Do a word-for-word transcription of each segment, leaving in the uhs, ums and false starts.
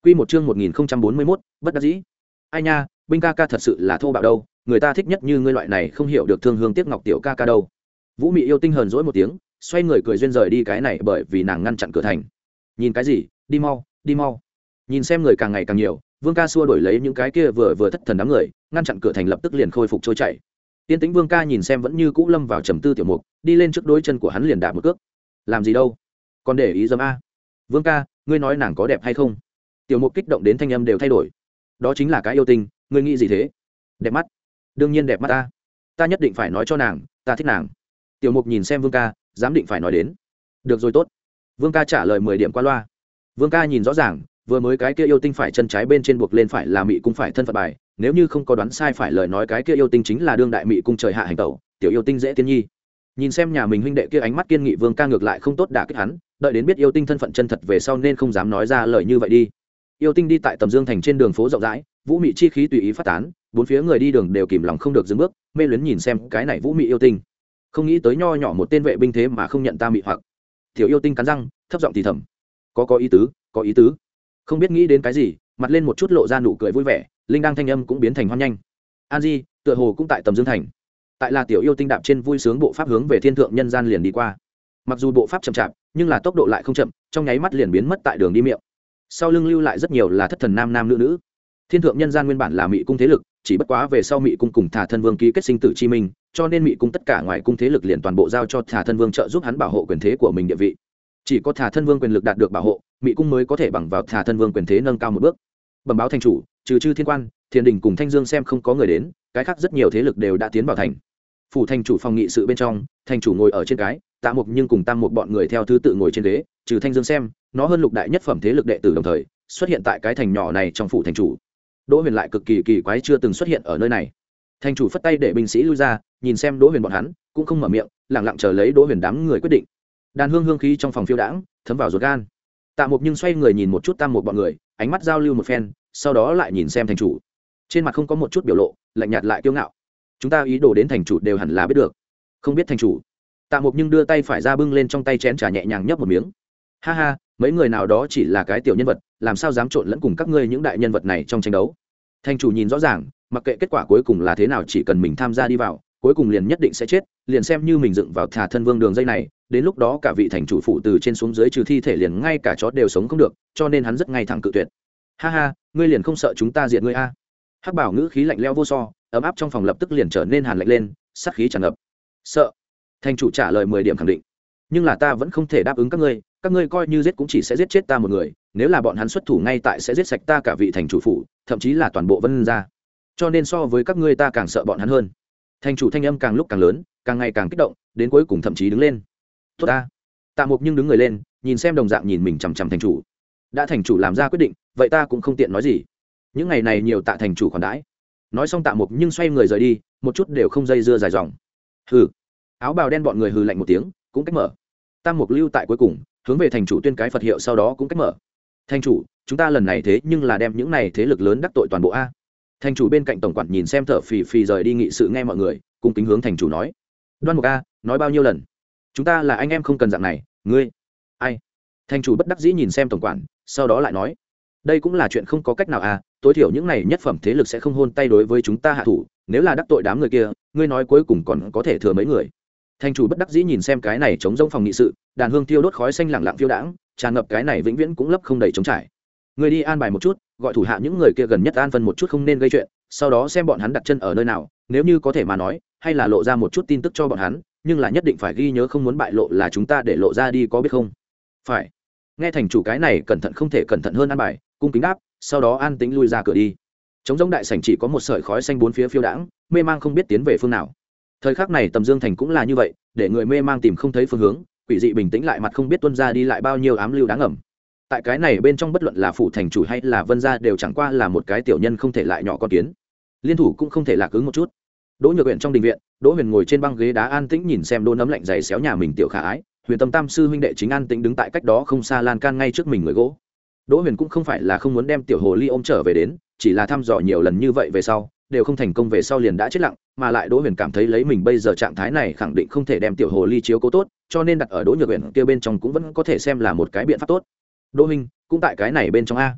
Quy một chương một nghìn bốn mươi mốt, bất đắc dĩ. Ai nha, Binh ca ca thật sự là thô bạo đâu, người ta thích nhất như ngươi loại này không hiểu được thương hương tiếc ngọc tiểu ca ca đâu. Vũ Mị yêu tinh hờn dỗi một tiếng, xoay người cười duyên rời đi cái này bởi vì nàng ngăn chặn cửa thành. Nhìn cái gì, đi mau, đi mau. Nhìn xem người càng ngày càng nhiều, Vương ca xua đuổi lấy những cái kia vừa vừa thất thần đám người, ngăn chặn cửa thành lập tức liền khôi phục trôi chảy. Tiên Tĩnh Vương ca nhìn xem vẫn như cũ lâm vào trầm tư tiểu mục, đi lên trước đối chân của hắn liền đạp một cước. Làm gì đâu, còn để ý dâm a. Vương ca, ngươi nói nàng có đẹp hay không? Tiểu mục kích động đến thanh âm đều thay đổi. Đó chính là cái yêu tinh, ngươi nghĩ gì thế? Đẹp mắt? Đương nhiên đẹp mắt ta. Ta nhất định phải nói cho nàng, ta thích nàng. Tiểu mục nhìn xem Vương ca, dám định phải nói đến. Được rồi tốt. Vương ca trả lời mười điểm qua loa. Vương ca nhìn rõ ràng, vừa mới cái kia yêu tinh phải chân trái bên trên buộc lên phải là mị cung phải thân phận bài, nếu như không có đoán sai phải lời nói cái kia yêu tinh chính là đương đại mị cung trời hạ hành tẩu, tiểu yêu tinh dễ tiên nhi. Nhìn xem nhà mình huynh đệ kia ánh mắt kiên nghị, Vương ca ngược lại không tốt đả kích hắn, đợi đến biết yêu tinh thân phận chân thật về sau nên không dám nói ra lời như vậy đi. Yêu tinh đi tại Tầm Dương thành trên đường phố rộng rãi, vũ mị chi khí tùy ý phát tán, bốn phía người đi đường đều kìm lòng không được dừng bước, mê luyến nhìn xem cái này vũ mị yêu tinh. Không nghĩ tới nho nhỏ một tên vệ binh thế mà không nhận ta mị hoặc. Tiểu yêu tinh cắn răng, thấp giọng thì thầm, có có ý tứ, có ý tứ. Không biết nghĩ đến cái gì, mặt lên một chút lộ ra nụ cười vui vẻ, linh đang thanh âm cũng biến thành hoan nhanh. An Di, tựa hồ cũng tại Tầm Dương thành. Tại là tiểu yêu tinh đạp trên vui sướng bộ pháp hướng về thiên thượng nhân gian liền đi qua. Mặc dù bộ pháp chậm chạp, nhưng là tốc độ lại không chậm, trong nháy mắt liền biến mất tại đường đi miệng. Sau lưng lưu lại rất nhiều là thất thần nam nam nữ nữ. Thiên thượng nhân gian nguyên bản là mị cung thế lực, chỉ bất quá về sau mị cung cùng Thả Thân Vương ký kết sinh tử chi minh, cho nên mị cung tất cả ngoài cung thế lực liền toàn bộ giao cho Thả Thân Vương trợ giúp hắn bảo hộ quyền thế của mình địa vị. Chỉ có Thả Thân Vương quyền lực đạt được bảo hộ, mị cung mới có thể bằng vào Thả Thân Vương quyền thế nâng cao một bước. Bẩm báo thành chủ, trừ chư thiên quan, thiên đình cùng thanh dương xem không có người đến, cái khác rất nhiều thế lực đều đã tiến vào thành. Phủ thành chủ phòng nghị sự bên trong, thành chủ ngồi ở trên cái tạ mục, nhưng cùng tam một bọn người theo thứ tự ngồi trên ghế, trừ thanh dương xem nó hơn lục đại nhất phẩm thế lực đệ tử đồng thời xuất hiện tại cái thành nhỏ này trong phủ thành chủ. Đỗ Huyền lại cực kỳ kỳ quái chưa từng xuất hiện ở nơi này. Thành chủ phất tay để binh sĩ lui ra, nhìn xem Đỗ Huyền bọn hắn cũng không mở miệng, lặng lặng chờ lấy Đỗ Huyền đám người quyết định. Đàn hương hương khí trong phòng phiêu đãng, thấm vào ruột gan. Tạ Mục nhưng xoay người nhìn một chút tam một bọn người, ánh mắt giao lưu một phen, sau đó lại nhìn xem thành chủ, trên mặt không có một chút biểu lộ, lạnh nhạt lại kiêu ngạo. Chúng ta ý đồ đến thành chủ đều hẳn là biết được. Không biết thành chủ. Tạ Mục nhưng đưa tay phải ra bưng lên trong tay chén trà nhẹ nhàng nhấp một miếng. Ha ha, mấy người nào đó chỉ là cái tiểu nhân vật, làm sao dám trộn lẫn cùng các ngươi những đại nhân vật này trong tranh đấu. Thành chủ nhìn rõ ràng, mặc kệ kết quả cuối cùng là thế nào, chỉ cần mình tham gia đi vào, cuối cùng liền nhất định sẽ chết, liền xem như mình dựng vào Thả Thân Vương đường dây này, đến lúc đó cả vị thành chủ phụ từ trên xuống dưới trừ thi thể liền ngay cả chó đều sống không được, cho nên hắn rất ngay thẳng cự tuyệt. Ha ha, ngươi liền không sợ chúng ta diệt ngươi a? Hắc Bảo ngữ khí lạnh lẽo vô so, ấm áp trong phòng lập tức liền trở nên hàn lạnh lên, sát khí tràn ngập. Sợ? Thành chủ trả lời mười điểm khẳng định. Nhưng là ta vẫn không thể đáp ứng các ngươi, các ngươi coi như giết cũng chỉ sẽ giết chết ta một người, nếu là bọn hắn xuất thủ ngay tại sẽ giết sạch ta cả vị thành chủ phụ, thậm chí là toàn bộ Vân gia. Cho nên so với các ngươi ta càng sợ bọn hắn hơn. Thành chủ thanh âm càng lúc càng lớn, càng ngày càng kích động, đến cuối cùng thậm chí đứng lên. Tốt ta. Tạ Mục nhưng đứng người lên, nhìn xem đồng dạng nhìn mình chằm chằm thành chủ. Đã thành chủ làm ra quyết định, vậy ta cũng không tiện nói gì. Những ngày này nhiều tạ thành chủ khoản đãi. Nói xong Tạ Mục nhưng xoay người rời đi, một chút đều không dây dưa dài dòng. Hừ. Áo bào đen bọn người hừ lạnh một tiếng, cũng cách mở. Tam Mục lưu tại cuối cùng, hướng về thành chủ tuyên cái Phật hiệu, sau đó cũng cách mở. Thành chủ, chúng ta lần này thế nhưng là đem những này thế lực lớn đắc tội toàn bộ a. Thành chủ bên cạnh tổng quản nhìn xem thở phì phì rời đi nghị sự, nghe mọi người cùng kính hướng thành chủ nói. Đoan Mục a, nói bao nhiêu lần, chúng ta là anh em không cần dạng này, ngươi ai? Thành chủ bất đắc dĩ nhìn xem tổng quản, sau đó lại nói, đây cũng là chuyện không có cách nào à, tối thiểu những này nhất phẩm thế lực sẽ không hôn tay đối với chúng ta hạ thủ, nếu là đắc tội đám người kia, ngươi nói cuối cùng còn có thể thừa mấy người? Thành chủ bất đắc dĩ nhìn xem cái này chống rông phòng nghị sự, đàn hương tiêu đốt khói xanh lẳng lặng phiêu đãng, tràn ngập cái này vĩnh viễn cũng lấp không đầy trống trải. Ngươi đi an bài một chút, gọi thủ hạ những người kia gần nhất an phân một chút không nên gây chuyện, sau đó xem bọn hắn đặt chân ở nơi nào, nếu như có thể mà nói, hay là lộ ra một chút tin tức cho bọn hắn, nhưng là nhất định phải ghi nhớ không muốn bại lộ là chúng ta để lộ ra đi, có biết không? Phải. Nghe thành chủ cái này cẩn thận không thể cẩn thận hơn an bài, cung kính đáp, sau đó an tĩnh lui ra cửa đi. Trống rỗng đại sảnh chỉ có một sợi khói xanh bốn phía phiêu đãng, mê mang không biết tiến về phương nào. Thời khắc này Tầm Dương thành cũng là như vậy, để người mê mang tìm không thấy phương hướng, quỷ dị bình tĩnh lại mặt không biết tuân ra đi lại bao nhiêu ám lưu đáng ngầm. Tại cái này bên trong bất luận là phủ thành chủ hay là Vân gia đều chẳng qua là một cái tiểu nhân không thể lại nhỏ con kiến, liên thủ cũng không thể lạc ứng một chút. Đỗ Nhược Uyển trong đình viện, Đỗ Huyền ngồi trên băng ghế đá an tĩnh nhìn xem Đỗ Nấm lạnh giày xéo nhà mình tiểu khả ái, Huyền Tâm Tam sư huynh đệ chính an tĩnh đứng tại cách đó không xa lan can ngay trước mình người gỗ. Đỗ Huyền cũng không phải là không muốn đem tiểu hồ ly ôm trở về đến, chỉ là thăm dò nhiều lần như vậy về sau đều không thành công, về sau liền đã chết lặng, mà lại Đỗ Huyền cảm thấy lấy mình bây giờ trạng thái này khẳng định không thể đem tiểu hồ ly chiếu cố tốt, cho nên đặt ở Đỗ Nhược Uyển kia bên trong cũng vẫn có thể xem là một cái biện pháp tốt. Đỗ huynh cũng tại cái này bên trong a.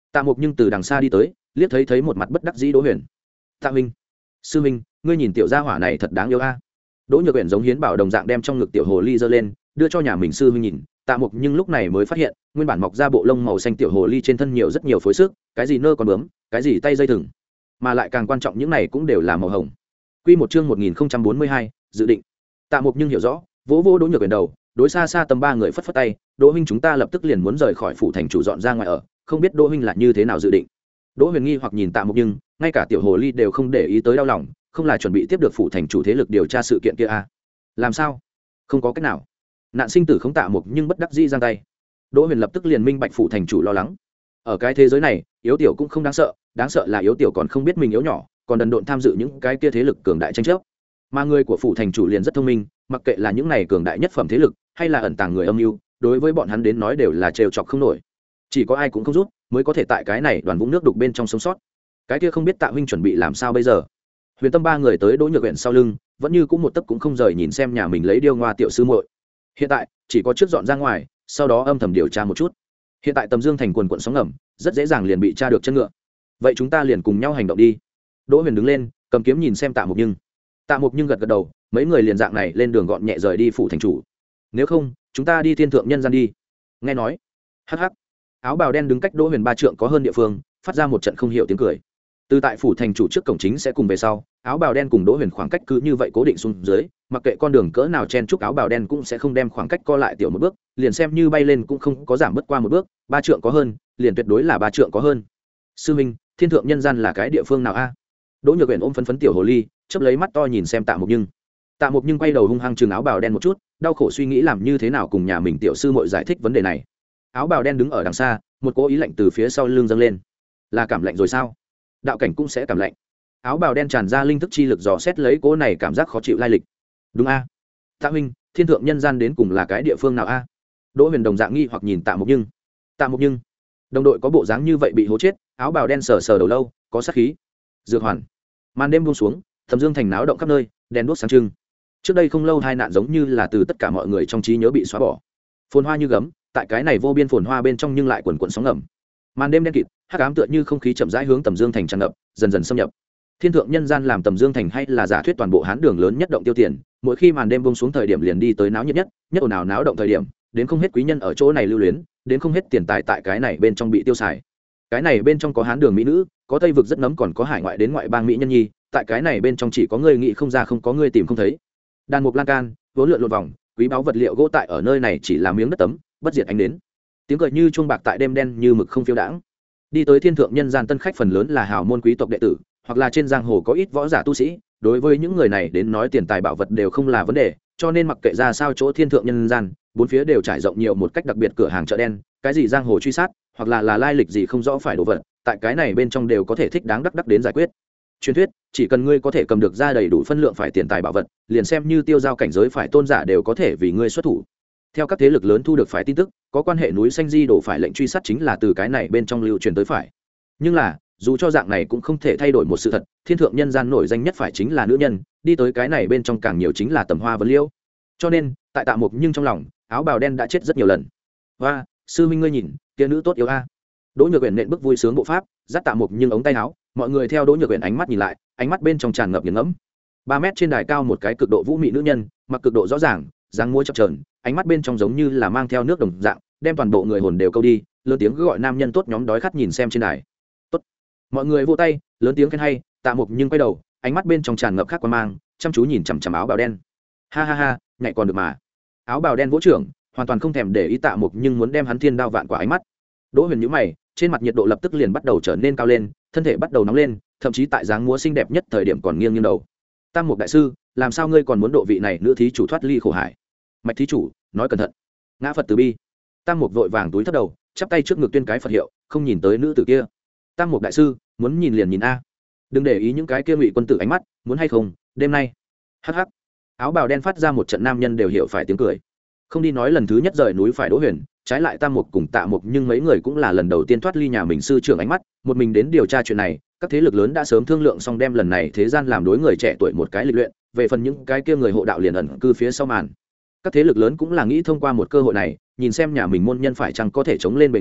Tạ Mục nhưng từ đằng xa đi tới, liếc thấy thấy một mặt bất đắc dĩ Đỗ Huyền. Tạ Minh, sư Minh, ngươi nhìn tiểu gia hỏa này thật đáng yêu a. Đỗ Nhược Uyển giống hiến bảo đồng dạng đem trong ngực tiểu hồ ly giơ lên, đưa cho nhà mình sư huynh nhìn. Tạ Mục nhưng lúc này mới phát hiện, nguyên bản mọc ra bộ lông màu xanh tiểu hồ ly trên thân nhiều rất nhiều phối sức, cái gì nơ con bướm, cái gì tay dây thừng, mà lại càng quan trọng những này cũng đều là màu hồng. Quy một chương một nghìn không trăm bốn mươi hai, dự định. Tạ Mục nhưng hiểu rõ, vỗ vỗ Đỗ Nhược Uyển đầu, đối xa xa tầm ba người phất phất tay, Đỗ huynh chúng ta lập tức liền muốn rời khỏi phủ thành chủ dọn ra ngoài ở, không biết Đỗ huynh là như thế nào dự định. Đỗ Huyền nghi hoặc nhìn Tạ Mục nhưng, ngay cả tiểu hồ ly đều không để ý tới đau lòng, không là chuẩn bị tiếp được phủ thành chủ thế lực điều tra sự kiện kia à? Làm sao? Không có cách nào. Nạn sinh tử không Tạ Mục nhưng bất đắc dĩ giang tay. Đỗ Huyền lập tức liền minh bạch phủ thành chủ lo lắng. Ở cái thế giới này, yếu tiểu cũng không đáng sợ, đáng sợ là yếu tiểu còn không biết mình yếu nhỏ, còn đần độn tham dự những cái kia thế lực cường đại tranh chấp. Mà người của phủ thành chủ liền rất thông minh, mặc kệ là những này cường đại nhất phẩm thế lực, hay là ẩn tàng người âm mưu, đối với bọn hắn đến nói đều là trêu chọc không nổi. Chỉ có ai cũng không rút, mới có thể tại cái này đoàn vũng nước đục bên trong sống sót. Cái kia không biết Tạ huynh chuẩn bị làm sao bây giờ? Huyền Tâm ba người tới Đỗ Nhược Uyển sau lưng, vẫn như cũng một tấc cũng không rời nhìn xem nhà mình lấy điêu ngoa tiểu sư muội. Hiện tại, chỉ có trước dọn ra ngoài, sau đó âm thầm điều tra một chút. Hiện tại Tầm Dương thành quần quần sóng ngầm, rất dễ dàng liền bị tra được chân ngựa. Vậy chúng ta liền cùng nhau hành động đi. Đỗ Huyền đứng lên, cầm kiếm nhìn xem Tạ Mục Nhưng. Tạ Mục Nhưng gật gật đầu, mấy người liền dạng này lên đường gọn nhẹ rời đi phủ thành chủ. Nếu không, chúng ta đi thiên thượng nhân gian đi. Nghe nói. Hắc hắc. Áo bào đen đứng cách Đỗ Huyền ba trượng có hơn địa phương, phát ra một trận không hiểu tiếng cười. Từ tại phủ thành chủ trước cổng chính sẽ cùng về sau, áo bào đen cùng Đỗ Huyền khoảng cách cứ như vậy cố định xuống dưới, mặc kệ con đường cỡ nào chen chúc áo bào đen cũng sẽ không đem khoảng cách co lại tiểu một bước, liền xem như bay lên cũng không có giảm bớt qua một bước, ba trượng có hơn, liền tuyệt đối là ba trượng có hơn. Sư minh, thiên thượng nhân gian là cái địa phương nào a? Đỗ Nhược Uyển ôm phấn phấn tiểu hồ ly, chớp lấy mắt to nhìn xem Tạ Mục Nhưng. Tạ Mục Nhưng quay đầu hung hăng trừng áo bào đen một chút, đau khổ suy nghĩ làm như thế nào cùng nhà mình tiểu sư muội giải thích vấn đề này. Áo bào đen đứng ở đằng xa, một cỗ ý lạnh từ phía sau lưng dâng lên. Là cảm lạnh rồi sao? Đạo cảnh cũng sẽ cảm lạnh. Áo bào đen tràn ra linh thức chi lực dò xét lấy cỗ này cảm giác khó chịu lai lịch. Đúng a? Tạ huynh, thiên thượng nhân gian đến cùng là cái địa phương nào a? Đỗ Huyền đồng dạng nghi hoặc nhìn Tạ Mục Nhưng. Tạ Mục Nhưng, đồng đội có bộ dáng như vậy bị hố chết, áo bào đen sờ sờ đầu lâu, có sát khí. Dược hoàn. Màn đêm buông xuống, Thẩm Dương thành náo động khắp nơi, đèn đuốc sáng trưng. Trước đây không lâu hai nạn giống như là từ tất cả mọi người trong trí nhớ bị xóa bỏ. Phồn hoa như gấm, tại cái này vô biên phồn hoa bên trong nhưng lại quần quần sóng ngầm. Màn đêm đen kịt, hắc ám tựa như không khí chậm rãi hướng Tầm Dương thành tràn ngập, dần dần xâm nhập. Thiên thượng nhân gian làm Tầm Dương thành hay là giả thuyết toàn bộ hán đường lớn nhất động tiêu tiền, mỗi khi màn đêm buông xuống thời điểm liền đi tới náo nhiệt nhất, nhất ồn ào náo động thời điểm, đến không hết quý nhân ở chỗ này lưu luyến, đến không hết tiền tài tại cái này bên trong bị tiêu xài. Cái này bên trong có hán đường mỹ nữ, có tây vực rất nấm, còn có hải ngoại đến ngoại bang mỹ nhân nhi, tại cái này bên trong chỉ có người nghĩ không ra không có người tìm không thấy. Đàn mục lan can, vốn lượn lộn vòng, quý báu vật liệu gỗ tại ở nơi này chỉ là miếng đất tấm, bất diệt ánh đến. Tiếng cười như chuông bạc tại đêm đen như mực không phiêu đãng. Đi tới thiên thượng nhân gian tân khách phần lớn là hào môn quý tộc đệ tử, hoặc là trên giang hồ có ít võ giả tu sĩ, đối với những người này đến nói tiền tài bảo vật đều không là vấn đề, cho nên mặc kệ ra sao chỗ thiên thượng nhân gian, bốn phía đều trải rộng nhiều một cách đặc biệt cửa hàng chợ đen, cái gì giang hồ truy sát, hoặc là là lai lịch gì không rõ phải đồ vật, tại cái này bên trong đều có thể thích đáng đắc đắc đến giải quyết. Truyền thuyết, chỉ cần ngươi có thể cầm được ra đầy đủ phân lượng phải tiền tài bảo vật, liền xem như tiêu giao cảnh giới phải tôn giả đều có thể vì ngươi xuất thủ. Theo các thế lực lớn thu được phải tin tức, có quan hệ núi xanh di đổ phải lệnh truy sát chính là từ cái này bên trong lưu truyền tới phải. Nhưng là, dù cho dạng này cũng không thể thay đổi một sự thật, thiên thượng nhân gian nổi danh nhất phải chính là nữ nhân, đi tới cái này bên trong càng nhiều chính là tầm hoa vấn liễu. Cho nên, tại Tạ Mục nhưng trong lòng, áo bào đen đã chết rất nhiều lần. Và, sư minh ngươi nhìn, kia nữ tốt yếu a. Đỗ Nhược Uyển nện bước vui sướng bộ pháp, dắt Tạ Mục nhưng ống tay áo, mọi người theo Đỗ Nhược Uyển ánh mắt nhìn lại, ánh mắt bên trong tràn ngập nghiền ngẫm. Ba mét trên đài cao một cái cực độ vũ mị nữ nhân, mặc cực độ rõ ràng, dáng múa chập chờn, ánh mắt bên trong giống như là mang theo nước đồng dạng, đem toàn bộ người hồn đều câu đi, lớn tiếng gọi nam nhân tốt nhóm đói khát nhìn xem trên đài. Tốt. Mọi người vỗ tay, lớn tiếng khen hay, Tạ Mục nhưng quay đầu, ánh mắt bên trong tràn ngập khác quan mang, chăm chú nhìn chằm chằm áo bào đen. Ha ha ha, nhảy còn được mà. Áo bào đen vỗ trưởng, hoàn toàn không thèm để ý Tạ Mục nhưng muốn đem hắn thiên đao vạn quả ánh mắt. Đỗ Huyền nhíu mày, trên mặt nhiệt độ lập tức liền bắt đầu trở nên cao lên, thân thể bắt đầu nóng lên, thậm chí tại dáng múa xinh đẹp nhất thời điểm còn nghiêng nghiêng đầu. Tam Mục đại sư, làm sao ngươi còn muốn độ vị này nữ thí chủ thoát ly khổ hải? Mạch thí chủ, nói cẩn thận. Ngã Phật từ bi. Tam Mục vội vàng túi thấp đầu, chắp tay trước ngực tuyên cái Phật hiệu, không nhìn tới nữ tử kia. Tam Mục đại sư, muốn nhìn liền nhìn a. Đừng để ý những cái kia ngụy quân tử ánh mắt, muốn hay không, đêm nay. Hắc hắc. Áo bào đen phát ra một trận nam nhân đều hiểu phải tiếng cười. Không đi nói lần thứ nhất rời núi phải Đỗ Huyền, trái lại Tam Mục cùng Tạ Mục nhưng mấy người cũng là lần đầu tiên thoát ly nhà mình sư trưởng ánh mắt, một mình đến điều tra chuyện này, các thế lực lớn đã sớm thương lượng xong đem lần này thế gian làm đối người trẻ tuổi một cái lịch luyện, về phần những cái kia người hộ đạo liền ẩn cư phía sau màn. Các thế lực lớn cũng là nghĩ thông qua một cơ hội này, nhìn xem nhà mình môn nhân phải chăng có thể chống lên bề ngoài,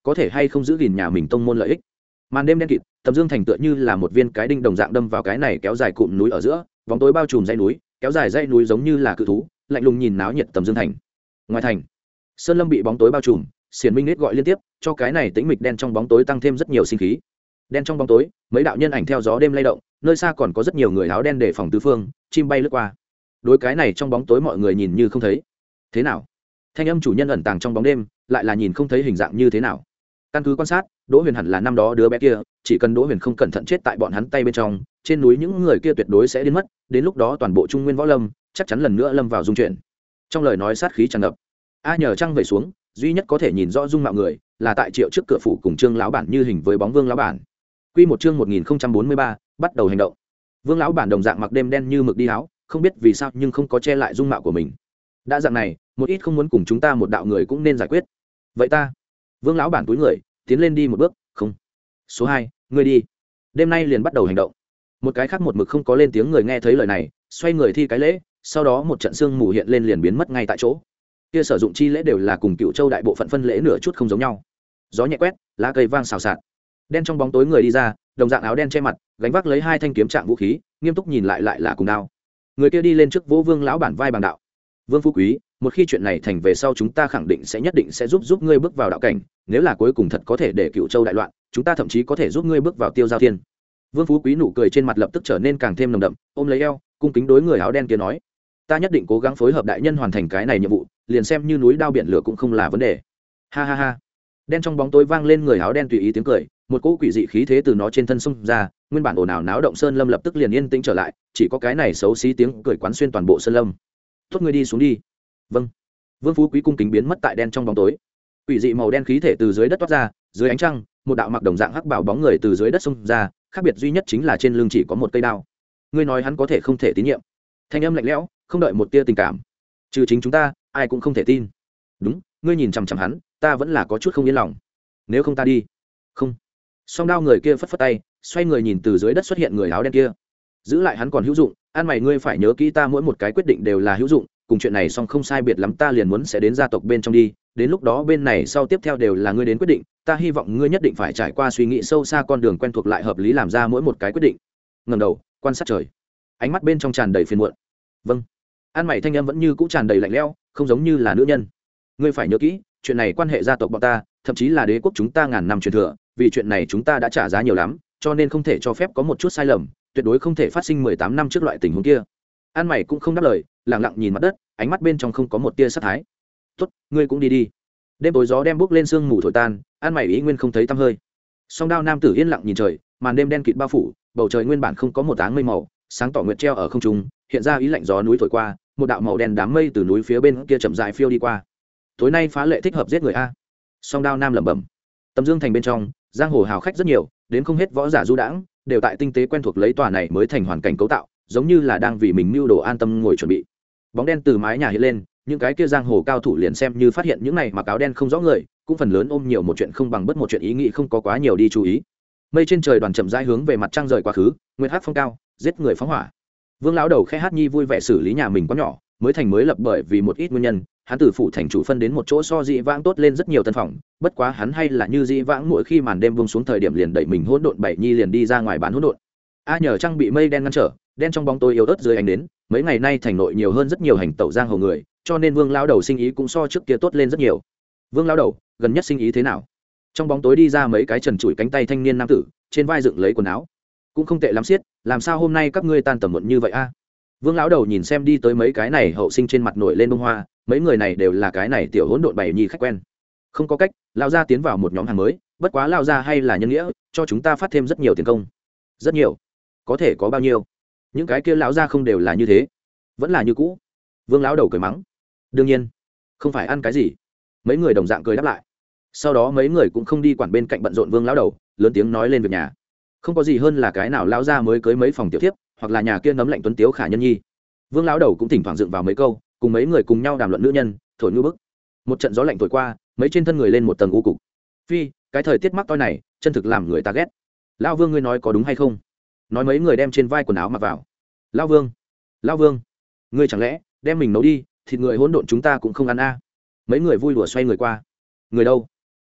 có thể hay không giữ gìn nhà mình tông môn lợi ích. Màn đêm đen kịt, Tầm Dương Thành tựa như là một viên cái đinh đồng dạng đâm vào cái này kéo dài cụm núi ở giữa, bóng tối bao trùm dãy núi, kéo dài dãy núi giống như là cự thú, lạnh lùng nhìn náo nhiệt Tầm Dương Thành. Ngoài thành, sơn lâm bị bóng tối bao trùm, xiển minh nết gọi liên tiếp, cho cái này tĩnh mịch đen trong bóng tối tăng thêm rất nhiều sinh khí. Đen trong bóng tối, mấy đạo nhân ảnh theo gió đêm lay động, nơi xa còn có rất nhiều người áo đen để phòng tứ phương, chim bay lướt qua. Đối cái này trong bóng tối mọi người nhìn như không thấy. Thế nào? Thanh âm chủ nhân ẩn tàng trong bóng đêm, lại là nhìn không thấy hình dạng như thế nào. Căn cứ quan sát, Đỗ Huyền hẳn là năm đó đứa bé kia, chỉ cần Đỗ Huyền không cẩn thận chết tại bọn hắn tay bên trong, trên núi những người kia tuyệt đối sẽ đến mất, đến lúc đó toàn bộ Trung Nguyên võ lâm chắc chắn lần nữa lâm vào dung chuyển. Trong lời nói sát khí tràn ngập. A nhờ trăng về xuống, duy nhất có thể nhìn rõ dung mạo người, là tại Triệu trước cửa phủ cùng Trương lão bản như hình với bóng Vương lão bản. Quy một chương một nghìn không trăm bốn mươi ba, bắt đầu hành động. Vương lão bản đồng dạng mặc đêm đen như mực đi áo, không biết vì sao nhưng không có che lại dung mạo của mình. Đã dạng này, một ít không muốn cùng chúng ta một đạo người cũng nên giải quyết. Vậy ta, Vương lão bản túi người tiến lên đi một bước. Không, số hai, ngươi đi, đêm nay liền bắt đầu hành động. Một cái khác một mực không có lên tiếng người nghe thấy lời này, xoay người thi cái lễ, sau đó một trận sương mù hiện lên liền biến mất ngay tại chỗ. Kia sử dụng chi lễ đều là cùng Cựu Châu đại bộ phận phân lễ nửa chút không giống nhau. Gió nhẹ quét, lá cây vang xào xạc. Đen trong bóng tối người đi ra, đồng dạng áo đen che mặt, gánh vác lấy hai thanh kiếm trạng vũ khí, nghiêm túc nhìn lại lại là cùng đao. Người kia đi lên trước vỗ Vương lão bản vai bằng đạo. Vương Phú Quý, một khi chuyện này thành về sau chúng ta khẳng định sẽ nhất định sẽ giúp giúp ngươi bước vào đạo cảnh, nếu là cuối cùng thật có thể để Cựu Châu đại loạn, chúng ta thậm chí có thể giúp ngươi bước vào Tiêu Giao Thiên. Vương Phú Quý nụ cười trên mặt lập tức trở nên càng thêm nồng đậm, ôm lấy eo, cung kính đối người áo đen kia nói: "Ta nhất định cố gắng phối hợp đại nhân hoàn thành cái này nhiệm vụ, liền xem như núi đao biển lửa cũng không là vấn đề." Ha ha ha. Đen trong bóng tối vang lên người áo đen tùy ý tiếng cười, một cỗ quỷ dị khí thế từ nó trên thân xung ra, nguyên bản ồn ào náo động sơn lâm lập tức liền yên tĩnh trở lại, chỉ có cái này xấu xí tiếng cười quán xuyên toàn bộ sơn lâm. "Tốt, ngươi đi xuống đi." "Vâng." Vương Phú Quý cung kính biến mất tại đen trong bóng tối. Quỷ dị màu đen khí thể từ dưới đất toát ra, dưới ánh trăng, một đạo mặc đồng dạng hắc bảo bóng người từ dưới đất xung ra, khác biệt duy nhất chính là trên lưng chỉ có một cây đao. "Ngươi nói hắn có thể không thể tín nhiệm?" Thanh âm lạnh lẽo, không đợi một tia tình cảm. "Trừ chính chúng ta, ai cũng không thể tin." "Đúng, ngươi nhìn chằm chằm hắn, ta vẫn là có chút không yên lòng. Nếu không ta đi." "Không." Song đao người kia phất phất tay, xoay người nhìn từ dưới đất xuất hiện người áo đen kia. "Giữ lại hắn còn hữu dụng, an mày ngươi phải nhớ kỹ ta mỗi một cái quyết định đều là hữu dụng, cùng chuyện này song không sai biệt lắm ta liền muốn sẽ đến gia tộc bên trong đi, đến lúc đó bên này sau tiếp theo đều là ngươi đến quyết định, ta hy vọng ngươi nhất định phải trải qua suy nghĩ sâu xa con đường quen thuộc lại hợp lý làm ra mỗi một cái quyết định." Ngẩng đầu, quan sát trời, ánh mắt bên trong tràn đầy phiền muộn. "Vâng." An mày thanh âm vẫn như cũ tràn đầy lạnh lẽo, không giống như là nữ nhân. "Ngươi phải nhớ kỹ, chuyện này quan hệ gia tộc bọn ta, thậm chí là đế quốc chúng ta ngàn năm truyền thừa, vì chuyện này chúng ta đã trả giá nhiều lắm, cho nên không thể cho phép có một chút sai lầm, tuyệt đối không thể phát sinh mười tám năm trước loại tình huống kia." An mày cũng không đáp lời, lặng lặng nhìn mặt đất, ánh mắt bên trong không có một tia sát thái. "Tốt, ngươi cũng đi đi." Đêm tối gió đem bốc lên sương mù thổi tan, An mày ý nguyên không thấy tăm hơi. Song đao nam tử yên lặng nhìn trời, màn đêm đen kịt bao phủ, bầu trời nguyên bản không có một áng mây màu, sáng tỏ nguyệt treo ở không trung, hiện ra ý lạnh gió núi thổi qua, một đạo màu đen đám mây từ núi phía bên kia chậm rãi phiêu đi qua. "Tối nay phá lệ thích hợp giết người a." Song đao nam lẩm bẩm. Tầm Dương thành bên trong, giang hồ hào khách rất nhiều, đến không hết võ giả du đãng, đều tại tinh tế quen thuộc lấy tòa này mới thành hoàn cảnh cấu tạo, giống như là đang vì mình mưu đồ an tâm ngồi chuẩn bị. Bóng đen từ mái nhà hiện lên, những cái kia giang hồ cao thủ liền xem như phát hiện những này mặc áo đen không rõ người, cũng phần lớn ôm nhiều một chuyện không bằng bất một chuyện ý nghĩ không có quá nhiều đi chú ý. Mây trên trời đoàn chậm rãi hướng về mặt trăng rời quá khứ, nguyệt hát phong cao, giết người phóng hỏa. Vương lão đầu khẽ hát nhi vui vẻ xử lý nhà mình quá nhỏ, mới thành mới lập bởi vì một ít nguyên nhân, hắn từ phủ thành chủ phân đến một chỗ so dị vãng tốt lên rất nhiều tân phòng, bất quá hắn hay là như dị vãng mỗi khi màn đêm buông xuống thời điểm liền đẩy mình hỗn độn bảy nhi liền đi ra ngoài bán hỗn độn. A nhờ trăng bị mây đen ngăn trở, đen trong bóng tối yếu ớt dưới ánh đến, mấy ngày nay thành nội nhiều hơn rất nhiều hành tẩu giang hồ người, cho nên Vương lão đầu sinh ý cũng so trước kia tốt lên rất nhiều. Vương lão đầu, gần nhất sinh ý thế nào? Trong bóng tối đi ra mấy cái trần trụi cánh tay thanh niên nam tử, trên vai dựng lấy quần áo. Cũng không tệ lắm xiết, làm sao hôm nay các ngươi tan tầm muộn như vậy a? Vương lão đầu nhìn xem đi tới mấy cái này hậu sinh trên mặt nổi lên bông hoa, mấy người này đều là cái này tiểu hỗn độn bảy nhi khách quen. Không có cách, lão gia tiến vào một nhóm hàng mới, bất quá lão gia hay là nhân nghĩa, cho chúng ta phát thêm rất nhiều tiền công. Rất nhiều? Có thể có bao nhiêu? Những cái kia lão gia không đều là như thế, vẫn là như cũ. Vương lão đầu cười mắng. Đương nhiên, không phải ăn cái gì. Mấy người đồng dạng cười đáp lại. Sau đó mấy người cũng không đi quản bên cạnh bận rộn Vương lão đầu, lớn tiếng nói lên việc nhà. Không có gì hơn là cái nào lão gia mới cưới mấy phòng tiểu thiếp, hoặc là nhà kia nấm lạnh tuấn tiếu khả nhân nhi. Vương lão đầu cũng thỉnh thoảng dựng vào mấy câu, cùng mấy người cùng nhau đàm luận nữ nhân, thổi ngư bức. Một trận gió lạnh thổi qua, mấy trên thân người lên một tầng u cục. Phi, cái thời tiết mắc toi này, chân thực làm người ta ghét. Lão Vương ngươi nói có đúng hay không? Nói mấy người đem trên vai quần áo mặc vào. Lão Vương, Lão Vương, ngươi chẳng lẽ đem mình nấu đi, thịt người hỗn độn chúng ta cũng không ăn a? Mấy người vui đùa xoay người qua. Người đâu?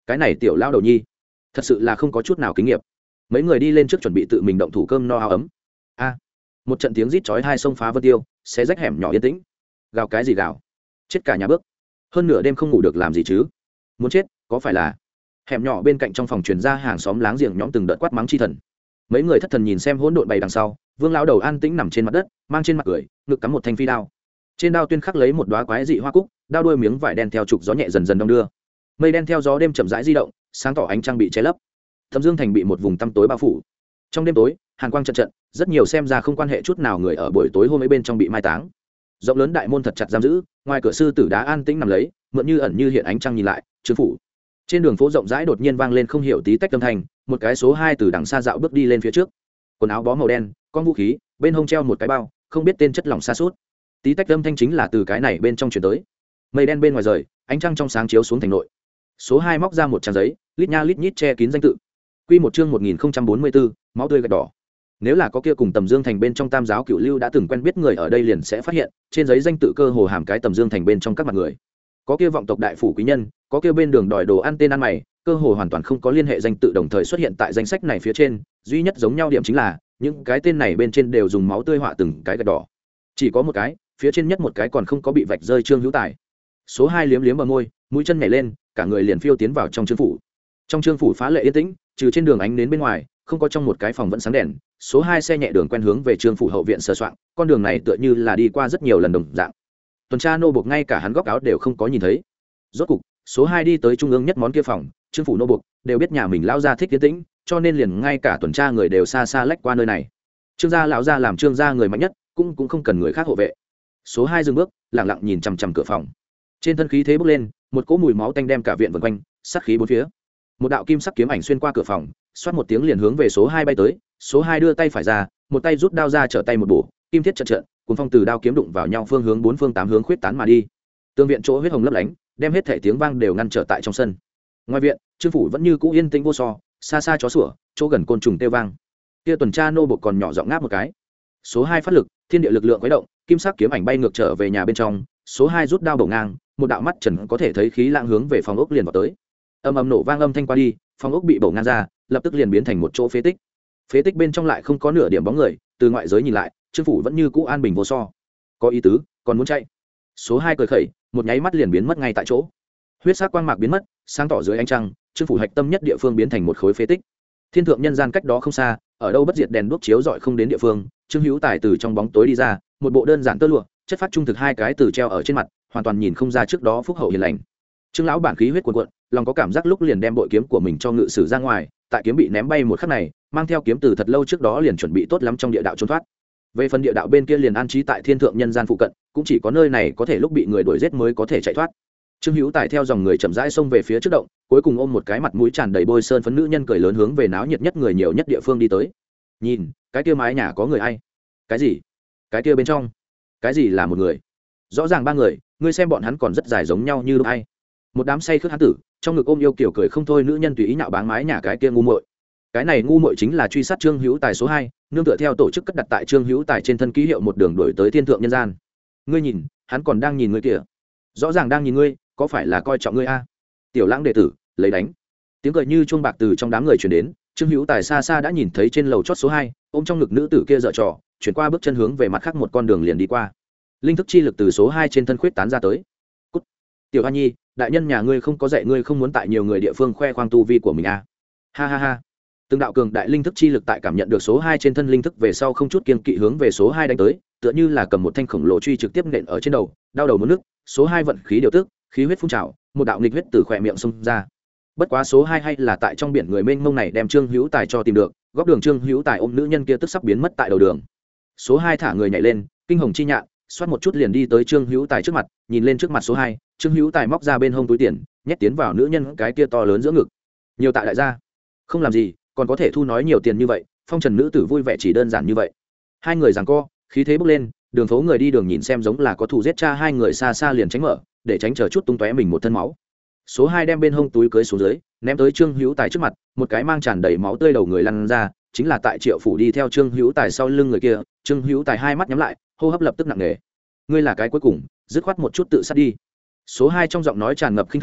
cái này tiểu lao đầu nhi thật sự là không có chút nào kinh nghiệm. Mấy người đi lên trước chuẩn bị tự mình động thủ cơm no áo ấm. A, một trận tiếng rít chói hai xông phá vân tiêu, xé rách hẻm nhỏ yên tĩnh. Gào cái gì gào? Chết cả nhà bước. Hơn nửa đêm không ngủ được làm gì chứ? Muốn chết, có phải là? Hẻm nhỏ bên cạnh trong phòng truyền ra hàng xóm láng giềng nhóm từng đợt quát mắng chi thần. Mấy người thất thần nhìn xem hỗn độn bày đằng sau, Vương lão đầu an tĩnh nằm trên mặt đất, mang trên mặt cười, ngực cắm một thanh phi đao. Trên đao tuyên khắc lấy một đóa quái dị hoa cúc, đao đuôi miếng vải đen theo trục gió nhẹ dần dần đong đưa. Mây đen theo gió đêm chậm rãi di động, sáng tỏ ánh trăng bị che lấp. Thâm Dương thành bị một vùng tăm tối bao phủ. Trong đêm tối, hàn quang trận trận, rất nhiều xem ra không quan hệ chút nào người ở buổi tối hôm ấy bên trong bị mai táng. Rộng lớn đại môn thật chặt giam giữ, ngoài cửa sư tử đá an tĩnh nằm lấy, mượn như ẩn như hiện ánh trăng nhìn lại, trương phủ. Trên đường phố rộng rãi đột nhiên vang lên không hiểu tí tách âm thanh, một cái số hai từ đằng xa dạo bước đi lên phía trước. Quần áo bó màu đen, con vũ khí, bên hông treo một cái bao, không biết tên chất lỏng xa suốt. Tí tách âm thanh chính là từ cái này bên trong truyền tới. Mây đen bên ngoài rời, ánh trăng trong sáng chiếu xuống thành nội. Số hai móc ra một trang giấy, lít nha lít nhít che kín danh tự. Quy một chương một nghìn không trăm bốn mươi bốn, máu tươi gạch đỏ. Nếu là có kia cùng Tầm Dương thành bên trong Tam giáo Cửu Lưu đã từng quen biết người ở đây liền sẽ phát hiện, trên giấy danh tự cơ hồ hàm cái Tầm Dương thành bên trong các mặt người. Có kia vọng tộc đại phủ quý nhân, có kia bên đường đòi đồ ăn tên ăn mày, cơ hồ hoàn toàn không có liên hệ danh tự đồng thời xuất hiện tại danh sách này phía trên, duy nhất giống nhau điểm chính là, những cái tên này bên trên đều dùng máu tươi họa từng cái gạch đỏ. Chỉ có một cái, phía trên nhất một cái còn không có bị vạch rơi Trương Hữu Tài. Số hai liếm liếm bờ môi, mũi chân nhảy lên, cả người liền phiêu tiến vào trong trương phủ. Trong trương phủ phá lệ yên tĩnh, trừ trên đường ánh đến bên ngoài, không có trong một cái phòng vẫn sáng đèn. Số hai xe nhẹ đường quen hướng về trương phủ hậu viện sờ soạng, con đường này tựa như là đi qua rất nhiều lần đồng dạng. Tuần tra nô buộc ngay cả hắn góc áo đều không có nhìn thấy. Rốt cục, số hai đi tới trung ương nhất món kia phòng, trương phủ nô buộc đều biết nhà mình lão gia thích yên tĩnh, cho nên liền ngay cả tuần tra người đều xa xa lách qua nơi này. Trương gia lão gia làm trương gia người mạnh nhất, cũng cũng không cần người khác hộ vệ. Số hai dừng bước, lặng lặng nhìn chằm chằm cửa phòng. Trên thân khí thế bốc lên, một cỗ mùi máu tanh đem cả viện vần quanh, sát khí bốn phía. Một đạo kim sắc kiếm ảnh xuyên qua cửa phòng, xoát một tiếng liền hướng về số hai bay tới. Số hai đưa tay phải ra, một tay rút đao ra trở tay một bổ, kim thiết trận trận, cuốn phong từ đao kiếm đụng vào nhau phương hướng bốn phương tám hướng khuyết tán mà đi. Tương viện chỗ huyết hồng lấp lánh, đem hết thể tiếng vang đều ngăn trở tại trong sân. Ngoài viện, trương phủ vẫn như cũ yên tĩnh vô so, xa xa chó sủa, chỗ gần côn trùng kêu vang. Kia tuần tra nô bộc còn nhỏ giọng ngáp một cái. Số hai phát lực, thiên địa lực lượng khuấy động, kim sắc kiếm ảnh bay ngược trở về nhà bên trong. Số hai rút đao bổ ngang, một đạo mắt trần có thể thấy khí lãng hướng về phòng ốc liền vào tới. Âm ầm nổ vang âm thanh qua đi, phòng ốc bị bổ ngang ra, lập tức liền biến thành một chỗ phế tích. Phế tích bên trong lại không có nửa điểm bóng người, từ ngoại giới nhìn lại, trương phủ vẫn như cũ an bình vô so. Có ý tứ, còn muốn chạy. Số hai cười khẩy, một nháy mắt liền biến mất ngay tại chỗ. Huyết sắc quang mạc biến mất, sáng tỏ dưới ánh trăng, trương phủ hạch tâm nhất địa phương biến thành một khối phế tích. Thiên thượng nhân gian cách đó không xa, ở đâu bất diệt đèn đuốc chiếu rọi không đến địa phương, trương hữu tài từ trong bóng tối đi ra, một bộ đơn giản tơ lụa, chất phát trung thực hai cái từ treo ở trên mặt, hoàn toàn nhìn không ra trước đó phúc hậu hiền lành. Trương lão bản khí huyết cuồn cuộn, lòng có cảm giác lúc liền đem bội kiếm của mình cho ngự sử ra ngoài, tại kiếm bị ném bay một khắc này, mang theo kiếm từ thật lâu trước đó liền chuẩn bị tốt lắm trong địa đạo trốn thoát. Về phần địa đạo bên kia liền an trí tại thiên thượng nhân gian phụ cận, cũng chỉ có nơi này có thể lúc bị người đuổi giết mới có thể chạy thoát. Trương Hữu Tài theo dòng người chậm rãi xông về phía trước động, cuối cùng ôm một cái mặt mũi tràn đầy bôi sơn phấn nữ nhân cười lớn hướng về náo nhiệt nhất người nhiều nhất địa phương đi tới. Nhìn, cái kia mái nhà có người ai? Cái gì? Cái kia bên trong? Cái gì là một người? Rõ ràng ba người, ngươi xem bọn hắn còn rất dài giống nhau như lúc ai? Một đám say khướt hán tử, trong ngực ôm yêu kiểu cười không thôi nữ nhân tùy ý nhạo báng mái nhà cái kia ngu muội. Cái này ngu muội chính là truy sát Trương Hữu Tài số hai, nương tựa theo tổ chức cất đặt tại Trương Hữu Tài trên thân ký hiệu một đường đuổi tới thiên thượng nhân gian. Ngươi nhìn, hắn còn đang nhìn ngươi kìa. Rõ ràng đang nhìn ngươi, có phải là coi trọng ngươi a? Tiểu Lãng đệ tử, lấy đánh. Tiếng cười như chuông bạc từ trong đám người truyền đến, Trương Hữu Tài xa xa đã nhìn thấy trên lầu chót số hai, ôm trong ngực nữ tử kia giở trò, chuyển qua bước chân hướng về mặt khác một con đường liền đi qua. Linh thức chi lực từ số hai trên thân khuyết tán ra tới. Cút. Tiểu Hoa Nhi, đại nhân nhà ngươi không có dạy ngươi không muốn tại nhiều người địa phương khoe khoang tu vi của mình a. Ha ha ha. Từng đạo cường đại linh thức chi lực tại cảm nhận được số hai trên thân linh thức về sau không chút kiêng kỵ hướng về số hai đánh tới, tựa như là cầm một thanh khổng lồ truy trực tiếp nện ở trên đầu, đau đầu muốn nức. Số hai vận khí điều tức, khí huyết phun trào, một đạo nghịch huyết từ khỏe miệng xông ra. Bất quá số hai hay là tại trong biển người mênh mông này đem Trương Hữu Tài cho tìm được, góc đường Trương Hữu Tài ôm nữ nhân kia tức sắp biến mất tại đầu đường. Số hai thả người nhảy lên, kinh hồng chi nhạn, xoát một chút liền đi tới Trương Hữu Tài trước mặt, nhìn lên trước mặt số hai, Trương Hữu Tài móc ra bên hông túi tiền, nhét tiến vào nữ nhân cái kia to lớn giữa ngực. Nhiều tạ đại gia. Không làm gì, còn có thể thu nói nhiều tiền như vậy, phong trần nữ tử vui vẻ chỉ đơn giản như vậy. Hai người giằng co, khí thế bốc lên, đường phố người đi đường nhìn xem giống là có thù giết cha, hai người xa xa liền tránh mở, để tránh chờ chút tung tóe mình một thân máu. Số hai đem bên hông túi cưới xuống dưới, ném tới Trương Hữu Tài trước mặt, một cái mang tràn đầy máu tươi đầu người lăn ra, chính là tại Triệu phủ đi theo Trương Hữu Tài sau lưng người kia. Trương Hữu Tài hai mắt nhắm lại, hô hấp lập tức nặng nề. Ngươi là cái cuối cùng, dứt khoát một chút tự sát đi. Số hai trong giọng nói tràn ngập khinh thường,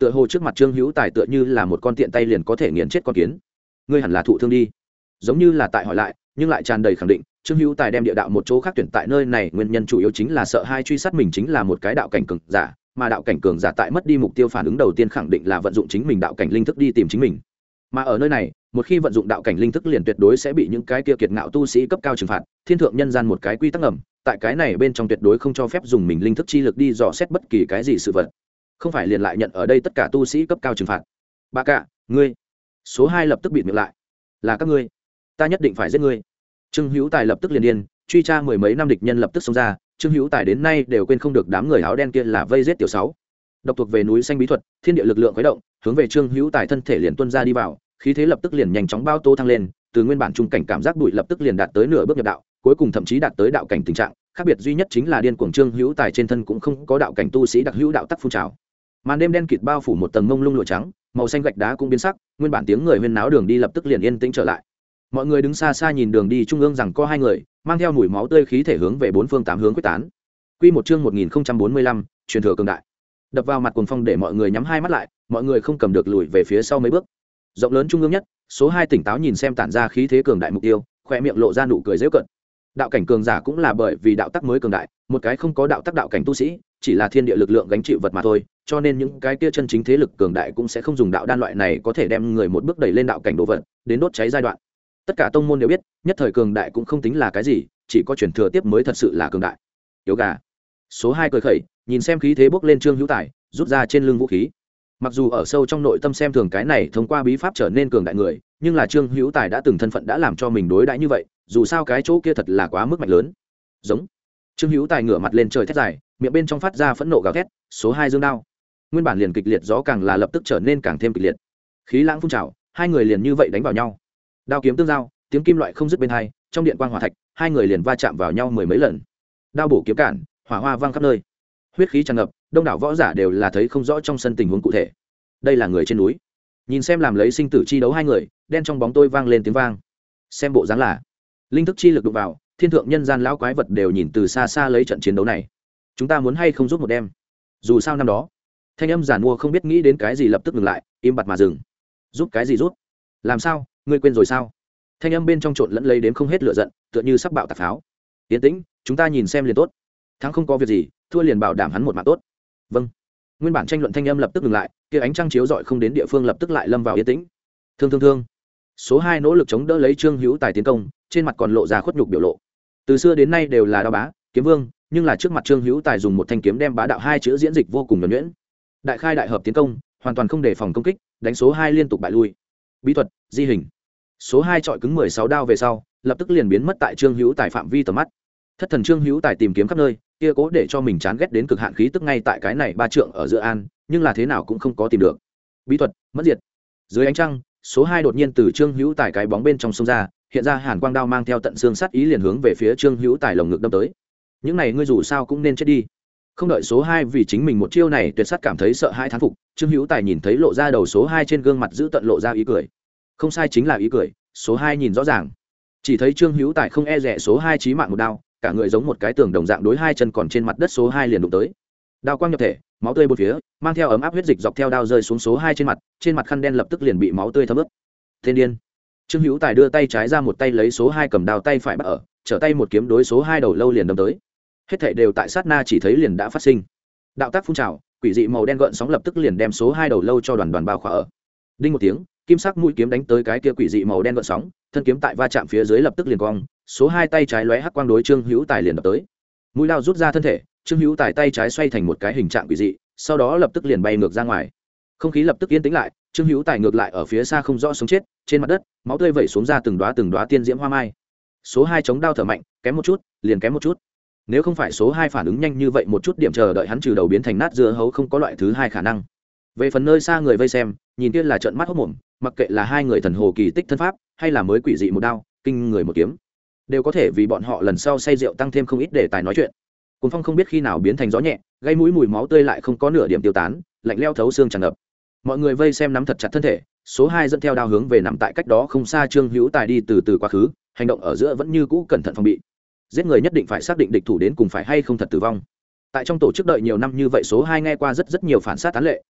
tựa hồ trước mặt trương hữu tài tựa như là một con tiện tay liền có thể nghiền chết con kiến. Ngươi hẳn là thụ thương đi. Giống như là tại hỏi lại nhưng lại tràn đầy khẳng định. Trương hữu tài đem địa đạo một chỗ khác tuyển tại nơi này nguyên nhân chủ yếu chính là sợ hai truy sát mình chính là một cái đạo cảnh cường giả, mà đạo cảnh cường giả tại mất đi mục tiêu phản ứng đầu tiên khẳng định là vận dụng chính mình đạo cảnh linh thức đi tìm chính mình. Mà ở nơi này một khi vận dụng đạo cảnh linh thức liền tuyệt đối sẽ bị những cái kia kiệt ngạo tu sĩ cấp cao trừng phạt. Thiên thượng nhân gian một cái quy tắc ngầm, tại cái này bên trong tuyệt đối không cho phép dùng mình linh thức chi lực đi dò xét bất kỳ cái gì sự vật, không phải liền lại nhận ở đây tất cả tu sĩ cấp cao trừng phạt. Ba cả ngươi. Số hai lập tức bịt miệng lại. Là các ngươi, ta nhất định phải giết ngươi. Trương hữu tài lập tức liền điên, truy tra mười mấy năm địch nhân lập tức xông ra. Trương hữu tài đến nay đều quên không được đám người áo đen kia là vây giết tiểu sáu. Độc thuộc về núi xanh bí thuật, thiên địa lực lượng khuấy động hướng về Trương hữu tài thân thể liền tuôn ra đi vào, khí thế lập tức liền nhanh chóng bao tô thăng lên, từ nguyên bản trung cảnh cảm giác bụi lập tức liền đạt tới nửa bước nhập đạo, cuối cùng thậm chí đạt tới đạo cảnh tình trạng. Khác biệt duy nhất chính là điên cuồng Trương hữu tài trên thân cũng không có đạo cảnh tu sĩ đặc hữu đạo tắc phun trào. Màn đêm đen kịt bao phủ một tầng mông lung lụa trắng, màu xanh gạch đá cũng biến sắc, nguyên bản tiếng người huyên náo đường đi lập tức liền yên tĩnh trở lại. Mọi người đứng xa xa nhìn đường đi trung ương rằng có hai người mang theo mùi máu tươi khí thể hướng về bốn phương tám hướng quyết tán. Quy một chương một nghìn không trăm bốn mươi lăm, truyền thừa cường đại. Đập vào mặt cuồng phong để mọi người nhắm hai mắt lại, mọi người không cầm được lùi về phía sau mấy bước. Rộng lớn trung ương nhất, số hai tỉnh táo nhìn xem tản ra khí thế cường đại mục tiêu, khóe miệng lộ ra nụ cười giễu cợt. Đạo cảnh cường giả cũng là bởi vì đạo tắc mới cường đại, một cái không có đạo tắc đạo cảnh tu sĩ, chỉ là thiên địa lực lượng gánh chịu vật mà thôi, cho nên những cái kia chân chính thế lực cường đại cũng sẽ không dùng đạo đan loại này có thể đem người một bước đẩy lên đạo cảnh đồ vật, đến đốt cháy giai đoạn. Tất cả tông môn đều biết, nhất thời cường đại cũng không tính là cái gì, chỉ có truyền thừa tiếp mới thật sự là cường đại. Yếu gà. Số hai cười khẩy, nhìn xem khí thế bốc lên Trương hữu tài, rút ra trên lưng vũ khí. Mặc dù ở sâu trong nội tâm xem thường cái này thông qua bí pháp trở nên cường đại người, nhưng là Trương hữu tài đã từng thân phận đã làm cho mình đối đãi như vậy, dù sao cái chỗ kia thật là quá mức mạnh lớn. Giống. Trương hữu tài ngửa mặt lên trời thét dài, miệng bên trong phát ra phẫn nộ gào thét. Số hai dương đao. Nguyên bản liền kịch liệt gió càng là lập tức trở nên càng thêm kịch liệt. Khí lãng phun trào, hai người liền như vậy đánh vào nhau. Đao kiếm tương giao, tiếng kim loại không dứt bên hai, trong điện quang hỏa thạch, hai người liền va chạm vào nhau mười mấy lần. Đao bổ kiếm cản, hỏa hoa vang khắp nơi. Huyết khí tràn ngập, đông đảo võ giả đều là thấy không rõ trong sân tình huống cụ thể. Đây là người trên núi. Nhìn xem làm lấy sinh tử chi đấu hai người, đen trong bóng tôi vang lên tiếng vang. Xem bộ dáng là linh thức chi lực đụng vào, thiên thượng nhân gian lão quái vật đều nhìn từ xa xa lấy trận chiến đấu này. Chúng ta muốn hay không giúp một đêm? Dù sao năm đó, thanh âm giản mua không biết nghĩ đến cái gì lập tức ngừng lại, im bặt mà dừng. Giúp cái gì giúp? Làm sao? Ngươi quên rồi sao? Thanh âm bên trong trộn lẫn lấy đến không hết lửa giận, tựa như sắp bạo tạc pháo. Yên tĩnh, chúng ta nhìn xem liền tốt. Thắng không có việc gì, thua liền bảo đảm hắn một mạng tốt. Vâng. Nguyên bản tranh luận thanh âm lập tức ngừng lại, kia ánh trăng chiếu rọi không đến địa phương lập tức lại lâm vào yên tĩnh. Thương thương thương. Số hai nỗ lực chống đỡ lấy Trương hữu tài tiến công, trên mặt còn lộ ra khuất nhục biểu lộ. Từ xưa đến nay đều là đao bá, kiếm vương, nhưng là trước mặt Trương hữu tài dùng một thanh kiếm đem bá đạo hai chữ diễn dịch vô cùng nhuần nhuyễn. Đại khai đại hợp tiến công, hoàn toàn không đề phòng công kích, đánh số hai liên tục bại lui. Bí thuật, di hình. Số hai trọi cứng mười sáu đao về sau, lập tức liền biến mất tại Trương hữu tài phạm vi tầm mắt. Thất thần Trương hữu tài tìm kiếm khắp nơi, kia cố để cho mình chán ghét đến cực hạn khí tức ngay tại cái này ba trượng ở giữa an, nhưng là thế nào cũng không có tìm được. Bí thuật, mất diệt. Dưới ánh trăng, số hai đột nhiên từ Trương hữu tài cái bóng bên trong sông ra, hiện ra hàn quang đao mang theo tận xương sát ý liền hướng về phía Trương hữu tài lồng ngực đâm tới. Những này ngươi dù sao cũng nên chết đi. Không đợi số hai vì chính mình một chiêu này tuyệt sát cảm thấy sợ hãi thán phục, Trương hữu tài nhìn thấy lộ ra đầu số hai trên gương mặt giữ tận lộ ra ý cười. Không sai, chính là ý cười. Số hai nhìn rõ ràng, chỉ thấy Trương hữu tài không e dè số hai chí mạng một đao, cả người giống một cái tường đồng dạng đối hai chân còn trên mặt đất số hai liền đụng tới. Đao quang nhập thể, máu tươi bốn phía, mang theo ấm áp huyết dịch dọc theo đao rơi xuống số hai trên mặt, trên mặt khăn đen lập tức liền bị máu tươi thấm ướt. Thiên điên. Trương hữu tài đưa tay trái ra một tay lấy số hai cầm đao tay phải bắt ở, trở tay một kiếm đối số hai đầu lâu liền đâm tới. Hết thảy đều tại sát na chỉ thấy liền đã phát sinh. Đạo tác phun trào, quỷ dị màu đen gợn sóng lập tức liền đem số hai đầu lâu cho đoàn đoàn bao khỏa ở. Đinh một tiếng, kim sắc mũi kiếm đánh tới cái kia quỷ dị màu đen gợn sóng, thân kiếm tại va chạm phía dưới lập tức liền cong, số hai tay trái lóe hắc quang đối Trương hữu tài liền đập tới. Mũi lao rút ra thân thể, Trương hữu tài tay trái xoay thành một cái hình trạng quỷ dị, sau đó lập tức liền bay ngược ra ngoài. Không khí lập tức yên tĩnh lại, Trương hữu tài ngược lại ở phía xa không rõ sống chết, trên mặt đất máu tươi vẩy xuống ra từng đóa từng đóa tiên diễm hoa mai. Số hai chống đao thở mạnh, kém một chút, liền kém một chút. Nếu không phải số hai phản ứng nhanh như vậy một chút điểm chờ đợi hắn trừ đầu biến thành nát dưa hấu không có loại thứ hai khả năng. Về phần nơi xa người vây xem, nhìn kia là trợn mắt hốt mồm, mặc kệ là hai người thần hồ kỳ tích thân pháp, hay là mới quỷ dị một đao, kinh người một kiếm, đều có thể vì bọn họ lần sau say rượu tăng thêm không ít đề tài nói chuyện. Cuồng phong không biết khi nào biến thành gió nhẹ, gây mũi mùi máu tươi lại không có nửa điểm tiêu tán, lạnh lẽo thấu xương tràn ngập. Mọi người vây xem nắm thật chặt thân thể, số hai dẫn theo đao hướng về nằm tại cách đó không xa Trương hữu tài đi từ từ quá khứ, hành động ở giữa vẫn như cũ cẩn thận phòng bị. Giết người nhất định phải xác định địch thủ đến cùng phải hay không thật tử vong. Tại trong tổ chức đợi nhiều năm như vậy số hai nghe qua rất rất nhiều phản sát tán lệ,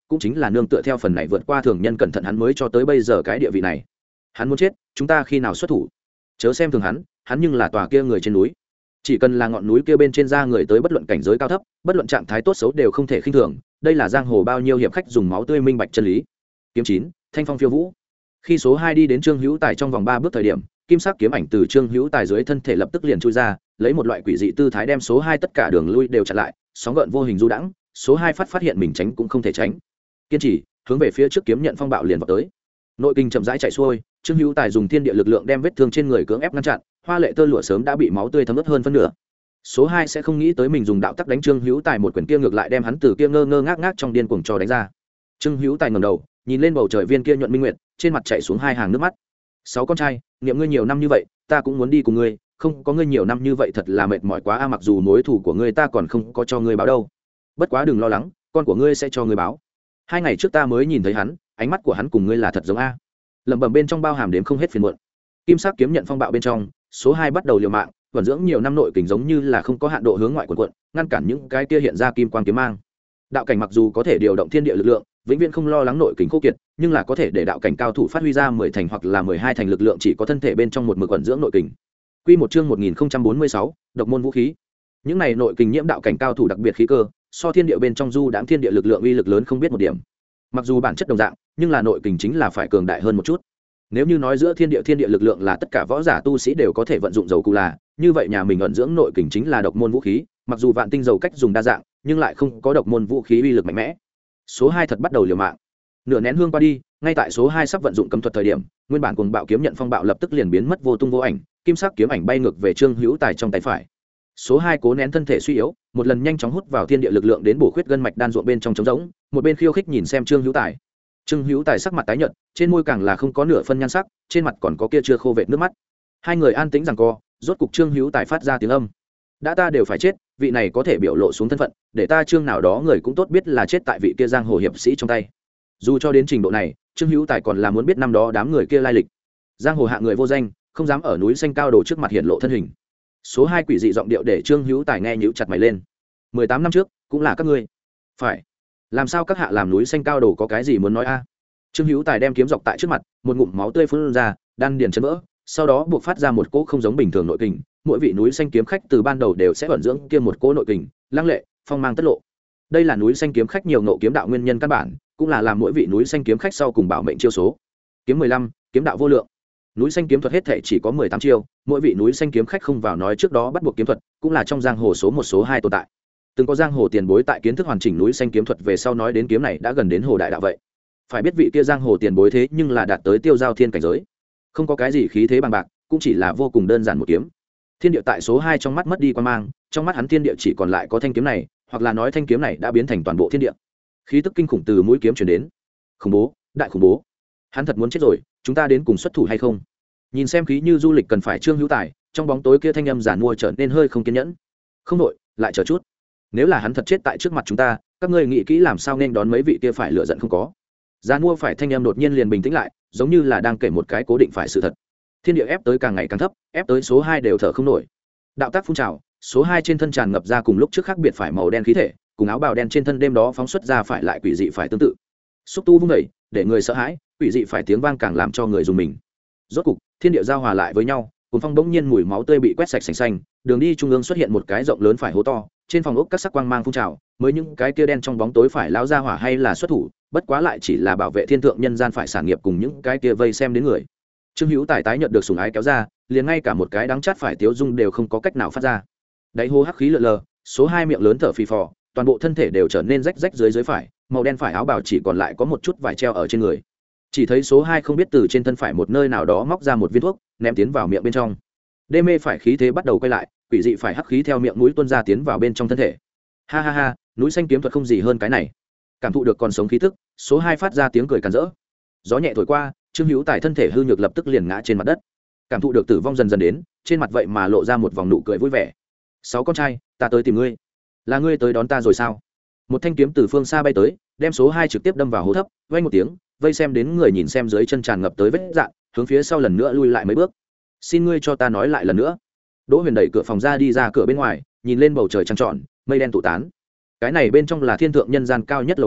cũng chính là nương tựa theo phần này vượt qua thường nhân cẩn thận hắn mới cho tới bây giờ cái địa vị này. Hắn muốn chết, chúng ta khi nào xuất thủ? Chớ xem thường hắn, hắn nhưng là tòa kia người trên núi. Chỉ cần là ngọn núi kia bên trên ra người tới, bất luận cảnh giới cao thấp, bất luận trạng thái tốt xấu đều không thể khinh thường. Đây là giang hồ bao nhiêu hiệp khách dùng máu tươi minh bạch chân lý. Kiếm chín, thanh phong phiêu vũ. Khi số hai đi đến Trương Hữu Tài trong vòng ba bước thời điểm, kim sắc kiếm ảnh từ Trương Hữu Tài dưới thân thể lập tức liền chui ra, lấy một loại quỷ dị tư thái đem số hai tất cả đường lui đều chặn lại, sóng gợn vô hình du đãng, số hai phát phát hiện mình tránh cũng không thể tránh. Kiên trì, hướng về phía trước kiếm nhận phong bạo liền vào tới. Nội kinh chậm rãi chạy xuôi, Trương Hữu Tài dùng thiên địa lực lượng đem vết thương trên người cưỡng ép ngăn chặn, hoa lệ tơ lụa sớm đã bị máu tươi thấm ướt hơn phân nửa. Số hai sẽ không nghĩ tới mình dùng đạo tắc đánh Trương Hữu Tài một quyền kia, ngược lại đem hắn từ kia ngơ ngơ ngác ngác trong điên cuồng cho đánh ra. Trương Hữu Tài ngẩng đầu, nhìn lên bầu trời viên kia nhuận minh nguyệt, trên mặt chảy xuống hai hàng nước mắt. Sáu con trai, niệm ngươi nhiều năm như vậy, ta cũng muốn đi cùng ngươi, không có ngươi nhiều năm như vậy thật là mệt mỏi quá a, mặc dù mối thù của ngươi ta còn không có cho ngươi báo đâu. Bất quá đừng lo lắng, con của ngươi sẽ cho ngươi báo. Hai ngày trước ta mới nhìn thấy hắn, ánh mắt của hắn cùng ngươi là thật giống a. Lẩm bẩm bên trong bao hàm đếm không hết phiền muộn. Kim sắc kiếm nhận phong bạo bên trong, số hai bắt đầu liều mạng, vận dưỡng nhiều năm nội kình giống như là không có hạn độ hướng ngoại cuộn cuộn, ngăn cản những cái kia hiện ra kim quang kiếm mang. Đạo cảnh mặc dù có thể điều động thiên địa lực lượng, vĩnh viễn không lo lắng nội kình khô kiệt, nhưng là có thể để đạo cảnh cao thủ phát huy ra mười thành hoặc là mười hai thành lực lượng chỉ có thân thể bên trong một mực vận dưỡng nội kình. Quy một chương một nghìn không trăm bốn mươi sáu, độc môn vũ khí. Những này nội kình nhiễm đạo cảnh cao thủ đặc biệt khí cơ, so thiên địa bên trong du đãng thiên địa lực lượng uy lực lớn không biết một điểm. Mặc dù bản chất đồng dạng, nhưng là nội kình chính là phải cường đại hơn một chút. Nếu như nói giữa thiên địa thiên địa lực lượng là tất cả võ giả tu sĩ đều có thể vận dụng dầu cụ là, như vậy nhà mình ẩn dưỡng nội kình chính là độc môn vũ khí, mặc dù vạn tinh dầu cách dùng đa dạng, nhưng lại không có độc môn vũ khí uy lực mạnh mẽ. Số hai thật bắt đầu liều mạng. Nửa nén hương qua đi, ngay tại số hai sắp vận dụng cấm thuật thời điểm, nguyên bản cuồng bạo kiếm nhận phong bạo lập tức liền biến mất vô tung vô ảnh, kim sắc kiếm ảnh bay ngược về Trương Hữu Tài trong tay phải. Số hai cố nén thân thể suy yếu, một lần nhanh chóng hút vào thiên địa lực lượng đến bổ khuyết gân mạch đan ruộng bên trong trống rỗng, một bên khiêu khích nhìn xem Trương Hữu Tài. Trương Hữu Tài sắc mặt tái nhợt, trên môi càng là không có nửa phân nhan sắc, trên mặt còn có kia chưa khô vệt nước mắt. Hai người an tĩnh giằng co, rốt cục Trương Hữu Tài phát ra tiếng âm. Đã ta đều phải chết, vị này có thể biểu lộ xuống thân phận, để ta Trương nào đó người cũng tốt biết là chết tại vị kia giang hồ hiệp sĩ trong tay. Dù cho đến trình độ này, Trương Hữu Tài còn là muốn biết năm đó đám người kia lai lịch. Giang hồ hạ người vô danh, không dám ở núi xanh cao đồ trước mặt hiện lộ thân hình. Số hai quỷ dị giọng điệu để Trương Hữu Tài nghe nhíu chặt mày lên. Mười tám năm trước, cũng là các ngươi. Phải. Làm sao các hạ làm núi xanh cao đồ có cái gì muốn nói a? Trương Hữu Tài đem kiếm dọc tại trước mặt, một ngụm máu tươi phun ra, đan điền chấn vỡ, sau đó buộc phát ra một cỗ không giống bình thường nội kình. Mỗi vị núi xanh kiếm khách từ ban đầu đều sẽ vận dưỡng kia một cỗ nội kình, lăng lệ, phong mang tất lộ. Đây là núi xanh kiếm khách nhiều ngộ kiếm đạo nguyên nhân căn bản, cũng là làm mỗi vị núi xanh kiếm khách sau cùng bảo mệnh chiêu số. Kiếm mười lăm, kiếm đạo vô lượng. Núi xanh kiếm thuật hết thể chỉ có mười tám chiêu, mỗi vị núi xanh kiếm khách không vào nói trước đó bắt buộc kiếm thuật, cũng là trong giang hồ số một số hai tồn tại. Từng có giang hồ tiền bối tại kiến thức hoàn chỉnh núi xanh kiếm thuật về sau nói đến kiếm này đã gần đến hồ đại đạo vậy. Phải biết vị kia giang hồ tiền bối thế nhưng là đạt tới tiêu giao thiên cảnh giới, không có cái gì khí thế bằng bạc, cũng chỉ là vô cùng đơn giản một kiếm. Thiên địa tại số hai trong mắt mất đi quan mang, trong mắt hắn thiên địa chỉ còn lại có thanh kiếm này, hoặc là nói thanh kiếm này đã biến thành toàn bộ thiên địa. Khí tức kinh khủng từ mũi kiếm truyền đến. Khủng bố, đại khủng bố. Hắn thật muốn chết rồi, chúng ta đến cùng xuất thủ hay không? Nhìn xem khí như du lịch cần phải Trương Hữu Tài, trong bóng tối kia thanh âm giản mua trở nên hơi không kiên nhẫn. Không đội, lại chờ chút. Nếu là hắn thật chết tại trước mặt chúng ta, các ngươi nghĩ kỹ làm sao nên đón mấy vị kia phải lựa giận không có? Giản mua phải thanh âm đột nhiên liền bình tĩnh lại, giống như là đang kể một cái cố định phải sự thật. Thiên địa ép tới càng ngày càng thấp, ép tới số hai đều thở không nổi. Đạo tác phun trào, số hai trên thân tràn ngập ra cùng lúc trước khác biệt phải màu đen khí thể, cùng áo bào đen trên thân đêm đó phóng xuất ra phải lại quỷ dị phải tương tự. Xúc tu vung đẩy, để người sợ hãi, quỷ dị phải tiếng vang càng làm cho người dùng mình. Rốt cục, thiên địa giao hòa lại với nhau, cuốn phong bỗng nhiên mùi máu tươi bị quét sạch sành xanh, đường đi trung ương xuất hiện một cái rộng lớn phải hố to, trên phòng ốc các sắc quang mang phun trào, mới những cái kia đen trong bóng tối phải lao ra hỏa hay là xuất thủ, bất quá lại chỉ là bảo vệ thiên thượng nhân gian phải sản nghiệp cùng những cái kia vây xem đến người. Trương Hữu Tài tái nhận được sủng ái kéo ra, liền ngay cả một cái đắng chát phải tiếu dung đều không có cách nào phát ra. Đáy hô hắc khí lờ lờ, số hai miệng lớn thở phì phò, toàn bộ thân thể đều trở nên rách rách dưới dưới phải, màu đen phải áo bào chỉ còn lại có một chút vải treo ở trên người. Chỉ thấy số hai không biết từ trên thân phải một nơi nào đó móc ra một viên thuốc, ném tiến vào miệng bên trong. Đê mê phải khí thế bắt đầu quay lại, quỷ dị phải hắc khí theo miệng mũi tuôn ra tiến vào bên trong thân thể. Ha ha ha, núi xanh kiếm thuật không gì hơn cái này. Cảm thụ được còn sống khí tức, số hai phát ra tiếng cười càn rỡ. Gió nhẹ thổi qua, Trương Hữu Tài thân thể hư nhược lập tức liền ngã trên mặt đất. Cảm thụ được tử vong dần dần đến, trên mặt vậy mà lộ ra một vòng nụ cười vui vẻ. Sáu con trai, ta tới tìm ngươi. Là ngươi tới đón ta rồi sao? Một thanh kiếm từ phương xa bay tới, đem số hai trực tiếp đâm vào hố thấp, vang một tiếng, vây xem đến người nhìn xem dưới chân tràn ngập tới vết dạn, hướng phía sau lần nữa lui lại mấy bước. Xin ngươi cho ta nói lại lần nữa. Đỗ Huyền đẩy cửa phòng ra đi ra cửa bên ngoài, nhìn lên bầu trời trăng tròn, mây đen tụ tán. Cái này bên trong là thiên thượng nhân gian cao nhất lầu cát,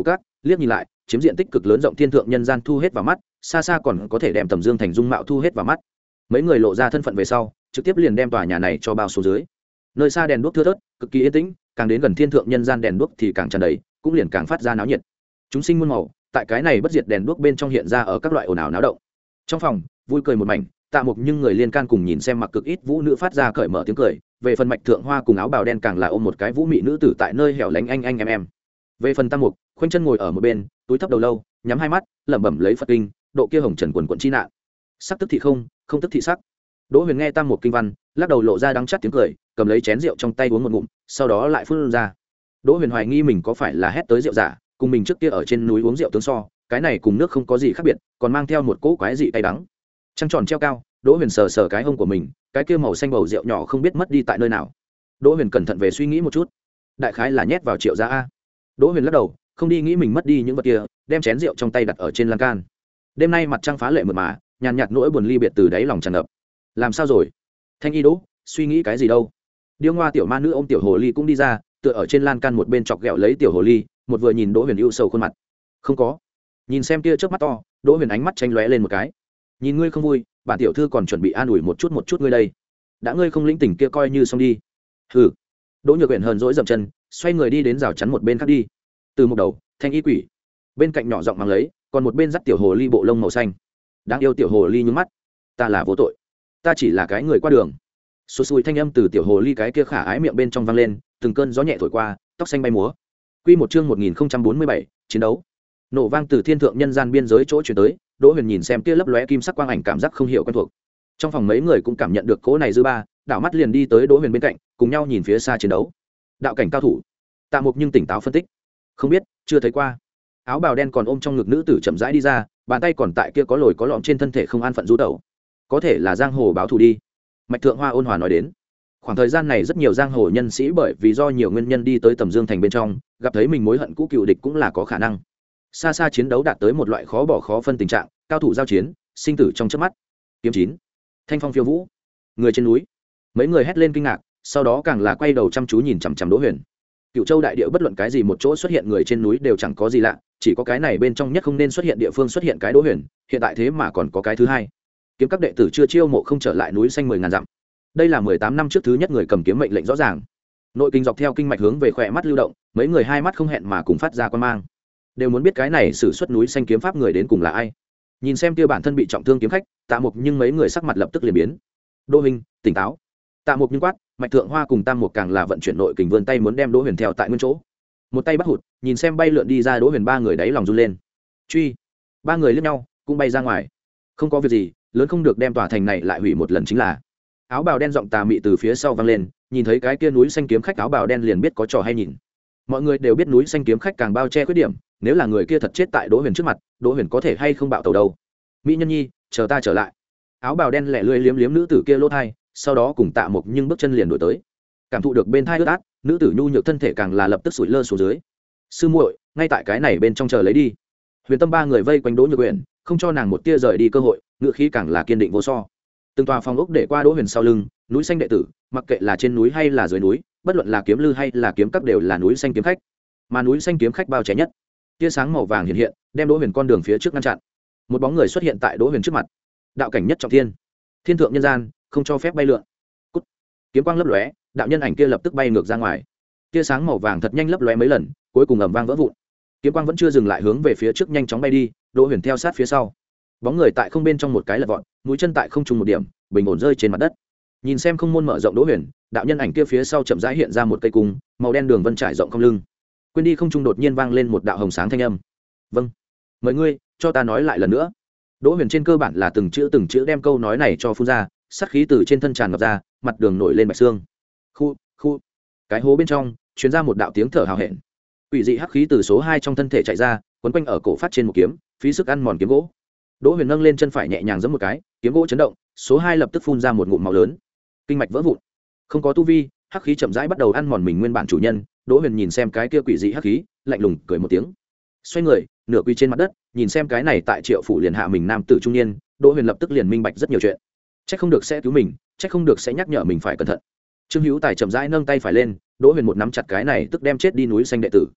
liếc nhìn lại chiếm diện tích cực lớn rộng thiên thượng nhân gian thu hết vào mắt, xa xa còn có thể đem tầm dương thành dung mạo thu hết vào mắt. Mấy người lộ ra thân phận về sau trực tiếp liền đem tòa nhà này cho bao số dưới. Nơi xa đèn đuốc thưa thớt cực kỳ yên tĩnh, càng đến gần thiên thượng nhân gian đèn đuốc thì càng tràn đầy, cũng liền càng phát ra náo nhiệt. Chúng sinh muôn màu tại cái này bất diệt đèn đuốc bên trong hiện ra ở các loại ồn ào náo động. Trong phòng vui cười một mảnh, Tạ Mục nhưng người liên can cùng nhìn xem mặc cực ít vũ nữ phát ra cởi mở tiếng cười. Về phần Mạch Thượng Hoa cùng áo bào đen càng là ôm một cái vũ mị nữ tử tại nơi hẻo lánh anh anh em em. Về phần Tam Mục, khoanh chân ngồi ở một bên, túi thấp đầu lâu, nhắm hai mắt, lẩm bẩm lấy Phật kinh, độ kia hồng trần quần quần chi nạn. Sắc tức thị không, không tức thị sắc. Đỗ Huyền nghe Tam Mục kinh văn, lắc đầu lộ ra đắng chát tiếng cười, cầm lấy chén rượu trong tay uống một ngụm, sau đó lại phun ra. Đỗ Huyền hoài nghi mình có phải là hét tới rượu giả, cùng mình trước kia ở trên núi uống rượu tướng so, cái này cùng nước không có gì khác biệt, còn mang theo một cỗ quái dị cay đắng. Trăng tròn treo cao, Đỗ Huyền sờ sờ cái hông của mình, cái kia màu xanh bầu rượu nhỏ không biết mất đi tại nơi nào. Đỗ Huyền cẩn thận về suy nghĩ một chút, đại khái là nhét vào triệu gia a. Đỗ Huyền lắc đầu, không đi nghĩ mình mất đi những vật kia, đem chén rượu trong tay đặt ở trên lan can. Đêm nay mặt trăng phá lệ mượt mà, nhàn nhạt nỗi buồn ly biệt từ đáy lòng tràn ngập. Làm sao rồi? Thanh Y Đỗ, suy nghĩ cái gì đâu? Điêu Ngoa tiểu ma nữ ôm tiểu hồ ly cũng đi ra, tựa ở trên lan can một bên chọc ghẹo lấy tiểu hồ ly, một vừa nhìn Đỗ Huyền ưu sầu khuôn mặt. Không có. Nhìn xem kia trước mắt to, Đỗ Huyền ánh mắt tranh lóe lên một cái. Nhìn ngươi không vui, bản tiểu thư còn chuẩn bị an ủi một chút một chút ngươi đây. Đã ngươi không lĩnh tỉnh kia coi như xong đi. Hừ. Đỗ Nhược Uyển hờn dỗi dậm chân, xoay người đi đến rào chắn một bên khác đi. Từ một đầu, Thanh Y quỷ. Bên cạnh nhỏ giọng mang lấy, còn một bên dắt tiểu hồ ly bộ lông màu xanh. Đáng yêu tiểu hồ ly nhướng mắt. Ta là vô tội, ta chỉ là cái người qua đường. Xù xùi thanh âm từ tiểu hồ ly cái kia khả ái miệng bên trong vang lên, từng cơn gió nhẹ thổi qua, tóc xanh bay múa. Quy một chương một nghìn không trăm bốn mươi bảy, chiến đấu. Nổ vang từ thiên thượng nhân gian biên giới chỗ truyền tới, Đỗ Huyền nhìn xem kia lấp lóe kim sắc quang ảnh cảm giác không hiểu quen thuộc. Trong phòng mấy người cũng cảm nhận được cỗ này dư ba, đảo mắt liền đi tới Đỗ Huyền bên cạnh, cùng nhau nhìn phía xa chiến đấu. Đạo cảnh cao thủ. Tạ Mục nhưng tỉnh táo phân tích. Không biết, chưa thấy qua. Áo bào đen còn ôm trong ngực nữ tử chậm rãi đi ra, bàn tay còn tại kia có lồi có lõm trên thân thể không an phận du tẩu. Có thể là giang hồ báo thù đi. Mạch Thượng Hoa ôn hòa nói đến. Khoảng thời gian này rất nhiều giang hồ nhân sĩ bởi vì do nhiều nguyên nhân đi tới Tầm Dương thành bên trong, gặp thấy mình mối hận cũ cựu địch cũng là có khả năng. Xa xa chiến đấu đạt tới một loại khó bỏ khó phân tình trạng, cao thủ giao chiến, sinh tử trong chớp mắt. Kiếm chín, thanh phong phiêu vũ, người trên núi. Mấy người hét lên kinh ngạc, sau đó càng là quay đầu chăm chú nhìn chằm chằm Đỗ Huyền. Cựu Châu đại địa bất luận cái gì một chỗ xuất hiện người trên núi đều chẳng có gì lạ, chỉ có cái này bên trong nhất không nên xuất hiện địa phương xuất hiện cái Đỗ Huyền, hiện tại thế mà còn có cái thứ hai. Kiếm các đệ tử chưa chiêu mộ không trở lại núi xanh mười ngàn dặm. Đây là mười tám năm trước thứ nhất người cầm kiếm mệnh lệnh rõ ràng. Nội kinh dọc theo kinh mạch hướng về khỏe mắt lưu động, mấy người hai mắt không hẹn mà cùng phát ra quan mang. Đều muốn biết cái này sử xuất núi xanh kiếm pháp người đến cùng là ai. Nhìn xem kia bản thân bị trọng thương kiếm khách, Tạ Mục nhưng mấy người sắc mặt lập tức liền biến. Đỗ huynh, tỉnh táo. Tạ Mục nhưng quát, Mạch Thượng Hoa cùng Tam Mục càng là vận chuyển nội kình vươn tay muốn đem Đỗ Huyền theo tại nguyên chỗ. Một tay bắt hụt, nhìn xem bay lượn đi ra Đỗ Huyền ba người đáy lòng run lên. Truy. Ba người liếc nhau, cũng bay ra ngoài. Không có việc gì, lớn không được đem tòa thành này lại hủy một lần chính là. Áo bào đen giọng tà mị từ phía sau vang lên, nhìn thấy cái kia núi xanh kiếm khách áo bào đen liền biết có trò hay nhìn. Mọi người đều biết núi xanh kiếm khách càng bao che khuyết điểm, nếu là người kia thật chết tại Đỗ Huyền trước mặt, Đỗ Huyền có thể hay không bạo tẩu đâu. Mỹ nhân nhi, chờ ta trở lại. Áo bào đen lẻ lươi liếm liếm nữ tử kia lỗ thai, sau đó cùng Tạ Mục nhưng bước chân liền đuổi tới. Cảm thụ được bên thai ướt át, nữ tử nhu nhược thân thể càng là lập tức sủi lơ xuống dưới. Sư muội, ngay tại cái này bên trong chờ lấy đi. Huyền Tâm ba người vây quanh Đỗ Nhược Uyển, không cho nàng một tia rời đi cơ hội, ngữ khí càng là kiên định vô so. Từng tòa phòng ốc để qua Đỗ Huyền sau lưng, núi xanh đệ tử, mặc kệ là trên núi hay là dưới núi, bất luận là kiếm lư hay là kiếm các đều là núi xanh kiếm khách. Mà núi xanh kiếm khách bao trẻ nhất, tia sáng màu vàng hiện hiện, đem Đỗ Huyền con đường phía trước ngăn chặn. Một bóng người xuất hiện tại Đỗ Huyền trước mặt. Đạo cảnh nhất trọng thiên, thiên thượng nhân gian, không cho phép bay lượn. Cút. Kiếm quang lấp lóe, đạo nhân ảnh kia lập tức bay ngược ra ngoài. Tia sáng màu vàng thật nhanh lấp lóe mấy lần, cuối cùng ầm vang vỡ vụn. Kiếm quang vẫn chưa dừng lại hướng về phía trước nhanh chóng bay đi, Đỗ Huyền theo sát phía sau. Bóng người tại không bên trong một cái lật vọt, mũi chân tại không trùng một điểm, bình ổn rơi trên mặt đất. Nhìn xem không môn mở rộng Đỗ Huyền, đạo nhân ảnh kia phía sau chậm rãi hiện ra một cây cung, màu đen đường vân trải rộng không lưng. Quên đi không trung đột nhiên vang lên một đạo hồng sáng thanh âm. "Vâng, mời ngươi, cho ta nói lại lần nữa." Đỗ Huyền trên cơ bản là từng chữ từng chữ đem câu nói này cho phun ra, sát khí từ trên thân tràn ngập ra, mặt đường nổi lên bạch xương. Khu, khu. Cái hố bên trong truyền ra một đạo tiếng thở hào hẹn. Quỷ dị hắc khí từ số hai trong thân thể chạy ra, quấn quanh ở cổ phát trên một kiếm, phí sức ăn mòn kiếm gỗ. Đỗ Huyền nâng lên chân phải nhẹ nhàng giẫm một cái, kiếm gỗ chấn động, số hai lập tức phun ra một ngụm máu lớn. Kinh mạch vỡ vụn. Không có tu vi, hắc khí chậm rãi bắt đầu ăn mòn mình nguyên bản chủ nhân. Đỗ Huyền nhìn xem cái kia quỷ dị hắc khí, lạnh lùng cười một tiếng. Xoay người, nửa quỳ trên mặt đất, nhìn xem cái này tại Triệu phủ liền hạ mình nam tử trung niên, Đỗ Huyền lập tức liền minh bạch rất nhiều chuyện. Chắc không được sẽ cứu mình, chắc không được sẽ nhắc nhở mình phải cẩn thận. Trương Hữu Tài chậm rãi nâng tay phải lên, Đỗ Huyền một nắm chặt cái này tức đem chết đi núi xanh đệ tử.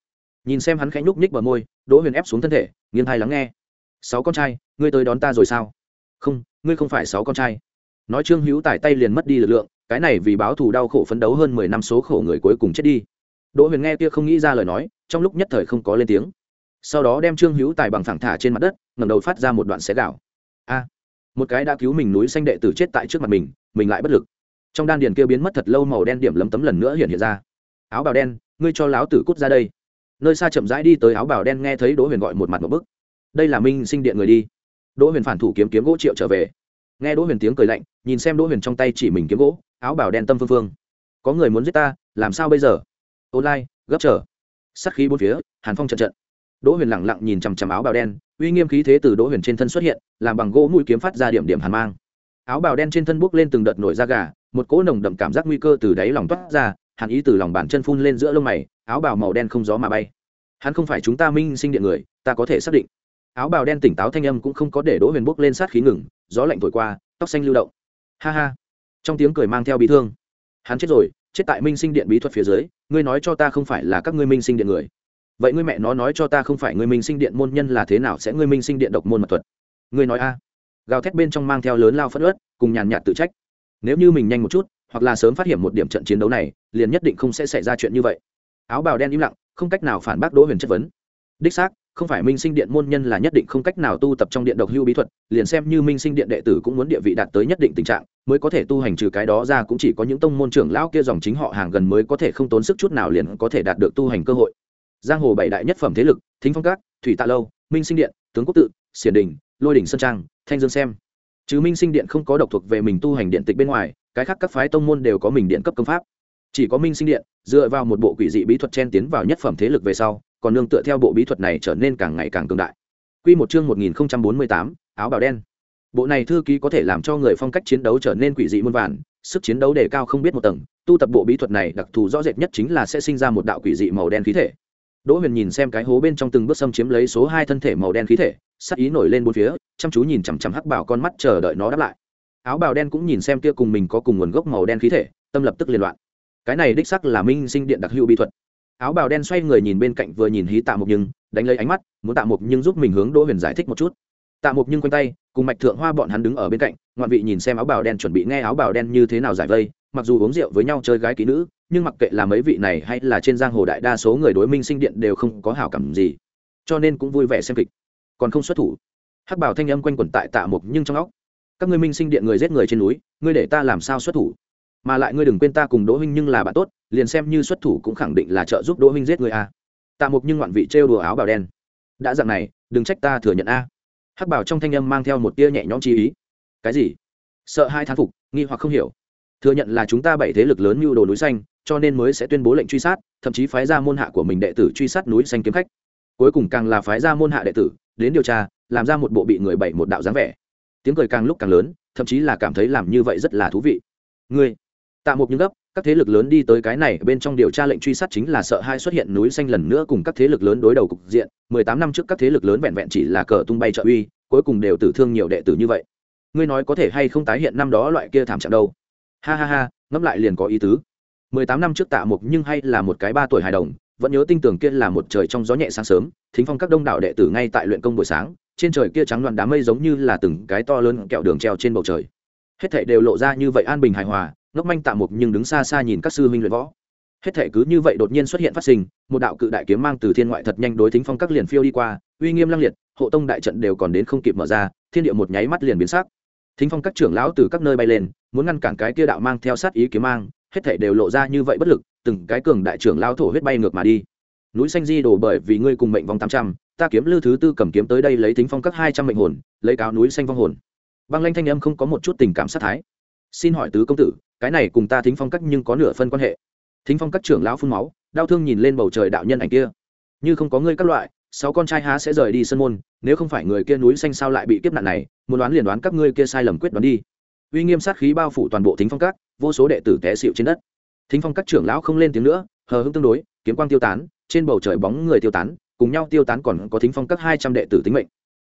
nhìn xem hắn khẽ nhúc nhích bờ môi, Đỗ Huyền ép xuống thân thể, nghiêng tai lắng nghe. Sáu con trai, ngươi tới đón ta rồi sao? Không, ngươi không phải sáu con trai. Nói Trương Hữu Tài tay liền mất đi lực lượng, cái này vì báo thù đau khổ phấn đấu hơn mười năm số khổ người cuối cùng chết đi. Đỗ Huyền nghe kia không nghĩ ra lời nói, trong lúc nhất thời không có lên tiếng. Sau đó đem Trương Hữu Tài bằng phẳng thả trên mặt đất, ngẩng đầu phát ra một đoạn xé gạo. A, một cái đã cứu mình núi xanh đệ tử chết tại trước mặt mình, mình lại bất lực. Trong đan điền kia biến mất thật lâu màu đen điểm lấm tấm lần nữa hiện hiện ra. Áo bào đen, ngươi cho láo tử cút ra đây. Nơi xa chậm rãi đi tới áo bào đen nghe thấy Đỗ Huyền gọi một mặt một bức. Đây là Minh Sinh Điện người đi. Đỗ Huyền phản thủ kiếm kiếm gỗ triệu trở về. Nghe Đỗ Huyền tiếng cười lạnh, nhìn xem Đỗ Huyền trong tay chỉ mình kiếm gỗ, áo bào đen tâm phương phương. Có người muốn giết ta, làm sao bây giờ? Online, gấp trở. Sát khí bốn phía, hàn phong trận trận. Đỗ Huyền lặng lặng nhìn chằm chằm áo bào đen, uy nghiêm khí thế từ Đỗ Huyền trên thân xuất hiện, làm bằng gỗ mũi kiếm phát ra điểm điểm hàn mang. Áo bào đen trên thân bốc lên từng đợt nổi da gà, một cỗ nồng đậm cảm giác nguy cơ từ đáy lòng toát ra, hàn ý từ lòng bàn chân phun lên giữa lông mày, áo bào màu đen không gió mà bay. Hắn không phải chúng ta Minh Sinh Điện người, ta có thể xác định. Áo bào đen tỉnh táo thanh âm cũng không có để Đỗ Huyền bốc lên sát khí ngừng, gió lạnh thổi qua, tóc xanh lưu động. Ha ha. Trong tiếng cười mang theo bi thương. Hắn chết rồi, chết tại Minh Sinh Điện bí thuật phía dưới, ngươi nói cho ta không phải là các ngươi Minh Sinh Điện người. Vậy ngươi mẹ nó nói cho ta không phải ngươi Minh Sinh Điện môn nhân là thế nào sẽ ngươi Minh Sinh Điện độc môn mật thuật? Ngươi nói a? Gào thét bên trong mang theo lớn lao phẫn uất, cùng nhàn nhạt tự trách. Nếu như mình nhanh một chút, hoặc là sớm phát hiện một điểm trận chiến đấu này, liền nhất định không sẽ xảy ra chuyện như vậy. Áo bào đen im lặng, không cách nào phản bác Đỗ Huyền chất vấn. Đích xác, không phải Minh Sinh Điện môn nhân là nhất định không cách nào tu tập trong điện độc hưu bí thuật, liền xem như Minh Sinh Điện đệ tử cũng muốn địa vị đạt tới nhất định tình trạng, mới có thể tu hành, trừ cái đó ra cũng chỉ có những tông môn trưởng lão kia dòng chính họ hàng gần mới có thể không tốn sức chút nào liền có thể đạt được tu hành cơ hội. Giang hồ bảy đại nhất phẩm thế lực, Thính Phong Các, Thủy Tạ Lâu, Minh Sinh Điện, Tướng Quốc Tự, Xiển Đình, Lôi Đỉnh Sơn Trang, Thanh Dương xem. Chứ Minh Sinh Điện không có độc thuộc về mình tu hành điện tịch bên ngoài, cái khác các phái tông môn đều có mình điện cấp công pháp. Chỉ có Minh Sinh Điện dựa vào một bộ quỷ dị bí thuật chen tiến vào nhất phẩm thế lực về sau, còn nương tựa theo bộ bí thuật này trở nên càng ngày càng cường đại. Quy một chương một nghìn không trăm bốn mươi tám, áo bào đen. Bộ này thư ký có thể làm cho người phong cách chiến đấu trở nên quỷ dị muôn vàn, sức chiến đấu đề cao không biết một tầng, tu tập bộ bí thuật này đặc thù rõ rệt nhất chính là sẽ sinh ra một đạo quỷ dị màu đen khí thể. Đỗ Huyền nhìn xem cái hố bên trong từng bước xâm chiếm lấy số hai thân thể màu đen khí thể, sắc ý nổi lên bốn phía, chăm chú nhìn chằm chằm hắc bảo con mắt chờ đợi nó đáp lại. Áo bào đen cũng nhìn xem kia cùng mình có cùng nguồn gốc màu đen khí thể, tâm lập tức liên loạn. Cái này đích xác là Minh Sinh Điện đặc hữu bí thuật. Áo bào đen xoay người nhìn bên cạnh vừa nhìn hí Tạ Mục Nhưng, đánh lấy ánh mắt, muốn Tạ Mục Nhưng giúp mình hướng Đỗ Huyền giải thích một chút. Tạ Mục Nhưng quanh tay, cùng Mạch Thượng Hoa bọn hắn đứng ở bên cạnh, ngoạn vị nhìn xem áo bào đen chuẩn bị nghe áo bào đen như thế nào giải vây, mặc dù uống rượu với nhau chơi gái kỹ nữ, nhưng mặc kệ là mấy vị này hay là trên giang hồ đại đa số người đối Minh Sinh Điện đều không có hảo cảm gì, cho nên cũng vui vẻ xem kịch, còn không xuất thủ. Hắc bảo thanh âm quanh quẩn tại Tạ Mục Nhưng trong óc. Các ngươi Minh Sinh Điện người giết người trên núi, ngươi để ta làm sao xuất thủ? Mà lại ngươi đừng quên ta cùng Đỗ huynh nhưng là bạn tốt, liền xem như xuất thủ cũng khẳng định là trợ giúp Đỗ huynh giết người a. Tạ Mục Nhưng ngoạn vị trêu đùa áo bào đen. Đã dạng này, đừng trách ta thừa nhận a. Hắc bảo trong thanh âm mang theo một tia nhẹ nhõm chi ý. Cái gì? Sợ hai thán phục, nghi hoặc không hiểu. Thừa nhận là chúng ta bảy thế lực lớn như đồ núi xanh, cho nên mới sẽ tuyên bố lệnh truy sát, thậm chí phái ra môn hạ của mình đệ tử truy sát núi xanh kiếm khách. Cuối cùng càng là phái ra môn hạ đệ tử đến điều tra, làm ra một bộ bị người bảy một đạo dáng vẻ. Tiếng cười càng lúc càng lớn, thậm chí là cảm thấy làm như vậy rất là thú vị. Ngươi, Tạ Mục Nhưng gấp, các thế lực lớn đi tới cái này bên trong điều tra lệnh truy sát chính là sợ hai xuất hiện núi xanh lần nữa cùng các thế lực lớn đối đầu cục diện. Mười tám năm trước các thế lực lớn vẹn vẹn chỉ là cờ tung bay trợ uy, cuối cùng đều tử thương nhiều đệ tử như vậy. Ngươi nói có thể hay không tái hiện năm đó loại kia thảm trạng đâu? Ha ha ha, ngẫm lại liền có ý tứ. Mười tám năm trước Tạ Mục Nhưng hay là một cái ba tuổi hài đồng, vẫn nhớ tinh tường kia là một trời trong gió nhẹ sáng sớm, Thính Phong các đông đảo đệ tử ngay tại luyện công buổi sáng, trên trời kia trắng loạn đám mây giống như là từng cái to lớn kẹo đường treo trên bầu trời. Hết thảy đều lộ ra như vậy an bình hài hòa, ngốc manh Tạ Mục Nhưng đứng xa xa nhìn các sư huynh luyện võ. Hết thảy cứ như vậy đột nhiên xuất hiện phát sinh, một đạo cự đại kiếm mang từ thiên ngoại thật nhanh đối Thính Phong các liền phiêu đi qua, uy nghiêm lăng liệt, hộ tông đại trận đều còn đến không kịp mở ra, thiên địa một nháy mắt liền biến sắc. Thính Phong các trưởng lão từ các nơi bay lên, muốn ngăn cản cái kia đạo mang theo sát ý kiếm mang, hết thảy đều lộ ra như vậy bất lực, từng cái cường đại trưởng lão thổ huyết bay ngược mà đi. Núi xanh di đổ bởi vì ngươi cùng mệnh vong tám trăm, ta kiếm lư thứ tư cầm kiếm tới đây lấy Thính Phong các hai trăm mệnh hồn, lấy cáo núi xanh vong hồn. Băng Lanh thanh âm không có một chút tình cảm sát thái. Xin hỏi tứ công tử, cái này cùng ta Thính Phong các nhưng có nửa phân quan hệ. Thính Phong các trưởng lão phun máu, đau thương nhìn lên bầu trời đạo nhân ảnh kia. Như không có ngươi các loại, sáu con trai há sẽ rời đi sân môn, nếu không phải người kia núi xanh sao lại bị kiếp nạn này, muốn đoán liền đoán các ngươi kia sai lầm quyết đoán đi. Uy nghiêm sát khí bao phủ toàn bộ Thính Phong các, vô số đệ tử té xỉu trên đất. Thính Phong các trưởng lão không lên tiếng nữa, hờ hững tương đối, kiếm quang tiêu tán, trên bầu trời bóng người tiêu tán, cùng nhau tiêu tán còn có Thính Phong các hai trăm đệ tử tính mệnh.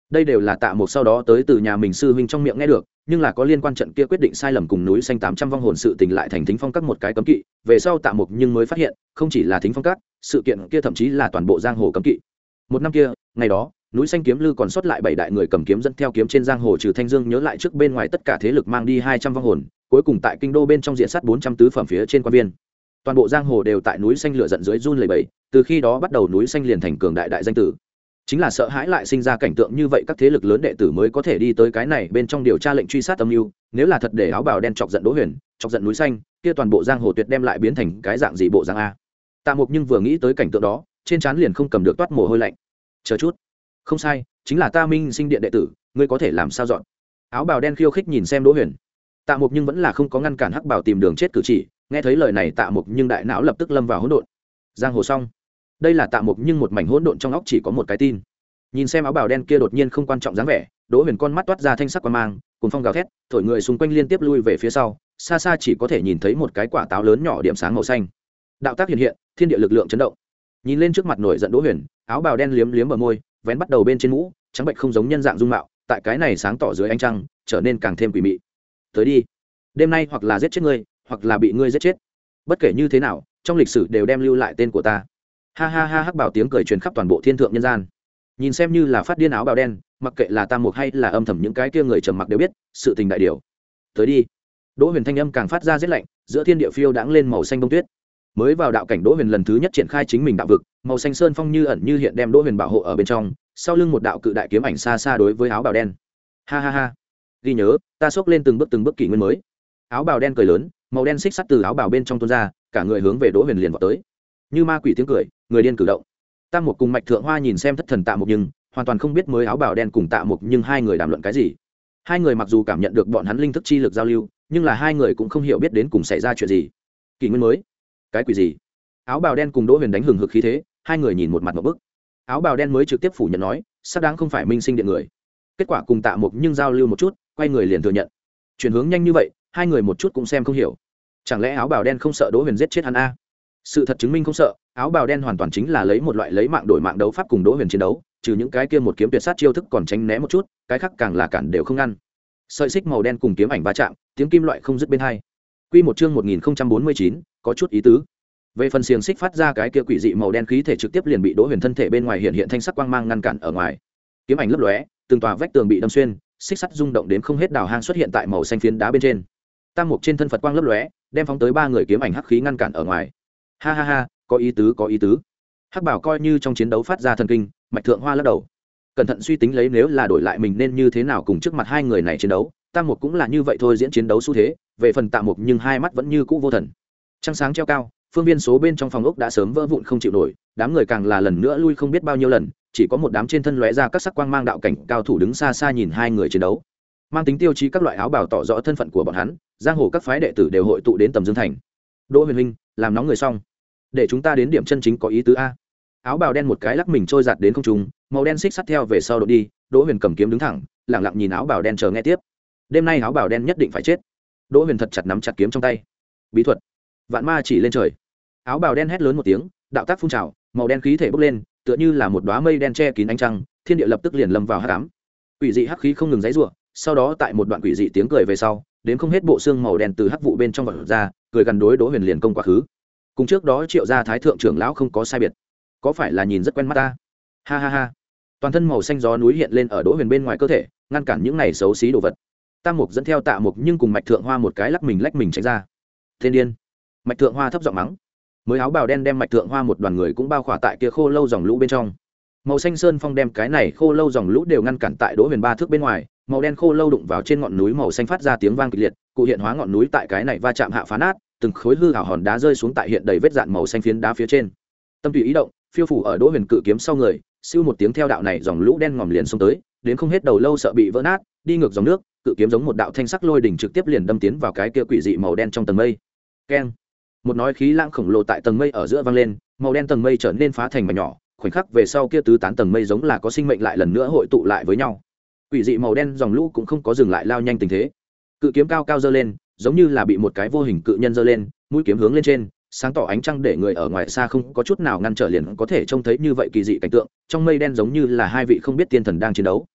đây đều là Tạ Mục sau đó tới từ nhà mình sư huynh trong miệng nghe được, nhưng là có liên quan trận kia quyết định sai lầm cùng núi xanh tám trăm vong hồn sự tình lại thành Thính Phong các một cái cấm kỵ, về sau Tạ Mục nhưng mới phát hiện, không chỉ là Thính Phong các, sự kiện kia thậm chí là toàn bộ giang hồ cấm kỵ. Một năm kia, ngày đó, núi xanh kiếm lư còn sót lại bảy đại người cầm kiếm dẫn theo kiếm trên giang hồ trừ Thanh Dương nhớ lại trước bên ngoài tất cả thế lực mang đi hai trăm vong hồn, cuối cùng tại kinh đô bên trong diện sát bốn trăm tứ phẩm phía trên quan viên. Toàn bộ giang hồ đều tại núi xanh lửa giận dưới run lẩy bẩy, từ khi đó bắt đầu núi xanh liền thành cường đại đại danh tử. Chính là sợ hãi lại sinh ra cảnh tượng như vậy, các thế lực lớn đệ tử mới có thể đi tới cái này bên trong điều tra lệnh truy sát âm mưu, nếu là thật để áo bào đen chọc giận Đỗ Huyền, chọc giận núi xanh, kia toàn bộ giang hồ tuyệt đem lại biến thành cái dạng gì bộ dáng a. Tạ Mục nhưng vừa nghĩ tới cảnh tượng đó, trên trán liền không cầm được toát mồ hôi lạnh. Chờ chút, không sai, chính là ta Minh Sinh Điện đệ tử, ngươi có thể làm sao dọn? Áo bào đen khiêu khích nhìn xem Đỗ Huyền. Tạ Mục nhưng vẫn là không có ngăn cản hắc bảo tìm đường chết cử chỉ, nghe thấy lời này Tạ Mục nhưng đại não lập tức lâm vào hỗn độn. Giang hồ xong, đây là Tạ Mục nhưng một mảnh hỗn độn trong óc chỉ có một cái tin. Nhìn xem áo bào đen kia đột nhiên không quan trọng dáng vẻ, Đỗ Huyền con mắt toát ra thanh sắc quang mang, cùng phong gào thét, thổi người xung quanh liên tiếp lui về phía sau, xa xa chỉ có thể nhìn thấy một cái quả táo lớn nhỏ điểm sáng màu xanh. Đạo tác hiện hiện, thiên địa lực lượng chấn động. Nhìn lên trước mặt nổi giận Đỗ Huyền, áo bào đen liếm liếm bờ môi, vén bắt đầu bên trên mũ, trắng bệnh không giống nhân dạng dung mạo, tại cái này sáng tỏ dưới ánh trăng, trở nên càng thêm quỷ mị. Tới đi, đêm nay hoặc là giết chết ngươi, hoặc là bị ngươi giết chết. Bất kể như thế nào, trong lịch sử đều đem lưu lại tên của ta. Ha ha ha, hắc bảo tiếng cười truyền khắp toàn bộ thiên thượng nhân gian. Nhìn xem như là phát điên áo bào đen, mặc kệ là Tam Mục hay là âm thầm những cái kia người trầm mặc đều biết, sự tình đại điều. Tới đi. Đỗ Huyền thanh âm càng phát ra rét lạnh, giữa thiên địa phiêu đãng lên màu xanh bông tuyết. Mới vào đạo cảnh Đỗ Huyền lần thứ nhất triển khai chính mình đạo vực, màu xanh sơn phong như ẩn như hiện đem Đỗ Huyền bảo hộ ở bên trong, sau lưng một đạo cự đại kiếm ảnh xa xa đối với áo bào đen. Ha ha ha. Ghi nhớ, ta xốc lên từng bước từng bước kỷ nguyên mới. Áo bào đen cười lớn, màu đen xích sắt từ áo bào bên trong tuôn ra, cả người hướng về Đỗ Huyền liền vọt tới. Như ma quỷ tiếng cười, người điên cử động. Tam Mục cùng Mạch Thượng Hoa nhìn xem thất thần Tạ Mục nhưng hoàn toàn không biết mới áo bào đen cùng Tạ Mục nhưng hai người đàm luận cái gì. Hai người mặc dù cảm nhận được bọn hắn linh thức chi lực giao lưu, nhưng là hai người cũng không hiểu biết đến cùng xảy ra chuyện gì. Kỷ nguyên mới? Cái quỷ gì? Áo bào đen cùng Đỗ Huyền đánh hừng hực khí thế, hai người nhìn một mặt một bức. Áo bào đen mới trực tiếp phủ nhận nói, xác đáng không phải Minh Sinh Điện người. Kết quả cùng Tạ Mục nhưng giao lưu một chút, quay người liền thừa nhận. Chuyển hướng nhanh như vậy, hai người một chút cũng xem không hiểu. Chẳng lẽ áo bào đen không sợ Đỗ Huyền giết chết hắn a? Sự thật chứng minh không sợ, áo bào đen hoàn toàn chính là lấy một loại lấy mạng đổi mạng đấu pháp cùng Đỗ Huyền chiến đấu, trừ những cái kia một kiếm tuyệt sát chiêu thức còn tránh né một chút, cái khác càng là cản đều không ngăn. Sợi xích màu đen cùng kiếm ảnh va chạm, tiếng kim loại không dứt bên hai. Quy một chương một nghìn không trăm bốn mươi chín, có chút ý tứ. Về phần xiềng xích phát ra cái kia quỷ dị màu đen khí thể trực tiếp liền bị Đỗ Huyền thân thể bên ngoài hiện hiện thanh sắc quang mang ngăn cản ở ngoài. Kiếm ảnh lấp lóe, từng tòa vách tường bị đâm xuyên, xích sắt rung động đến không hết đào hang xuất hiện tại màu xanh phiến đá bên trên. Tam Mục trên thân Phật quang lấp lóe, đem phóng tới ba người kiếm ảnh hắc khí ngăn cản ở ngoài. Ha ha ha, có ý tứ có ý tứ. Hắc bảo coi như trong chiến đấu phát ra thần kinh, Mạch Thượng Hoa lắc đầu, cẩn thận suy tính lấy nếu là đổi lại mình nên như thế nào cùng trước mặt hai người này chiến đấu. Tam Mục cũng là như vậy thôi, diễn chiến đấu xu thế. Về phần Tạ Mục nhưng hai mắt vẫn như cũ vô thần. Trăng sáng treo cao, phương viên số bên trong phòng ốc đã sớm vỡ vụn không chịu nổi, đám người càng là lần nữa lui không biết bao nhiêu lần, chỉ có một đám trên thân lóe ra các sắc quang mang đạo cảnh cao thủ đứng xa xa nhìn hai người chiến đấu. Mang tính tiêu chí các loại áo bào tỏ rõ thân phận của bọn hắn, giang hồ các phái đệ tử đều hội tụ đến Tầm Dương thành. Đỗ Huyền huynh, làm nóng người xong, để chúng ta đến điểm chân chính có ý tứ a. Áo bào đen một cái lắc mình trôi giạt đến không trung, màu đen xích sắt theo về sau đột đi. Đỗ Huyền cầm kiếm đứng thẳng, lặng lặng nhìn áo bào đen chờ nghe tiếp. Đêm nay áo bào đen nhất định phải chết. Đỗ Huyền thật chặt nắm chặt kiếm trong tay. Bí thuật vạn ma chỉ lên trời. Áo bào đen hét lớn một tiếng, đạo tác phun trào, màu đen khí thể bốc lên, tựa như là một đóa mây đen che kín ánh trăng, thiên địa lập tức liền lâm vào hắc ám. Quỷ dị hắc khí không ngừng giãy giụa, sau đó tại một đoạn quỷ dị tiếng cười về sau, đến không hết bộ xương màu đen từ hắc vụ bên trong vọt ra, cười gần đối Đỗ Huyền liền công quá khứ. Cùng trước đó Triệu gia thái thượng trưởng lão không có sai biệt, có phải là nhìn rất quen mắt ta? Ha ha ha. Toàn thân màu xanh gió núi hiện lên ở Đỗ Huyền bên ngoài cơ thể, ngăn cản những này xấu xí đồ vật. Tam Mục dẫn theo Tạ Mục nhưng cùng Mạch Thượng Hoa một cái lắc mình lách mình tránh ra. Thiên điên. Mạch Thượng Hoa thấp giọng mắng. Mới áo bào đen đem Mạch Thượng Hoa một đoàn người cũng bao khỏa tại kia khô lâu dòng lũ bên trong. Màu xanh sơn phong đem cái này khô lâu dòng lũ đều ngăn cản tại Đỗ Huyền ba thước bên ngoài, màu đen khô lâu đụng vào trên ngọn núi màu xanh phát ra tiếng vang kịch liệt, cụ hiện hóa ngọn núi tại cái này va chạm hạ phá nát, từng khối hư ảo hòn đá rơi xuống tại hiện đầy vết dạn màu xanh phiến đá phía trên. Tâm tùy ý động, phiêu phủ ở Đỗ Huyền cự kiếm sau người, siêu một tiếng theo đạo này dòng lũ đen ngòm liền xông tới, đến không hết đầu lâu sợ bị vỡ nát, đi ngược dòng nước, cự kiếm giống một đạo thanh sắc lôi đỉnh trực tiếp liền đâm tiến vào cái kia quỷ dị màu đen trong tầng mây. Keng. Một nói khí lãng khổng lồ tại tầng mây ở giữa vang lên, màu đen tầng mây trở nên phá thành mảnh nhỏ, khoảnh khắc về sau kia tứ tán tầng mây giống là có sinh mệnh lại lần nữa hội tụ lại với nhau. Quỷ dị màu đen dòng lũ cũng không có dừng lại lao nhanh tình thế. Cự kiếm cao cao giơ lên, giống như là bị một cái vô hình cự nhân giơ lên, mũi kiếm hướng lên trên, sáng tỏ ánh trăng để người ở ngoài xa không có chút nào ngăn trở liền có thể trông thấy như vậy kỳ dị cảnh tượng, trong mây đen giống như là hai vị không biết tiên thần đang chiến đấu.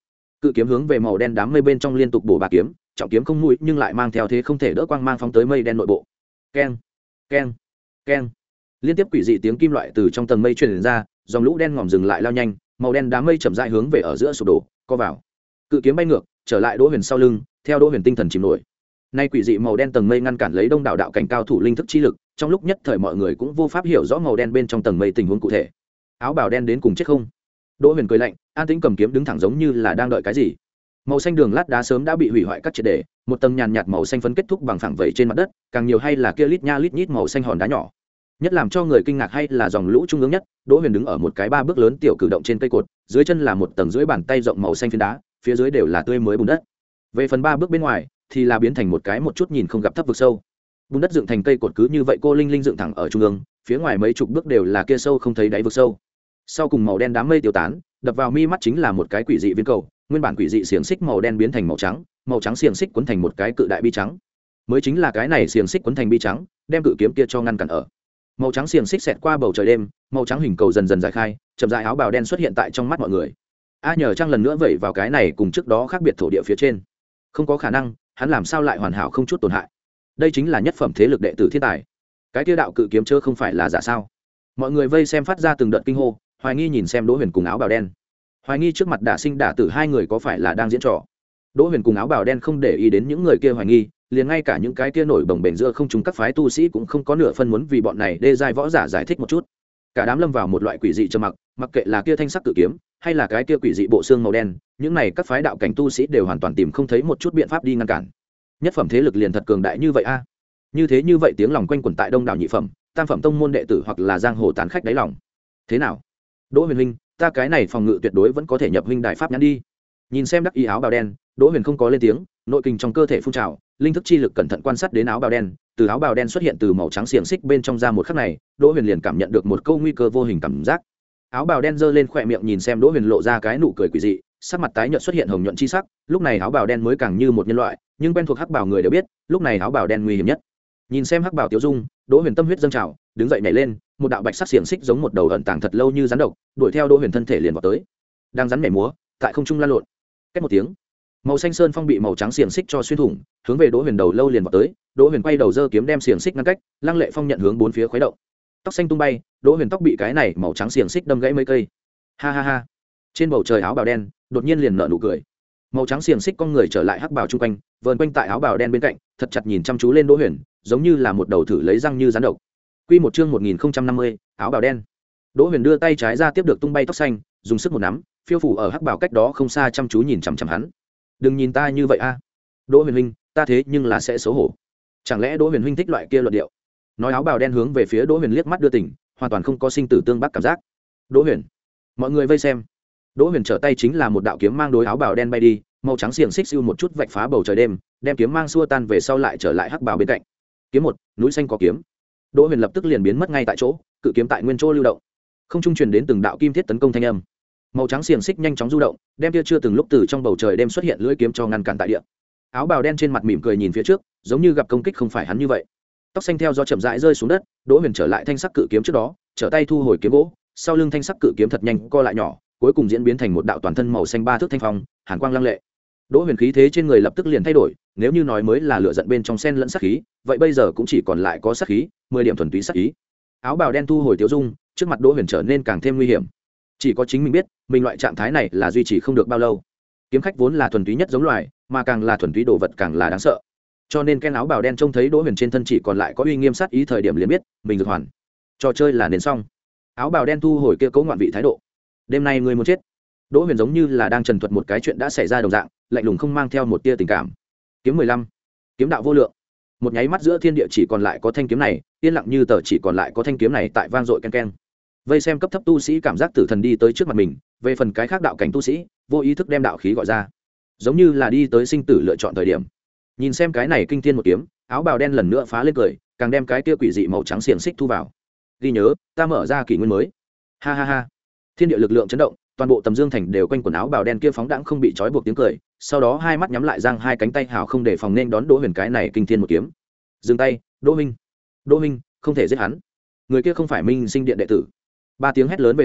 cự kiếm hướng về màu đen đám mây bên trong liên tục bổ ba kiếm, trọng kiếm không mũi nhưng lại mang theo thế không thể đỡ quang mang phóng tới mây đen nội bộ. Keng, keng, keng. Liên tiếp quỷ dị tiếng kim loại từ trong tầng mây truyền ra, dòng lũ đen ngòm dừng lại lao nhanh, màu đen đám mây chậm rãi hướng về ở giữa sụp đổ, co vào. Cự kiếm bay ngược, trở lại Đỗ Huyền sau lưng, theo Đỗ Huyền tinh thần chìm nổi. Nay quỷ dị màu đen tầng mây ngăn cản lấy đông đảo đạo cảnh cao thủ linh thức chi lực, trong lúc nhất thời mọi người cũng vô pháp hiểu rõ màu đen bên trong tầng mây tình huống cụ thể. Áo bào đen đến cùng chết không? Đỗ Huyền cười lạnh, an tĩnh cầm kiếm đứng thẳng giống như là đang đợi cái gì. Màu xanh đường lát đá sớm đã bị hủy hoại cắt triệt để, một tầng nhàn nhạt màu xanh phấn kết thúc bằng phẳng vẩy trên mặt đất, càng nhiều hay là kia lít nha lít nhít màu xanh hòn đá nhỏ. Nhất làm cho người kinh ngạc hay là dòng lũ trung ương nhất, Đỗ Huyền đứng ở một cái ba bước lớn tiểu cử động trên cây cột, dưới chân là một tầng dưới bàn tay rộng màu xanh phiến đá, phía dưới đều là tươi mới bùn đất. Về phần ba bước bên ngoài thì là biến thành một cái một chút nhìn không gặp thấp vực sâu. Bùn đất dựng thành cây cột cứ như vậy cô linh linh dựng thẳng ở trung ương, phía ngoài mấy chục bước đều là kia sâu không thấy đáy vực sâu. Sau cùng màu đen đám mây tiêu tán, đập vào mi mắt chính là một cái quỷ dị viên cầu, nguyên bản quỷ dị xiềng xích màu đen biến thành màu trắng, màu trắng xiềng xích quấn thành một cái cự đại bi trắng. Mới chính là cái này xiềng xích quấn thành bi trắng, đem cự kiếm kia cho ngăn cản ở. Màu trắng xiềng xích xẹt qua bầu trời đêm, màu trắng hình cầu dần dần giải khai, chậm rãi áo bào đen xuất hiện tại trong mắt mọi người. A nhờ trăng lần nữa vẩy vào cái này cùng trước đó khác biệt thổ địa phía trên. Không có khả năng, hắn làm sao lại hoàn hảo không chút tổn hại? Đây chính là nhất phẩm thế lực đệ tử thiên tài. Cái kia đạo cự kiếm chớ không phải là giả sao? Mọi người vây xem phát ra từng đợt kinh hô, hoài nghi nhìn xem Đỗ Huyền cùng áo bào đen. Hoài nghi trước mặt đả sinh đả tử hai người có phải là đang diễn trò. Đỗ Huyền cùng áo bào đen không để ý đến những người kia hoài nghi, liền ngay cả những cái kia nổi bồng bềnh giữa không chúng các phái tu sĩ cũng không có nửa phân muốn vì bọn này đê giai võ giả giải thích một chút. Cả đám lâm vào một loại quỷ dị trầm mặc, mặc kệ là kia thanh sắc cự kiếm hay là cái kia quỷ dị bộ xương màu đen, những này các phái đạo cảnh tu sĩ đều hoàn toàn tìm không thấy một chút biện pháp đi ngăn cản. Nhất phẩm thế lực liền thật cường đại như vậy a? Như thế như vậy tiếng lòng quanh quẩn tại đông đảo nhị phẩm, tam phẩm tông môn đệ tử hoặc là giang hồ tán khách đáy lòng. Thế nào? Đỗ Huyền huynh, ta cái này phòng ngự tuyệt đối vẫn có thể nhập huynh đại pháp nhãn đi. Nhìn xem đắc ý áo bào đen, Đỗ Huyền không có lên tiếng, nội kinh trong cơ thể phun trào, linh thức chi lực cẩn thận quan sát đến áo bào đen, từ áo bào đen xuất hiện từ màu trắng xiềng xích bên trong ra một khắc này, Đỗ Huyền liền cảm nhận được một câu nguy cơ vô hình cảm giác. Áo bào đen giơ lên khóe miệng nhìn xem Đỗ Huyền lộ ra cái nụ cười quỷ dị, sắc mặt tái nhợt xuất hiện hồng nhuận chi sắc, lúc này áo bào đen mới càng như một nhân loại, nhưng quen thuộc hắc bào người đều biết, lúc này áo bào đen nguy hiểm nhất. Nhìn xem hắc bào Tiểu Dung, Đỗ Huyền tâm huyết dâng trào, đứng dậy nhảy lên, một đạo bạch sắc xiềng xích giống một đầu ẩn tàng thật lâu như rắn độc, đuổi theo Đỗ Huyền thân thể liền vọt tới. Đang rắn nhảy múa, tại không trung lan lộn. Két một tiếng, màu xanh sơn phong bị màu trắng xiềng xích cho xuyên thủng, hướng về Đỗ Huyền đầu lâu liền vọt tới. Đỗ Huyền quay đầu giơ kiếm đem xiềng xích ngăn cách, lăng lệ phong nhận hướng bốn phía khuấy động. Tóc xanh tung bay, Đỗ Huyền tóc bị cái này màu trắng xiềng xích đâm gãy mấy cây. Ha ha ha. Trên bầu trời áo bào đen, đột nhiên liền nở nụ cười. Màu trắng xiềng xích con người trở lại hắc bào trung quanh, vờn quanh tại áo bào đen bên cạnh, thật chặt nhìn chăm chú lên Đỗ Huyền, giống như là một đầu thử lấy răng như rắn độc. Quy một chương một nghìn không trăm năm mươi, áo bào đen. Đỗ Huyền đưa tay trái ra tiếp được tung bay tóc xanh, dùng sức một nắm, phiêu phủ ở hắc bào cách đó không xa chăm chú nhìn chằm chằm hắn. Đừng nhìn ta như vậy a. Đỗ Huyền huynh, ta thế nhưng là sẽ xấu hổ. Chẳng lẽ Đỗ Huyền huynh thích loại kia luận điệu? Nói áo bào đen hướng về phía Đỗ Huyền liếc mắt đưa tình, hoàn toàn không có sinh tử tương bác cảm giác. Đỗ Huyền, mọi người vây xem. Đỗ Huyền trở tay chính là một đạo kiếm mang đối áo bào đen bay đi, màu trắng xiềng xích siêu một chút vạch phá bầu trời đêm, đem kiếm mang xua tan về sau lại trở lại hắc bào bên cạnh. Kiếm một, núi xanh có kiếm. Đỗ Huyền lập tức liền biến mất ngay tại chỗ, cự kiếm tại nguyên chỗ lưu động. Không trung truyền đến từng đạo kim thiết tấn công thanh âm. Màu trắng xiềng xích nhanh chóng du động, đem kia chưa từng lúc từ trong bầu trời đêm xuất hiện lưỡi kiếm cho ngăn cản tại địa. Áo bào đen trên mặt mỉm cười nhìn phía trước, giống như gặp công kích không phải hắn như vậy. Tóc xanh theo do chậm rãi rơi xuống đất, Đỗ Huyền trở lại thanh sắc cự kiếm trước đó, trở tay thu hồi kiếm gỗ, sau lưng thanh sắc cự kiếm thật nhanh co lại nhỏ, cuối cùng diễn biến thành một đạo toàn thân màu xanh ba thước thanh phong, hàn quang lăng lệ. Đỗ Huyền khí thế trên người lập tức liền thay đổi, nếu như nói mới là lửa giận bên trong sen lẫn sát khí, vậy bây giờ cũng chỉ còn lại có sát khí, mười điểm thuần túy sát ý. Áo bào đen thu hồi Tiểu Dung, trước mặt Đỗ Huyền trở nên càng thêm nguy hiểm. Chỉ có chính mình biết, mình loại trạng thái này là duy trì không được bao lâu. Kiếm khách vốn là thuần túy nhất giống loài, mà càng là thuần túy đồ vật càng là đáng sợ. Cho nên Ken áo bào đen trông thấy Đỗ Huyền trên thân chỉ còn lại có uy nghiêm sát ý thời điểm liền biết, mình dược hoàn. Trò chơi là nền xong. Áo bào đen thu hồi kia cấu ngoạn vị thái độ. Đêm nay ngươi muốn chết. Đỗ Huyền giống như là đang trần thuật một cái chuyện đã xảy ra đồng dạng, lạnh lùng không mang theo một tia tình cảm. Kiếm mười lăm, kiếm đạo vô lượng. Một nháy mắt giữa thiên địa chỉ còn lại có thanh kiếm này, yên lặng như tờ chỉ còn lại có thanh kiếm này tại vang dội ken ken. Vây xem cấp thấp tu sĩ cảm giác tử thần đi tới trước mặt mình, về phần cái khác đạo cảnh tu sĩ, vô ý thức đem đạo khí gọi ra, giống như là đi tới sinh tử lựa chọn thời điểm. Nhìn xem cái này kinh thiên một kiếm, áo bào đen lần nữa phá lên cười, càng đem cái kia quỷ dị màu trắng xiềng xích thu vào. Ghi nhớ, ta mở ra kỷ nguyên mới. Ha ha ha. Thiên địa lực lượng chấn động, toàn bộ Tầm Dương thành đều quanh quần áo bào đen kia phóng đãng không bị trói buộc tiếng cười, sau đó hai mắt nhắm lại giang hai cánh tay hào không để phòng nên đón Đỗ Huyền cái này kinh thiên một kiếm. Dừng tay, Đỗ Minh. Đỗ Minh, không thể giết hắn. Người kia không phải Minh Sinh Điện đệ tử. Ba tiếng hét lớn về sau,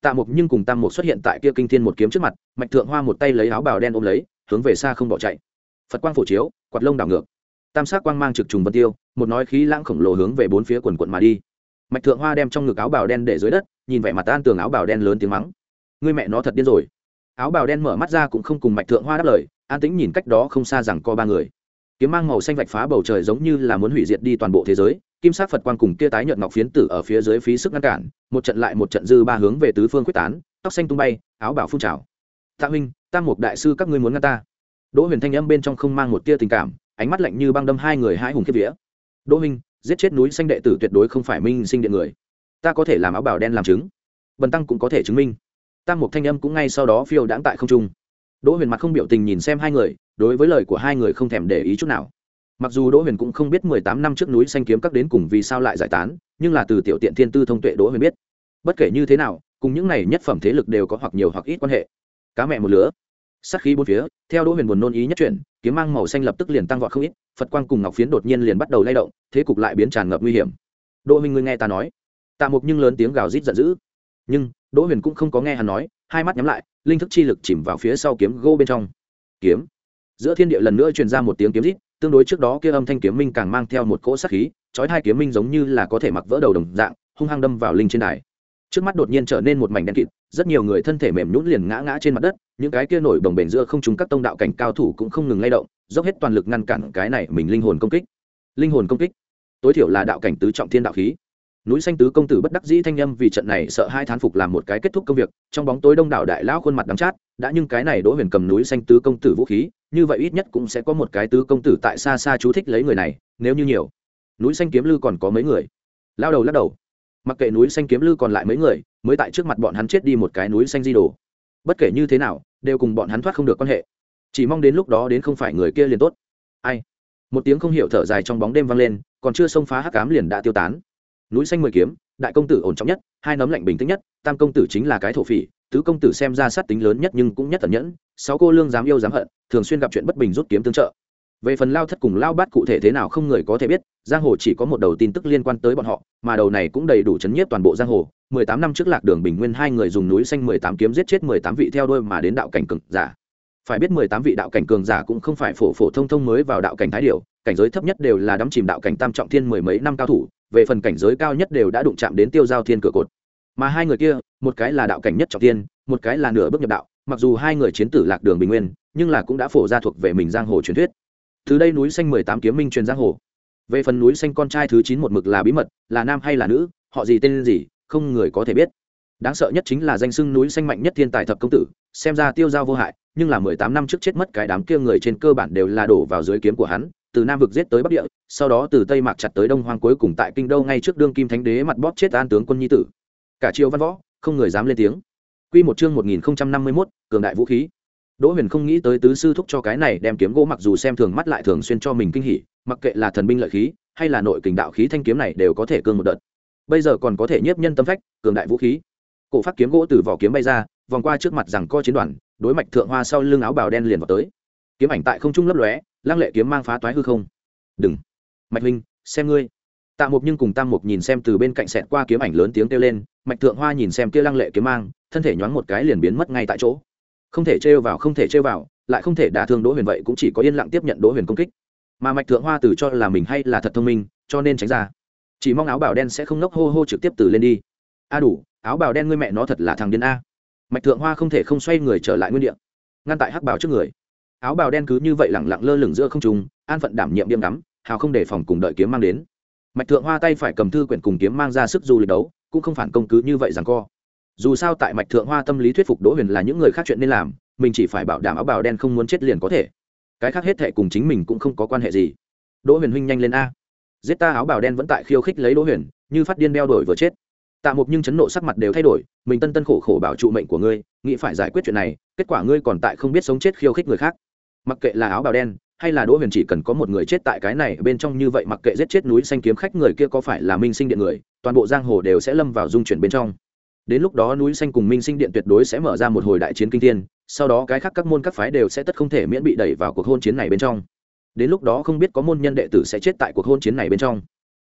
Tạ Mục nhưng cùng Tam Mục xuất hiện tại kia kinh thiên một kiếm trước mặt, Mạch Thượng Hoa một tay lấy áo bào đen ôm lấy, hướng về xa không bỏ chạy. Phật quang phổ chiếu, quạt lông đảo ngược, tam sắc quang mang trực trùng vân tiêu, một nói khí lãng khổng lồ hướng về bốn phía quần quần mà đi. Mạch Thượng Hoa đem trong ngực áo bào đen để dưới đất, nhìn vẻ mặt an tường áo bào đen lớn tiếng mắng: "Ngươi mẹ nó thật điên rồi!" Áo bào đen mở mắt ra cũng không cùng Mạch Thượng Hoa đáp lời, an tĩnh nhìn cách đó không xa rằng có ba người. Kiếm mang màu xanh vạch phá bầu trời giống như là muốn hủy diệt đi toàn bộ thế giới, kim sắc Phật quang cùng kia tái nhợt ngọc phiến tử ở phía dưới phí sức ngăn cản, một trận lại một trận dư ba hướng về tứ phương quyết tán, tóc xanh tung bay, áo bào phun trào. "Tạ huynh, Tam Mục đại sư các ngươi muốn ngăn ta?" Đỗ Huyền thanh âm bên trong không mang một tia tình cảm, ánh mắt lạnh như băng đâm hai người hai hùng kiếp vía. "Đỗ huynh, giết chết núi xanh đệ tử tuyệt đối không phải Minh Sinh điện người, ta có thể làm áo bào đen làm chứng, Bần tăng cũng có thể chứng minh." Tam Mục thanh âm cũng ngay sau đó phiêu đãng tại không trung. Đỗ Huyền mặt không biểu tình nhìn xem hai người, đối với lời của hai người không thèm để ý chút nào. Mặc dù Đỗ Huyền cũng không biết mười tám năm trước núi xanh kiếm các đến cùng vì sao lại giải tán, nhưng là từ tiểu tiện thiên tư thông tuệ Đỗ Huyền biết, bất kể như thế nào, cùng những này nhất phẩm thế lực đều có hoặc nhiều hoặc ít quan hệ. Cá mẹ một lứa, sát khí bốn phía, theo Đỗ Huyền buồn nôn ý nhất chuyển, kiếm mang màu xanh lập tức liền tăng vọt không ít, Phật quang cùng ngọc phiến đột nhiên liền bắt đầu lay động, thế cục lại biến tràn ngập nguy hiểm. "Đỗ huynh, ngươi nghe ta nói." Tạ Mục nhưng lớn tiếng gào rít giận dữ. Nhưng Đỗ Huyền cũng không có nghe hắn nói, hai mắt nhắm lại, linh thức chi lực chìm vào phía sau kiếm gỗ bên trong. Kiếm. Giữa thiên địa lần nữa truyền ra một tiếng kiếm rít, tương đối trước đó kia âm thanh kiếm minh càng mang theo một cỗ sát khí, chói hai kiếm minh giống như là có thể mặc vỡ đầu đồng dạng, hung hăng đâm vào linh trên đài. Trước mắt đột nhiên trở nên một mảnh đen kịt, rất nhiều người thân thể mềm nhũn liền ngã ngã trên mặt đất, những cái kia nổi bồng bềnh giữa không trung các tông đạo cảnh cao thủ cũng không ngừng lay động, dốc hết toàn lực ngăn cản cái này mình linh hồn công kích. Linh hồn công kích, tối thiểu là đạo cảnh tứ trọng thiên đạo khí. Núi xanh tứ công tử bất đắc dĩ thanh âm vì trận này sợ hai thán phục làm một cái kết thúc công việc, trong bóng tối đông đảo đại lão khuôn mặt đắng chát, đã nhưng cái này Đỗ Huyền cầm núi xanh tứ công tử vũ khí, như vậy ít nhất cũng sẽ có một cái tứ công tử tại xa xa chú thích lấy người này, nếu như nhiều, núi xanh kiếm lư còn có mấy người. Lao đầu lắc đầu, mặc kệ núi xanh kiếm lư còn lại mấy người, mới tại trước mặt bọn hắn chết đi một cái núi xanh di đồ, bất kể như thế nào đều cùng bọn hắn thoát không được quan hệ, chỉ mong đến lúc đó đến không phải người kia liền tốt. Ai? Một tiếng không hiểu thở dài trong bóng đêm vang lên, còn chưa xông phá hắc ám liền đã tiêu tán. Núi xanh mười kiếm, đại công tử ổn trọng nhất, hai nấm lạnh bình tĩnh nhất, tam công tử chính là cái thổ phỉ, tứ công tử xem ra sát tính lớn nhất nhưng cũng nhất tận nhẫn, sáu cô lương dám yêu dám hận, thường xuyên gặp chuyện bất bình rút kiếm tương trợ. Về phần Lao thất cùng Lao bát cụ thể thế nào không người có thể biết, giang hồ chỉ có một đầu tin tức liên quan tới bọn họ, mà đầu này cũng đầy đủ chấn nhiếp toàn bộ giang hồ. mười tám năm trước Lạc Đường Bình Nguyên hai người dùng núi xanh mười tám kiếm giết chết mười tám vị theo đuôi mà đến đạo cảnh cường giả. Phải biết mười tám vị đạo cảnh cường giả cũng không phải phổ phổ thông thông mới vào đạo cảnh thái điểu, cảnh giới thấp nhất đều là đắm chìm đạo cảnh tam trọng thiên mười mấy năm cao thủ, về phần cảnh giới cao nhất đều đã đụng chạm đến tiêu giao thiên cửa cột. Mà hai người kia, một cái là đạo cảnh nhất trọng thiên, một cái là nửa bước nhập đạo, mặc dù hai người chiến tử Lạc Đường Bình Nguyên, nhưng là cũng đã phổ ra thuộc về mình giang hồ truyền thuyết. Từ đây núi xanh mười tám kiếm minh truyền giang hồ. Về phần núi xanh con trai thứ chín một mực là bí mật, là nam hay là nữ, họ gì tên gì, không người có thể biết. Đáng sợ nhất chính là danh xưng núi xanh mạnh nhất thiên tài thập công tử, xem ra tiêu giao vô hại, nhưng là mười tám năm trước chết mất cái đám kia người trên cơ bản đều là đổ vào dưới kiếm của hắn, từ nam vực giết tới bắc địa, sau đó từ tây mạc chặt tới đông hoang, cuối cùng tại kinh đô ngay trước đương kim thánh đế mặt bóp chết an tướng quân nhi tử. Cả triều văn võ, không người dám lên tiếng. Quy một chương một nghìn không trăm năm mươi mốt, cường đại vũ khí. Đỗ Huyền không nghĩ tới tứ sư thúc cho cái này đem kiếm gỗ mặc dù xem thường mắt lại thường xuyên cho mình kinh hỉ, mặc kệ là thần binh lợi khí hay là nội kình đạo khí thanh kiếm này đều có thể cương một đợt. Bây giờ còn có thể nhiếp nhân tâm phách, cường đại vũ khí. Cổ phát kiếm gỗ từ vỏ kiếm bay ra, vòng qua trước mặt rằng co chiến đoàn, đối Mạch Thượng Hoa sau lưng áo bào đen liền vào tới. Kiếm ảnh tại không trung lấp lóe, lăng lệ kiếm mang phá toái hư không. "Đừng, Mạch huynh, xem ngươi." Tạ Mục nhưng cùng Tam Mục nhìn xem từ bên cạnh xẹt qua kiếm ảnh lớn tiếng kêu lên, Mạch Thượng Hoa nhìn xem kia lăng lệ kiếm mang, thân thể nhoáng một cái liền biến mất ngay tại chỗ. Không thể trêu vào, không thể trêu vào, lại không thể đả thương Đỗ Huyền, vậy cũng chỉ có yên lặng tiếp nhận Đỗ Huyền công kích. Mà Mạch Thượng Hoa từ cho là mình hay là thật thông minh, cho nên tránh ra. Chỉ mong áo bào đen sẽ không nốc hô hô trực tiếp từ lên đi. A đủ, áo bào đen ngươi mẹ nó thật là thằng điên a. Mạch Thượng Hoa không thể không xoay người trở lại nguyên địa, ngăn tại hắc bào trước người. Áo bào đen cứ như vậy lẳng lặng lơ lửng giữa không trung, an phận đảm nhiệm điềm đắm, hào không để phòng cùng đợi kiếm mang đến. Mạch Thượng Hoa tay phải cầm thư quyển cùng kiếm mang ra sức du lịch đấu, cũng không phản công cứ như vậy giằng co. Dù sao tại Mạch Thượng Hoa tâm lý thuyết phục Đỗ Huyền là những người khác chuyện nên làm, mình chỉ phải bảo đảm áo bào đen không muốn chết liền có thể, cái khác hết thệ cùng chính mình cũng không có quan hệ gì. Đỗ Huyền huynh nhanh lên a, giết ta! Áo bào đen vẫn tại khiêu khích lấy Đỗ Huyền, như phát điên đeo đổi vừa chết. Tạ Mục nhưng chấn nộ sắc mặt đều thay đổi, mình tân tân khổ khổ bảo trụ mệnh của ngươi, nghĩ phải giải quyết chuyện này, kết quả ngươi còn tại không biết sống chết khiêu khích người khác. Mặc kệ là áo bào đen hay là Đỗ Huyền, chỉ cần có một người chết tại cái này bên trong, như vậy mặc kệ giết chết núi xanh kiếm khách người kia có phải là Minh Sinh điện người, toàn bộ giang hồ đều sẽ lâm vào dung chuyển bên trong. Đến lúc đó núi xanh cùng Minh Sinh điện tuyệt đối sẽ mở ra một hồi đại chiến kinh thiên, sau đó cái khác các môn các phái đều sẽ tất không thể miễn bị đẩy vào cuộc hôn chiến này bên trong. Đến lúc đó không biết có môn nhân đệ tử sẽ chết tại cuộc hôn chiến này bên trong.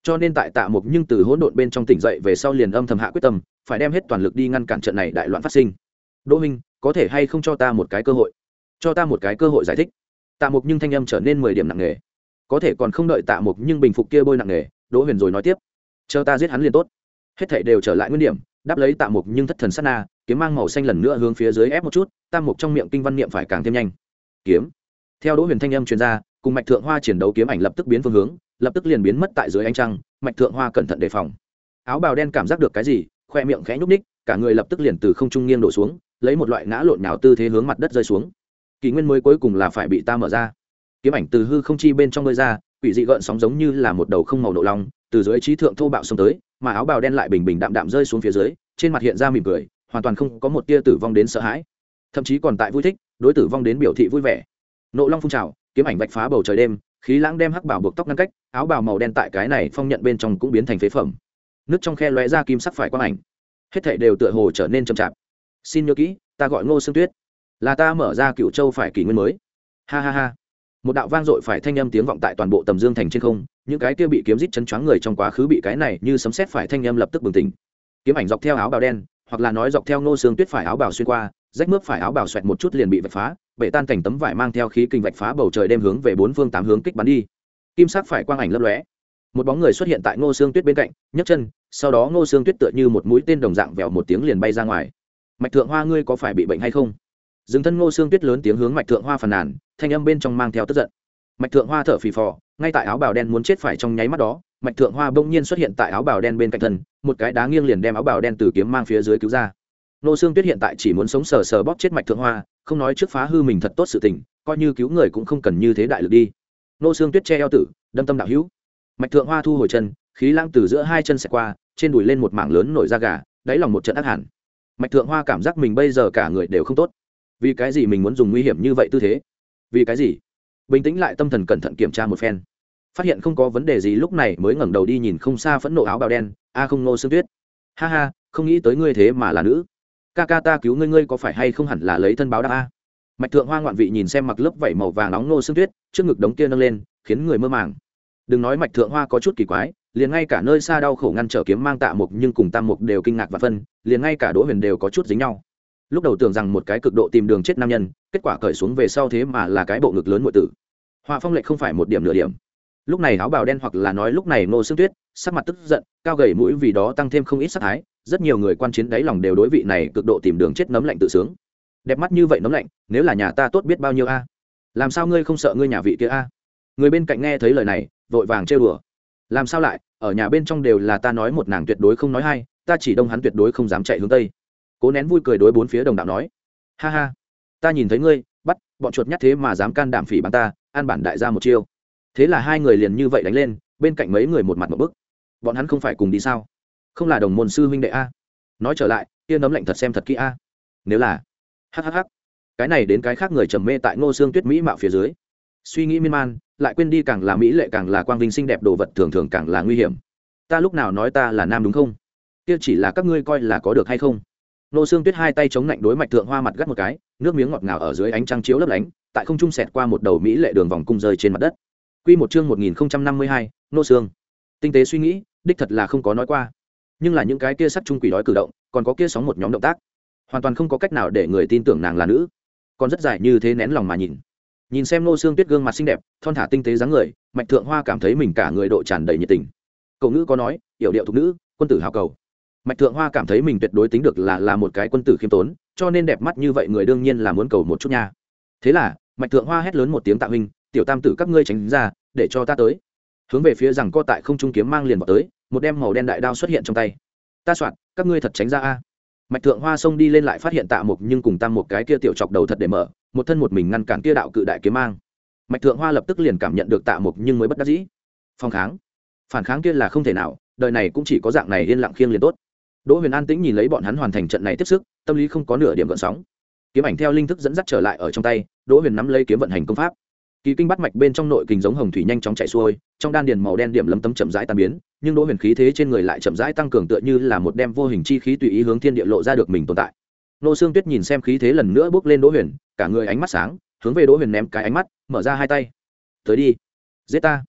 cho nên tại Tạ Mục nhưng từ hỗn độn bên trong tỉnh dậy về sau liền âm thầm hạ quyết tâm phải đem hết toàn lực đi ngăn cản trận này đại loạn phát sinh. Đỗ Minh, có thể hay không cho ta một cái cơ hội, cho ta một cái cơ hội giải thích. Tạ Mục nhưng thanh âm trở nên mười điểm nặng nề. Có thể còn không đợi Tạ Mục nhưng bình phục kia bôi nặng nề, Đỗ Huyền rồi nói tiếp, chờ ta giết hắn liền tốt. Hết thảy đều trở lại nguyên điểm, đáp lấy Tạ Mục nhưng thất thần sát na, kiếm mang màu xanh lần nữa hướng phía dưới ép một chút, Tam Mục trong miệng kinh văn niệm phải càng thêm nhanh. Kiếm. Theo Đỗ Huyền thanh âm truyền ra, cùng Mạch Thượng Hoa chiến đấu kiếm ảnh lập tức biến phương hướng, lập tức liền biến mất tại dưới ánh trăng. Mạch Thượng Hoa cẩn thận đề phòng. Áo bào đen cảm giác được cái gì, khoe miệng khẽ nhúc ních, cả người lập tức liền từ không trung nghiêng đổ xuống, lấy một loại ngã lộn nhào tư thế hướng mặt đất rơi xuống. Kỷ nguyên mới cuối cùng là phải bị ta mở ra. Kiếm ảnh từ hư không chi bên trong bơi ra, quỷ dị gợn sóng giống như là một đầu không màu nộ long, từ dưới trí thượng thô bạo xông tới, mà áo bào đen lại bình bình đạm đạm rơi xuống phía dưới, trên mặt hiện ra mỉm cười, hoàn toàn không có một tia tử vong đến sợ hãi, thậm chí còn tại vui thích, đối tử vong đến biểu thị vui vẻ. Nộ long phun trào, kiếm ảnh vạch phá bầu trời đêm, khí lãng đem hắc bảo buộc tóc ngăn cách, áo bào màu đen tại cái này phong nhận bên trong cũng biến thành phế phẩm. Nước trong khe lóe ra kim sắc phải quang ảnh, hết thảy đều tựa hồ trở nên chậm chạp. Xin nhớ kỹ, ta gọi Ngô Sương Tuyết, là ta mở ra Cựu Châu phải kỷ nguyên mới. Ha ha ha. Một đạo vang dội phải thanh âm tiếng vọng tại toàn bộ Tầm Dương thành trên không, những cái kia bị kiếm rít chấn choáng người trong quá khứ bị cái này như sấm sét phải thanh âm lập tức bừng tỉnh. Kiếm ảnh dọc theo áo bào đen, hoặc là nói dọc theo Ngô Sương Tuyết phải áo bào xuyên qua, rách mướp phải áo bào xoẹt một chút liền bị vạch phá, bể tan cảnh tấm vải mang theo khí kinh vạch phá bầu trời đem hướng về bốn phương tám hướng kích bắn đi. Kim sắc phải quang ảnh lấp lóe, một bóng người xuất hiện tại Ngô Sương Tuyết bên cạnh, nhấc chân, sau đó Ngô Sương Tuyết tựa như một mũi tên đồng dạng vèo một tiếng liền bay ra ngoài. Mạch Thượng Hoa, ngươi có phải bị bệnh hay không? Dừng thân Ngô Sương Tuyết lớn tiếng hướng Mạch Thượng Hoa phàn nàn, thanh âm bên trong mang theo tức giận. Mạch Thượng Hoa thở phì phò, ngay tại áo bào đen muốn chết phải trong nháy mắt đó, Mạch Thượng Hoa bỗng nhiên xuất hiện tại áo bào đen bên cạnh thân, một cái đá nghiêng liền đem áo bào đen từ kiếm mang phía dưới cứu ra. Ngô Sương Tuyết hiện tại chỉ muốn sống sờ sờ bóp chết Mạch Thượng Hoa, không nói trước phá hư mình thật tốt sự tình, coi như cứu người cũng không cần như thế đại lực đi. Ngô Sương Tuyết che eo tử, đâm tâm đạo hữu. Mạch Thượng Hoa thu hồi chân, khí lãng từ giữa hai chân xẹt qua, trên đùi lên một mảng lớn nổi da gà, đáy lòng một trận ác hẳn. Mạch Thượng Hoa cảm giác mình bây giờ cả người đều không tốt. Vì cái gì mình muốn dùng nguy hiểm như vậy tư thế? Vì cái gì? Bình tĩnh lại tâm thần cẩn thận kiểm tra một phen, phát hiện không có vấn đề gì, lúc này mới ngẩng đầu đi nhìn không xa phẫn nộ áo bào đen. A không, Ngô Sương Tuyết. Ha ha, không nghĩ tới ngươi thế mà là nữ. Ca ca ta cứu ngươi, ngươi có phải hay không hẳn là lấy thân báo đáp a. Mạch Thượng Hoa ngoạn vị nhìn xem mặc lớp vảy màu vàng nóng Ngô Sương Tuyết, trước ngực đống kia nâng lên, khiến người mơ màng. Đừng nói Mạch Thượng Hoa có chút kỳ quái, liền ngay cả nơi xa đau khổ ngăn trở kiếm mang Tạ Mục nhưng cùng Tam Mục đều kinh ngạc và phân, liền ngay cả Đỗ Huyền đều có chút dính nhau. Lúc đầu tưởng rằng một cái cực độ tìm đường chết nam nhân, kết quả cởi xuống về sau thế mà là cái bộ ngực lớn muội tử. Hoa phong lệch không phải một điểm nửa điểm. Lúc này áo bào đen, hoặc là nói lúc này Ngô Sương Tuyết, sắc mặt tức giận, cao gầy mũi vì đó tăng thêm không ít sắc thái, rất nhiều người quan chiến đáy lòng đều đối vị này cực độ tìm đường chết nấm lạnh tự sướng. Đẹp mắt như vậy nấm lạnh, nếu là nhà ta tốt biết bao nhiêu a. Làm sao ngươi không sợ ngươi nhà vị kia a? Người bên cạnh nghe thấy lời này, vội vàng trêu đùa. Làm sao lại, ở nhà bên trong đều là ta nói một nàng tuyệt đối không nói hai, ta chỉ đông hắn tuyệt đối không dám chạy hướng tây. Cố nén vui cười đối bốn phía đồng đạo nói, ha ha, ta nhìn thấy ngươi bắt bọn chuột nhắt thế mà dám can đảm phỉ báng ta, an bản đại gia một chiêu. Thế là hai người liền như vậy đánh lên, bên cạnh mấy người một mặt một bức. Bọn hắn không phải cùng đi sao? Không là đồng môn sư huynh đệ a? Nói trở lại, kia nấm lạnh thật xem thật kỹ a. Nếu là hhh, cái này đến cái khác người trầm mê tại Ngô Sương Tuyết mỹ mạo phía dưới, suy nghĩ miên man, lại quên đi càng là mỹ lệ càng là quang vinh xinh đẹp đồ vật thường thường càng là nguy hiểm. Ta lúc nào nói ta là nam đúng không? Kia chỉ là các ngươi coi là có được hay không. Ngô Sương Tuyết hai tay chống lạnh đối Mạch Thượng Hoa mặt gắt một cái, nước miếng ngọt ngào ở dưới ánh trăng chiếu lấp lánh, tại không trung xẹt qua một đầu mỹ lệ đường vòng cung rơi trên mặt đất. Quy một chương một nghìn không trăm năm mươi hai, Ngô Sương. Tinh tế suy nghĩ, đích thật là không có nói qua, nhưng là những cái kia sắc trung quỷ đói cử động, còn có kia sóng một nhóm động tác, hoàn toàn không có cách nào để người tin tưởng nàng là nữ. Còn rất dài như thế nén lòng mà nhìn. Nhìn xem Ngô Sương Tuyết gương mặt xinh đẹp, thon thả tinh tế dáng người, Mạch Thượng Hoa cảm thấy mình cả người độ tràn đầy nhiệt tình. Cậu ngữ có nói, yểu điệu thục nữ, quân tử hào cầu. Mạch Thượng Hoa cảm thấy mình tuyệt đối tính được là là một cái quân tử khiêm tốn, cho nên đẹp mắt như vậy người đương nhiên là muốn cầu một chút nha. Thế là, Mạch Thượng Hoa hét lớn một tiếng, Tạ huynh, tiểu tam tử các ngươi tránh ra, để cho ta tới. Hướng về phía rằng co tại không trung kiếm mang liền vào tới, một đem màu đen đại đao xuất hiện trong tay. Ta soạn, các ngươi thật tránh ra a. Mạch Thượng Hoa xông đi lên lại phát hiện Tạ Mục nhưng cùng Tam Mục cái kia tiểu chọc đầu thật để mở, một thân một mình ngăn cản kia đạo cự đại kiếm mang. Mạch Thượng Hoa lập tức liền cảm nhận được Tạ Mục nhưng mới bất đắc dĩ. Phong kháng, phản kháng kia là không thể nào, đời này cũng chỉ có dạng này yên lặng khiêng liền tốt. Đỗ Huyền an tĩnh nhìn lấy bọn hắn hoàn thành trận này tiếp sức, tâm lý không có nửa điểm gợn sóng. Kiếm ảnh theo linh thức dẫn dắt trở lại ở trong tay, Đỗ Huyền nắm lấy kiếm vận hành công pháp. Kỳ kinh bắt mạch bên trong nội kình giống hồng thủy nhanh chóng chảy xuôi, trong đan điền màu đen điểm lấm tấm chậm rãi tan biến, nhưng Đỗ Huyền khí thế trên người lại chậm rãi tăng cường, tựa như là một đem vô hình chi khí tùy ý hướng thiên địa lộ ra được mình tồn tại. Ngô Sương Tuyết nhìn xem khí thế lần nữa bước lên Đỗ Huyền, cả người ánh mắt sáng, hướng về Đỗ Huyền ném cái ánh mắt, mở ra hai tay. Tới đi, giết ta.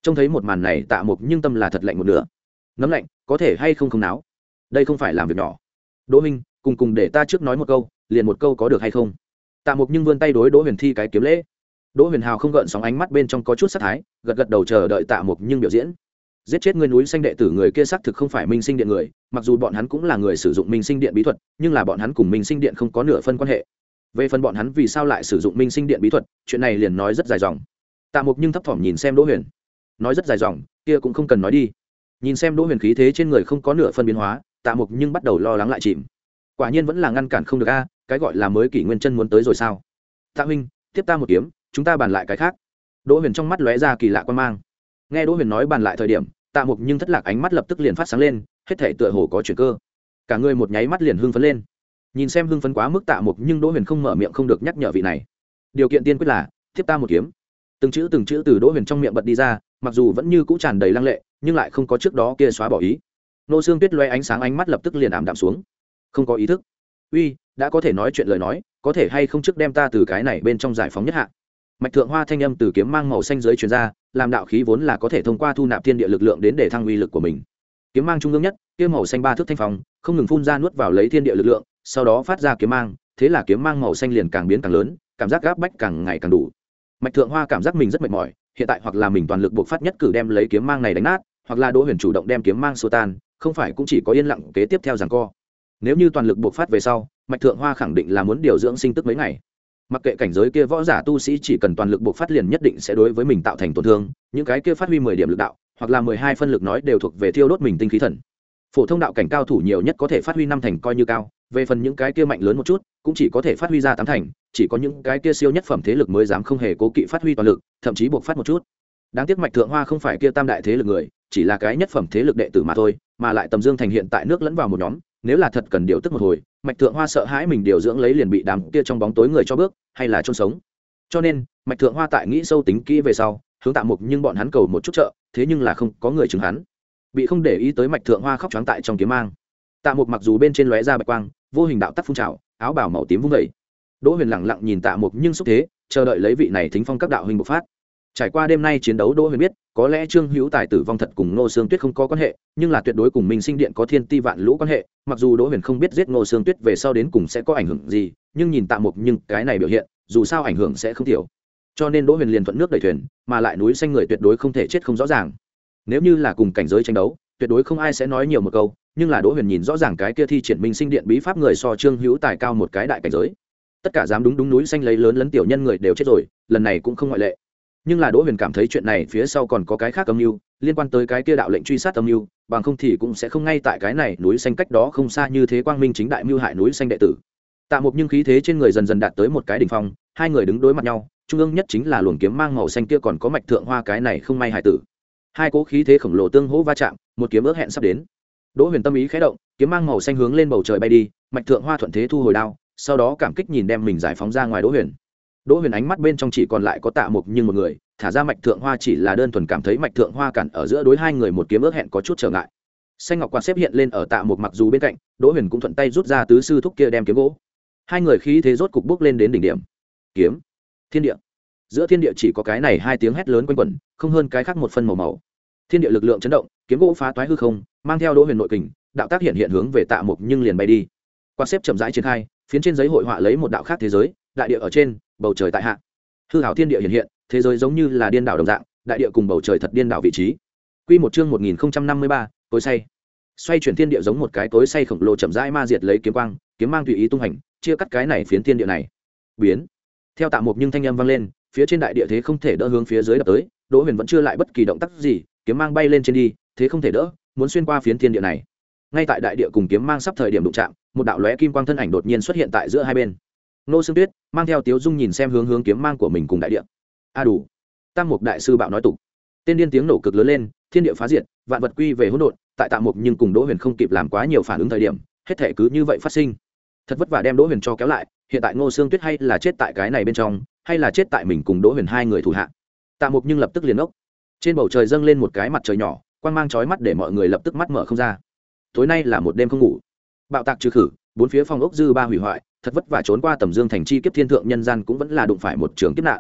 Trông thấy một màn này Tạ Mục nhưng tâm là thật lạnh một nửa. Nấm lạnh có thể hay không không náo, đây không phải làm việc nhỏ. Đỗ Minh, cùng cùng để ta trước nói một câu, liền một câu có được hay không? Tạ Mục nhưng vươn tay đối Đỗ Huyền thi cái kiếm lễ. Đỗ Huyền Hào không gợn sóng, ánh mắt bên trong có chút sát thái, gật gật đầu chờ đợi Tạ Mục nhưng biểu diễn. Giết chết người núi xanh đệ tử người kia xác thực không phải Minh Sinh Điện người, mặc dù bọn hắn cũng là người sử dụng Minh Sinh Điện bí thuật, nhưng là bọn hắn cùng Minh Sinh Điện không có nửa phân quan hệ. Về phần bọn hắn vì sao lại sử dụng Minh Sinh Điện bí thuật, chuyện này liền nói rất dài dòng. Tạ Mục nhưng thấp thỏm nhìn xem Đỗ Huyền, nói rất dài dòng, kia cũng không cần nói đi. Nhìn xem Đỗ Huyền khí thế trên người không có nửa phân biến hóa, Tạ Mục nhưng bắt đầu lo lắng lại chìm. Quả nhiên vẫn là ngăn cản không được a, cái gọi là mới kỷ nguyên chân muốn tới rồi sao? Tạ huynh, tiếp ta một kiếm, chúng ta bàn lại cái khác. Đỗ Huyền trong mắt lóe ra kỳ lạ quan mang. Nghe Đỗ Huyền nói bàn lại thời điểm, Tạ Mục nhưng thất lạc ánh mắt lập tức liền phát sáng lên, hết thảy tựa hồ có chuyển cơ. Cả người một nháy mắt liền hưng phấn lên. Nhìn xem hưng phấn quá mức Tạ Mục nhưng Đỗ Huyền không mở miệng không được nhắc nhở vị này. Điều kiện tiên quyết là tiếp ta một kiếm. Từng chữ từng chữ từ Đỗ Huyền trong miệng bật đi ra, mặc dù vẫn như cũ tràn đầy lăng lệ, nhưng lại không có trước đó kia xóa bỏ ý. Nô Xương Tuyết lóe ánh sáng, ánh mắt lập tức liền ảm đạm xuống. Không có ý thức. Uy, đã có thể nói chuyện lời nói, có thể hay không trước đem ta từ cái này bên trong giải phóng nhất hạ. Mạch Thượng Hoa thanh âm từ kiếm mang màu xanh dưới truyền ra, làm đạo khí vốn là có thể thông qua thu nạp thiên địa lực lượng đến để thăng uy lực của mình. Kiếm mang trung ương nhất, kia màu xanh ba thước thanh phong, không ngừng phun ra nuốt vào lấy thiên địa lực lượng, sau đó phát ra kiếm mang, thế là kiếm mang màu xanh liền càng biến càng lớn, cảm giác gáp bách càng ngày càng đủ. Mạch Thượng Hoa cảm giác mình rất mệt mỏi, hiện tại hoặc là mình toàn lực buộc phát nhất cử đem lấy kiếm mang này đánh nát, hoặc là Đỗ Huyền chủ động đem kiếm mang xua tan, không phải cũng chỉ có yên lặng kế tiếp theo giằng co. Nếu như toàn lực buộc phát về sau, Mạch Thượng Hoa khẳng định là muốn điều dưỡng sinh tức mấy ngày. Mặc kệ cảnh giới kia võ giả tu sĩ chỉ cần toàn lực buộc phát liền nhất định sẽ đối với mình tạo thành tổn thương, những cái kia phát huy mười điểm lực đạo, hoặc là mười hai phân lực nói đều thuộc về thiêu đốt mình tinh khí thần. Phổ thông đạo cảnh cao thủ nhiều nhất có thể phát huy năm thành coi như cao, về phần những cái kia mạnh lớn một chút, cũng chỉ có thể phát huy ra tám thành, chỉ có những cái kia siêu nhất phẩm thế lực mới dám không hề cố kỵ phát huy toàn lực, thậm chí buộc phát một chút. Đáng tiếc Mạch Thượng Hoa không phải kia tam đại thế lực người, chỉ là cái nhất phẩm thế lực đệ tử mà thôi, mà lại Tầm Dương thành hiện tại nước lẫn vào một nhóm, nếu là thật cần điều tức một hồi, Mạch Thượng Hoa sợ hãi mình điều dưỡng lấy liền bị đám kia trong bóng tối người cho bước, hay là chôn sống. Cho nên, Mạch Thượng Hoa tại nghĩ sâu tính kỹ về sau, hướng Tạ Mục nhưng bọn hắn cầu một chút trợ, thế nhưng là không có người chứng hắn. Bị không để ý tới Mạch Thượng Hoa khóc choáng tại trong kiếm mang. Tạ Mục mặc dù bên trên lóe ra bạch quang, vô hình đạo tắc phun trào, áo bào màu tím vung dậy. Đỗ Huyền lặng lặng nhìn Tạ Mục nhưng xúc thế, chờ đợi lấy vị này thính phong các đạo huynh bộc phát. Trải qua đêm nay chiến đấu, Đỗ Huyền biết, có lẽ Trương Hữu Tài tử vong thật cùng Ngô Xương Tuyết không có quan hệ, nhưng là tuyệt đối cùng Minh Sinh Điện có thiên ti vạn lũ quan hệ. Mặc dù Đỗ Huyền không biết giết Ngô Xương Tuyết về sau đến cùng sẽ có ảnh hưởng gì, nhưng nhìn Tạ Mục nhưng cái này biểu hiện, dù sao ảnh hưởng sẽ không thiểu. Cho nên Đỗ Huyền liền thuận nước đẩy thuyền, mà lại núi xanh người tuyệt đối không thể chết không rõ ràng. Nếu như là cùng cảnh giới tranh đấu, tuyệt đối không ai sẽ nói nhiều một câu, nhưng là Đỗ Huyền nhìn rõ ràng cái kia thi triển Minh Sinh Điện bí pháp người so Trương Hữu Tài cao một cái đại cảnh giới. Tất cả dám đúng đúng núi xanh lấy lớn lấn tiểu nhân người đều chết rồi, lần này cũng không ngoại lệ. Nhưng là Đỗ Huyền cảm thấy chuyện này phía sau còn có cái khác âm mưu, liên quan tới cái kia đạo lệnh truy sát âm mưu, bằng không thì cũng sẽ không ngay tại cái này núi xanh cách đó không xa như thế quang minh chính đại mưu hại núi xanh đệ tử. Tạ Mục nhưng khí thế trên người dần dần đạt tới một cái đỉnh phong, hai người đứng đối mặt nhau, trung ương nhất chính là luồng kiếm mang màu xanh kia còn có Mạch Thượng Hoa cái này không may hại tử. Hai cố khí thế khổng lồ tương hỗ va chạm, một kiếm ước hẹn sắp đến. Đỗ Huyền tâm ý khẽ động, kiếm mang màu xanh hướng lên bầu trời bay đi, Mạch Thượng Hoa thuận thế thu hồi đao, sau đó cảm kích nhìn đem mình giải phóng ra ngoài Đỗ Huyền. Đỗ Huyền ánh mắt bên trong chỉ còn lại có Tạ Mục nhưng một người, thả ra Mạch Thượng Hoa chỉ là đơn thuần cảm thấy Mạch Thượng Hoa cản ở giữa đối hai người một kiếm ước hẹn có chút trở ngại. Xanh ngọc quạt xếp hiện lên ở Tạ Mục mặc dù bên cạnh, Đỗ Huyền cũng thuận tay rút ra tứ sư thúc kia đem kiếm gỗ. Hai người khí thế rốt cục bước lên đến đỉnh điểm. Kiếm, thiên địa. Giữa thiên địa chỉ có cái này hai tiếng hét lớn quanh quẩn, không hơn cái khác một phân màu màu. Thiên địa lực lượng chấn động, kiếm gỗ phá toái hư không, mang theo Đỗ Huyền nội kình, đạo tác hiện hiện hướng về Tạ Mục nhưng liền bay đi. Quạt xếp chậm rãi triển khai, phiến trên giấy hội họa lấy một đạo khác thế giới, đại địa ở trên, bầu trời tại hạ. Hư ảo thiên địa hiện hiện, thế giới giống như là điên đảo đồng dạng, đại địa cùng bầu trời thật điên đảo vị trí. Quy một chương một nghìn không trăm năm mươi ba, tối say. Xoay chuyển thiên địa giống một cái tối say khổng lồ chậm rãi ma diệt lấy kiếm quang, kiếm mang tùy ý tung hành, chia cắt cái này phiến thiên địa này. Biến. Theo Tạ Mục nhưng thanh âm vang lên, phía trên đại địa thế không thể đỡ hướng phía dưới đập tới, Đỗ Huyền vẫn chưa lại bất kỳ động tác gì, kiếm mang bay lên trên đi, thế không thể đỡ, muốn xuyên qua phiến thiên địa này. Ngay tại đại địa cùng kiếm mang sắp thời điểm đụng chạm, một đạo lóe kim quang thân ảnh đột nhiên xuất hiện tại giữa hai bên. Ngô Xương Tuyết mang theo Tiếu Dung nhìn xem hướng hướng kiếm mang của mình cùng đại địa. A đủ. Tam Mục đại sư bạo nói tục. Tên điên tiếng nổ cực lớn lên, thiên địa phá diệt, vạn vật quy về hỗn độn, tại Tạ Mục nhưng cùng Đỗ Huyền không kịp làm quá nhiều phản ứng thời điểm, hết thể cứ như vậy phát sinh. Thật vất vả đem Đỗ Huyền cho kéo lại, hiện tại Ngô Xương Tuyết hay là chết tại cái này bên trong, hay là chết tại mình cùng Đỗ Huyền hai người thủ hạ. Tạ Mục nhưng lập tức liền ốc. Trên bầu trời dâng lên một cái mặt trời nhỏ, quang mang chói mắt để mọi người lập tức mắt mở không ra. Tối nay là một đêm không ngủ. Bạo tạc trừ khử, bốn phía phong ốc dư ba hủy hoại, thật vất vả trốn qua Tầm Dương thành chi kiếp thiên thượng nhân gian cũng vẫn là đụng phải một trường kiếp nạn.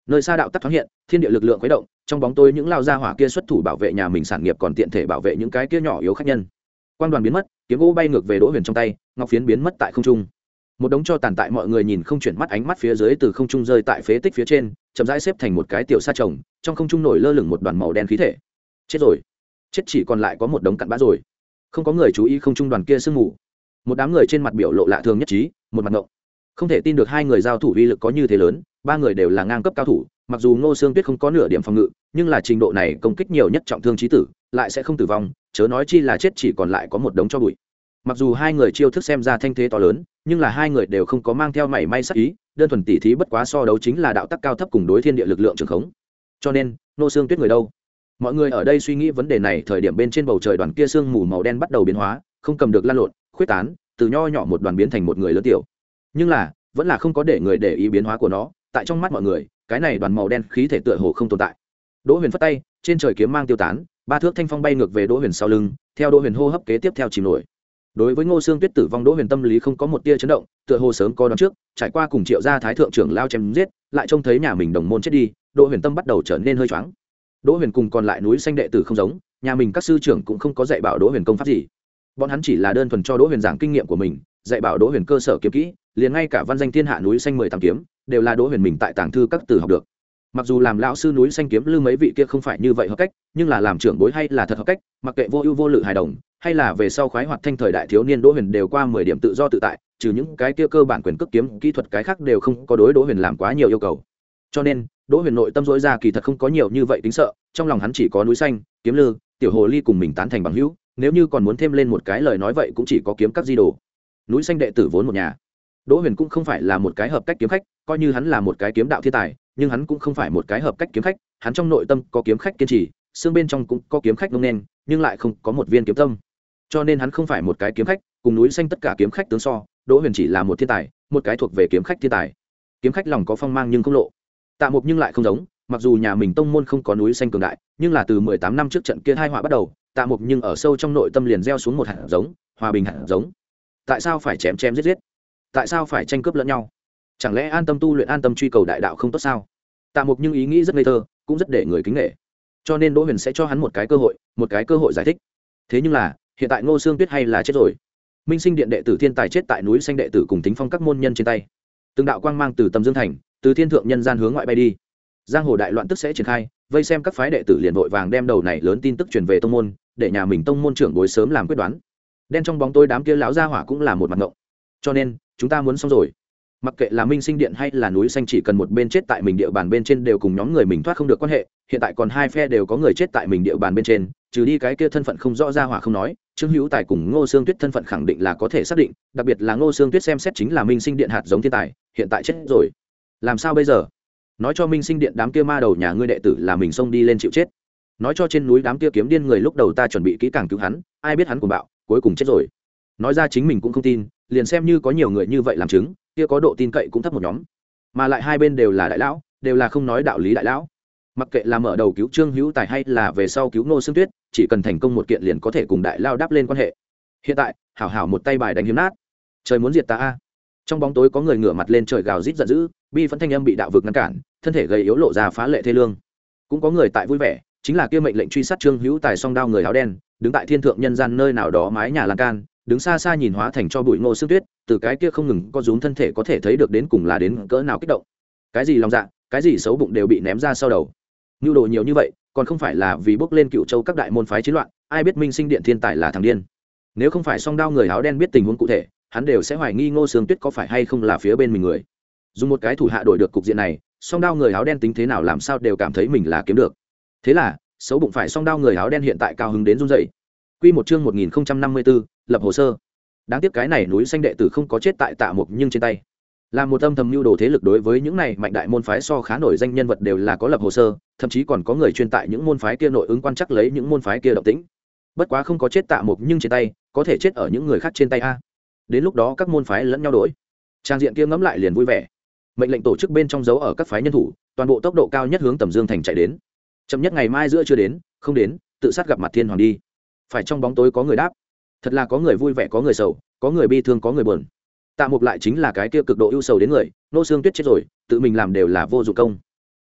Nơi xa đạo tắc thoáng hiện, thiên địa lực lượng khuấy động, trong bóng tối những lao gia hỏa kia xuất thủ bảo vệ nhà mình sản nghiệp, còn tiện thể bảo vệ những cái kia nhỏ yếu khách nhân. Quang đoàn biến mất, kiếm gỗ bay ngược về Đỗ Huyền trong tay, ngọc phiến biến mất tại không trung. Một đống cho tàn tại mọi người nhìn không chuyển mắt ánh mắt phía dưới từ không trung rơi tại phế tích phía trên, chậm rãi xếp thành một cái tiểu sa chồng, trong không trung nổi lơ lửng một đoàn màu đen khí thể. Chết rồi, chết chỉ còn lại có một đống cặn bã rồi. Không có người chú ý không trung đoàn kia sương mù. Một đám người trên mặt biểu lộ lạ thường nhất trí, một mặt ngộng. Không thể tin được hai người giao thủ uy lực có như thế lớn, ba người đều là ngang cấp cao thủ, mặc dù Ngô Sương Tuyết không có nửa điểm phòng ngự, nhưng là trình độ này công kích nhiều nhất trọng thương chí tử, lại sẽ không tử vong, chớ nói chi là chết chỉ còn lại có một đống cho bụi. Mặc dù hai người chiêu thức xem ra thanh thế to lớn, nhưng là hai người đều không có mang theo mảy may sắc ý, đơn thuần tỉ thí bất quá so đấu chính là đạo tắc cao thấp cùng đối thiên địa lực lượng trường khống. Cho nên, Ngô Sương Tuyết người đâu? Mọi người ở đây suy nghĩ vấn đề này, thời điểm bên trên bầu trời đoàn kia sương mù màu đen bắt đầu biến hóa, không cầm được lan lộn, khuyết tán, từ nho nhỏ một đoàn biến thành một người lớn tiểu. Nhưng là, vẫn là không có để người để ý biến hóa của nó, tại trong mắt mọi người, cái này đoàn màu đen khí thể tựa hồ không tồn tại. Đỗ Huyền phất tay, trên trời kiếm mang tiêu tán, ba thước thanh phong bay ngược về Đỗ Huyền sau lưng, theo Đỗ Huyền hô hấp kế tiếp theo chìm nổi. Đối với Ngô Sương Tuyết tử vong, Đỗ Huyền tâm lý không có một tia chấn động, tựa hồ sớm có đoán trước, trải qua cùng Triệu gia thái thượng trưởng lao chém giết, lại trông thấy nhà mình đồng môn chết đi, Đỗ Huyền tâm bắt đầu trở nên hơi choáng. Đỗ Huyền cùng còn lại núi xanh đệ tử không giống, nhà mình các sư trưởng cũng không có dạy bảo Đỗ Huyền công pháp gì. Bọn hắn chỉ là đơn thuần cho Đỗ Huyền giảng kinh nghiệm của mình, dạy bảo Đỗ Huyền cơ sở kiếm kỹ, liền ngay cả văn danh thiên hạ núi xanh mười tám kiếm, đều là Đỗ Huyền mình tại tàng thư các tử học được. Mặc dù làm lão sư núi xanh kiếm lư mấy vị kia không phải như vậy hợp cách, nhưng là làm trưởng bối hay là thật hợp cách, mặc kệ vô ưu vô lự hài đồng, hay là về sau khoái hoạt thanh thời đại thiếu niên, Đỗ Huyền đều qua mười điểm tự do tự tại, trừ những cái kia cơ bản quyền cước kiếm kỹ thuật, cái khác đều không có đối Đỗ Huyền làm quá nhiều yêu cầu. Cho nên, Đỗ Huyền nội tâm dỗi ra kỳ thật không có nhiều như vậy tính sợ, trong lòng hắn chỉ có núi xanh, kiếm lư, tiểu hồ ly cùng mình tán thành bằng hữu, nếu như còn muốn thêm lên một cái lời nói vậy cũng chỉ có kiếm các di đồ. Núi xanh đệ tử vốn một nhà. Đỗ Huyền cũng không phải là một cái hợp cách kiếm khách, coi như hắn là một cái kiếm đạo thiên tài, nhưng hắn cũng không phải một cái hợp cách kiếm khách, hắn trong nội tâm có kiếm khách kiên trì, xương bên trong cũng có kiếm khách ngông nên, nhưng lại không có một viên kiếm tâm. Cho nên hắn không phải một cái kiếm khách, cùng núi xanh tất cả kiếm khách tướng so, Đỗ Huyền chỉ là một thiên tài, một cái thuộc về kiếm khách thiên tài. Kiếm khách lòng có phong mang nhưng không lộ. Tạ Mục nhưng lại không giống, mặc dù nhà mình tông môn không có núi xanh cường đại, nhưng là từ mười tám năm trước trận kia hai họa bắt đầu, Tạ Mục nhưng ở sâu trong nội tâm liền gieo xuống một hạt giống, hòa bình hạt giống. Tại sao phải chém chém giết giết? Tại sao phải tranh cướp lẫn nhau? Chẳng lẽ an tâm tu luyện, an tâm truy cầu đại đạo không tốt sao? Tạ Mục nhưng ý nghĩ rất ngây thơ, cũng rất để người kính nể. Cho nên Đỗ Huyền sẽ cho hắn một cái cơ hội, một cái cơ hội giải thích. Thế nhưng là, hiện tại Ngô Sương Tuyết hay là chết rồi. Minh Sinh Điện đệ tử thiên tài chết tại núi xanh đệ tử cùng Tính Phong các môn nhân trên tay. Từng đạo quang mang từ Tầm Dương thành, từ thiên thượng nhân gian hướng ngoại bay đi. Giang hồ đại loạn tức sẽ triển khai, vây xem các phái đệ tử liền vội vàng đem đầu này lớn tin tức truyền về tông môn, để nhà mình tông môn trưởng bối sớm làm quyết đoán. Đen trong bóng tối đám kia lão gia hỏa cũng là một mặt ngộng. Cho nên, chúng ta muốn xong rồi. Mặc kệ là Minh Sinh Điện hay là núi xanh, chỉ cần một bên chết tại mình địa bàn bên trên đều cùng nhóm người mình thoát không được quan hệ. Hiện tại còn hai phe đều có người chết tại mình địa bàn bên trên, trừ đi cái kia thân phận không rõ gia hỏa không nói, Trương Hữu Tài cùng Ngô Sương Tuyết thân phận khẳng định là có thể xác định, đặc biệt là Ngô Sương Tuyết xem xét chính là Minh Sinh Điện hạt giống thiên tài, hiện tại chết rồi. Làm sao bây giờ? Nói cho Minh Sinh Điện đám kia ma đầu nhà ngươi đệ tử là mình xông đi lên chịu chết. Nói cho trên núi đám kia kiếm điên người lúc đầu ta chuẩn bị kỹ càng cứu hắn, ai biết hắn cuồng bạo, cuối cùng chết rồi. Nói ra chính mình cũng không tin, liền xem như có nhiều người như vậy làm chứng, kia có độ tin cậy cũng thấp một nhóm. Mà lại hai bên đều là đại lão, đều là không nói đạo lý đại lão. Mặc kệ là mở đầu cứu Trương Hữu Tài hay là về sau cứu Ngô Sương Tuyết, chỉ cần thành công một kiện liền có thể cùng đại lao đáp lên quan hệ. Hiện tại, hảo hảo một tay bài đánh hiếm nát. Trời muốn diệt ta a. Trong bóng tối có người ngửa mặt lên trời gào rít giận dữ, bi phẫn thanh âm bị đạo vực ngăn cản, thân thể gầy yếu lộ ra phá lệ thê lương. Cũng có người tại vui vẻ, chính là kia mệnh lệnh truy sát Trương Hữu Tài song đao người áo đen, đứng tại thiên thượng nhân gian nơi nào đó mái nhà lan can, đứng xa xa nhìn hóa thành cho bụi Ngô Sương Tuyết, từ cái kia không ngừng có rúm thân thể có thể thấy được đến cùng là đến cỡ nào kích động. Cái gì lòng dạ, cái gì xấu bụng đều bị ném ra sau đầu. Nưu đồ nhiều như vậy, còn không phải là vì bước lên Cựu Châu các đại môn phái chiến loạn, ai biết Minh Sinh Điện thiên tài là thằng điên. Nếu không phải song đao người áo đen biết tình huống cụ thể, hắn đều sẽ hoài nghi Ngô Sương Tuyết có phải hay không là phía bên mình người. Dùng một cái thủ hạ đổi được cục diện này, song đao người áo đen tính thế nào làm sao đều cảm thấy mình là kiếm được. Thế là, xấu bụng phải song đao người áo đen hiện tại cao hứng đến run rẩy. Quy một chương một nghìn không trăm năm mươi tư, lập hồ sơ. Đáng tiếc cái này núi xanh đệ tử không có chết tại Tạ Mục nhưng trên tay. Là một âm thầm mưu đồ thế lực đối với những này mạnh đại môn phái so khá nổi danh nhân vật đều là có lập hồ sơ, thậm chí còn có người chuyên tại những môn phái kia nội ứng quan chắc lấy những môn phái kia động tĩnh. Bất quá không có chết Tạ Mục nhưng trên tay, có thể chết ở những người khác trên tay a. Đến lúc đó các môn phái lẫn nhau đổi. Trang diện kia ngẫm lại liền vui vẻ. Mệnh lệnh tổ chức bên trong dấu ở các phái nhân thủ, toàn bộ tốc độ cao nhất hướng Tầm Dương thành chạy đến. Chậm nhất ngày mai giữa chưa đến, không đến, tự sát gặp mặt thiên hoàng đi. Phải trong bóng tối có người đáp. Thật là có người vui vẻ có người sầu, có người bi thương có người buồn. Tạ Mục lại chính là cái kia cực độ ưu sầu đến người, Ngô Sương Tuyết chết rồi, tự mình làm đều là vô dụng công.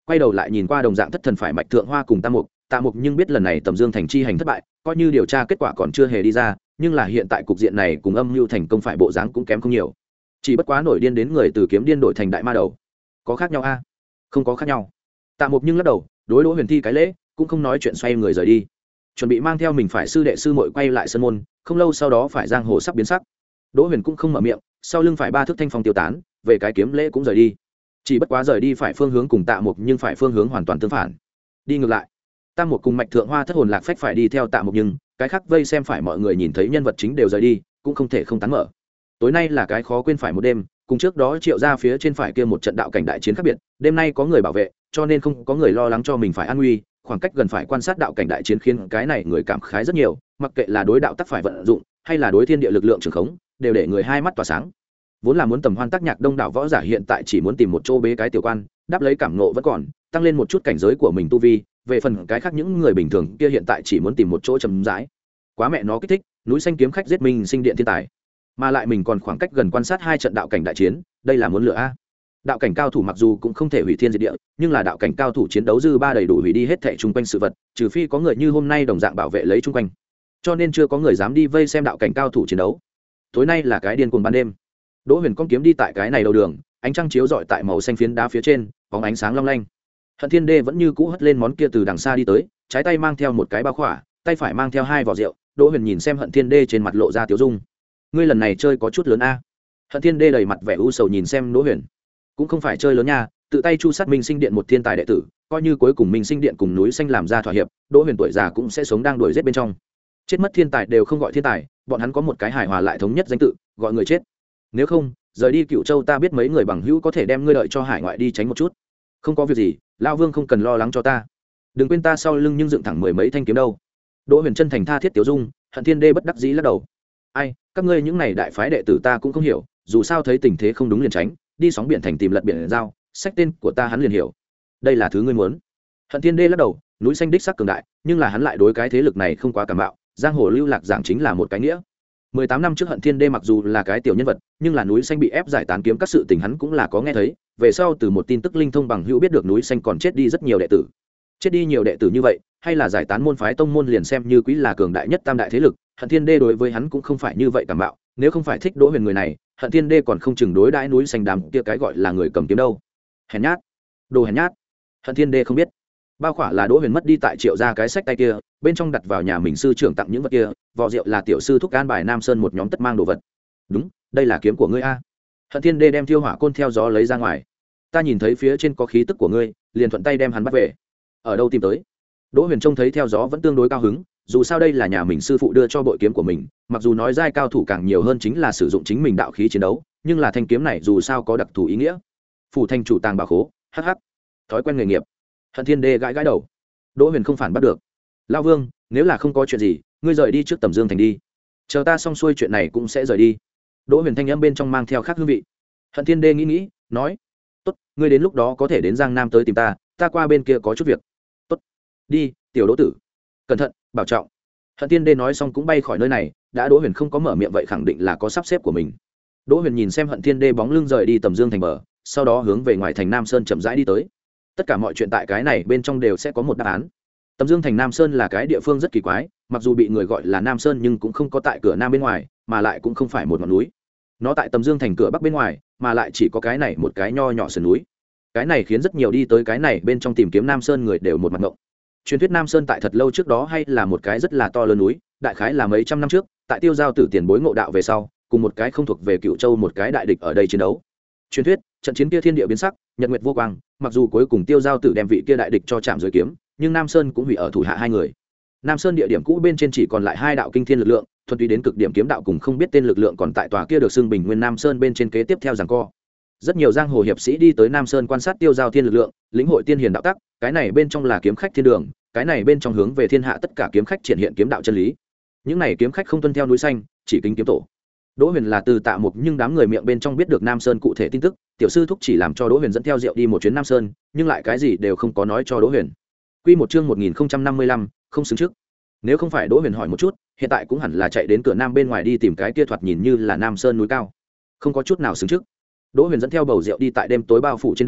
quay đầu lại nhìn qua đồng dạng thất thần phải Mạch Thượng Hoa cùng Tam Mục, Tam Mục nhưng biết lần này Tầm Dương thành chi hành thất bại, coi như điều tra kết quả còn chưa hề đi ra, nhưng là hiện tại cục diện này cùng âm mưu thành công phải bộ dáng cũng kém không nhiều. Chỉ bất quá nổi điên đến người từ kiếm điên đổi thành đại ma đầu, có khác nhau a? À? Không có khác nhau. Tam Mục nhưng lắc đầu, đối Đỗ Huyền thi cái lễ, cũng không nói chuyện, xoay người rời đi, chuẩn bị mang theo mình phải sư đệ sư muội quay lại sân môn. Không lâu sau đó phải giang hồ sắp biến sắc, Đỗ Huyền cũng không mở miệng, sau lưng phải ba thước thanh phong tiêu tán, về cái kiếm lễ cũng rời đi. Chỉ bất quá rời đi phải phương hướng cùng Tạ Mục nhưng phải phương hướng hoàn toàn tương phản, đi ngược lại. Tam Mục cùng Mạch Thượng Hoa thất hồn lạc phách phải đi theo Tạ Mục, nhưng cái khác vây xem phải mọi người nhìn thấy nhân vật chính đều rời đi, cũng không thể không tán mở. Tối nay là cái khó quên phải một đêm, cùng trước đó Triệu ra phía trên phải kia một trận đạo cảnh đại chiến khác biệt, đêm nay có người bảo vệ, cho nên không có người lo lắng cho mình phải an nguy, khoảng cách gần phải quan sát đạo cảnh đại chiến khiến cái này người cảm khái rất nhiều, mặc kệ là đối đạo tắc phải vận dụng, hay là đối thiên địa lực lượng trường khống, đều để người hai mắt tỏa sáng. Vốn là muốn tầm hoan tác nhạc đông đảo võ giả hiện tại chỉ muốn tìm một chỗ bế cái tiểu quan, đáp lấy cảm nộ vẫn còn, tăng lên một chút cảnh giới của mình tu vi, về phần cái khác những người bình thường kia hiện tại chỉ muốn tìm một chỗ trầm rãi. Quá mẹ nó kích thích, núi xanh kiếm khách giết mình sinh điện thiên tài, mà lại mình còn khoảng cách gần quan sát hai trận đạo cảnh đại chiến, đây là muốn lựa a. Đạo cảnh cao thủ mặc dù cũng không thể hủy thiên diệt địa, nhưng là đạo cảnh cao thủ chiến đấu dư ba đầy đủ hủy đi hết thảy chung quanh sự vật, trừ phi có người như hôm nay đồng dạng bảo vệ lấy chung quanh, cho nên chưa có người dám đi vây xem đạo cảnh cao thủ chiến đấu. Tối nay là cái điên cuồng ban đêm. Đỗ Huyền con kiếm đi tại cái này đầu đường, ánh trăng chiếu rọi tại màu xanh phiến đá phía trên, bóng ánh sáng long lanh. Hận Thiên Đê vẫn như cũ hất lên món kia từ đằng xa đi tới, trái tay mang theo một cái bao khỏa, tay phải mang theo hai vỏ rượu. Đỗ Huyền nhìn xem Hận Thiên Đê trên mặt lộ ra tiếu dung. Ngươi lần này chơi có chút lớn a. Hận Thiên Đê đầy mặt vẻ u sầu nhìn xem Đỗ Huyền. Cũng không phải chơi lớn nha, tự tay chu sát Minh Sinh Điện một thiên tài đệ tử, coi như cuối cùng Minh Sinh Điện cùng núi xanh làm ra thỏa hiệp, Đỗ Huyền tuổi già cũng sẽ sống đang đuổi giết bên trong. Chết mất thiên tài đều không gọi thiên tài, bọn hắn có một cái hài hòa lại thống nhất danh tự, gọi người chết. Nếu không, rời đi Cựu Châu ta biết mấy người bằng hữu có thể đem ngươi đợi cho hải ngoại đi tránh một chút. Không có việc gì, lão Vương không cần lo lắng cho ta. Đừng quên ta sau lưng nhưng dựng thẳng mười mấy thanh kiếm đâu. Đỗ Huyền chân thành tha thiết tiểu dung. Hận Thiên Đê bất đắc dĩ lắc đầu. Ai, các ngươi những này đại phái đệ tử ta cũng không hiểu, dù sao thấy tình thế không đúng liền tránh, đi sóng biển thành tìm lật biển giao, sách tên của ta hắn liền hiểu. Đây là thứ ngươi muốn. Hận Thiên Đê lắc đầu, núi xanh đích sắc cường đại, nhưng là hắn lại đối cái thế lực này không quá cảm mạo, giang hồ lưu lạc giảng chính là một cái nghĩa. Mười tám năm trước Hận Thiên Đê mặc dù là cái tiểu nhân vật, nhưng là núi xanh bị ép giải tán kiếm các sự tình hắn cũng là có nghe thấy, về sau từ một tin tức linh thông bằng hữu biết được núi xanh còn chết đi rất nhiều đệ tử. Chết đi nhiều đệ tử như vậy, hay là giải tán môn phái tông môn liền xem như quý là cường đại nhất tam đại thế lực, Hận Thiên Đê đối với hắn cũng không phải như vậy cảm mạo, nếu không phải thích Đỗ Huyền người này, Hận Thiên Đê còn không chừng đối đãi núi xanh đám kia cái gọi là người cầm kiếm đâu. Hèn nhát, đồ hèn nhát. Hận Thiên Đê không biết, bao khỏa là Đỗ Huyền mất đi tại Triệu gia cái sách tay kia, bên trong đặt vào nhà mình sư trưởng tặng những vật kia, vỏ rượu là tiểu sư thúc an bài Nam Sơn một nhóm tất mang đồ vật. Đúng, đây là kiếm của ngươi a. Hận Thiên Đê đem thiêu hỏa côn theo gió lấy ra ngoài. Ta nhìn thấy phía trên có khí tức của ngươi, liền thuận tay đem hắn bắt về. Ở đâu tìm tới? Đỗ Huyền trông thấy theo gió vẫn tương đối cao hứng, dù sao đây là nhà mình sư phụ đưa cho bội kiếm của mình, mặc dù nói giai cao thủ càng nhiều hơn chính là sử dụng chính mình đạo khí chiến đấu, nhưng là thanh kiếm này dù sao có đặc thù ý nghĩa. Phủ thành chủ tàng bảo khố, hắc hắc. Thói quen nghề nghiệp. Hận Thiên Đê gãi gãi đầu. Đỗ Huyền không phản bắt được. Lão Vương, nếu là không có chuyện gì, ngươi rời đi trước Tầm Dương thành đi. Chờ ta xong xuôi chuyện này cũng sẽ rời đi. Đỗ Huyền thanh âm bên trong mang theo khác hương vị. Hận Thiên Đê nghĩ nghĩ, nói: "Tốt, ngươi đến lúc đó có thể đến Giang Nam tới tìm ta, ta qua bên kia có chút việc." "Tốt. Đi, tiểu Đỗ tử. Cẩn thận, bảo trọng." Hận Thiên Đê nói xong cũng bay khỏi nơi này, đã Đỗ Huyền không có mở miệng vậy khẳng định là có sắp xếp của mình. Đỗ Huyền nhìn xem Hận Thiên Đê bóng lưng rời đi Tầm Dương thành bờ, sau đó hướng về ngoài thành Nam Sơn chậm rãi đi tới. Tất cả mọi chuyện tại cái này bên trong đều sẽ có một đáp án. Tầm Dương thành Nam Sơn là cái địa phương rất kỳ quái, mặc dù bị người gọi là Nam Sơn nhưng cũng không có tại cửa nam bên ngoài, mà lại cũng không phải một ngọn núi. Nó tại Tầm Dương thành cửa bắc bên ngoài, mà lại chỉ có cái này một cái nho nhỏ sườn núi. Cái này khiến rất nhiều đi tới cái này bên trong tìm kiếm Nam Sơn người đều một mặt ngộng. Truyền thuyết Nam Sơn tại thật lâu trước đó hay là một cái rất là to lớn núi, đại khái là mấy trăm năm trước, tại Tiêu Giao tử tiền bối ngộ đạo về sau, cùng một cái không thuộc về Cựu Châu một cái đại địch ở đây chiến đấu. Truyền thuyết, trận chiến kia thiên địa biến sắc, nhật nguyệt vô quang, mặc dù cuối cùng Tiêu Giao tử đem vị kia đại địch cho chạm dưới kiếm, nhưng Nam Sơn cũng hủy ở thủ hạ hai người. Nam Sơn địa điểm cũ bên trên chỉ còn lại hai đạo kinh thiên lực lượng, thuần túy đến cực điểm kiếm đạo cùng không biết tên lực lượng còn tại tòa kia được xưng Bình Nguyên Nam Sơn bên trên kế tiếp theo giằng co. Rất nhiều giang hồ hiệp sĩ đi tới Nam Sơn quan sát Tiêu Giao thiên lực lượng, lĩnh hội tiên hiền đạo tắc, cái này bên trong là kiếm khách thiên đường, cái này bên trong hướng về thiên hạ tất cả kiếm khách triển hiện kiếm đạo chân lý. Những này kiếm khách không tuân theo núi xanh, chỉ kính kiếm tổ. Đỗ Huyền là từ Tạ Mục nhưng đám người miệng bên trong biết được Nam Sơn cụ thể tin tức, tiểu sư thúc chỉ làm cho Đỗ Huyền dẫn theo rượu đi một chuyến Nam Sơn, nhưng lại cái gì đều không có nói cho Đỗ Huyền. Quy một chương một nghìn không trăm năm mươi lăm, không xứng trước. Nếu không phải Đỗ Huyền hỏi một chút, hiện tại cũng hẳn là chạy đến cửa nam bên ngoài đi tìm cái kia thoạt nhìn như là Nam Sơn núi cao. Không có chút nào xứng trước. Đỗ Huyền dẫn theo bầu rượu đi tại đêm tối bao phủ trên đường,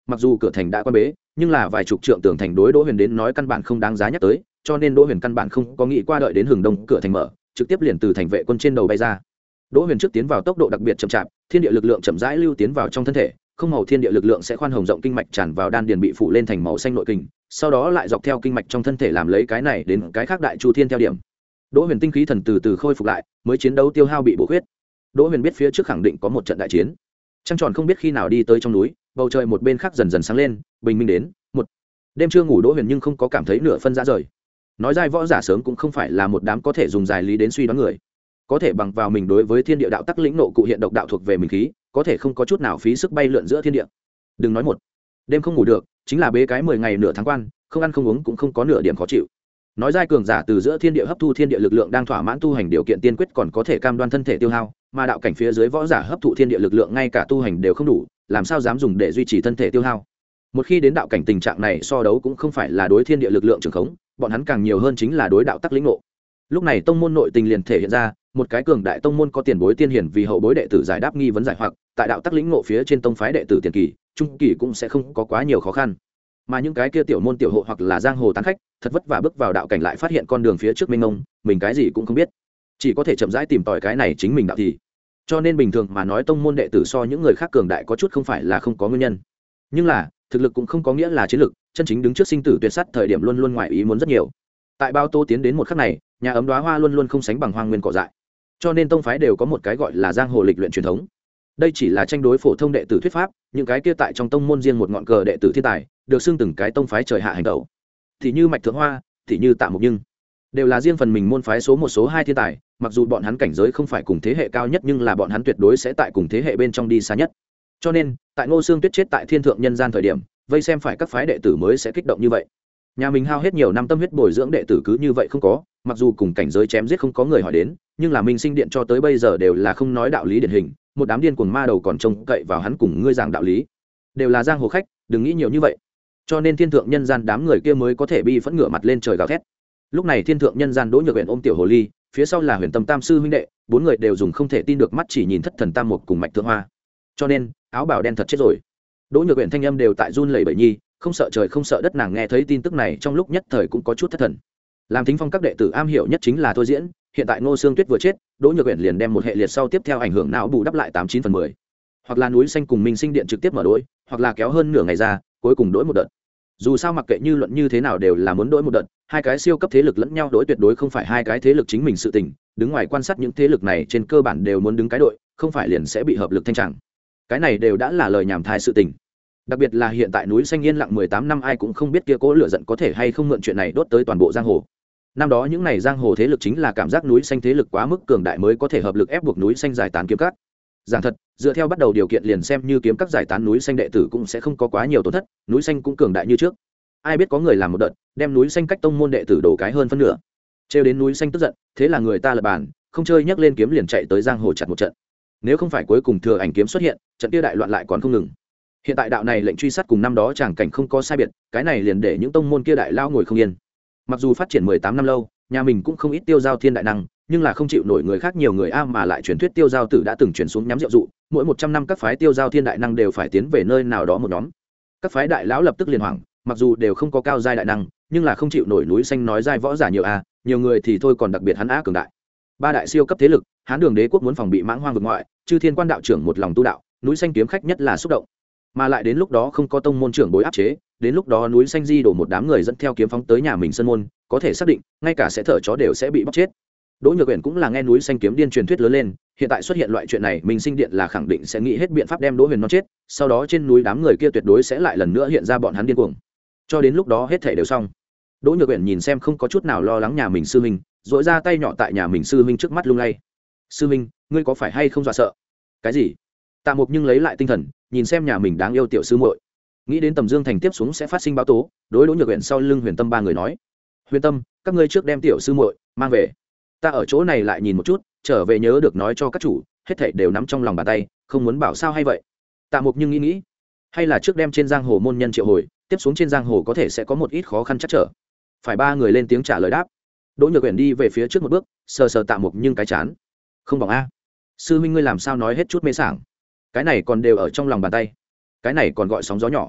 mặc dù cửa thành đã quan bế nhưng là vài chục trượng tường thành đối Đỗ Huyền đến nói căn bản không đáng giá nhắc tới, cho nên Đỗ Huyền căn bản không có nghĩ qua đợi đến hừng đông cửa thành mở, trực tiếp liền từ thành vệ quân trên đầu bay ra. Đỗ Huyền trước tiến vào tốc độ đặc biệt chậm chạp, thiên địa lực lượng chậm rãi lưu tiến vào trong thân thể, không màu thiên địa lực lượng sẽ khoan hồng rộng kinh mạch tràn vào đan điền bị phủ lên thành màu xanh nội kinh, sau đó lại dọc theo kinh mạch trong thân thể làm lấy cái này đến cái khác đại chu thiên theo điểm. Đỗ Huyền tinh khí thần từ từ khôi phục lại, mới chiến đấu tiêu hao bị bổ khuyết. Đỗ Huyền biết phía trước khẳng định có một trận đại chiến. Trăng tròn không biết khi nào đi tới trong núi, bầu trời một bên khác dần dần sáng lên, bình minh đến. Một đêm chưa ngủ Đỗ Huyền nhưng không có cảm thấy nửa phân ra rời. Nói dai võ giả sớm cũng không phải là một đám có thể dùng dài lý đến suy đoán người, có thể bằng vào mình đối với thiên địa đạo tắc lĩnh nộ cụ hiện độc đạo thuộc về mình khí, có thể không có chút nào phí sức bay lượn giữa thiên địa. Đừng nói một đêm không ngủ được, chính là bế cái mười ngày nửa tháng quan, không ăn không uống cũng không có nửa điểm khó chịu. Nói dai cường giả từ giữa thiên địa hấp thu thiên địa lực lượng đang thỏa mãn tu hành điều kiện tiên quyết còn có thể cam đoan thân thể tiêu hao, mà đạo cảnh phía dưới võ giả hấp thụ thiên địa lực lượng ngay cả tu hành đều không đủ, làm sao dám dùng để duy trì thân thể tiêu hao. Một khi đến đạo cảnh tình trạng này, so đấu cũng không phải là đối thiên địa lực lượng trường khống, bọn hắn càng nhiều hơn chính là đối đạo tắc lĩnh ngộ. Lúc này tông môn nội tình liền thể hiện ra, một cái cường đại tông môn có tiền bối tiên hiển vì hậu bối đệ tử giải đáp nghi vấn giải hoặc, tại đạo tắc lĩnh ngộ phía trên tông phái đệ tử tiền kỳ, trung kỳ cũng sẽ không có quá nhiều khó khăn. Mà những cái kia tiểu môn tiểu hộ hoặc là giang hồ tán khách, thật vất vả bước vào đạo cảnh lại phát hiện con đường phía trước mênh mông, mình cái gì cũng không biết, chỉ có thể chậm rãi tìm tòi cái này chính mình đạo thì. Cho nên bình thường mà nói tông môn đệ tử so những người khác cường đại có chút không phải là không có nguyên nhân, nhưng là thực lực cũng không có nghĩa là chiến lực, chân chính đứng trước sinh tử tuyệt sát thời điểm luôn luôn ngoài ý muốn rất nhiều. Tại bao tô tiến đến một khắc này, nhà ấm đóa hoa luôn luôn không sánh bằng hoang nguyên cỏ dại, cho nên tông phái đều có một cái gọi là giang hồ lịch luyện truyền thống. Đây chỉ là tranh đối phổ thông đệ tử thuyết pháp, những cái kia tại trong tông môn riêng một ngọn cờ đệ tử thiên tài, được xưng từng cái tông phái trời hạ hành tẩu, thì như Mạch Thượng Hoa, thì như Tạ Mục Nhưng, đều là riêng phần mình môn phái số một số hai thiên tài, mặc dù bọn hắn cảnh giới không phải cùng thế hệ cao nhất nhưng là bọn hắn tuyệt đối sẽ tại cùng thế hệ bên trong đi xa nhất. Cho nên, tại Ngô Xương Tuyết chết tại Thiên Thượng Nhân Gian thời điểm, vây xem phải các phái đệ tử mới sẽ kích động như vậy. Nhà mình hao hết nhiều năm tâm huyết bồi dưỡng đệ tử cứ như vậy không có, mặc dù cùng cảnh giới chém giết không có người hỏi đến, nhưng là Minh Sinh Điện cho tới bây giờ đều là không nói đạo lý điển hình, một đám điên cuồng ma đầu còn trông cậy vào hắn cùng ngươi giảng đạo lý. Đều là giang hồ khách, đừng nghĩ nhiều như vậy. Cho nên Thiên Thượng Nhân Gian đám người kia mới có thể bi phẫn ngửa mặt lên trời gào thét. Lúc này Thiên Thượng Nhân Gian Đỗ Nhược Uyển ôm tiểu hồ ly, phía sau là Huyền Tâm Tam sư huynh đệ, bốn người đều dùng không thể tin được mắt chỉ nhìn thất thần Tam Mục cùng Mạch Thượng Hoa. Cho nên, áo bào đen thật chết rồi. Đỗ Nhược Uyển thanh âm đều tại run lẩy bẩy nhi, không sợ trời không sợ đất, nàng nghe thấy tin tức này trong lúc nhất thời cũng có chút thất thần. Làm Thính Phong các đệ tử am hiểu nhất chính là thôi diễn, hiện tại Ngô Xương Tuyết vừa chết, Đỗ Nhược Uyển liền đem một hệ liệt sau tiếp theo ảnh hưởng não bù đắp lại tám chín phần mười. Hoặc là núi xanh cùng Minh Sinh Điện trực tiếp mở đối, hoặc là kéo hơn nửa ngày ra, cuối cùng đối một đợt. Dù sao mặc kệ như luận như thế nào đều là muốn đối một đợt, hai cái siêu cấp thế lực lẫn nhau đối tuyệt đối không phải hai cái thế lực chính mình sự tình, đứng ngoài quan sát những thế lực này trên cơ bản đều muốn đứng cái đội, không phải liền sẽ bị hợp lực thanh trạng. Cái này đều đã là lời nhảm thai sự tình. Đặc biệt là hiện tại núi xanh yên lặng mười tám năm ai cũng không biết kia cố lửa giận có thể hay không mượn chuyện này đốt tới toàn bộ giang hồ. Năm đó những này giang hồ thế lực chính là cảm giác núi xanh thế lực quá mức cường đại mới có thể hợp lực ép buộc núi xanh giải tán kiếm các. Giảng thật, dựa theo bắt đầu điều kiện liền xem như kiếm các giải tán núi xanh đệ tử cũng sẽ không có quá nhiều tổn thất, núi xanh cũng cường đại như trước. Ai biết có người làm một đợt, đem núi xanh cách tông môn đệ tử đổ cái hơn phân nửa. Trêu đến núi xanh tức giận, thế là người ta lật bàn, không chơi nhắc lên kiếm liền chạy tới giang hồ chặt một trận. Nếu không phải cuối cùng thừa ảnh kiếm xuất hiện, trận kia đại loạn lại còn không ngừng. Hiện tại đạo này lệnh truy sát cùng năm đó chàng cảnh không có sai biệt, cái này liền để những tông môn kia đại lao ngồi không yên. Mặc dù phát triển mười tám năm lâu, nhà mình cũng không ít tiêu giao thiên đại năng, nhưng là không chịu nổi người khác nhiều người a mà lại truyền thuyết tiêu giao tử đã từng chuyển xuống nhắm rượu dụ, mỗi một trăm năm các phái tiêu giao thiên đại năng đều phải tiến về nơi nào đó một nhóm. Các phái đại lão lập tức liền hoảng, mặc dù đều không có cao giai đại năng, nhưng là không chịu nổi núi xanh nói giai võ giả nhiều a, nhiều người thì thôi còn đặc biệt hắn á cường đại. Ba đại siêu cấp thế lực, Hán Đường Đế quốc muốn phòng bị mãng hoang vực ngoại, Chư Thiên Quan đạo trưởng một lòng tu đạo, núi xanh kiếm khách nhất là xúc động. Mà lại đến lúc đó không có tông môn trưởng bối áp chế, đến lúc đó núi xanh di đổ một đám người dẫn theo kiếm phóng tới nhà mình sân môn, có thể xác định, ngay cả sẽ thở chó đều sẽ bị bóc chết. Đỗ Nhược Uyển cũng là nghe núi xanh kiếm điên truyền thuyết lớn lên, hiện tại xuất hiện loại chuyện này, Minh Sinh Điện là khẳng định sẽ nghĩ hết biện pháp đem Đỗ Huyền nó chết, sau đó trên núi đám người kia tuyệt đối sẽ lại lần nữa hiện ra bọn hắn điên cuồng. Cho đến lúc đó hết thảy đều xong. Đỗ Nhược Uyển nhìn xem không có chút nào lo lắng nhà mình sư huynh, dội ra tay nhỏ tại nhà mình sư huynh trước mắt lung lay. "Sư huynh, ngươi có phải hay không dọa sợ?" "Cái gì?" Tạ Mục Nhưng lấy lại tinh thần, nhìn xem nhà mình đáng yêu tiểu sư muội. Nghĩ đến Tầm Dương thành tiếp xuống sẽ phát sinh báo tố, đối Đỗ Nhược Uyển sau lưng Huyền Tâm ba người nói: "Huyền Tâm, các ngươi trước đem tiểu sư muội mang về, ta ở chỗ này lại nhìn một chút, trở về nhớ được nói cho các chủ, hết thảy đều nắm trong lòng bàn tay, không muốn bảo sao hay vậy." Tạ Mục Nhưng nghĩ nghĩ, hay là trước đem trên giang hồ môn nhân triệu hồi, tiếp xuống trên giang hồ có thể sẽ có một ít khó khăn chắc trở. Phải ba người lên tiếng trả lời đáp. Đỗ Nhược Uyển đi về phía trước một bước, sờ sờ Tạ Mục Nhưng cái chán. "Không bỏng a? Sư huynh ngươi làm sao nói hết chút mê sảng? Cái này còn đều ở trong lòng bàn tay, cái này còn gọi sóng gió nhỏ."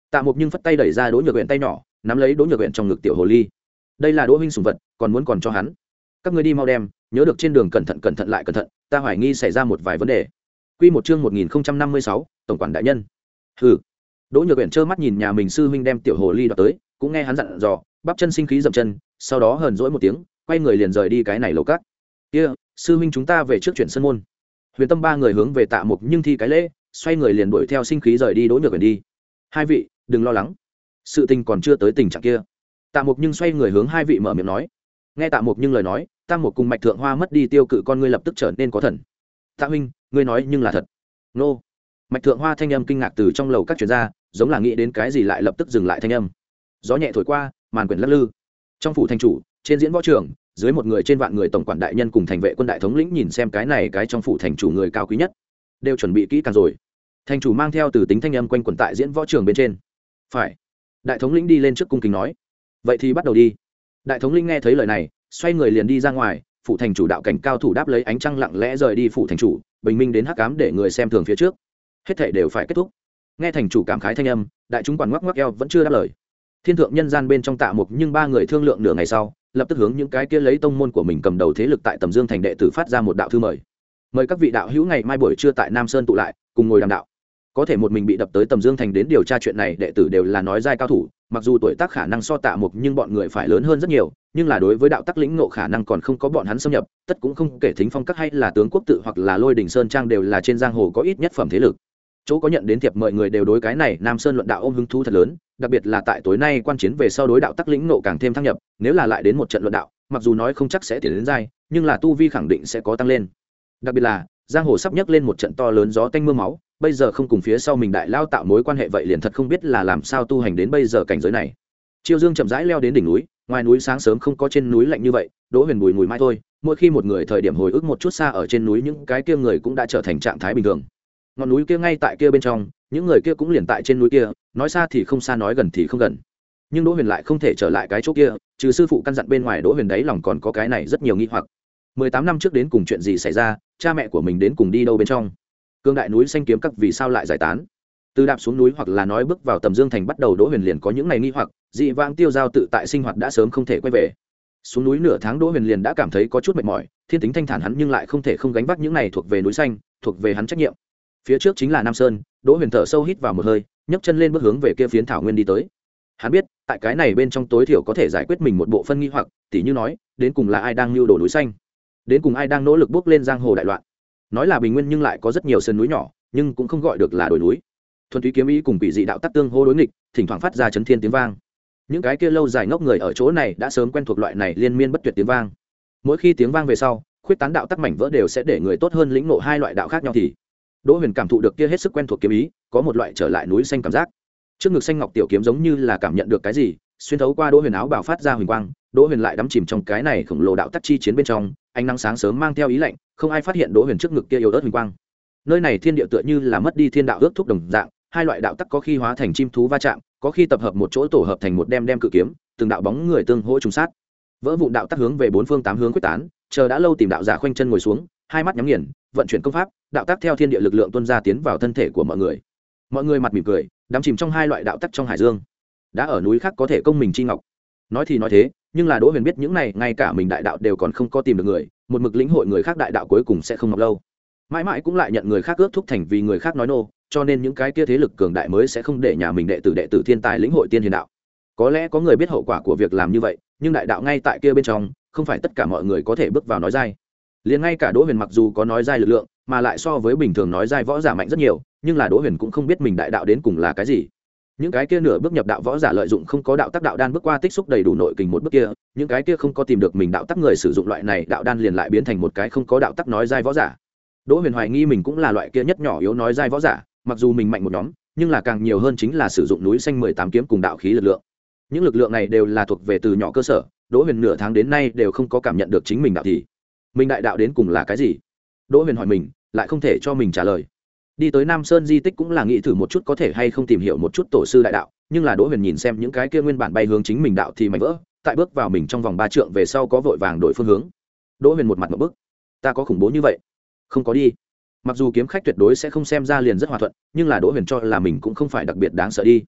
Tạ Mục nhưng phất tay đẩy ra Đỗ Nhược Uyển tay nhỏ, nắm lấy Đỗ Nhược Uyển trong ngực tiểu hồ ly. Đây là Đỗ huynh sủng vật, còn muốn còn cho hắn. Các ngươi đi mau đem, nhớ được trên đường cẩn thận cẩn thận lại cẩn thận, ta hoài nghi xảy ra một vài vấn đề. Quy một chương một nghìn không trăm năm mươi sáu, tổng quản đại nhân. Hừ. Đỗ Nhược Uyển trơ mắt nhìn nhà mình sư huynh đem tiểu hồ ly đoạt tới, cũng nghe hắn dặn dò, bắp chân sinh khí dậm chân, sau đó hờn dỗi một tiếng, quay người liền rời đi cái này lầu cát. Kia, sư huynh chúng ta về trước chuyển sân môn. Huyền Tâm ba người hướng về Tạ Mục nhưng thi cái lễ, xoay người liền đuổi theo sinh khí rời đi Đỗ Nhược Uyển đi. Hai vị, đừng lo lắng, sự tình còn chưa tới tình trạng kia. Tạ Mục nhưng xoay người hướng hai vị mở miệng nói. Nghe Tạ Mục nhưng lời nói, Tam Mục cùng Mạch Thượng Hoa mất đi tiêu cự con ngươi lập tức trở nên có thần. Tạ huynh, ngươi nói nhưng là thật. Nô. Mạch Thượng Hoa thanh âm kinh ngạc từ trong lầu các truyền ra, giống là nghĩ đến cái gì lại lập tức dừng lại thanh âm. Gió nhẹ thổi qua, màn quyển lắc lư. Trong phủ thành chủ, trên diễn võ trường, dưới một người trên vạn người tổng quản đại nhân cùng thành vệ quân đại thống lĩnh nhìn xem cái này cái trong phủ thành chủ người cao quý nhất, đều chuẩn bị kỹ càng rồi. Thành chủ mang theo từ tính thanh âm quanh quẩn tại diễn võ trường bên trên. Phải. Đại thống lĩnh đi lên trước cung kính nói. Vậy thì bắt đầu đi. Đại thống lĩnh nghe thấy lời này, xoay người liền đi ra ngoài. Phủ thành chủ đạo cảnh cao thủ đáp lấy ánh trăng lặng lẽ rời đi phủ thành chủ, bình minh đến hắc ám để người xem thường phía trước. Hết thảy đều phải kết thúc. Nghe thành chủ cảm khái thanh âm, đại chúng quản ngoắc ngoắc eo vẫn chưa đáp lời. Thiên thượng nhân gian bên trong Tạ Mục nhưng ba người thương lượng nửa ngày sau, lập tức hướng những cái kia lấy tông môn của mình cầm đầu thế lực tại Tầm Dương thành đệ tử phát ra một đạo thư mời. Mời các vị đạo hữu ngày mai buổi trưa tại Nam Sơn tụ lại, cùng ngồi đàm đạo. Có thể một mình bị đập tới Tầm Dương thành đến điều tra chuyện này đệ tử đều là nói giai cao thủ, mặc dù tuổi tác khả năng so Tạ Mục nhưng bọn người phải lớn hơn rất nhiều, nhưng là đối với đạo tắc lĩnh ngộ khả năng còn không có bọn hắn xâm nhập, tất cũng không kể Thính Phong các hay là Tướng Quốc tự hoặc là Lôi Đỉnh Sơn trang đều là trên giang hồ có ít nhất phẩm thế lực. Chỗ có nhận đến thiệp mời người đều đối cái này Nam Sơn luận đạo ôm hứng thú thật lớn, đặc biệt là tại tối nay quan chiến về sau đối đạo tắc lĩnh ngộ càng thêm thăng nhập, nếu là lại đến một trận luận đạo, mặc dù nói không chắc sẽ tiến đến giai, nhưng là tu vi khẳng định sẽ có tăng lên. Đặc biệt là giang hồ sắp nhấc lên một trận to lớn gió tanh mưa máu, bây giờ không cùng phía sau mình đại lao tạo mối quan hệ vậy liền thật không biết là làm sao tu hành đến bây giờ cảnh giới này. Chiêu Dương chậm rãi leo đến đỉnh núi, ngoài núi sáng sớm không có trên núi lạnh như vậy, Đỗ Huyền bùi mùi mai thôi, mỗi khi một người thời điểm hồi ức một chút xa ở trên núi những cái kia người cũng đã trở thành trạng thái bình thường. Ngọn núi kia ngay tại kia bên trong, những người kia cũng liền tại trên núi kia, nói xa thì không xa nói gần thì không gần. Nhưng Đỗ Huyền lại không thể trở lại cái chỗ kia, trừ sư phụ căn dặn bên ngoài Đỗ Huyền đấy lòng còn có cái này rất nhiều nghi hoặc. mười tám năm trước đến cùng chuyện gì xảy ra, cha mẹ của mình đến cùng đi đâu bên trong? Cương đại núi xanh kiếm các vì sao lại giải tán? Từ đạp xuống núi hoặc là nói bước vào Tầm Dương thành bắt đầu Đỗ Huyền liền có những ngày nghi hoặc, dị vãng tiêu giao tự tại sinh hoạt đã sớm không thể quay về. Xuống núi nửa tháng Đỗ Huyền liền đã cảm thấy có chút mệt mỏi, thiên tính thanh thản hắn nhưng lại không thể không gánh vác những này thuộc về núi xanh, thuộc về hắn trách nhiệm. Phía trước chính là Nam Sơn, Đỗ Huyền thở sâu hít vào một hơi, nhấc chân lên bước hướng về kia phiến thảo nguyên đi tới. Hắn biết, tại cái này bên trong tối thiểu có thể giải quyết mình một bộ phân nghi hoặc, tỉ như nói, đến cùng là ai đang lưu đồ núi xanh, đến cùng ai đang nỗ lực bước lên giang hồ đại loạn. Nói là bình nguyên nhưng lại có rất nhiều sơn núi nhỏ, nhưng cũng không gọi được là đồi núi. Thuần túy kiếm ý cùng bị dị đạo tắc tương hô đối nghịch, thỉnh thoảng phát ra chấn thiên tiếng vang. Những cái kia lâu dài ngốc người ở chỗ này đã sớm quen thuộc loại này liên miên bất tuyệt tiếng vang. Mỗi khi tiếng vang về sau, khuyết tán đạo tắc mảnh vỡ đều sẽ để người tốt hơn lĩnh ngộ hai loại đạo khác nhau thì Đỗ Huyền cảm thụ được kia hết sức quen thuộc kiếm ý, có một loại trở lại núi xanh cảm giác. Trước ngực xanh ngọc tiểu kiếm giống như là cảm nhận được cái gì, xuyên thấu qua Đỗ Huyền áo bào phát ra huỳnh quang, Đỗ Huyền lại đắm chìm trong cái này khổng lồ đạo tắc chi chiến bên trong, ánh nắng sáng sớm mang theo ý lạnh, không ai phát hiện Đỗ Huyền trước ngực kia yếu ớt huỳnh quang. Nơi này thiên địa tựa như là mất đi thiên đạo ước thúc đồng dạng, hai loại đạo tắc có khi hóa thành chim thú va chạm, có khi tập hợp một chỗ tổ hợp thành một đem đem cự kiếm, từng đạo bóng người tương hỗ trùng sát. Vỡ vụn đạo tắc hướng về bốn phương tám hướng quyết tán, chờ đã lâu tìm đạo giả khoanh chân ngồi xuống, hai mắt nhắm nghiền, vận chuyển công pháp, đạo tắc theo thiên địa lực lượng tuôn ra tiến vào thân thể của mọi người. Mọi người mặt mỉm cười, đắm chìm trong hai loại đạo tắc trong hải dương. Đã ở núi khác có thể công mình chi ngọc. Nói thì nói thế, nhưng là Đỗ Huyền biết những này, ngay cả mình đại đạo đều còn không có tìm được người, một mực lĩnh hội người khác đại đạo cuối cùng sẽ không ngọc lâu. Mãi mãi cũng lại nhận người khác ước thúc thành vì người khác nói nô, cho nên những cái kia thế lực cường đại mới sẽ không để nhà mình đệ tử đệ tử thiên tài lĩnh hội tiên hiền đạo. Có lẽ có người biết hậu quả của việc làm như vậy, nhưng đại đạo ngay tại kia bên trong, không phải tất cả mọi người có thể bước vào nói giai. Liền ngay cả Đỗ Huyền mặc dù có nói giai lực lượng, mà lại so với bình thường nói giai võ giả mạnh rất nhiều, nhưng là Đỗ Huyền cũng không biết mình đại đạo đến cùng là cái gì. Những cái kia nửa bước nhập đạo võ giả lợi dụng không có đạo tác đạo đan bước qua tích xúc đầy đủ nội kình một bước kia, những cái kia không có tìm được mình đạo tác người sử dụng loại này đạo đan liền lại biến thành một cái không có đạo tác nói giai võ giả. Đỗ Huyền hoài nghi mình cũng là loại kia nhất nhỏ yếu nói giai võ giả, mặc dù mình mạnh một nhóm, nhưng là càng nhiều hơn chính là sử dụng núi xanh mười tám kiếm cùng đạo khí lực lượng. Những lực lượng này đều là thuộc về từ nhỏ cơ sở, Đỗ Huyền nửa tháng đến nay đều không có cảm nhận được chính mình đạo thì. Mình đại đạo đến cùng là cái gì? Đỗ Huyền hỏi mình, lại không thể cho mình trả lời. Đi tới Nam Sơn di tích cũng là nghĩ thử một chút có thể hay không tìm hiểu một chút tổ sư đại đạo, nhưng là Đỗ Huyền nhìn xem những cái kia nguyên bản bay hướng chính mình đạo thì mảnh vỡ, tại bước vào mình trong vòng ba trượng về sau có vội vàng đổi phương hướng. Đỗ Huyền một mặt một bức, ta có khủng bố như vậy? Không có đi. Mặc dù kiếm khách tuyệt đối sẽ không xem ra liền rất hòa thuận, nhưng là Đỗ Huyền cho là mình cũng không phải đặc biệt đáng sợ đi.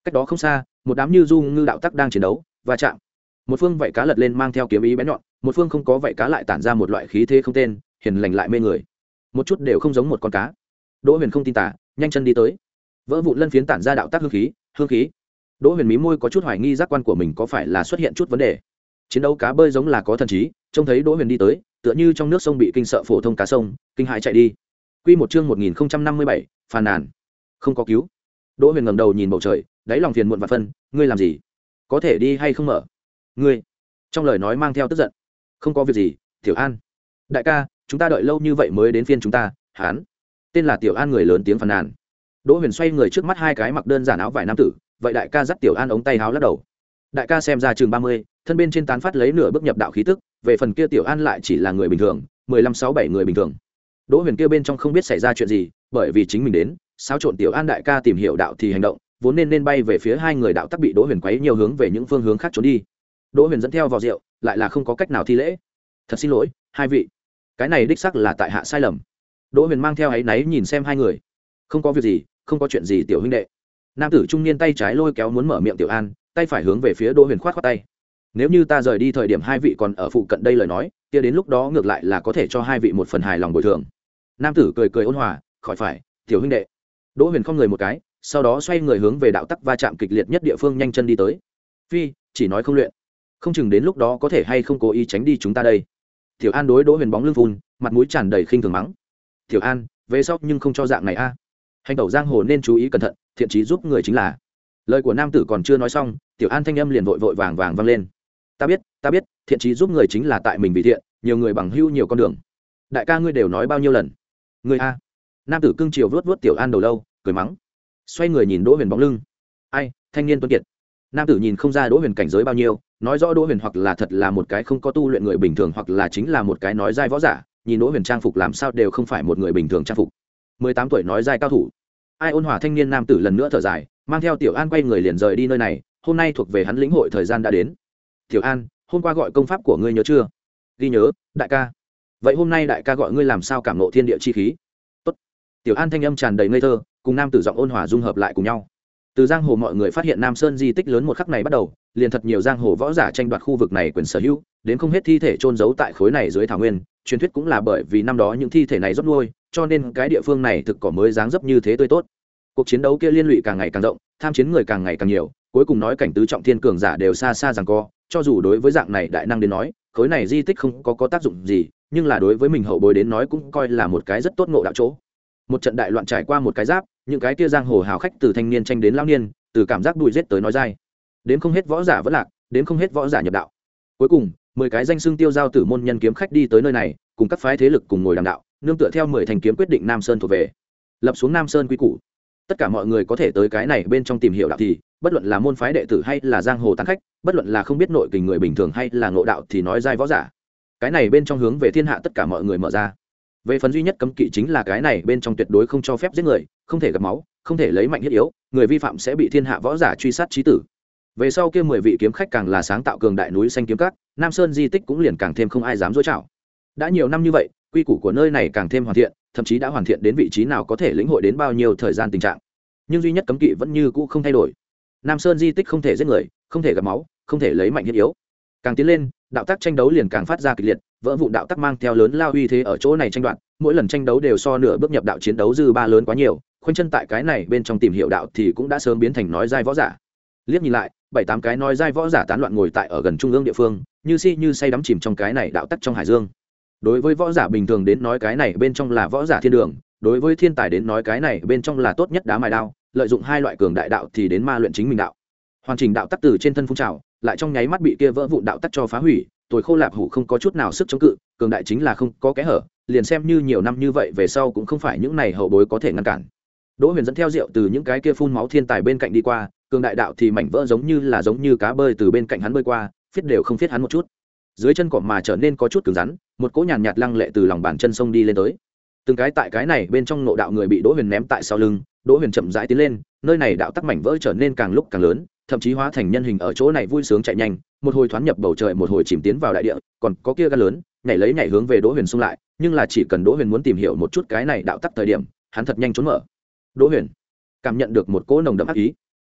cách đó không xa một đám như du ngư đạo tắc đang chiến đấu và chạm. Một phương vảy cá lật lên mang theo kiếm ý bén nhọn, một phương không có vảy cá lại tản ra một loại khí thế không tên, hiền lành lại mê người, một chút đều không giống một con cá. Đỗ Huyền không tin tả, nhanh chân đi tới. Vỡ vụn lân phiến tản ra đạo tắc hương khí, hương khí. Đỗ Huyền mí môi có chút hoài nghi giác quan của mình có phải là xuất hiện chút vấn đề. Chiến đấu cá bơi giống là có thần trí, trông thấy Đỗ Huyền đi tới, tựa như trong nước sông bị kinh sợ phổ thông cá sông, kinh hãi chạy đi. Quy một chương một nghìn không trăm năm mươi bảy, phàn nàn. Không có cứu. Đỗ Huyền ngẩng đầu nhìn bầu trời, đáy lòng phiền muộn và phân, ngươi làm gì? Có thể đi hay không mở? Ngươi. Trong lời nói mang theo tức giận. Không có việc gì, Tiểu An. Đại ca, chúng ta đợi lâu như vậy mới đến phiên chúng ta, hán. Tên là Tiểu An người lớn tiếng phàn nàn. Đỗ Huyền xoay người trước mắt hai cái mặc đơn giản áo vải nam tử, vậy đại ca dắt Tiểu An ống tay áo lắc đầu. Đại ca xem ra chừng ba mươi, thân bên trên tán phát lấy nửa bước nhập đạo khí tức, về phần kia Tiểu An lại chỉ là người bình thường, mười lăm sáu bảy người bình thường. Đỗ Huyền kia bên trong không biết xảy ra chuyện gì, bởi vì chính mình đến, xáo trộn Tiểu An đại ca tìm hiểu đạo thì hành động, vốn nên nên bay về phía hai người đạo tắc bị Đỗ Huyền quấy nhiều hướng về những phương hướng khác trốn đi. Đỗ Huyền dẫn theo vò rượu, lại là không có cách nào thi lễ. Thật xin lỗi, hai vị, cái này đích xác là tại hạ sai lầm. Đỗ Huyền mang theo áy náy nhìn xem hai người. Không có việc gì, không có chuyện gì tiểu huynh đệ. Nam tử trung niên tay trái lôi kéo muốn mở miệng Tiểu An, tay phải hướng về phía Đỗ Huyền khoát khoát tay. Nếu như ta rời đi thời điểm hai vị còn ở phụ cận đây lời nói, kia đến lúc đó ngược lại là có thể cho hai vị một phần hài lòng bồi thường. Nam tử cười cười ôn hòa, khỏi phải, tiểu huynh đệ. Đỗ Huyền không người một cái, sau đó xoay người hướng về đạo tắc va chạm kịch liệt nhất địa phương nhanh chân đi tới. Phi, chỉ nói không luyện, không chừng đến lúc đó có thể hay không cố ý tránh đi chúng ta đây. Tiểu An đối Đỗ Huyền bóng lưng phun, mặt mũi tràn đầy khinh thường mắng. Tiểu An, về sau nhưng không cho dạng này a. Hành tẩu giang hồ nên chú ý cẩn thận, thiện chí giúp người chính là. Lời của nam tử còn chưa nói xong, Tiểu An thanh âm liền vội vội vàng vàng vang lên. Ta biết, ta biết, thiện chí giúp người chính là tại mình vì thiện, nhiều người bằng hữu nhiều con đường. Đại ca ngươi đều nói bao nhiêu lần? Ngươi a. Nam tử cưng chiều vuốt vuốt Tiểu An đầu lâu, cười mắng. Xoay người nhìn Đỗ Huyền bóng lưng. Ai, thanh niên tuấn kiệt. Nam tử nhìn không ra Đỗ Huyền cảnh giới bao nhiêu, nói rõ Đỗ Huyền hoặc là thật là một cái không có tu luyện người bình thường, hoặc là chính là một cái nói giai võ giả, nhìn Đỗ Huyền trang phục làm sao đều không phải một người bình thường trang phục. mười tám tuổi nói giai cao thủ. Ai ôn hòa thanh niên nam tử lần nữa thở dài, mang theo Tiểu An quay người liền rời đi nơi này, hôm nay thuộc về hắn lĩnh hội thời gian đã đến. Tiểu An, hôm qua gọi công pháp của ngươi nhớ chưa? Ghi nhớ, đại ca. Vậy hôm nay đại ca gọi ngươi làm sao cảm ngộ thiên địa chi khí? Tốt. Tiểu An thanh âm tràn đầy ngây thơ, cùng nam tử giọng ôn hòa dung hợp lại cùng nhau. Từ giang hồ mọi người phát hiện Nam Sơn di tích lớn một khắc này bắt đầu, liền thật nhiều giang hồ võ giả tranh đoạt khu vực này quyền sở hữu, đến không hết thi thể chôn giấu tại khối này dưới thảo nguyên, truyền thuyết cũng là bởi vì năm đó những thi thể này rót nuôi, cho nên cái địa phương này thực cỏ mới dáng dấp như thế tươi tốt. Cuộc chiến đấu kia liên lụy càng ngày càng rộng, tham chiến người càng ngày càng nhiều, cuối cùng nói cảnh tứ trọng thiên cường giả đều xa xa giằng co, cho dù đối với dạng này đại năng đến nói, khối này di tích không có có tác dụng gì, nhưng là đối với mình hậu bối đến nói cũng coi là một cái rất tốt ngộ đạo chỗ. Một trận đại loạn trải qua một cái giáp, những cái kia giang hồ hào khách từ thanh niên tranh đến lão niên, từ cảm giác đùi giết tới nói dai, đến không hết võ giả vẫn lạc, đến không hết võ giả nhập đạo. Cuối cùng mười cái danh xưng tiêu giao tử môn nhân kiếm khách đi tới nơi này, cùng các phái thế lực cùng ngồi đàm đạo, nương tựa theo mười thành kiếm quyết định Nam Sơn thuộc về, lập xuống Nam Sơn quy củ. Tất cả mọi người có thể tới cái này bên trong tìm hiểu đạo thì, bất luận là môn phái đệ tử hay là giang hồ tán khách, bất luận là không biết nội kình người bình thường hay là ngộ đạo thì nói dai võ giả, cái này bên trong hướng về thiên hạ tất cả mọi người mở ra. Về phần duy nhất cấm kỵ chính là cái này bên trong tuyệt đối không cho phép giết người, không thể gặp máu, không thể lấy mạnh hiếp yếu, người vi phạm sẽ bị thiên hạ võ giả truy sát chí tử. Về sau kia mười vị kiếm khách càng là sáng tạo cường đại núi xanh kiếm các, Nam Sơn di tích cũng liền càng thêm không ai dám dối chảo. Đã nhiều năm như vậy, quy củ của nơi này càng thêm hoàn thiện, thậm chí đã hoàn thiện đến vị trí nào có thể lĩnh hội đến bao nhiêu thời gian tình trạng. Nhưng duy nhất cấm kỵ vẫn như cũ không thay đổi. Nam Sơn di tích không thể giết người, không thể gặp máu, không thể lấy mạnh hiếp yếu. Càng tiến lên, đạo tắc tranh đấu liền càng phát ra kịch liệt, vỡ vụn đạo tắc mang theo lớn lao uy thế ở chỗ này tranh đoạt, mỗi lần tranh đấu đều so nửa bước nhập đạo chiến đấu dư ba lớn quá nhiều, khoanh chân tại cái này bên trong tìm hiểu đạo thì cũng đã sớm biến thành nói giai võ giả. Liếc nhìn lại, bảy tám cái nói giai võ giả tán loạn ngồi tại ở gần trung ương địa phương, như si như say đắm chìm trong cái này đạo tắc trong hải dương. Đối với võ giả bình thường đến nói cái này bên trong là võ giả thiên đường, đối với thiên tài đến nói cái này bên trong là tốt nhất đá mài đao, lợi dụng hai loại cường đại đạo thì đến ma luyện chính mình đạo. Hoàn chỉnh đạo tắc từ trên thân phun trào, lại trong nháy mắt bị kia vỡ vụn đạo tắc cho phá hủy, tuổi khô lạp hủ không có chút nào sức chống cự, cường đại chính là không có kẽ hở, liền xem như nhiều năm như vậy về sau cũng không phải những này hậu bối có thể ngăn cản. Đỗ Huyền dẫn theo rượu từ những cái kia phun máu thiên tài bên cạnh đi qua, cường đại đạo thì mảnh vỡ giống như là giống như cá bơi từ bên cạnh hắn bơi qua, phiết đều không phiết hắn một chút. Dưới chân cỏ mà trở nên có chút cứng rắn, một cỗ nhàn nhạt lăng lệ từ lòng bàn chân sông đi lên tới. Từng cái tại cái này bên trong nộ đạo người bị Đỗ Huyền ném tại sau lưng, Đỗ Huyền chậm rãi tiến lên, nơi này đạo tắc mảnh vỡ trở nên càng lúc càng lớn, thậm chí hóa thành nhân hình ở chỗ này vui sướng chạy nhanh, một hồi thoáng nhập bầu trời, một hồi chìm tiến vào đại địa, còn có kia gan lớn, nhảy lấy nhảy hướng về Đỗ Huyền xung lại, nhưng là chỉ cần Đỗ Huyền muốn tìm hiểu một chút cái này đạo tắc thời điểm, hắn thật nhanh trốn mở. Đỗ Huyền cảm nhận được một cỗ nồng đậm ác ý,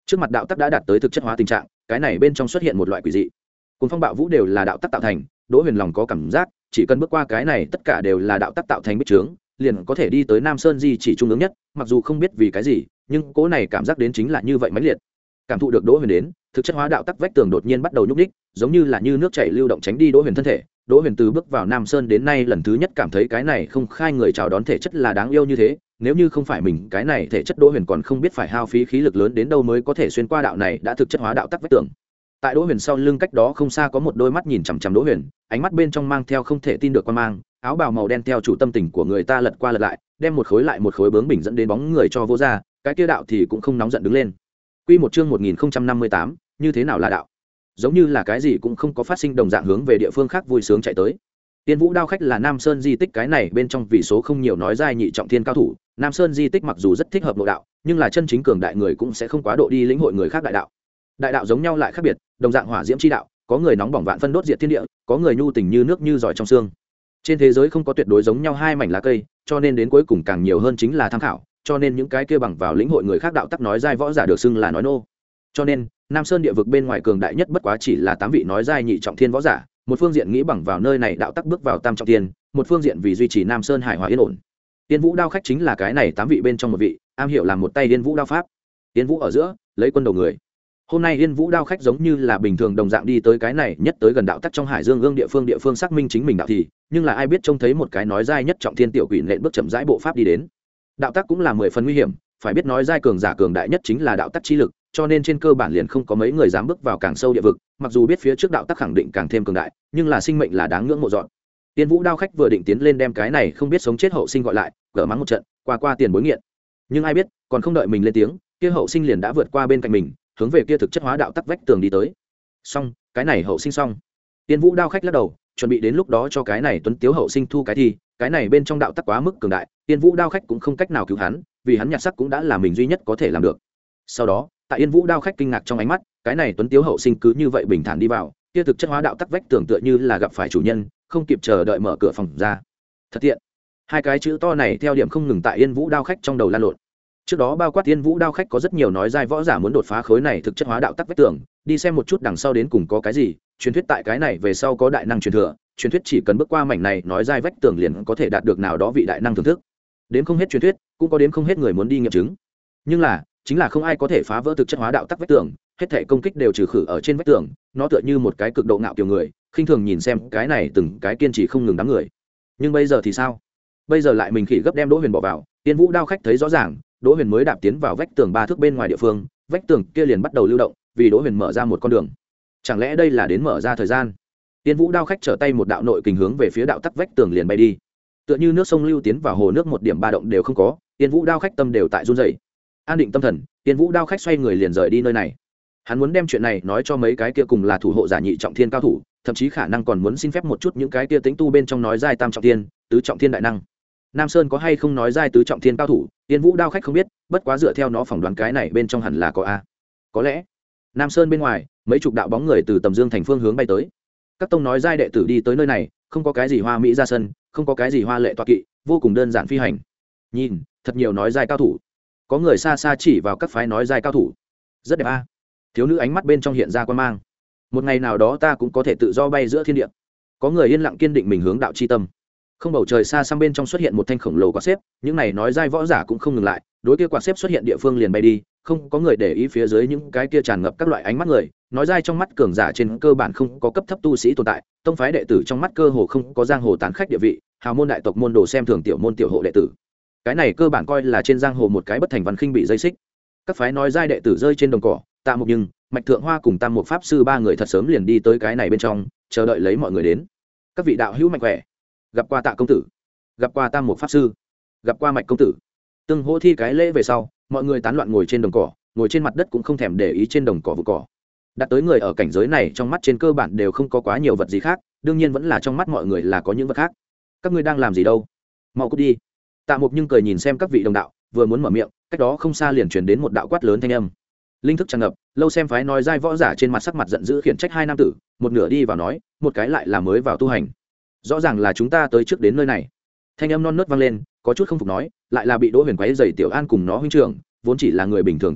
trước mặt đạo tắc đã đạt tới thực chất hóa tình trạng, cái này bên trong xuất hiện một loại quỷ dị. Cùng phong bạo vũ đều là đạo tắc tạo thành, Đỗ Huyền lòng có cảm giác chỉ cần bước qua cái này tất cả đều là đạo tắc tạo thành bích trướng, liền có thể đi tới Nam Sơn Di chỉ trung ương nhất, mặc dù không biết vì cái gì, nhưng cỗ này cảm giác đến chính là như vậy mãnh liệt. Cảm thụ được Đỗ Huyền đến, thực chất hóa đạo tắc vách tường đột nhiên bắt đầu nhúc nhích, giống như là như nước chảy lưu động tránh đi Đỗ Huyền thân thể. Đỗ Huyền từ bước vào Nam Sơn đến nay lần thứ nhất cảm thấy cái này không khai người chào đón thể chất là đáng yêu như thế, nếu như không phải mình cái này thể chất Đỗ Huyền còn không biết phải hao phí khí lực lớn đến đâu mới có thể xuyên qua đạo này đã thực chất hóa đạo tắc vách tường. Tại Đỗ Huyền sau lưng cách đó không xa có một đôi mắt nhìn chằm chằm Đỗ Huyền, ánh mắt bên trong mang theo không thể tin được quan mang, áo bào màu đen theo chủ tâm tình của người ta lật qua lật lại, đem một khối lại một khối bướng bỉnh dẫn đến bóng người cho vô ra, cái kia đạo thì cũng không nóng giận đứng lên. Quy một chương một nghìn không trăm năm mươi tám, như thế nào là đạo? Giống như là cái gì cũng không có phát sinh đồng dạng hướng về địa phương khác vui sướng chạy tới. Tiên Vũ Đao khách là Nam Sơn di tích cái này bên trong vì số không nhiều nói giai nhị trọng thiên cao thủ, Nam Sơn di tích mặc dù rất thích hợp nội đạo, nhưng là chân chính cường đại người cũng sẽ không quá độ đi lĩnh hội người khác đại đạo. Đại đạo giống nhau lại khác biệt, đồng dạng hỏa diễm chi đạo, có người nóng bỏng vạn phân đốt diệt thiên địa, có người nhu tình như nước như giỏi trong xương. Trên thế giới không có tuyệt đối giống nhau hai mảnh lá cây, cho nên đến cuối cùng càng nhiều hơn chính là tham khảo, cho nên những cái kia bằng vào lĩnh hội người khác đạo tắc nói giai võ giả được xưng là nói nô. Cho nên, Nam Sơn địa vực bên ngoài cường đại nhất bất quá chỉ là tám vị nói giai nhị trọng thiên võ giả, một phương diện nghĩ bằng vào nơi này đạo tắc bước vào tam trọng thiên, một phương diện vì duy trì Nam Sơn hải hòa yên ổn. Tiên Vũ Đao khách chính là cái này tám vị bên trong một vị, am hiểu làm một tay Tiên Vũ đao pháp. Tiên Vũ ở giữa, lấy quân đầu người. Hôm nay Yên Vũ Đao khách giống như là bình thường đồng dạng đi tới cái này nhất tới gần đạo tắc trong Hải Dương ương địa phương địa phương xác minh chính mình đạo thì, nhưng là ai biết trông thấy một cái nói giai nhất trọng thiên tiểu quỷ nện bước chậm rãi bộ pháp đi đến. Đạo tắc cũng là mười phần nguy hiểm, phải biết nói giai cường giả cường đại nhất chính là đạo tắc chi lực, cho nên trên cơ bản liền không có mấy người dám bước vào càng sâu địa vực, mặc dù biết phía trước đạo tắc khẳng định càng thêm cường đại, nhưng là sinh mệnh là đáng ngưỡng mộ dọn. Yên Vũ Đao khách vừa định tiến lên đem cái này không biết sống chết hậu sinh gọi lại, gỡ mắng một trận, qua qua tiền bối nghiện. Nhưng ai biết, còn không đợi mình lên tiếng, kia hậu sinh liền đã vượt qua bên cạnh mình, hướng về kia thực chất hóa đạo tắc vách tường đi tới. Xong, cái này hậu sinh xong. Tiên Vũ Đao khách lắc đầu, chuẩn bị đến lúc đó cho cái này tuấn tiếu hậu sinh thu cái thi, cái này bên trong đạo tắc quá mức cường đại, Tiên Vũ Đao khách cũng không cách nào cứu hắn, vì hắn nhặt sắc cũng đã là mình duy nhất có thể làm được. Sau đó, tại Yên Vũ Đao khách kinh ngạc trong ánh mắt, cái này tuấn tiếu hậu sinh cứ như vậy bình thản đi vào, kia thực chất hóa đạo tắc vách tường tựa như là gặp phải chủ nhân, không kịp chờ đợi mở cửa phòng ra. Thật tiện. Hai cái chữ to này theo điểm không ngừng tại Yên Vũ Đao khách trong đầu lan lộn. Trước đó bao quát Tiên Vũ Đao khách có rất nhiều nói giai võ giả muốn đột phá khối này thực chất hóa đạo tắc vách tường, đi xem một chút đằng sau đến cùng có cái gì, truyền thuyết tại cái này về sau có đại năng truyền thừa, truyền thuyết chỉ cần bước qua mảnh này nói giai vách tường liền có thể đạt được nào đó vị đại năng thưởng thức. Đến không hết truyền thuyết, cũng có đến không hết người muốn đi nghiệm chứng. Nhưng là, chính là không ai có thể phá vỡ thực chất hóa đạo tắc vách tường, hết thảy công kích đều trừ khử ở trên vách tường, nó tựa như một cái cực độ ngạo kiều người, khinh thường nhìn xem cái này từng cái kiên trì không ngừng đám người. Nhưng bây giờ thì sao? Bây giờ lại mình khỉ gấp đem Đỗ Huyền bỏ vào, Tiên Vũ Đao khách thấy rõ ràng, Đỗ Huyền mới đạp tiến vào vách tường ba thước bên ngoài địa phương, vách tường kia liền bắt đầu lưu động, vì Đỗ Huyền mở ra một con đường. Chẳng lẽ đây là đến mở ra thời gian? Tiên Vũ Đao khách trở tay một đạo nội kình hướng về phía đạo tắc vách tường liền bay đi. Tựa như nước sông lưu tiến vào hồ nước một điểm ba động đều không có, Tiên Vũ Đao khách tâm đều tại run rẩy. An định tâm thần, Tiên Vũ Đao khách xoay người liền rời đi nơi này. Hắn muốn đem chuyện này nói cho mấy cái kia cùng là thủ hộ giả nhị trọng thiên cao thủ, thậm chí khả năng còn muốn xin phép một chút những cái kia tính tu bên trong nói giai tam trọng thiên, tứ trọng thiên đại năng. Nam Sơn có hay không nói giai tứ trọng thiên cao thủ, Tiên Vũ Đao khách không biết, bất quá dựa theo nó phỏng đoán cái này bên trong hẳn là có a. Có lẽ, Nam Sơn bên ngoài, mấy chục đạo bóng người từ Tầm Dương thành phương hướng bay tới. Các tông nói giai đệ tử đi tới nơi này, không có cái gì hoa mỹ ra sân, không có cái gì hoa lệ tọa kỵ, vô cùng đơn giản phi hành. Nhìn, thật nhiều nói giai cao thủ. Có người xa xa chỉ vào các phái nói giai cao thủ. Rất đẹp a. Thiếu nữ ánh mắt bên trong hiện ra quan mang. Một ngày nào đó ta cũng có thể tự do bay giữa thiên địa. Có người yên lặng kiên định mình hướng đạo chi tâm. Không bầu trời xa xăm bên trong xuất hiện một thanh khổng lồ quạt xếp, những này nói giai võ giả cũng không ngừng lại, đối kia quạt xếp xuất hiện địa phương liền bay đi, không có người để ý phía dưới những cái kia tràn ngập các loại ánh mắt người, nói giai trong mắt cường giả trên cơ bản không có cấp thấp tu sĩ tồn tại, tông phái đệ tử trong mắt cơ hồ không có giang hồ tán khách địa vị, hào môn đại tộc môn đồ xem thường tiểu môn tiểu hộ đệ tử. Cái này cơ bản coi là trên giang hồ một cái bất thành văn khinh bị dây xích. Các phái nói giai đệ tử rơi trên đồng cỏ, Tạ Mục Nhưng, Mạch Thượng Hoa cùng Tam Mục pháp sư ba người thật sớm liền đi tới cái này bên trong, chờ đợi lấy mọi người đến. Các vị đạo hữu mạnh khỏe, gặp qua Tạ công tử, gặp qua Tam Mục pháp sư, gặp qua Mạch công tử. Từng hô thi cái lễ về sau, mọi người tán loạn ngồi trên đồng cỏ, ngồi trên mặt đất cũng không thèm để ý trên đồng cỏ vụ cỏ. Đặt tới người ở cảnh giới này trong mắt trên cơ bản đều không có quá nhiều vật gì khác, đương nhiên vẫn là trong mắt mọi người là có những vật khác. Các ngươi đang làm gì đâu? Mau cút đi. Tạ Mục Nhưng cười nhìn xem các vị đồng đạo, vừa muốn mở miệng, cách đó không xa liền truyền đến một đạo quát lớn thanh âm. Linh thức tràn ngập, lâu xem phái nói giai võ giả trên mặt sắc mặt giận dữ khiển trách hai nam tử, một nửa đi vào nói, một cái lại là mới vào tu hành. Rõ ràng là chúng ta tới trước đến nơi này. Thanh âm non nớt vang lên, có chút không phục nói, lại là bị Đỗ Huyền quấy rầy Tiểu An cùng nó huynh trưởng, vốn chỉ là người bình thường Tiểu An,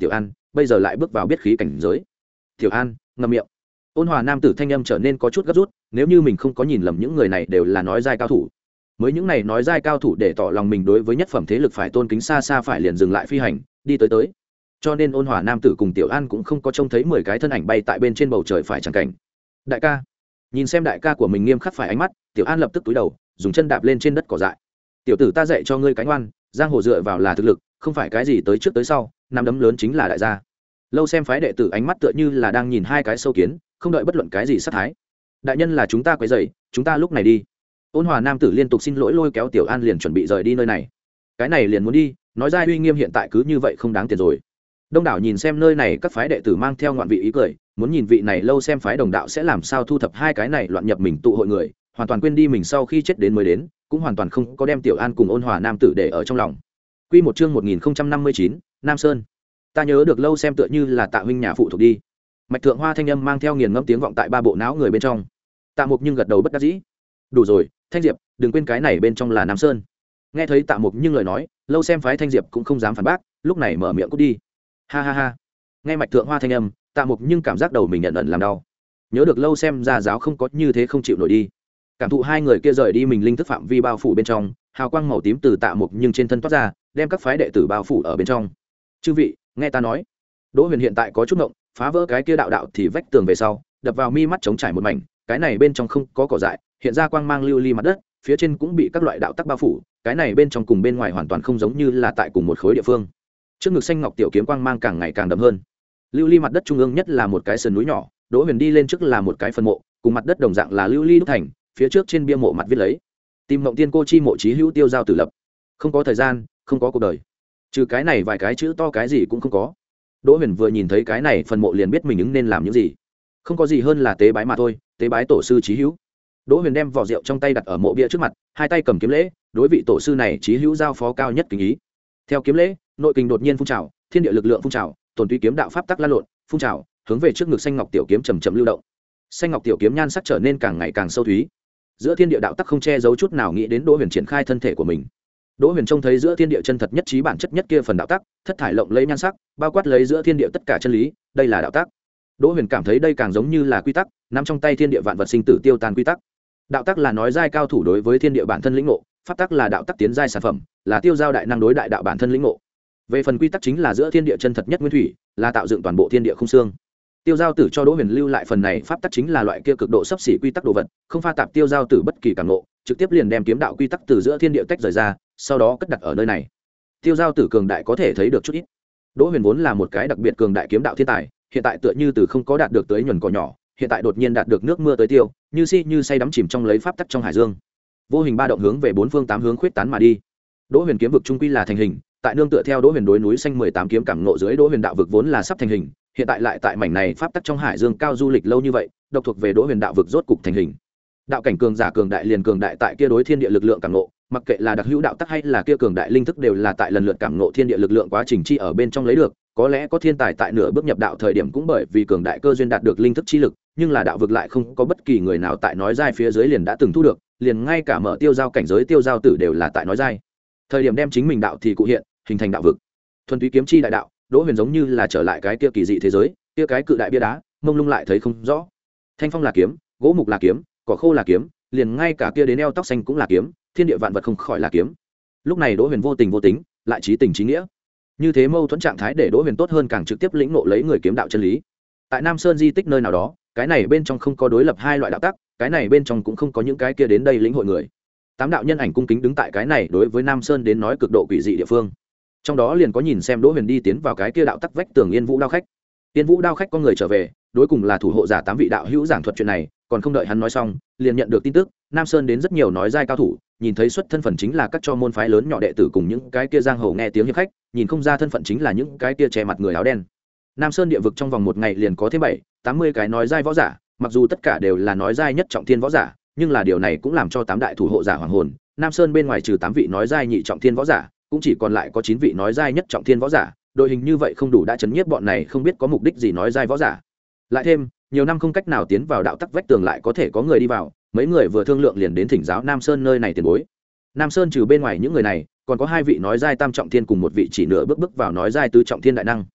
bây giờ lại bước vào biết khí cảnh giới. Tiểu An, ngậm miệng. Ôn hòa nam tử thanh âm trở nên có chút gấp rút, nếu như mình không có nhìn lầm những người này đều là nói giai cao thủ. Mới những này nói giai cao thủ để tỏ lòng mình đối với nhất phẩm thế lực phải tôn kính, xa xa phải liền dừng lại phi hành, đi tới tới. Cho nên ôn hòa nam tử cùng Tiểu An cũng không có trông thấy mười cái thân ảnh bay tại bên trên bầu trời phải chẳng cảnh. Đại ca, nhìn xem đại ca của mình nghiêm khắc phải ánh mắt, Tiểu An lập tức cúi đầu, dùng chân đạp lên trên đất cỏ dại. Tiểu tử, ta dạy cho ngươi cái ngoan, giang hồ dựa vào là thực lực, không phải cái gì tới trước tới sau, nắm đấm lớn chính là đại gia. Lâu xem phái đệ tử ánh mắt tựa như là đang nhìn hai cái sâu kiến, không đợi bất luận cái gì sát thái. Đại nhân là chúng ta quấy rầy, chúng ta lúc này đi. Ôn hòa nam tử liên tục xin lỗi, lôi kéo Tiểu An liền chuẩn bị rời đi nơi này. Cái này liền muốn đi, nói ra uy nghiêm hiện tại cứ như vậy không đáng tiền rồi. Đông đảo nhìn xem nơi này các phái đệ tử mang theo ngoạn vị ý cười, muốn nhìn vị này lâu xem phái đồng đạo sẽ làm sao thu thập hai cái này loạn nhập mình tụ hội người, hoàn toàn quên đi mình sau khi chết đến mới đến, cũng hoàn toàn không có đem Tiểu An cùng ôn hòa nam tử để ở trong lòng. Quy một chương một nghìn không trăm năm mươi chín, Nam Sơn. Ta nhớ được lâu xem tựa như là Tạ huynh nhà phụ thuộc đi. Mạch Thượng Hoa thanh âm mang theo nghiền ngẫm tiếng vọng tại ba bộ não người bên trong. Tạ Mục nhưng gật đầu bất đắc dĩ. Đủ rồi, Thanh Diệp, đừng quên cái này bên trong là Nam Sơn. Nghe thấy Tạ Mục nhưng lời nói, lâu xem phái Thanh Diệp cũng không dám phản bác, lúc này mở miệng cút đi. Ha ha ha. Nghe Mạch Thượng Hoa thanh âm, Tạ Mục nhưng cảm giác đầu mình nhận ẩn làm đau. Nhớ được lâu xem ra giáo không có như thế không chịu nổi đi. Cảm thụ hai người kia rời đi mình linh thức phạm vi bao phủ bên trong, hào quang màu tím từ Tạ Mục nhưng trên thân toát ra, đem các phái đệ tử bao phủ ở bên trong. Chư vị, nghe ta nói. Đỗ Huyền hiện tại có chút ngộng, phá vỡ cái kia đạo đạo thì vách tường về sau, đập vào mi mắt trống trải một mảnh, cái này bên trong không có cỏ dại, hiện ra quang mang lưu ly mặt đất, phía trên cũng bị các loại đạo tắc bao phủ, cái này bên trong cùng bên ngoài hoàn toàn không giống như là tại cùng một khối địa phương. Trước ngực xanh ngọc tiểu kiếm quang mang càng ngày càng đậm hơn. Lưu ly mặt đất trung ương nhất là một cái sườn núi nhỏ, Đỗ Huyền đi lên trước là một cái phần mộ, cùng mặt đất đồng dạng là lưu ly đúc thành, phía trước trên bia mộ mặt viết lấy: Tìm Mộng Tiên cô chi mộ chí hữu tiêu giao tử lập. Không có thời gian, không có cuộc đời. Trừ cái này vài cái chữ to cái gì cũng không có. Đỗ Huyền vừa nhìn thấy cái này phần mộ liền biết mình ứng nên làm những gì. Không có gì hơn là tế bái mà thôi, tế bái tổ sư chí hữu. Đỗ Huyền đem vỏ rượu trong tay đặt ở mộ bia trước mặt, hai tay cầm kiếm lễ, đối vị tổ sư này chí hữu giao phó cao nhất kính ý. Theo kiếm lễ, nội kình đột nhiên phun trào, thiên địa lực lượng phun trào, tồn túy kiếm đạo pháp tắc lan lộn, phun trào, hướng về trước ngực xanh ngọc tiểu kiếm chậm chậm lưu động. Xanh ngọc tiểu kiếm nhan sắc trở nên càng ngày càng sâu thúy. Giữa thiên địa đạo tắc không che giấu chút nào nghĩ đến Đỗ Huyền triển khai thân thể của mình. Đỗ Huyền trông thấy giữa thiên địa chân thật nhất trí bản chất nhất kia phần đạo tắc, thất thải lộng lẫy nhan sắc, bao quát lấy giữa thiên địa tất cả chân lý, đây là đạo tắc. Đỗ Huyền cảm thấy đây càng giống như là quy tắc, nắm trong tay thiên địa vạn vật sinh tử tiêu tan quy tắc. Đạo tắc là nói giai cao thủ đối với thiên địa bản thân lĩnh ngộ, pháp tắc là đạo tắc tiến giai sản phẩm, là tiêu giao đại năng đối đại đạo bản thân lĩnh ngộ. Về phần quy tắc chính là giữa thiên địa chân thật nhất nguyên thủy, là tạo dựng toàn bộ thiên địa không xương. Tiêu giao tử cho Đỗ Huyền lưu lại phần này pháp tắc chính là loại kia cực độ sắp xỉ quy tắc đồ vật, không pha tạp tiêu giao tử bất kỳ cảm ngộ, trực tiếp liền đem kiếm đạo quy tắc từ giữa thiên địa tách rời ra, sau đó cất đặt ở nơi này. Tiêu giao tử cường đại có thể thấy được chút ít. Đỗ Huyền vốn là một cái đặc biệt cường đại kiếm đạo thiên tài, hiện tại tựa như từ không có đạt được tới nhuần cỏ nhỏ, hiện tại đột nhiên đạt được nước mưa tới tiêu, như si như say đắm chìm trong lấy pháp tắc trong hải dương. Vô hình ba động hướng về bốn phương tám hướng khuyết tán mà đi. Đỗ Huyền kiếm vực trung quy là thành hình, tại nương tựa theo Đỗ Huyền đối núi xanh mười tám kiếm cảm ngộ dưới, Đỗ Huyền đạo vực vốn là sắp thành hình, hiện tại lại tại mảnh này pháp tắc trong hải dương cao du lịch lâu như vậy, độc thuộc về Đỗ Huyền đạo vực rốt cục thành hình. Đạo cảnh cường giả cường đại liền cường đại tại kia đối thiên địa lực lượng cảm ngộ, mặc kệ là đặc hữu đạo tắc hay là kia cường đại linh thức đều là tại lần lượt cảm ngộ thiên địa lực lượng quá trình chi ở bên trong lấy được, có lẽ có thiên tài tại nửa bước nhập đạo thời điểm cũng bởi vì cường đại cơ duyên đạt được linh thức chi lực, nhưng là đạo vực lại không có bất kỳ người nào tại nói giai phía dưới liền đã từng thu được, liền ngay cả mở tiêu giao cảnh giới tiêu giao tử đều là tại nói giai thời điểm đem chính mình đạo thì cụ hiện, hình thành đạo vực. Thuần túy kiếm chi đại đạo, Đỗ Huyền giống như là trở lại cái kia kỳ dị thế giới, kia cái cự đại bia đá, mông lung lại thấy không rõ. Thanh phong là kiếm, gỗ mục là kiếm, cỏ khô là kiếm, liền ngay cả kia đến eo tóc xanh cũng là kiếm, thiên địa vạn vật không khỏi là kiếm. Lúc này Đỗ Huyền vô tình vô tính, lại trí tình trí nghĩa. Như thế mâu thuẫn trạng thái để Đỗ Huyền tốt hơn càng trực tiếp lĩnh ngộ lấy người kiếm đạo chân lý. Tại Nam Sơn di tích nơi nào đó, cái này bên trong không có đối lập hai loại đạo tắc, cái này bên trong cũng không có những cái kia đến đây lĩnh hội người. Tám đạo nhân ảnh cung kính đứng tại cái này đối với Nam Sơn đến nói cực độ quỷ dị địa phương. Trong đó liền có nhìn xem Đỗ Huyền đi tiến vào cái kia đạo tắc vách tường Yên Vũ đao khách. Yên Vũ đao khách có người trở về, đối cùng là thủ hộ giả tám vị đạo hữu giảng thuật chuyện này, còn không đợi hắn nói xong, liền nhận được tin tức, Nam Sơn đến rất nhiều nói giai cao thủ, nhìn thấy xuất thân phận chính là các cho môn phái lớn nhỏ đệ tử cùng những cái kia giang hồ nghe tiếng hiệp khách, nhìn không ra thân phận chính là những cái kia che mặt người áo đen. Nam Sơn địa vực trong vòng một ngày liền có thêm bảy, tám mươi cái nói giai võ giả, mặc dù tất cả đều là nói giai nhất trọng thiên võ giả, nhưng là điều này cũng làm cho tám đại thủ hộ giả hoàng hồn. Nam Sơn bên ngoài trừ tám vị nói giai nhị trọng thiên võ giả, cũng chỉ còn lại có chín vị nói giai nhất trọng thiên võ giả, đội hình như vậy không đủ đã chấn nhiếp bọn này không biết có mục đích gì nói giai võ giả. Lại thêm, nhiều năm không cách nào tiến vào đạo tắc vách tường lại có thể có người đi vào, mấy người vừa thương lượng liền đến thỉnh giáo Nam Sơn nơi này tiền bối. Nam Sơn trừ bên ngoài những người này, còn có hai vị nói giai tam trọng thiên cùng một vị chỉ nửa bước bước vào nói giai tứ trọng thiên đại năng.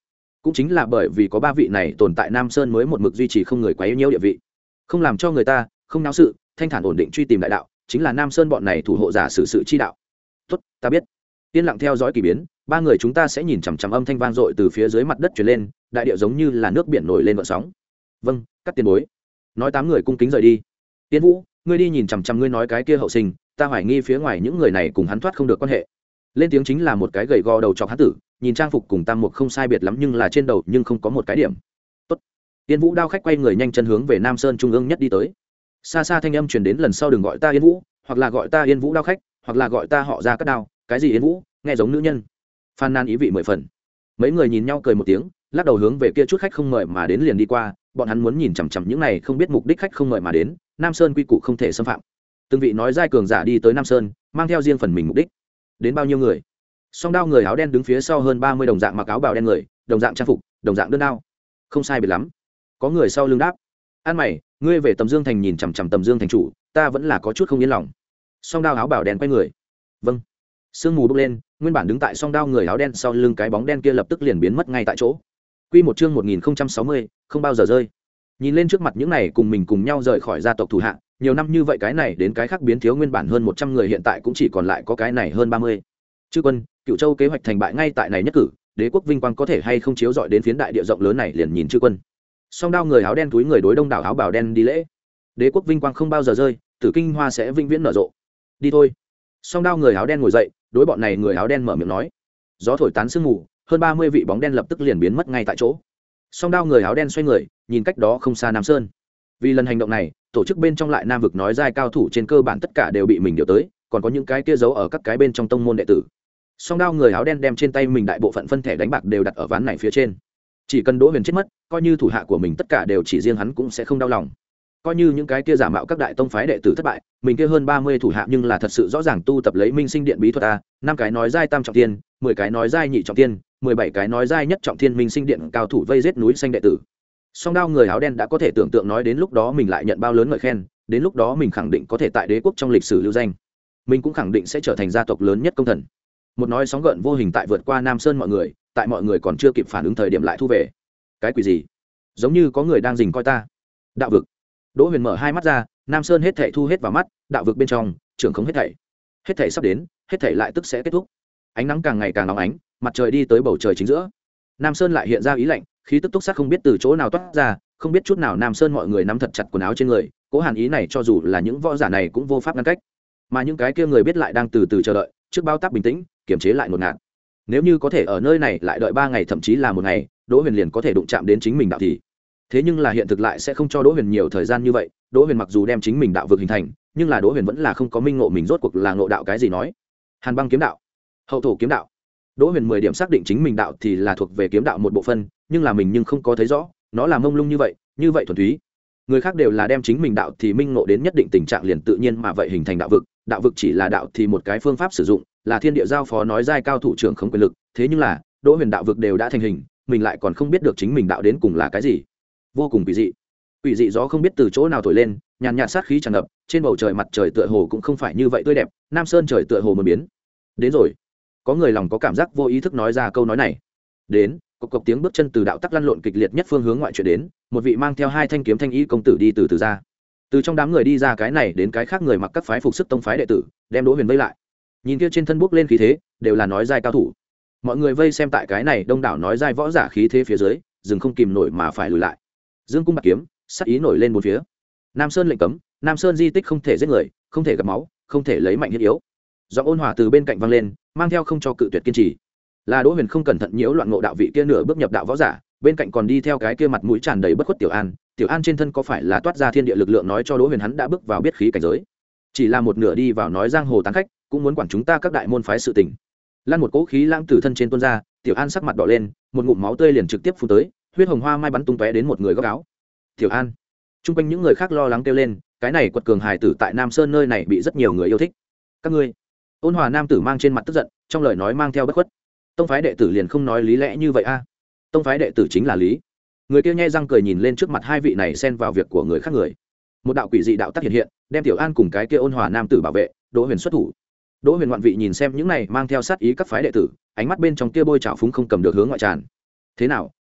cũng chính là bởi vì có ba vị này tồn tại, Nam Sơn mới một mực duy trì không người quá yếu nhiễu địa vị, không làm cho người ta không náo sự, thanh thản ổn định truy tìm đại đạo, chính là Nam Sơn bọn này thủ hộ giả xử sự chi đạo. Tốt, ta biết. Yên lặng theo dõi kỳ biến, ba người chúng ta sẽ nhìn chằm chằm âm thanh vang dội từ phía dưới mặt đất truyền lên, đại điệu giống như là nước biển nổi lên gợn sóng. Vâng, các tiền bối. Nói tám người cung kính rời đi. Tiên Vũ, ngươi đi nhìn chằm chằm ngươi nói cái kia hậu sinh, ta hoài nghi phía ngoài những người này cùng hắn thoát không được quan hệ. Lên tiếng chính là một cái gầy gò đầu trọc hán tử, nhìn trang phục cùng Tam Mục không sai biệt lắm nhưng là trên đầu nhưng không có một cái điểm. Tốt. Tiên Vũ đao khách quay người nhanh chân hướng về Nam Sơn trung ương nhất đi tới. Xa xa thanh âm truyền đến, lần sau đừng gọi ta Yên Vũ, hoặc là gọi ta Yên Vũ đao khách, hoặc là gọi ta họ ra cắt đao, cái gì Yên Vũ, nghe giống nữ nhân. Phan nan ý vị mười phần. Mấy người nhìn nhau cười một tiếng, lắc đầu hướng về kia chút khách không mời mà đến liền đi qua, bọn hắn muốn nhìn chằm chằm những này không biết mục đích khách không mời mà đến, Nam Sơn quy củ không thể xâm phạm. Từng vị nói giai cường giả đi tới Nam Sơn, mang theo riêng phần mình mục đích. Đến bao nhiêu người? Song đao người áo đen đứng phía sau hơn ba mươi đồng dạng mặc áo bào đen người, đồng dạng trang phục, đồng dạng đơn đao. Không sai biệt lắm. Có người sau lưng đáp: "An mày, ngươi về Tầm Dương thành nhìn chằm chằm Tầm Dương thành chủ, ta vẫn là có chút không yên lòng." Song đao áo bào đen quay người: "Vâng." Sương mù bốc lên, nguyên bản đứng tại song đao người áo đen sau lưng cái bóng đen kia lập tức liền biến mất ngay tại chỗ. Quy một chương một nghìn không trăm sáu mươi, không bao giờ rơi. Nhìn lên trước mặt những này cùng mình cùng nhau rời khỏi gia tộc thủ hạ, nhiều năm như vậy cái này đến cái khác biến thiếu, nguyên bản hơn một trăm người hiện tại cũng chỉ còn lại có cái này hơn ba mươi. Chư quân, Cựu Châu kế hoạch thành bại ngay tại này nhất cử, đế quốc vinh quang có thể hay không chiếu rọi đến phiến đại địa rộng lớn này, liền nhìn chư quân. Song đao người áo đen túi người đối đông đảo áo bào đen đi lễ. Đế quốc vinh quang không bao giờ rơi, Tử Kinh Hoa sẽ vĩnh viễn nở rộ. Đi thôi. Song đao người áo đen ngồi dậy, đối bọn này người áo đen mở miệng nói. Gió thổi tán sương mù, hơn ba mươi vị bóng đen lập tức liền biến mất ngay tại chỗ. Song đao người áo đen xoay người, nhìn cách đó không xa Nam Sơn. Vì lần hành động này, tổ chức bên trong lại Nam vực nói giai cao thủ trên cơ bản tất cả đều bị mình điều tới, còn có những cái kia giấu ở các cái bên trong tông môn đệ tử. Song đao người áo đen đem trên tay mình đại bộ phận phân thẻ đánh bạc đều đặt ở ván này phía trên. Chỉ cần Đỗ Huyền chết mất, coi như thủ hạ của mình tất cả đều chỉ riêng hắn cũng sẽ không đau lòng. Coi như những cái kia giả mạo các đại tông phái đệ tử thất bại, mình kia hơn ba mươi thủ hạ nhưng là thật sự rõ ràng tu tập lấy Minh Sinh Điện bí thuật a, năm cái nói giai tam trọng tiên, mười cái nói giai nhị trọng tiên, mười bảy cái nói giai nhất trọng thiên Minh Sinh Điện cao thủ vây giết núi xanh đệ tử. Song đao người áo đen đã có thể tưởng tượng nói đến lúc đó mình lại nhận bao lớn ngợi khen, đến lúc đó mình khẳng định có thể tại đế quốc trong lịch sử lưu danh. Mình cũng khẳng định sẽ trở thành gia tộc lớn nhất công thần. Một nói sóng gợn vô hình tại vượt qua Nam Sơn mọi người, tại mọi người còn chưa kịp phản ứng thời điểm lại thu về. Cái quỷ gì? Giống như có người đang rình coi ta. Đạo vực. Đỗ Huyền mở hai mắt ra, Nam Sơn hết thảy thu hết vào mắt, đạo vực bên trong, trưởng không hết thảy. Hết thảy sắp đến, hết thảy lại tức sẽ kết thúc. Ánh nắng càng ngày càng nóng ánh, mặt trời đi tới bầu trời chính giữa. Nam Sơn lại hiện ra ý lạnh, khí tức túc sát không biết từ chỗ nào toát ra, không biết chút nào Nam Sơn mọi người nắm thật chặt quần áo trên người, cố hàn ý này cho dù là những võ giả này cũng vô pháp ngăn cách. Mà những cái kia người biết lại đang từ từ chờ đợi, trước bao tác bình tĩnh, kiềm chế lại ngột ngạt. Nếu như có thể ở nơi này lại đợi ba ngày thậm chí là một ngày, Đỗ Huyền liền có thể đụng chạm đến chính mình đạo thì. Thế nhưng là hiện thực lại sẽ không cho Đỗ Huyền nhiều thời gian như vậy, Đỗ Huyền mặc dù đem chính mình đạo vực hình thành, nhưng là Đỗ Huyền vẫn là không có minh ngộ mình rốt cuộc là ngộ đạo cái gì nói. Hàn băng kiếm đạo, hậu thổ kiếm đạo. Đỗ Huyền mười điểm xác định chính mình đạo thì là thuộc về kiếm đạo một bộ phân, nhưng là mình nhưng không có thấy rõ, nó là mông lung như vậy, như vậy thuần túy. Người khác đều là đem chính mình đạo thì minh ngộ đến nhất định tình trạng liền tự nhiên mà vậy hình thành đạo vực, đạo vực chỉ là đạo thì một cái phương pháp sử dụng, là thiên địa giao phó nói giai cao thủ trưởng không quyền lực, thế nhưng là, Đỗ Huyền đạo vực đều đã thành hình, mình lại còn không biết được chính mình đạo đến cùng là cái gì. Vô cùng quỷ dị. Quỷ dị gió không biết từ chỗ nào thổi lên, nhàn nhạt sát khí tràn ngập, trên bầu trời mặt trời tựa hồ cũng không phải như vậy tươi đẹp, Nam Sơn trời tựa hồ mới biến. Đến rồi. Có người lòng có cảm giác vô ý thức nói ra câu nói này. Đến, cộc cộc tiếng bước chân từ đạo tắc lăn lộn kịch liệt nhất phương hướng ngoại chuyển đến, một vị mang theo hai thanh kiếm thanh y công tử đi từ từ ra. Từ trong đám người đi ra cái này đến cái khác người mặc các phái phục sức tông phái đệ tử, đem Đỗ Huyền vây lại. Nhìn kia trên thân bước lên khí thế, đều là nói giai cao thủ. Mọi người vây xem tại cái này đông đảo nói giai võ giả khí thế phía dưới, dừng không kìm nổi mà phải lùi lại. Dương cung bạc kiếm, sát ý nổi lên bốn phía. Nam Sơn lệnh cấm, Nam Sơn di tích không thể giết người, không thể gặp máu, không thể lấy mạnh hiếp yếu. Giọng ôn hòa từ bên cạnh vang lên, mang theo không cho cự tuyệt kiên trì. Là Đỗ Huyền không cẩn thận nhiễu loạn ngộ đạo vị kia nửa bước nhập đạo võ giả, bên cạnh còn đi theo cái kia mặt mũi tràn đầy bất khuất Tiểu An. Tiểu An trên thân có phải là toát ra thiên địa lực lượng nói cho Đỗ Huyền hắn đã bước vào biết khí cảnh giới. Chỉ là một nửa đi vào nói giang hồ tán khách, cũng muốn quản chúng ta các đại môn phái sự tình. Lan một cỗ khí lãng từ thân trên tuôn ra, Tiểu An sắc mặt đỏ lên, một ngụm máu tươi liền trực tiếp phun tới, huyết hồng hoa mai bắn tung tóe đến một người góc áo. Tiểu An. Trung quanh những người khác lo lắng kêu lên, cái này quật cường hài tử tại Nam Sơn nơi này bị rất nhiều người yêu thích. Các ngươi. Ôn hòa nam tử mang trên mặt tức giận, trong lời nói mang theo bất khuất. Tông phái đệ tử liền không nói lý lẽ như vậy a? Tông phái đệ tử chính là lý. Người kia nhe răng cười nhìn lên trước mặt hai vị này xen vào việc của người khác người. Một đạo quỷ dị đạo tắc hiện hiện, đem Tiểu An cùng cái kia ôn hòa nam tử bảo vệ, Đỗ Huyền xuất thủ. Đỗ Huyền ngoạn vị nhìn xem những này mang theo sát ý các phái đệ tử, ánh mắt bên trong kia bôi trào phúng không cầm được hướng ngoại tràn. Thế nào,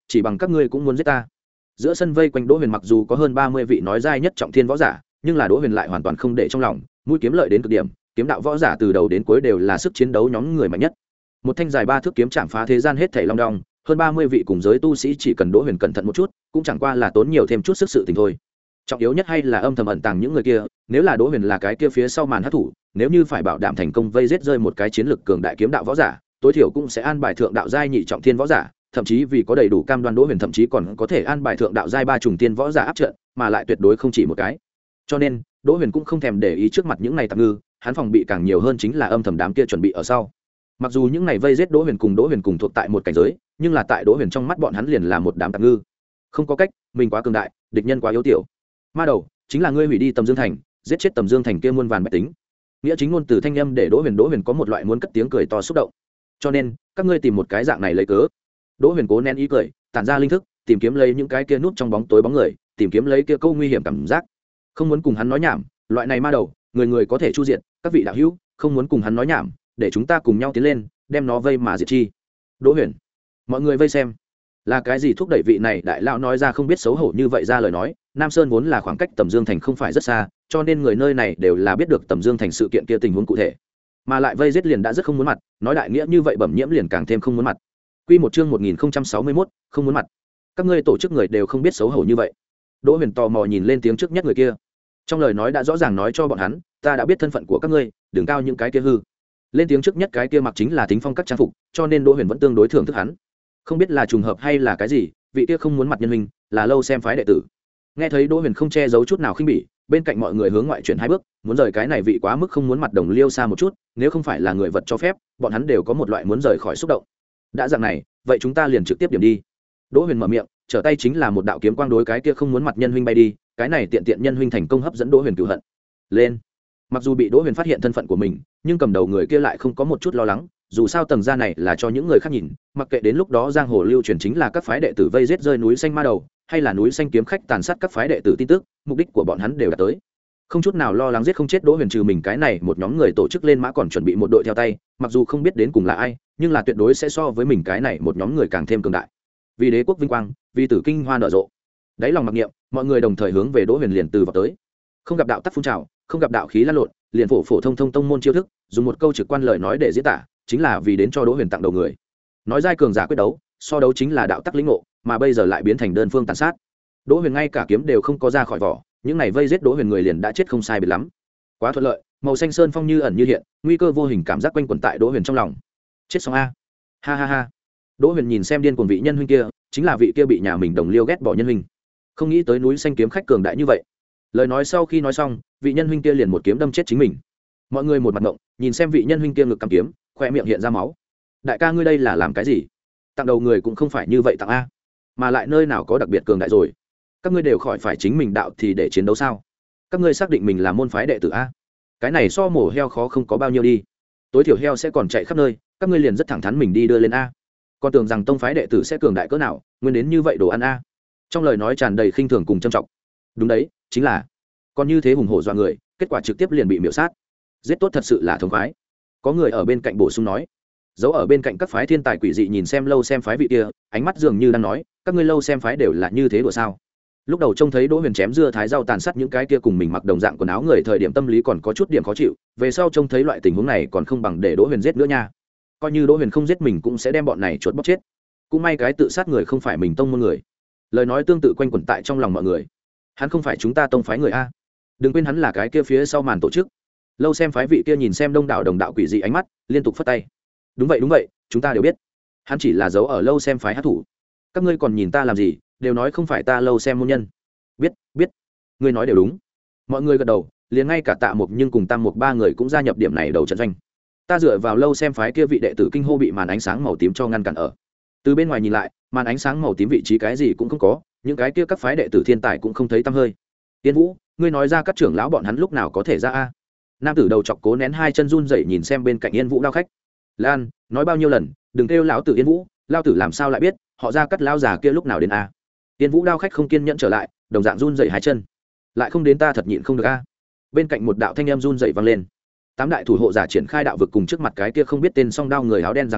chỉ bằng các ngươi cũng muốn giết ta. Giữa sân vây quanh Đỗ Huyền mặc dù có hơn ba mươi vị nói giai nhất trọng thiên võ giả, nhưng là Đỗ Huyền lại hoàn toàn không để trong lòng, mũi kiếm lợi đến cực điểm, kiếm đạo võ giả từ đầu đến cuối đều là sức chiến đấu nhóm người mạnh nhất. Một thanh dài ba thước kiếm chạm phá thế gian hết thảy long đong, hơn ba mươi vị cùng giới tu sĩ chỉ cần Đỗ Huyền cẩn thận một chút, cũng chẳng qua là tốn nhiều thêm chút sức sự tình thôi. Trọng yếu nhất hay là âm thầm ẩn tàng những người kia, nếu là Đỗ Huyền là cái kia phía sau màn hắc thủ, nếu như phải bảo đảm thành công vây giết rơi một cái chiến lực cường đại kiếm đạo võ giả, tối thiểu cũng sẽ an bài thượng đạo giai nhị trọng thiên võ giả, thậm chí vì có đầy đủ cam đoan Đỗ Huyền thậm chí còn có thể an bài thượng đạo giai ba trùng tiên võ giả áp trận, mà lại tuyệt đối không chỉ một cái. Cho nên, Đỗ Huyền cũng không thèm để ý trước mặt những này tạm ngư, hắn phòng bị càng nhiều hơn chính là âm thầm đám kia chuẩn bị ở sau. Mặc dù những này vây giết Đỗ Huyền cùng Đỗ Huyền cùng thuộc tại một cảnh giới, nhưng là tại Đỗ Huyền trong mắt bọn hắn liền là một đám tạm ngư. Không có cách, mình quá cường đại, địch nhân quá yếu tiểu. Ma đầu, chính là ngươi hủy đi Tầm Dương Thành, giết chết Tầm Dương Thành kia muôn vàn bách tính. Nghĩa chính ngôn từ thanh âm để Đỗ Huyền Đỗ Huyền có một loại muốn cất tiếng cười to xúc động. Cho nên, các ngươi tìm một cái dạng này lấy cớ. Đỗ Huyền cố nén ý cười, tản ra linh thức, tìm kiếm lấy những cái kia núp trong bóng tối bóng người, tìm kiếm lấy kia câu nguy hiểm cảm giác. Không muốn cùng hắn nói nhảm, loại này ma đầu, người người có thể chu diệt, các vị đạo hữu, không muốn cùng hắn nói nhảm, để chúng ta cùng nhau tiến lên, đem nó vây mà diệt chi. Đỗ Huyền, mọi người vây xem. Là cái gì thúc đẩy vị này đại lão nói ra không biết xấu hổ như vậy ra lời nói? Nam Sơn vốn là khoảng cách Tầm Dương Thành không phải rất xa, cho nên người nơi này đều là biết được Tầm Dương Thành sự kiện kia tình huống cụ thể, mà lại vây giết liền đã rất không muốn mặt, nói đại nghĩa như vậy bẩm nhiễm liền càng thêm không muốn mặt. Quy một chương một nghìn không trăm sáu mươi mốt, không muốn mặt. Các ngươi tổ chức người đều không biết xấu hổ như vậy. Đỗ Huyền tò mò nhìn lên tiếng trước nhất người kia, trong lời nói đã rõ ràng nói cho bọn hắn, ta đã biết thân phận của các ngươi, đừng cao những cái kia hư. Lên tiếng trước nhất cái kia mặc chính là Thính Phong các trang phục, cho nên Đỗ Huyền vẫn tương đối thưởng thức hắn. Không biết là trùng hợp hay là cái gì, vị kia không muốn mặt nhân huynh là Lâu Xem phái đệ tử. Nghe thấy Đỗ Huyền không che giấu chút nào khinh bỉ, bên cạnh mọi người hướng ngoại chuyển hai bước, muốn rời cái này vị quá mức không muốn mặt đồng liêu xa một chút, nếu không phải là người vật cho phép, bọn hắn đều có một loại muốn rời khỏi xúc động. Đã dạng này, vậy chúng ta liền trực tiếp điểm đi. Đỗ Huyền mở miệng, trở tay chính là một đạo kiếm quang đối cái kia không muốn mặt nhân huynh bay đi, cái này tiện tiện nhân huynh thành công hấp dẫn Đỗ Huyền cửu hận. Lên. Mặc dù bị Đỗ Huyền phát hiện thân phận của mình, nhưng cầm đầu người kia lại không có một chút lo lắng, dù sao tầng gia này là cho những người khác nhìn, mặc kệ đến lúc đó giang hồ lưu truyền chính là các phái đệ tử vây giết rơi núi xanh ma đầu, hay là núi xanh kiếm khách tàn sát các phái đệ tử tin tức, mục đích của bọn hắn đều đạt tới. Không chút nào lo lắng giết không chết Đỗ Huyền, trừ mình cái này một nhóm người tổ chức lên mã còn chuẩn bị một đội theo tay, mặc dù không biết đến cùng là ai, nhưng là tuyệt đối sẽ so với mình cái này một nhóm người càng thêm cường đại. Vì đế quốc vinh quang, vì tử kinh hoa nở rộ. Đáy lòng mặc niệm, mọi người đồng thời hướng về Đỗ Huyền liền từ vào tới. Không gặp đạo tắc phun trào, không gặp đạo khí lan lộn, liền phổ phổ thông thông tông môn chiêu thức, dùng một câu trực quan lời nói để diễn tả, chính là vì đến cho Đỗ Huyền tặng đầu người. Nói giai cường giả quyết đấu, so đấu chính là đạo tắc lĩnh ngộ, mà bây giờ lại biến thành đơn phương tàn sát. Đỗ Huyền ngay cả kiếm đều không có ra khỏi vỏ, những này vây giết Đỗ Huyền người liền đã chết không sai biệt lắm. Quá thuận lợi, màu xanh sơn phong như ẩn như hiện, nguy cơ vô hình cảm giác quanh quẩn tại Đỗ Huyền trong lòng. Chết xong a. Ha ha ha. Đỗ Huyền nhìn xem điên cuồng vị nhân huynh kia, chính là vị kia bị nhà mình đồng liêu ghét bỏ nhân huynh. Không nghĩ tới núi xanh kiếm khách cường đại như vậy. Lời nói sau khi nói xong, vị nhân huynh kia liền một kiếm đâm chết chính mình. Mọi người một mặt ngộng, nhìn xem vị nhân huynh kia ngực cầm kiếm, khoe miệng hiện ra máu. Đại ca ngươi đây là làm cái gì? Tặng đầu người cũng không phải như vậy tặng a, mà lại nơi nào có đặc biệt cường đại rồi? Các ngươi đều khỏi phải chính mình đạo thì để chiến đấu sao? Các ngươi xác định mình là môn phái đệ tử a? Cái này so mổ heo khó không có bao nhiêu đi. Tối thiểu heo sẽ còn chạy khắp nơi, các ngươi liền rất thẳng thắn mình đi đưa lên a. Còn tưởng rằng tông phái đệ tử sẽ cường đại cỡ nào, nguyên đến như vậy đồ ăn a. Trong lời nói tràn đầy khinh thường cùng trân trọng. Đúng đấy, chính là còn như thế hùng hổ dọa người, kết quả trực tiếp liền bị miểu sát. Giết tốt thật sự là thống khoái. Có người ở bên cạnh bổ sung nói. Giấu ở bên cạnh các phái thiên tài quỷ dị nhìn xem Lâu Xem phái vị kia, ánh mắt dường như đang nói, các ngươi Lâu Xem phái đều là như thế đùa sao? Lúc đầu trông thấy Đỗ Huyền chém dưa thái rau tàn sát những cái kia cùng mình mặc đồng dạng quần áo người, thời điểm tâm lý còn có chút điểm khó chịu, về sau trông thấy loại tình huống này còn không bằng để Đỗ Huyền giết nữa nha. Coi như Đỗ Huyền không giết mình cũng sẽ đem bọn này chuột bóc chết. Cũng may cái tự sát người không phải mình tông môn người. Lời nói tương tự quanh quẩn tại trong lòng mọi người. Hắn không phải chúng ta tông phái người a. Đừng quên hắn là cái kia phía sau màn tổ chức. Lâu Xem phái vị kia nhìn xem đông đảo đồng đạo quỷ dị ánh mắt, liên tục phất tay. Đúng vậy đúng vậy, chúng ta đều biết. Hắn chỉ là giấu ở Lâu Xem phái hát thủ. Các ngươi còn nhìn ta làm gì, đều nói không phải ta Lâu Xem môn nhân. Biết, biết. Ngươi nói đều đúng. Mọi người gật đầu, liền ngay cả Tạ Mục nhưng cùng Tam Mục ba người cũng gia nhập điểm này đầu trận doanh. Ta dựa vào Lâu Xem phái kia vị đệ tử kinh hô bị màn ánh sáng màu tím cho ngăn cản ở. Từ bên ngoài nhìn lại, màn ánh sáng màu tím vị trí cái gì cũng không có, những cái kia các phái đệ tử thiên tài cũng không thấy tăm hơi. Tiên Vũ, ngươi nói ra các trưởng lão bọn hắn lúc nào có thể ra a? Nam tử đầu chọc cố nén hai chân run rẩy nhìn xem bên cạnh Yên Vũ Đao khách. Lan, nói bao nhiêu lần, đừng kêu lão tử Yên Vũ, lão tử làm sao lại biết, họ ra cắt lão già kia lúc nào đến a? Yên Vũ Đao khách không kiên nhẫn trở lại, đồng dạng run rẩy hai chân. Lại không đến ta thật nhịn không được a. Bên cạnh một đạo thanh âm run rẩy vang lên. Tám đại thủ hộ giả triển khai đạo vực cùng trước mặt cái kia không biết tên song đao người áo đen giằng co,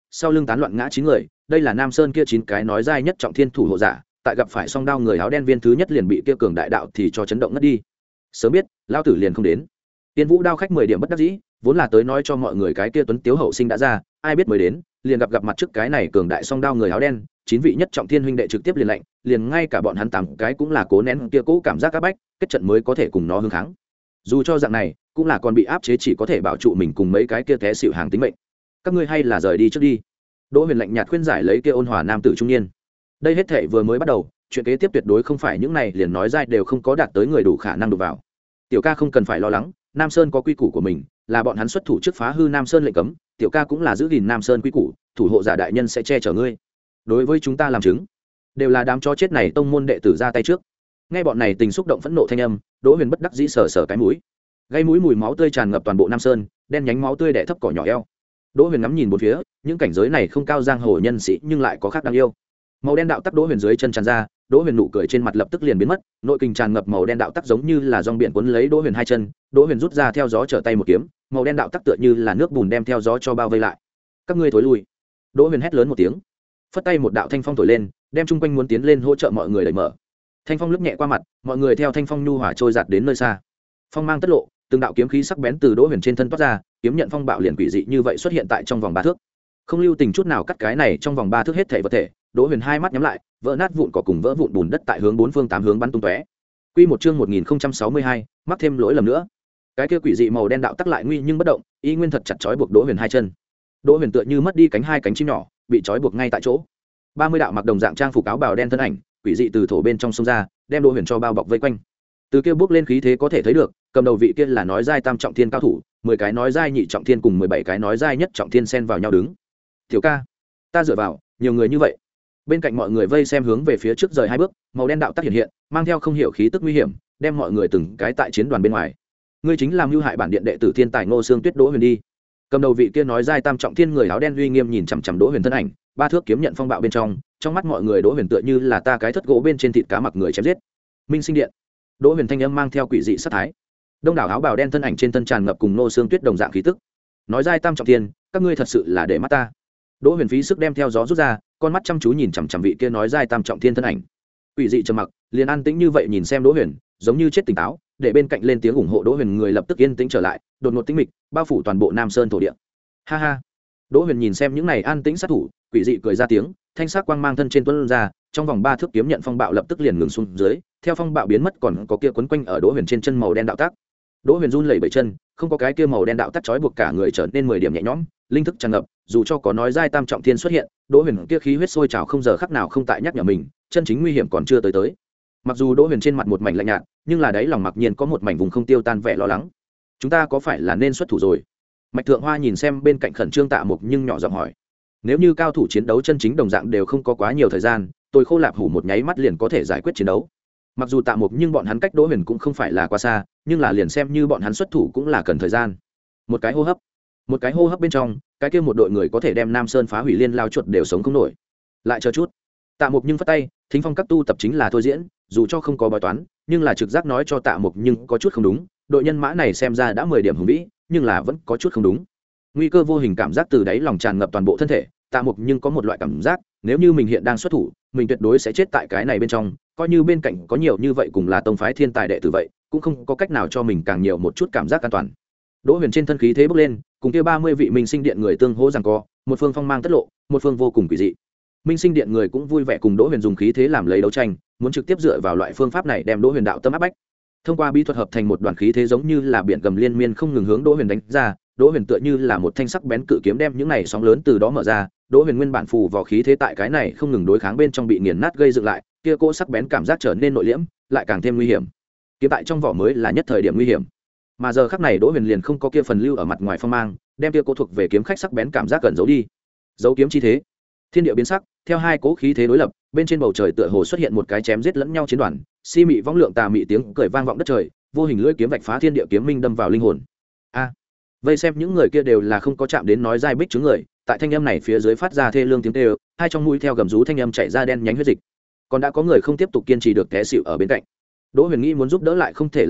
sau lưng tán loạn ngã chín người, đây là Nam Sơn kia chín cái nói dai nhất trọng thiên thủ hộ giả, tại gặp phải song đao người áo đen viên thứ nhất liền bị kia cường đại đạo thì cho chấn động ngất đi. Sớm biết, lao tử liền không đến. Tiên Vũ đao khách mười điểm bất đắc dĩ, vốn là tới nói cho mọi người cái kia tuấn tiếu hậu sinh đã ra, ai biết mới đến, liền gặp gặp mặt trước cái này cường đại song đao người áo đen, chín vị nhất trọng thiên huynh đệ trực tiếp liền lệnh, liền ngay cả bọn hắn tám cái cũng là cố nén kia cố cảm giác các bách, kết trận mới có thể cùng nó hứng kháng. Dù cho dạng này, cũng là còn bị áp chế chỉ có thể bảo trụ mình cùng mấy cái kia té xỉu hàng tính mệnh. Các ngươi hay là rời đi trước đi. Đỗ Huyền lạnh nhạt khuyên giải lấy kia ôn hòa nam tử trung niên. Đây hết thảy vừa mới bắt đầu, chuyện kế tiếp tuyệt đối không phải những này liền nói dai đều không có đạt tới người đủ khả năng đụng vào. Tiểu ca không cần phải lo lắng, Nam Sơn có quy củ của mình, là bọn hắn xuất thủ trước phá hư Nam Sơn lệnh cấm, tiểu ca cũng là giữ gìn Nam Sơn quy củ, thủ hộ giả đại nhân sẽ che chở ngươi. Đối với chúng ta làm chứng, đều là đám chó chết này tông môn đệ tử ra tay trước. Nghe bọn này tình xúc động phẫn nộ thanh âm, Đỗ Huyền bất đắc dĩ sờ sờ cái mũi. Gây mũi mùi máu tươi tràn ngập toàn bộ Nam Sơn, đen nhánh máu tươi đè thấp cỏ nhỏ eo. Đỗ Huyền ngắm nhìn bốn phía, những cảnh giới này không cao giang hồ nhân sĩ nhưng lại có khác đáng yêu. Màu đen đạo tắc Đỗ Huyền dưới chân tràn ra, Đỗ Huyền nụ cười trên mặt lập tức liền biến mất, nội kình tràn ngập màu đen đạo tắc giống như là dòng biển cuốn lấy Đỗ Huyền hai chân, Đỗ Huyền rút ra theo gió trở tay một kiếm, màu đen đạo tắc tựa như là nước bùn đem theo gió cho bao vây lại. Các ngươi thối lui. Đỗ Huyền hét lớn một tiếng, phất tay một đạo thanh phong thổi lên, đem chung quanh muốn tiến lên hỗ trợ mọi người đẩy mở. Thanh phong lướt nhẹ qua mặt, mọi người theo thanh phong nhu hòa trôi giạt đến nơi xa. Phong mang tất lộ, từng đạo kiếm khí sắc bén từ Đỗ Huyền trên thân toát ra, kiếm nhận phong bạo liền quỷ dị như vậy xuất hiện tại trong vòng ba thước. Không lưu tình chút nào cắt cái này trong vòng ba thước hết thảy vật thể, Đỗ Huyền hai mắt nhắm lại, vỡ nát vụn cỏ cùng vỡ vụn bùn đất tại hướng bốn phương tám hướng bắn tung tóe. Quy một chương một nghìn không trăm sáu mươi hai, mắc thêm lỗi lầm nữa. Cái kia quỷ dị màu đen đạo tắc lại nguy nhưng bất động, y nguyên thật chặt chói buộc Đỗ Huyền hai chân. Đỗ Huyền tựa như mất đi cánh hai cánh chim nhỏ, bị trói buộc ngay tại chỗ. ba mươi đạo mặc đồng dạng trang phục áo bào đen thân ảnh, quỷ dị từ thổ bên trong sông ra, đem Đỗ Huyền cho bao bọc vây quanh. Từ kia bước lên khí thế có thể thấy được, cầm đầu vị kia là nói giai tam trọng thiên cao thủ, mười cái nói giai nhị trọng thiên cùng mười bảy cái nói giai nhất trọng thiên xen vào nhau đứng. Tiểu ca, ta dựa vào, nhiều người như vậy. Bên cạnh mọi người vây xem hướng về phía trước rời hai bước, màu đen đạo tắc hiện hiện, mang theo không hiểu khí tức nguy hiểm, đem mọi người từng cái tại chiến đoàn bên ngoài. Ngươi chính là mưu hại bản điện đệ tử thiên tài Ngô Xương Tuyết Đỗ Huyền đi. Cầm đầu vị kia nói giai tam trọng thiên người áo đen uy nghiêm nhìn chằm chằm Đỗ Huyền thân ảnh, ba thước kiếm nhận phong bạo bên trong, trong mắt mọi người Đỗ Huyền tựa như là ta cái thất gỗ bên trên thịt cá mặc người chém giết. Minh Sinh Điện. Đỗ Huyền thanh âm mang theo quỷ dị sát thái. Đông đảo áo bào đen thân ảnh trên thân tràn ngập cùng Ngô Xương Tuyết đồng dạng khí tức. Nói giai tam trọng thiên, các ngươi thật sự là để mắt ta. Đỗ Huyền phí sức đem theo gió rút ra, con mắt chăm chú nhìn chằm chằm vị kia nói giai tam trọng thiên thân ảnh. Quỷ dị trầm mặc, liền an tĩnh như vậy nhìn xem Đỗ Huyền, giống như chết tỉnh táo, để bên cạnh lên tiếng ủng hộ Đỗ Huyền người lập tức yên tĩnh trở lại, đột ngột tĩnh mịch, bao phủ toàn bộ Nam Sơn thổ địa. Ha ha. Đỗ Huyền nhìn xem những này an tĩnh sát thủ, quỷ dị cười ra tiếng, thanh sắc quang mang thân trên tuôn ra, trong vòng ba thước kiếm nhận phong bạo lập tức liền ngừng xuống dưới, theo phong bạo biến mất còn có kia quấn quanh ở Đỗ Huyền trên chân màu đen đạo tắc. Đỗ Huyền run lẩy bẩy chân, không có cái kia màu đen đạo tắc trói buộc cả người trở nên mười điểm nhẹ nhõm, linh thức tràn ngập, dù cho có nói giai tam trọng thiên xuất hiện, Đỗ Huyền kia khí huyết sôi trào không giờ khắc nào không tại nhắc nhở mình, chân chính nguy hiểm còn chưa tới tới. Mặc dù Đỗ Huyền trên mặt một mảnh lạnh nhạt, nhưng là đấy lòng mặc nhiên có một mảnh vùng không tiêu tan vẻ lo lắng. Chúng ta có phải là nên xuất thủ rồi? Mạch Thượng Hoa nhìn xem bên cạnh khẩn trương Tạ Mục nhưng nhỏ giọng hỏi. Nếu như cao thủ chiến đấu chân chính đồng dạng đều không có quá nhiều thời gian, tôi Khô Lạp Hủ một nháy mắt liền có thể giải quyết chiến đấu. Mặc dù Tạ Mục nhưng bọn hắn cách Đỗ Huyền cũng không phải là quá xa, nhưng là liền xem như bọn hắn xuất thủ cũng là cần thời gian. Một cái hô hấp, một cái hô hấp bên trong, cái kia một đội người có thể đem Nam Sơn phá hủy liên lao chuột đều sống không nổi. Lại chờ chút. Tạ Mục nhưng phất tay, Thính Phong các tu tập chính là thôi diễn, dù cho không có bói toán, nhưng là trực giác nói cho Tạ Mục nhưng có chút không đúng, đội nhân mã này xem ra đã mười điểm hùng vĩ, nhưng là vẫn có chút không đúng. Nguy cơ vô hình cảm giác từ đáy lòng tràn ngập toàn bộ thân thể, Tạ Mục nhưng có một loại cảm giác, nếu như mình hiện đang xuất thủ, mình tuyệt đối sẽ chết tại cái này bên trong, coi như bên cạnh có nhiều như vậy cùng là tông phái thiên tài đệ tử vậy, cũng không có cách nào cho mình càng nhiều một chút cảm giác an toàn. Đỗ Huyền trên thân khí thế bốc lên, cùng kia ba mươi vị Minh Sinh Điện người tương hỗ giằng co, một phương phong mang tất lộ, một phương vô cùng quỷ dị. Minh Sinh Điện người cũng vui vẻ cùng Đỗ Huyền dùng khí thế làm lấy đấu tranh, muốn trực tiếp dựa vào loại phương pháp này đem Đỗ Huyền đạo tâm áp bách. Thông qua bí thuật hợp thành một đoàn khí thế giống như là biển gầm liên miên không ngừng hướng Đỗ Huyền đánh ra, Đỗ Huyền tựa như là một thanh sắc bén cự kiếm đem những này sóng lớn từ đó mở ra, Đỗ Huyền nguyên bản phù vào khí thế tại cái này không ngừng đối kháng bên trong bị nghiền nát gây dựng lại, kia cỗ sắc bén cảm giác trở nên nội liễm, lại càng thêm nguy hiểm. Kiếm tại trong vỏ mới là nhất thời điểm nguy hiểm. Mà giờ khắc này Đỗ Huyền liền không có kia phần lưu ở mặt ngoài phong mang, đem kia cỗ thuộc về kiếm khách sắc bén cảm giác gần giấu đi. Giấu kiếm chi thế. Thiên địa biến sắc, theo hai cỗ khí thế đối lập, bên trên bầu trời tựa hồ xuất hiện một cái chém giết lẫn nhau chiến đoàn, si mị vong lượng tà mị tiếng cười vang vọng đất trời, vô hình lưỡi kiếm vạch phá thiên địa kiếm minh đâm vào linh hồn. A. Vây xem những người kia đều là không có chạm đến nói giai bích chứng người, tại thanh âm này phía dưới phát ra thê lương tiếng kêu, hai trong mũi theo gầm rú thanh âm chảy ra đen nhánh huyết dịch. Còn đã có người không tiếp tục kiên trì được té xỉu ở bên cạnh. Đỗ Huyền nghĩ muốn giúp đỡ lại không thể làm gì,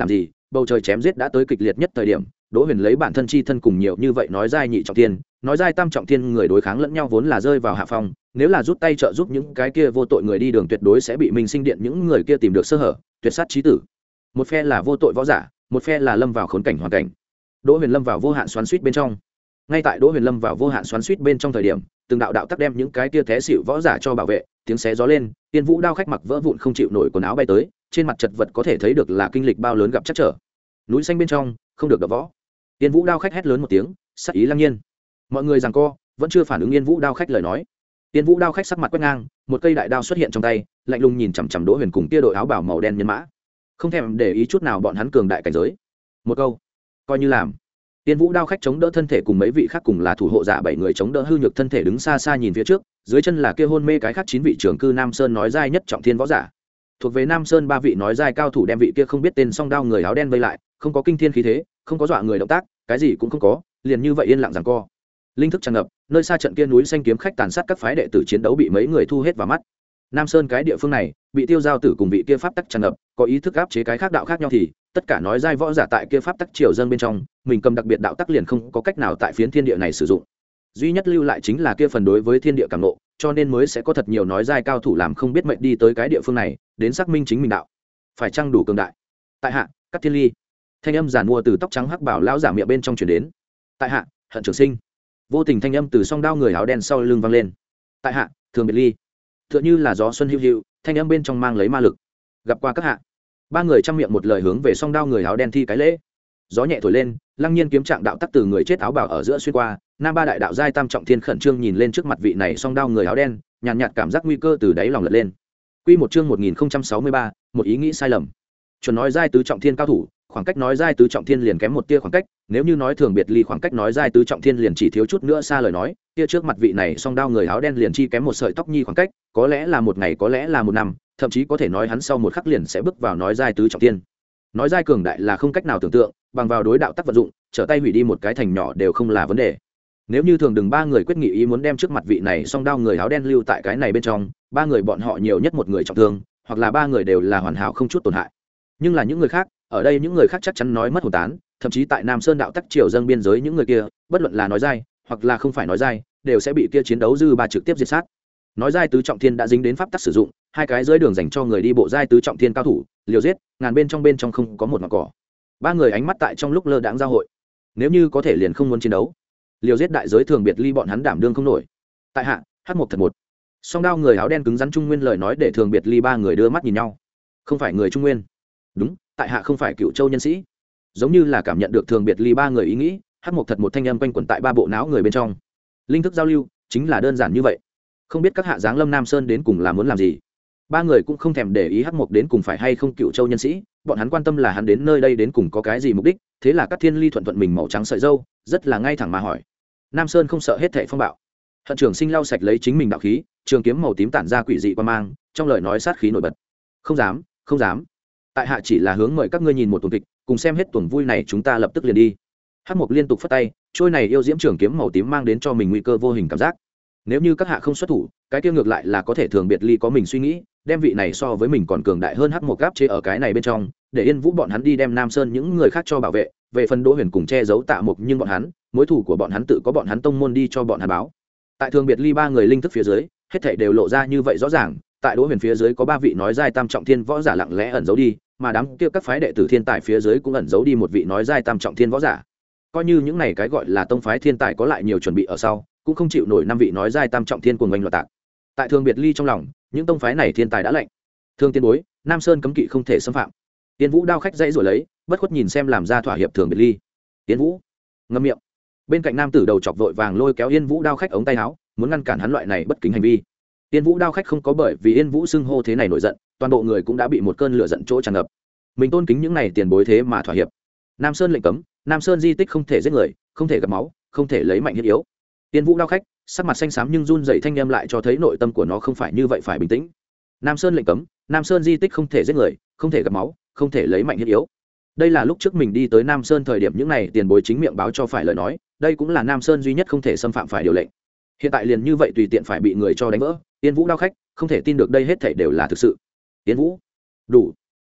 bầu trời chém giết đã tới kịch liệt nhất thời điểm. Đỗ Huyền lấy bản thân chi thân cùng nhiều như vậy nói giai nhị trọng thiên, nói giai tam trọng thiên người đối kháng lẫn nhau vốn là rơi vào hạ phong, nếu là rút tay trợ giúp những cái kia vô tội người đi đường tuyệt đối sẽ bị Minh Sinh Điện những người kia tìm được sơ hở, tuyệt sát chí tử. Một phe là vô tội võ giả, một phe là lâm vào khốn cảnh hoàn cảnh. Đỗ Huyền lâm vào vô hạn xoắn xuýt bên trong. Ngay tại Đỗ Huyền lâm vào vô hạn xoắn xuýt bên trong thời điểm, từng đạo đạo tắc đem những cái kia té xỉu võ giả cho bảo vệ, tiếng xé gió lên, Tiên Vũ đao khách mặc vỡ vụn không chịu nổi quần áo bay tới, trên mặt chật vật có thể thấy được là kinh lịch bao lớn gặp chắc trở. Núi xanh bên trong, không được đập võ. Tiên Vũ đao khách hét lớn một tiếng, sắc ý lăng nhiên. Mọi người giằng co, vẫn chưa phản ứng Yên Vũ đao khách lời nói. Tiên Vũ đao khách sắc mặt quét ngang, một cây đại đao xuất hiện trong tay, lạnh lùng nhìn chằm chằm Đỗ Huyền cùng kia đội áo bào màu đen nhân mã, không thèm để ý chút nào bọn hắn cường đại cảnh giới. Một câu, coi như làm. Tiên Vũ đao khách chống đỡ thân thể cùng mấy vị khác cùng là thủ hộ giả bảy người chống đỡ hư nhược thân thể đứng xa xa nhìn phía trước, dưới chân là kia hôn mê cái khác chín vị trưởng cư Nam Sơn nói giai nhất trọng thiên võ giả. Thuộc về Nam Sơn ba vị nói giai cao thủ đem vị kia không biết tên song đao người áo đen vây lại, không có kinh thiên khí thế, không có dọa người động tác, cái gì cũng không có, liền như vậy yên lặng giằng co. Linh thức tràn ngập, nơi xa trận kia núi xanh kiếm khách tàn sát các phái đệ tử chiến đấu bị mấy người thu hết vào mắt. Nam Sơn cái địa phương này, bị Tiêu Giao Tử cùng vị kia pháp tắc tràn ngập, có ý thức áp chế cái khác đạo khác nhau thì, tất cả nói giai võ giả tại kia pháp tắc triều dâng bên trong, mình cầm đặc biệt đạo tắc liền không có cách nào tại phiến thiên địa này sử dụng. Duy nhất lưu lại chính là kia phần đối với thiên địa cảm ngộ, cho nên mới sẽ có thật nhiều nói giai cao thủ làm không biết mệnh đi tới cái địa phương này, đến xác minh chính mình đạo. Phải chăng đủ cường đại? Tại hạ, Cát Thiên Ly. Thanh âm giản mua từ tóc trắng hắc bảo lão giả miệng bên trong truyền đến. Tại hạ, Hận Trường Sinh. Vô tình thanh âm từ song đao người áo đen sau lưng vang lên. Tại hạ, Thường Biệt Ly. Tựa như là gió xuân hữu hữu, thanh âm bên trong mang lấy ma lực. Gặp qua các hạ. Ba người trăm miệng một lời hướng về song đao người áo đen thi cái lễ. Gió nhẹ thổi lên, lăng nhiên kiếm trạng đạo tắc từ người chết áo bào ở giữa xuyên qua, nam ba đại đạo giai tam trọng thiên khẩn trương nhìn lên trước mặt vị này song đao người áo đen, nhàn nhạt, nhạt cảm giác nguy cơ từ đáy lòng lật lên. Quy một chương một nghìn không trăm sáu mươi ba, một ý nghĩ sai lầm. Chuẩn nói giai tứ trọng thiên cao thủ, khoảng cách nói giai tứ trọng thiên liền kém một tia khoảng cách, nếu như nói Thường Biệt Ly khoảng cách nói giai tứ trọng thiên liền chỉ thiếu chút nữa xa lời nói, kia trước mặt vị này song đao người áo đen liền chi kém một sợi tóc nhi khoảng cách, có lẽ là một ngày, có lẽ là một năm, thậm chí có thể nói hắn sau một khắc liền sẽ bước vào nói giai tứ trọng thiên. Nói giai cường đại là không cách nào tưởng tượng, bằng vào đối đạo tắc vận dụng, trở tay hủy đi một cái thành nhỏ đều không là vấn đề. Nếu như thường đừng ba người quyết nghị ý muốn đem trước mặt vị này song đao người áo đen lưu tại cái này bên trong, ba người bọn họ nhiều nhất một người trọng thương, hoặc là ba người đều là hoàn hảo không chút tổn hại. Nhưng là những người khác, ở đây những người khác chắc chắn nói mất hồn tán, thậm chí tại Nam Sơn đạo tắc triều dâng biên giới những người kia, bất luận là nói giai, hoặc là không phải nói giai, đều sẽ bị kia chiến đấu dư ba trực tiếp diệt sát. Nói giai tứ trọng thiên đã dính đến pháp tắc sử dụng, hai cái dưới đường dành cho người đi bộ giai tứ trọng thiên cao thủ, liều giết, ngàn bên trong bên trong không có một mảng cỏ. Ba người ánh mắt tại trong lúc lơ đãng giao hội. Nếu như có thể liền không muốn chiến đấu, liều giết đại giới Thường Biệt Ly bọn hắn đảm đương không nổi. Tại hạ, hát một thật một. Song đao người áo đen cứng rắn trung nguyên lời nói để Thường Biệt Ly ba người đưa mắt nhìn nhau. Không phải người trung nguyên. Đúng, tại hạ không phải Cựu Châu nhân sĩ. Giống như là cảm nhận được Thường Biệt Ly ba người ý nghĩ, hát một thật một thanh âm quanh quẩn tại ba bộ não người bên trong. Linh thức giao lưu, chính là đơn giản như vậy. Không biết các hạ giáng lâm Nam Sơn đến cùng là muốn làm gì. Ba người cũng không thèm để ý hát một đến cùng phải hay không Cựu Châu nhân sĩ, bọn hắn quan tâm là hắn đến nơi đây đến cùng có cái gì mục đích. Thế là Cát Thiên Ly thuận thuận mình màu trắng sợi dâu, rất là ngay thẳng mà hỏi. Nam Sơn không sợ hết thảy phong bạo. Hận Trường Sinh lau sạch lấy chính mình đạo khí, trường kiếm màu tím tản ra quỷ dị qua mang, trong lời nói sát khí nổi bật. Không dám, không dám. Tại hạ chỉ là hướng mời các ngươi nhìn một tuần kịch, cùng xem hết tuần vui này chúng ta lập tức liền đi. Hắc Mộc liên tục phất tay, trôi này yêu diễm trường kiếm màu tím mang đến cho mình nguy cơ vô hình cảm giác. Nếu như các hạ không xuất thủ, cái kia ngược lại là có thể Thường Biệt Ly có mình suy nghĩ, đem vị này so với mình còn cường đại hơn Hắc Mộc gáp chế ở cái này bên trong, để Yên Vũ bọn hắn đi đem Nam Sơn những người khác cho bảo vệ, về phần Đỗ Huyền cùng che giấu Tạ Mộc, nhưng bọn hắn, mối thù của bọn hắn tự có bọn hắn tông môn đi cho bọn hắn báo. Tại Thường Biệt Ly ba người linh thức phía dưới, hết thảy đều lộ ra như vậy rõ ràng, tại Đỗ Huyền phía dưới có ba vị nói giai tam trọng thiên võ giả lặng lẽ ẩn giấu đi, mà đám kia các phái đệ tử thiên tài phía dưới cũng ẩn giấu đi một vị nói giai tam trọng thiên võ giả. Coi như những này cái gọi là tông phái thiên tài có lại nhiều chuẩn bị ở sau, cũng không chịu nổi năm vị nói giai tam trọng thiên cuồng oanh loạn tạc. Tại Thường Biệt Ly trong lòng, những tông phái này thiên tài đã lệnh thương tiên bối, Nam Sơn cấm kỵ không thể xâm phạm. Tiên Vũ đao khách dãy rồi lấy, bất khuất nhìn xem làm ra thỏa hiệp Thường Biệt Ly. Tiên Vũ ngậm miệng. Bên cạnh nam tử đầu chọc vội vàng lôi kéo Yên Vũ đao khách ống tay áo, muốn ngăn cản hắn loại này bất kính hành vi. Yên Vũ đao khách không có bởi vì Yên Vũ xưng hô thế này nổi giận, toàn bộ người cũng đã bị một cơn lửa giận chỗ tràn ngập. Mình tôn kính những này tiền bối thế mà thỏa hiệp. Nam Sơn lệnh cấm, Nam Sơn di tích không thể giết người, không thể gặp máu, không thể lấy mạnh hiếp yếu. Tiên Vũ đao khách, sắc mặt xanh xám nhưng run rẩy thanh âm lại cho thấy nội tâm của nó không phải như vậy, phải bình tĩnh. Nam Sơn lệnh cấm, Nam Sơn di tích không thể giết người, không thể gặp máu, không thể lấy mạnh hiếp yếu. Đây là lúc trước mình đi tới Nam Sơn thời điểm những này tiền bối chính miệng báo cho phải lời nói, đây cũng là Nam Sơn duy nhất không thể xâm phạm phải điều lệnh. Hiện tại liền như vậy tùy tiện phải bị người cho đánh vỡ, Tiên Vũ đao khách, không thể tin được đây hết thảy đều là thực sự. Tiên Vũ, đủ.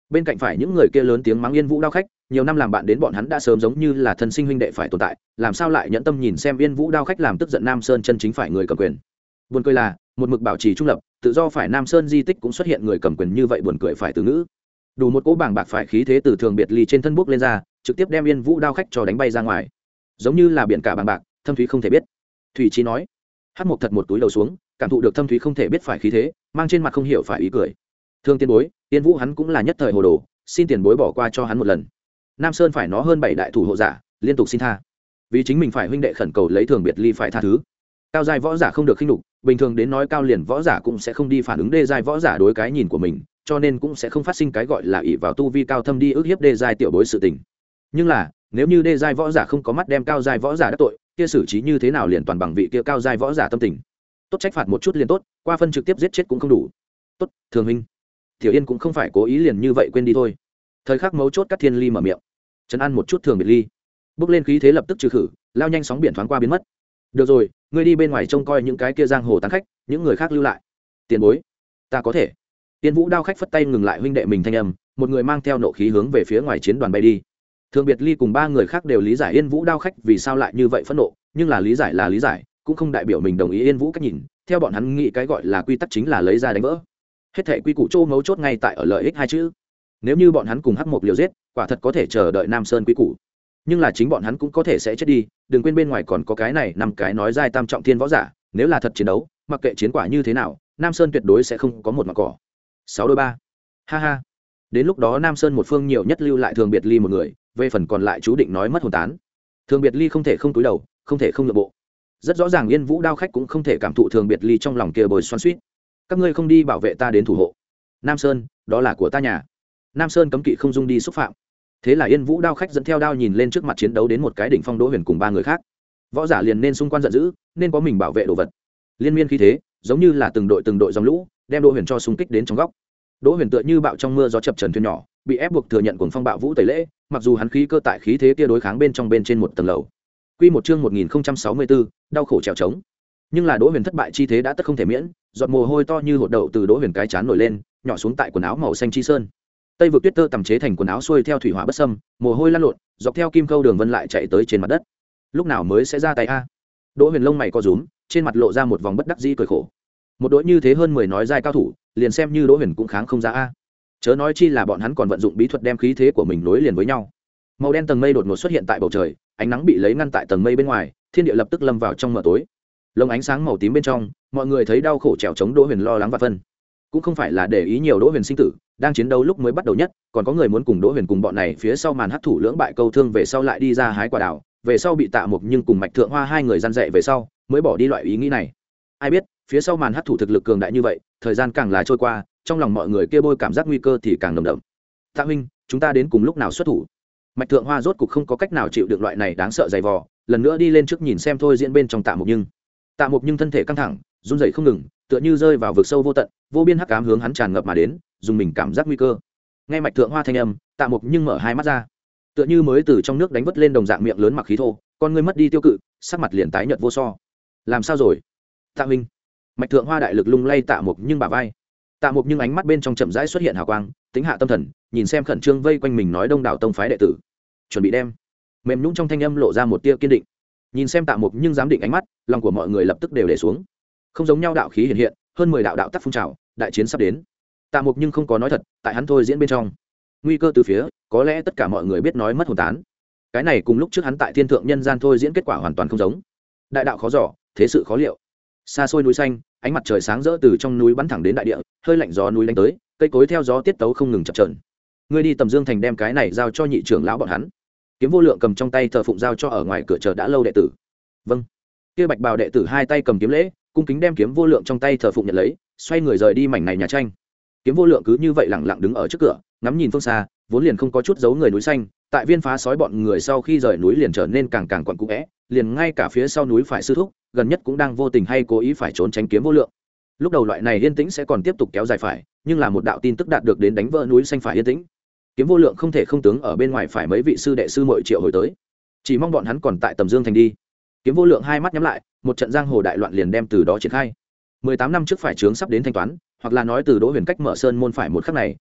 bên cạnh phải những người kia lớn tiếng mắng Yên Vũ Đao khách, nhiều năm làm bạn đến bọn hắn đã sớm giống như là thân sinh huynh đệ phải tồn tại, làm sao lại nhẫn tâm nhìn xem Yên Vũ Đao khách làm tức giận Nam Sơn chân chính phải người cầm quyền. Buồn cười là, một mực bảo trì trung lập, tự do phải Nam Sơn di tích cũng xuất hiện người cầm quyền như vậy, buồn cười phải từ ngữ. Đủ một cỗ bảng bạc phải khí thế từ Thường Biệt Ly trên thân bốc lên ra, trực tiếp đem Yên Vũ Đao khách cho đánh bay ra ngoài. Giống như là biển cả bàng bạc, thâm thúy không thể biết. Thủy Chí nói. Hắc Mộc thật một túi đầu xuống, cảm thụ được thâm thúy không thể biết phải khí thế, mang trên mặt không hiểu phải ý cười. Thương Tiên Bối, Yên Vũ hắn cũng là nhất thời hồ đồ, xin tiền bối bỏ qua cho hắn một lần. Nam Sơn phải nó hơn bảy đại thủ hộ giả, liên tục xin tha. Vì chính mình phải huynh đệ khẩn cầu lấy Thường Biệt Ly phải tha thứ. Cao giai võ giả không được khinh nhục, bình thường đến nói cao liền võ giả cũng sẽ không đi phản ứng đê giai võ giả đối cái nhìn của mình, cho nên cũng sẽ không phát sinh cái gọi là ỷ vào tu vi cao thâm đi ức hiếp đê giai tiểu bối sự tình. Nhưng là, nếu như đê giai võ giả không có mắt đem cao giai võ giả đắc tội, kia xử trí như thế nào liền toàn bằng vị kia cao giai võ giả tâm tình. Tốt trách phạt một chút liền tốt, qua phân trực tiếp giết chết cũng không đủ. Tốt, Thường huynh. Tiểu Yên cũng không phải cố ý liền như vậy quên đi thôi. Thời khắc mấu chốt Cát Thiên Ly mở miệng, trấn an một chút Thường Biệt Ly. Bước lên khí thế lập tức trừ khử, lao nhanh sóng biển thoáng qua biến mất. Được rồi, ngươi đi bên ngoài trông coi những cái kia giang hồ tán khách, những người khác lưu lại. Tiền bối, ta có thể. Tiên Vũ Đao khách phất tay ngừng lại huynh đệ mình thanh âm, một người mang theo nộ khí hướng về phía ngoài chiến đoàn bay đi. Thường Biệt Ly cùng ba người khác đều lý giải Yên Vũ Đao khách vì sao lại như vậy phẫn nộ, nhưng là lý giải là lý giải, cũng không đại biểu mình đồng ý Yên Vũ cách nhìn. Theo bọn hắn nghĩ cái gọi là quy tắc chính là lấy ra đánh vỡ. Hết thảy quy củ châu mấu chốt ngay tại ở lợi ích hai chữ. Nếu như bọn hắn cùng Hắc Mộc liều giết, quả thật có thể chờ đợi Nam Sơn quy củ. Nhưng là chính bọn hắn cũng có thể sẽ chết đi, đừng quên bên ngoài còn có cái này năm cái nói giai tam trọng thiên võ giả, nếu là thật chiến đấu, mặc kệ chiến quả như thế nào, Nam Sơn tuyệt đối sẽ không có một mặt cỏ. Sáu đôi ba. Ha ha. Đến lúc đó Nam Sơn một phương nhiều nhất lưu lại Thường Biệt Ly một người, về phần còn lại chú định nói mất hồn tán. Thường Biệt Ly không thể không túi đầu, không thể không nhượng bộ. Rất rõ ràng Yên Vũ Đao khách cũng không thể cảm thụ Thường Biệt Ly trong lòng kia bồi xoắn xuýt. Các ngươi không đi bảo vệ ta đến thủ hộ Nam Sơn, đó là của ta nhà. Nam Sơn cấm kỵ không dung đi xúc phạm. Thế là Yên Vũ Đao khách dẫn theo đao nhìn lên trước mặt chiến đấu đến một cái đỉnh phong Đỗ Huyền cùng ba người khác. Võ giả liền nên xung quanh giận dữ, nên có mình bảo vệ đồ vật. Liên miên khí thế, giống như là từng đội từng đội dòng lũ, đem Đỗ Huyền cho xung kích đến trong góc. Đỗ Huyền tựa như bạo trong mưa gió chập trần thuyền nhỏ, bị ép buộc thừa nhận cuồng phong bạo vũ tẩy lễ, mặc dù hắn khí cơ tại khí thế kia đối kháng bên trong bên trên một tầng lầu. Quy một chương một nghìn không trăm sáu mươi tư, đau khổ trèo trống. Nhưng là Đỗ Huyền thất bại chi thế đã tất không thể miễn, giọt mồ hôi to như hột đậu từ Đỗ Huyền cái chán nổi lên, nhỏ xuống tại quần áo màu xanh chi sơn. Tây vực tuyết tơ tầm chế thành quần áo xuôi theo thủy hỏa bất xâm, mồ hôi lăn lộn, dọc theo kim câu đường vân lại chạy tới trên mặt đất. Lúc nào mới sẽ ra tay a? Đỗ Huyền lông mày co rúm, trên mặt lộ ra một vòng bất đắc dĩ cười khổ. Một đội như thế hơn mười nói giai cao thủ, liền xem như Đỗ Huyền cũng kháng không ra a. Chớ nói chi là bọn hắn còn vận dụng bí thuật đem khí thế của mình nối liền với nhau. Màu đen tầng mây đột ngột xuất hiện tại bầu trời, ánh nắng bị lấy ngăn tại tầng mây bên ngoài, thiên địa lập tức lâm vào trong mờ tối. Lồng ánh sáng màu tím bên trong, mọi người thấy đau khổ trèo chống Đỗ Huyền lo lắng và phân. Cũng không phải là để ý nhiều Đỗ Huyền sinh tử, đang chiến đấu lúc mới bắt đầu nhất, còn có người muốn cùng Đỗ Huyền cùng bọn này phía sau màn hắc thủ lưỡng bại câu thương về sau lại đi ra hái quả đào, về sau bị Tạ Mục nhưng cùng Mạch Thượng Hoa hai người gian dạy về sau, mới bỏ đi loại ý nghĩ này. Ai biết, phía sau màn hắc thủ thực lực cường đại như vậy, thời gian càng là trôi qua, trong lòng mọi người kia bôi cảm giác nguy cơ thì càng nồng đậm. Tạ huynh, chúng ta đến cùng lúc nào xuất thủ? Mạch Thượng Hoa rốt cục không có cách nào chịu được loại này đáng sợ dày vò, lần nữa đi lên trước nhìn xem thôi diễn bên trong Tạ Mục nhưng. Tạ Mục nhưng thân thể căng thẳng, run rẩy không ngừng, tựa như rơi vào vực sâu vô tận, vô biên hắc ám hướng hắn tràn ngập mà đến, dùng mình cảm giác nguy cơ. Nghe Mạch Thượng Hoa thanh âm, Tạ Mục nhưng mở hai mắt ra, tựa như mới từ trong nước đánh vớt lên đồng dạng, miệng lớn mặc khí thô, con ngươi mất đi tiêu cự, sắc mặt liền tái nhợt vô so. Làm sao rồi? Tạ huynh. Mạch Thượng Hoa đại lực lung lay Tạ Mục nhưng bả vai. Tạ Mục nhưng ánh mắt bên trong chậm rãi xuất hiện hào quang, tính hạ tâm thần, nhìn xem khẩn trương vây quanh mình nói đông đảo tông phái đệ tử, chuẩn bị đem. Mềm nhũn trong thanh âm lộ ra một tia kiên định. Nhìn xem Tạ Mục nhưng dám định ánh mắt, lòng của mọi người lập tức đều để xuống. Không giống nhau đạo khí hiện hiện, hơn mười đạo đạo tắc phun trào, đại chiến sắp đến. Tạ Mục nhưng không có nói thật, tại hắn thôi diễn bên trong, nguy cơ từ phía, có lẽ tất cả mọi người biết nói mất hồn tán. Cái này cùng lúc trước hắn tại thiên thượng nhân gian thôi diễn kết quả hoàn toàn không giống. Đại đạo khó dò, thế sự khó liệu. Xa xôi núi xanh, ánh mặt trời sáng rỡ từ trong núi bắn thẳng đến đại địa, hơi lạnh gió núi đánh tới, cây cối theo gió tiết tấu không ngừng chập chờn. Ngươi đi Tầm Dương thành đem cái này giao cho nhị trưởng lão bọn hắn. Kiếm Vô Lượng cầm trong tay thờ phụng giao cho ở ngoài cửa chờ đã lâu đệ tử. Vâng. Kia bạch bào đệ tử hai tay cầm kiếm lễ, cung kính đem Kiếm Vô Lượng trong tay thờ phụng nhận lấy, xoay người rời đi mảnh này nhà tranh. Kiếm Vô Lượng cứ như vậy lặng lặng đứng ở trước cửa, ngắm nhìn phương xa, vốn liền không có chút dấu người núi xanh, tại Viên Phá sói bọn người sau khi rời núi liền trở nên càng càng quặn cũ é, liền ngay cả phía sau núi phải sư thúc, gần nhất cũng đang vô tình hay cố ý phải trốn tránh Kiếm Vô Lượng. Lúc đầu loại này yên tĩnh sẽ còn tiếp tục kéo dài phải, nhưng là một đạo tin tức đạt được đến đánh vỡ núi xanh phải yên tĩnh. Kiếm Vô Lượng không thể không tướng ở bên ngoài phải mấy vị sư đệ sư muội triệu hồi tới, chỉ mong bọn hắn còn tại Tầm Dương thành đi. Kiếm Vô Lượng hai mắt nhắm lại, một trận giang hồ đại loạn liền đem từ đó triển khai. Mười tám năm trước phải trướng sắp đến thanh toán, hoặc là nói từ Đỗ Huyền cách mở sơn môn phải một khắc này,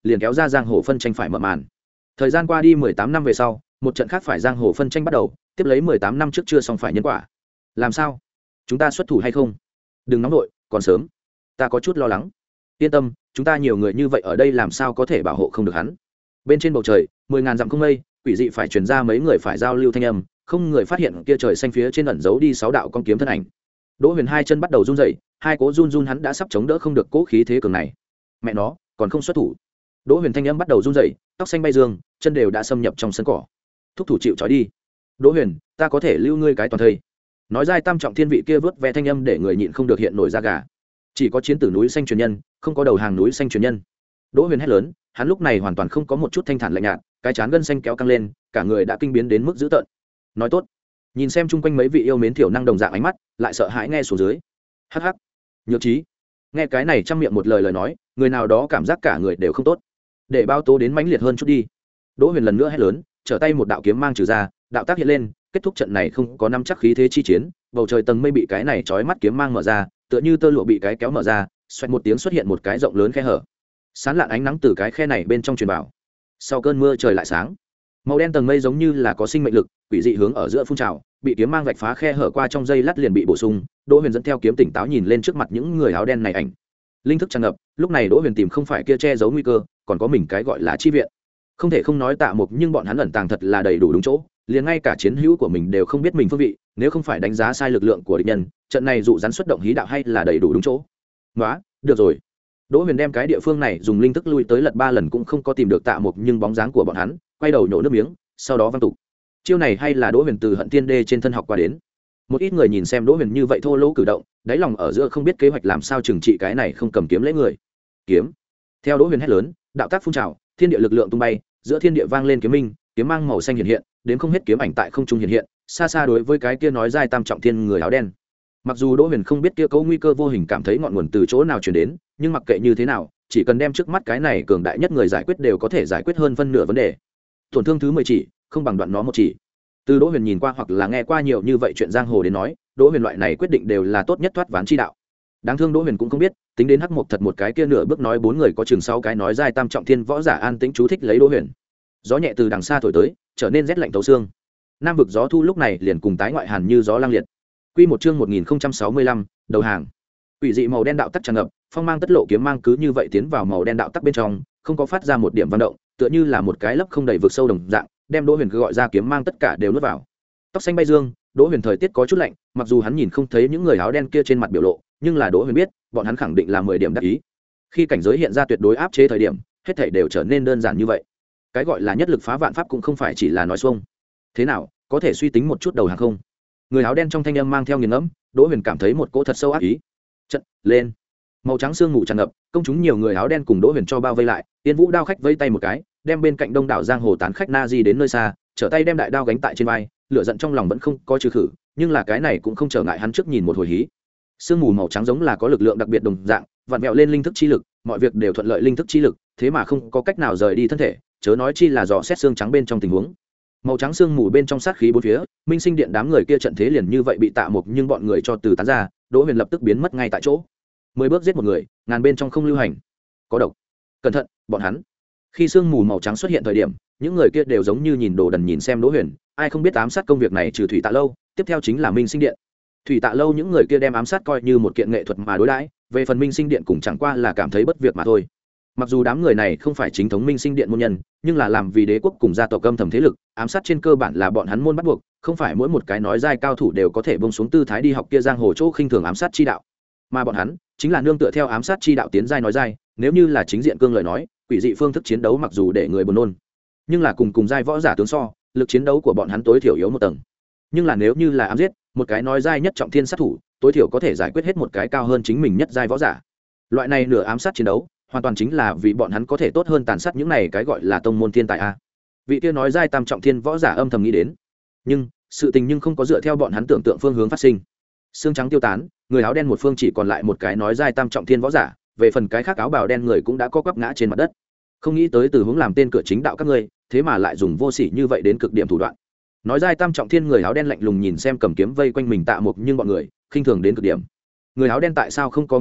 liền kéo ra giang hồ phân tranh phải mở màn. Thời gian qua đi mười tám năm về sau, một trận khác phải giang hồ phân tranh bắt đầu, tiếp lấy mười tám năm trước chưa xong phải nhân quả. Làm sao? Chúng ta xuất thủ hay không? Đừng nóng đội, còn sớm. Ta có chút lo lắng. Yên tâm, chúng ta nhiều người như vậy ở đây làm sao có thể bảo hộ không được hắn. Bên trên bầu trời, mười ngàn dặm không mây, quỷ dị phải truyền ra mấy người phải giao lưu thanh âm, không người phát hiện kia trời xanh phía trên ẩn giấu đi sáu đạo con kiếm thân ảnh. Đỗ Huyền hai chân bắt đầu run rẩy, hai cố run run hắn đã sắp chống đỡ không được cố khí thế cường này. Mẹ nó, còn không xuất thủ. Đỗ Huyền thanh âm bắt đầu run rẩy, tóc xanh bay dương, chân đều đã xâm nhập trong sân cỏ. Thúc thủ chịu trói đi. Đỗ Huyền, ta có thể lưu ngươi cái toàn thây. Nói dai tam trọng thiên vị kia vớt ve thanh âm để người nhịn không được hiện nổi da gà. Chỉ có chiến tử núi xanh truyền nhân, không có đầu hàng núi xanh truyền nhân. Đỗ Huyền hét lớn, hắn lúc này hoàn toàn không có một chút thanh thản lạnh nhạt, cái chán gân xanh kéo căng lên, cả người đã kinh biến đến mức dữ tợn. Nói tốt. Nhìn xem chung quanh mấy vị yêu mến thiểu năng đồng dạng ánh mắt, lại sợ hãi nghe xuống dưới. Hắc hắc. Nhược trí. Nghe cái này trăm miệng một lời lời nói, người nào đó cảm giác cả người đều không tốt. Để bao tố đến mãnh liệt hơn chút đi. Đỗ Huyền lần nữa hét lớn, trở tay một đạo kiếm mang trừ ra, đạo tác hiện lên, kết thúc trận này không có năm chắc khí thế chi chiến, bầu trời tầng mây bị cái này chói mắt kiếm mang mở ra, tựa như tơ lụa bị cái kéo mở ra, xoẹt một tiếng xuất hiện một cái rộng lớn khe hở. Sáng lạn ánh nắng từ cái khe này bên trong truyền vào. Sau cơn mưa trời lại sáng. Màu đen tầng mây giống như là có sinh mệnh lực, quỷ dị hướng ở giữa phun trào, bị kiếm mang vạch phá khe hở qua trong dây lát liền bị bổ sung. Đỗ Huyền dẫn theo kiếm tỉnh táo nhìn lên trước mặt những người áo đen này ảnh. Linh thức tràn ngập, lúc này Đỗ Huyền tìm không phải kia che giấu nguy cơ, còn có mình cái gọi là chi viện. Không thể không nói Tạ Mục, nhưng bọn hắn ẩn tàng thật là đầy đủ đúng chỗ, liền ngay cả chiến hữu của mình đều không biết mình phương vị, nếu không phải đánh giá sai lực lượng của địch nhân, trận này dụ rắn xuất động hí đạo hay là đầy đủ đúng chỗ. Nóa, được rồi. Đỗ Huyền đem cái địa phương này dùng linh thức lui tới lật ba lần cũng không có tìm được Tạ Mục, nhưng bóng dáng của bọn hắn, quay đầu nhổ nước miếng, sau đó văng tục. Chiêu này hay là Đỗ Huyền từ Hận Tiên Đê trên thân học qua đến. Một ít người nhìn xem Đỗ Huyền như vậy thô lỗ cử động, đáy lòng ở giữa không biết kế hoạch làm sao trừng trị cái này không cầm kiếm lễ người. Kiếm. Theo Đỗ Huyền hét lớn, đạo tác phun trào, thiên địa lực lượng tung bay, giữa thiên địa vang lên kiếm minh, kiếm mang màu xanh hiện hiện, đến không hết kiếm ảnh tại không trung hiện hiện, xa xa đối với cái kia nói dai tam trọng thiên người áo đen. Mặc dù Đỗ Huyền không biết kia câu nguy cơ vô hình cảm thấy ngọn nguồn từ chỗ nào truyền đến, nhưng mặc kệ như thế nào, chỉ cần đem trước mắt cái này cường đại nhất người giải quyết đều có thể giải quyết hơn phân nửa vấn đề. Tổn thương thứ mười chỉ, không bằng đoạn nó một chỉ. Từ Đỗ Huyền nhìn qua hoặc là nghe qua nhiều như vậy chuyện giang hồ đến nói, Đỗ Huyền loại này quyết định đều là tốt nhất thoát ván chi đạo. Đáng thương Đỗ Huyền cũng không biết, tính đến hắc mục thật một cái kia nửa bước nói bốn người có chừng sau cái nói dai tam trọng thiên võ giả an tĩnh chú thích lấy Đỗ Huyền. Gió nhẹ từ đằng xa thổi tới, trở nên rét lạnh thấu xương. Nam vực gió thu lúc này liền cùng tái ngoại hàn như gió lang liệt. Quy một chương một nghìn không trăm sáu mươi lăm, đầu hàng. Quỷ dị màu đen đạo tắc tràn ngập, phong mang tất lộ kiếm mang cứ như vậy tiến vào màu đen đạo tắc bên trong, không có phát ra một điểm vận động, tựa như là một cái lấp không đầy vực sâu đồng dạng, đem Đỗ Huyền cứ gọi ra kiếm mang tất cả đều nuốt vào. Tóc xanh bay dương, Đỗ Huyền thời tiết có chút lạnh, mặc dù hắn nhìn không thấy những người áo đen kia trên mặt biểu lộ, nhưng là Đỗ Huyền biết, bọn hắn khẳng định là mười điểm đắc ý. Khi cảnh giới hiện ra tuyệt đối áp chế thời điểm, hết thảy đều trở nên đơn giản như vậy. Cái gọi là nhất lực phá vạn pháp cũng không phải chỉ là nói xuông. Thế nào, có thể suy tính một chút đầu hàng không? Người áo đen trong thanh âm mang theo nghiền ngẫm, Đỗ Huyền cảm thấy một cỗ thật sâu ác ý. Trận lên. Màu trắng sương mù tràn ngập, công chúng nhiều người áo đen cùng Đỗ Huyền cho bao vây lại, Tiên Vũ đao khách vây tay một cái, đem bên cạnh đông đảo giang hồ tán khách na di đến nơi xa, trở tay đem đại đao gánh tại trên vai, lửa giận trong lòng vẫn không có trừ khử, nhưng là cái này cũng không trở ngại hắn trước nhìn một hồi hí. Sương mù màu trắng giống là có lực lượng đặc biệt đồng dạng, vặn vẹo lên linh thức chi lực, mọi việc đều thuận lợi linh thức chi lực, thế mà không có cách nào rời đi thân thể, chớ nói chi là dò xét xương trắng bên trong tình huống. Màu trắng sương mù bên trong sát khí bốn phía, Minh Sinh Điện đám người kia trận thế liền như vậy bị Tạ Mục nhưng bọn người cho từ tán ra, Đỗ Huyền lập tức biến mất ngay tại chỗ. Mười bước giết một người, ngàn bên trong không lưu hành. Có độc. Cẩn thận, bọn hắn. Khi sương mù màu trắng xuất hiện thời điểm, những người kia đều giống như nhìn đồ đần nhìn xem Đỗ Huyền, ai không biết ám sát công việc này trừ Thủy Tạ Lâu, tiếp theo chính là Minh Sinh Điện. Thủy Tạ Lâu những người kia đem ám sát coi như một kiện nghệ thuật mà đối đãi, về phần Minh Sinh Điện cũng chẳng qua là cảm thấy bất việc mà thôi. Mặc dù đám người này không phải chính thống Minh Sinh Điện môn nhân, nhưng là làm vì đế quốc cùng gia tộc âm thầm thế lực, ám sát trên cơ bản là bọn hắn môn bắt buộc, không phải mỗi một cái nói giai cao thủ đều có thể bông xuống tư thái đi học kia giang hồ chỗ khinh thường ám sát chi đạo. Mà bọn hắn chính là nương tựa theo ám sát chi đạo tiến giai nói giai, nếu như là chính diện cương lời nói, quỷ dị phương thức chiến đấu mặc dù để người buồn nôn, nhưng là cùng cùng giai võ giả tướng so, lực chiến đấu của bọn hắn tối thiểu yếu một tầng. Nhưng là nếu như là ám giết, một cái nói giai nhất trọng thiên sát thủ, tối thiểu có thể giải quyết hết một cái cao hơn chính mình nhất giai võ giả. Loại này nửa ám sát chiến đấu, hoàn toàn chính là vì bọn hắn có thể tốt hơn tàn sát những này cái gọi là tông môn thiên tài a. Vị kia nói giai tam trọng thiên võ giả âm thầm nghĩ đến, nhưng sự tình nhưng không có dựa theo bọn hắn tưởng tượng phương hướng phát sinh. Xương trắng tiêu tán, người áo đen một phương chỉ còn lại một cái nói giai tam trọng thiên võ giả, về phần cái khác áo bào đen người cũng đã co quắp ngã trên mặt đất. Không nghĩ tới từ hướng làm tên cửa chính đạo các ngươi, thế mà lại dùng vô sỉ như vậy đến cực điểm thủ đoạn. Nói giai tam trọng thiên người áo đen lạnh lùng nhìn xem cầm kiếm vây quanh mình Tạ Mục nhưng bọn người khinh thường đến cực điểm. Người áo đen tại sao không có nghĩ đến,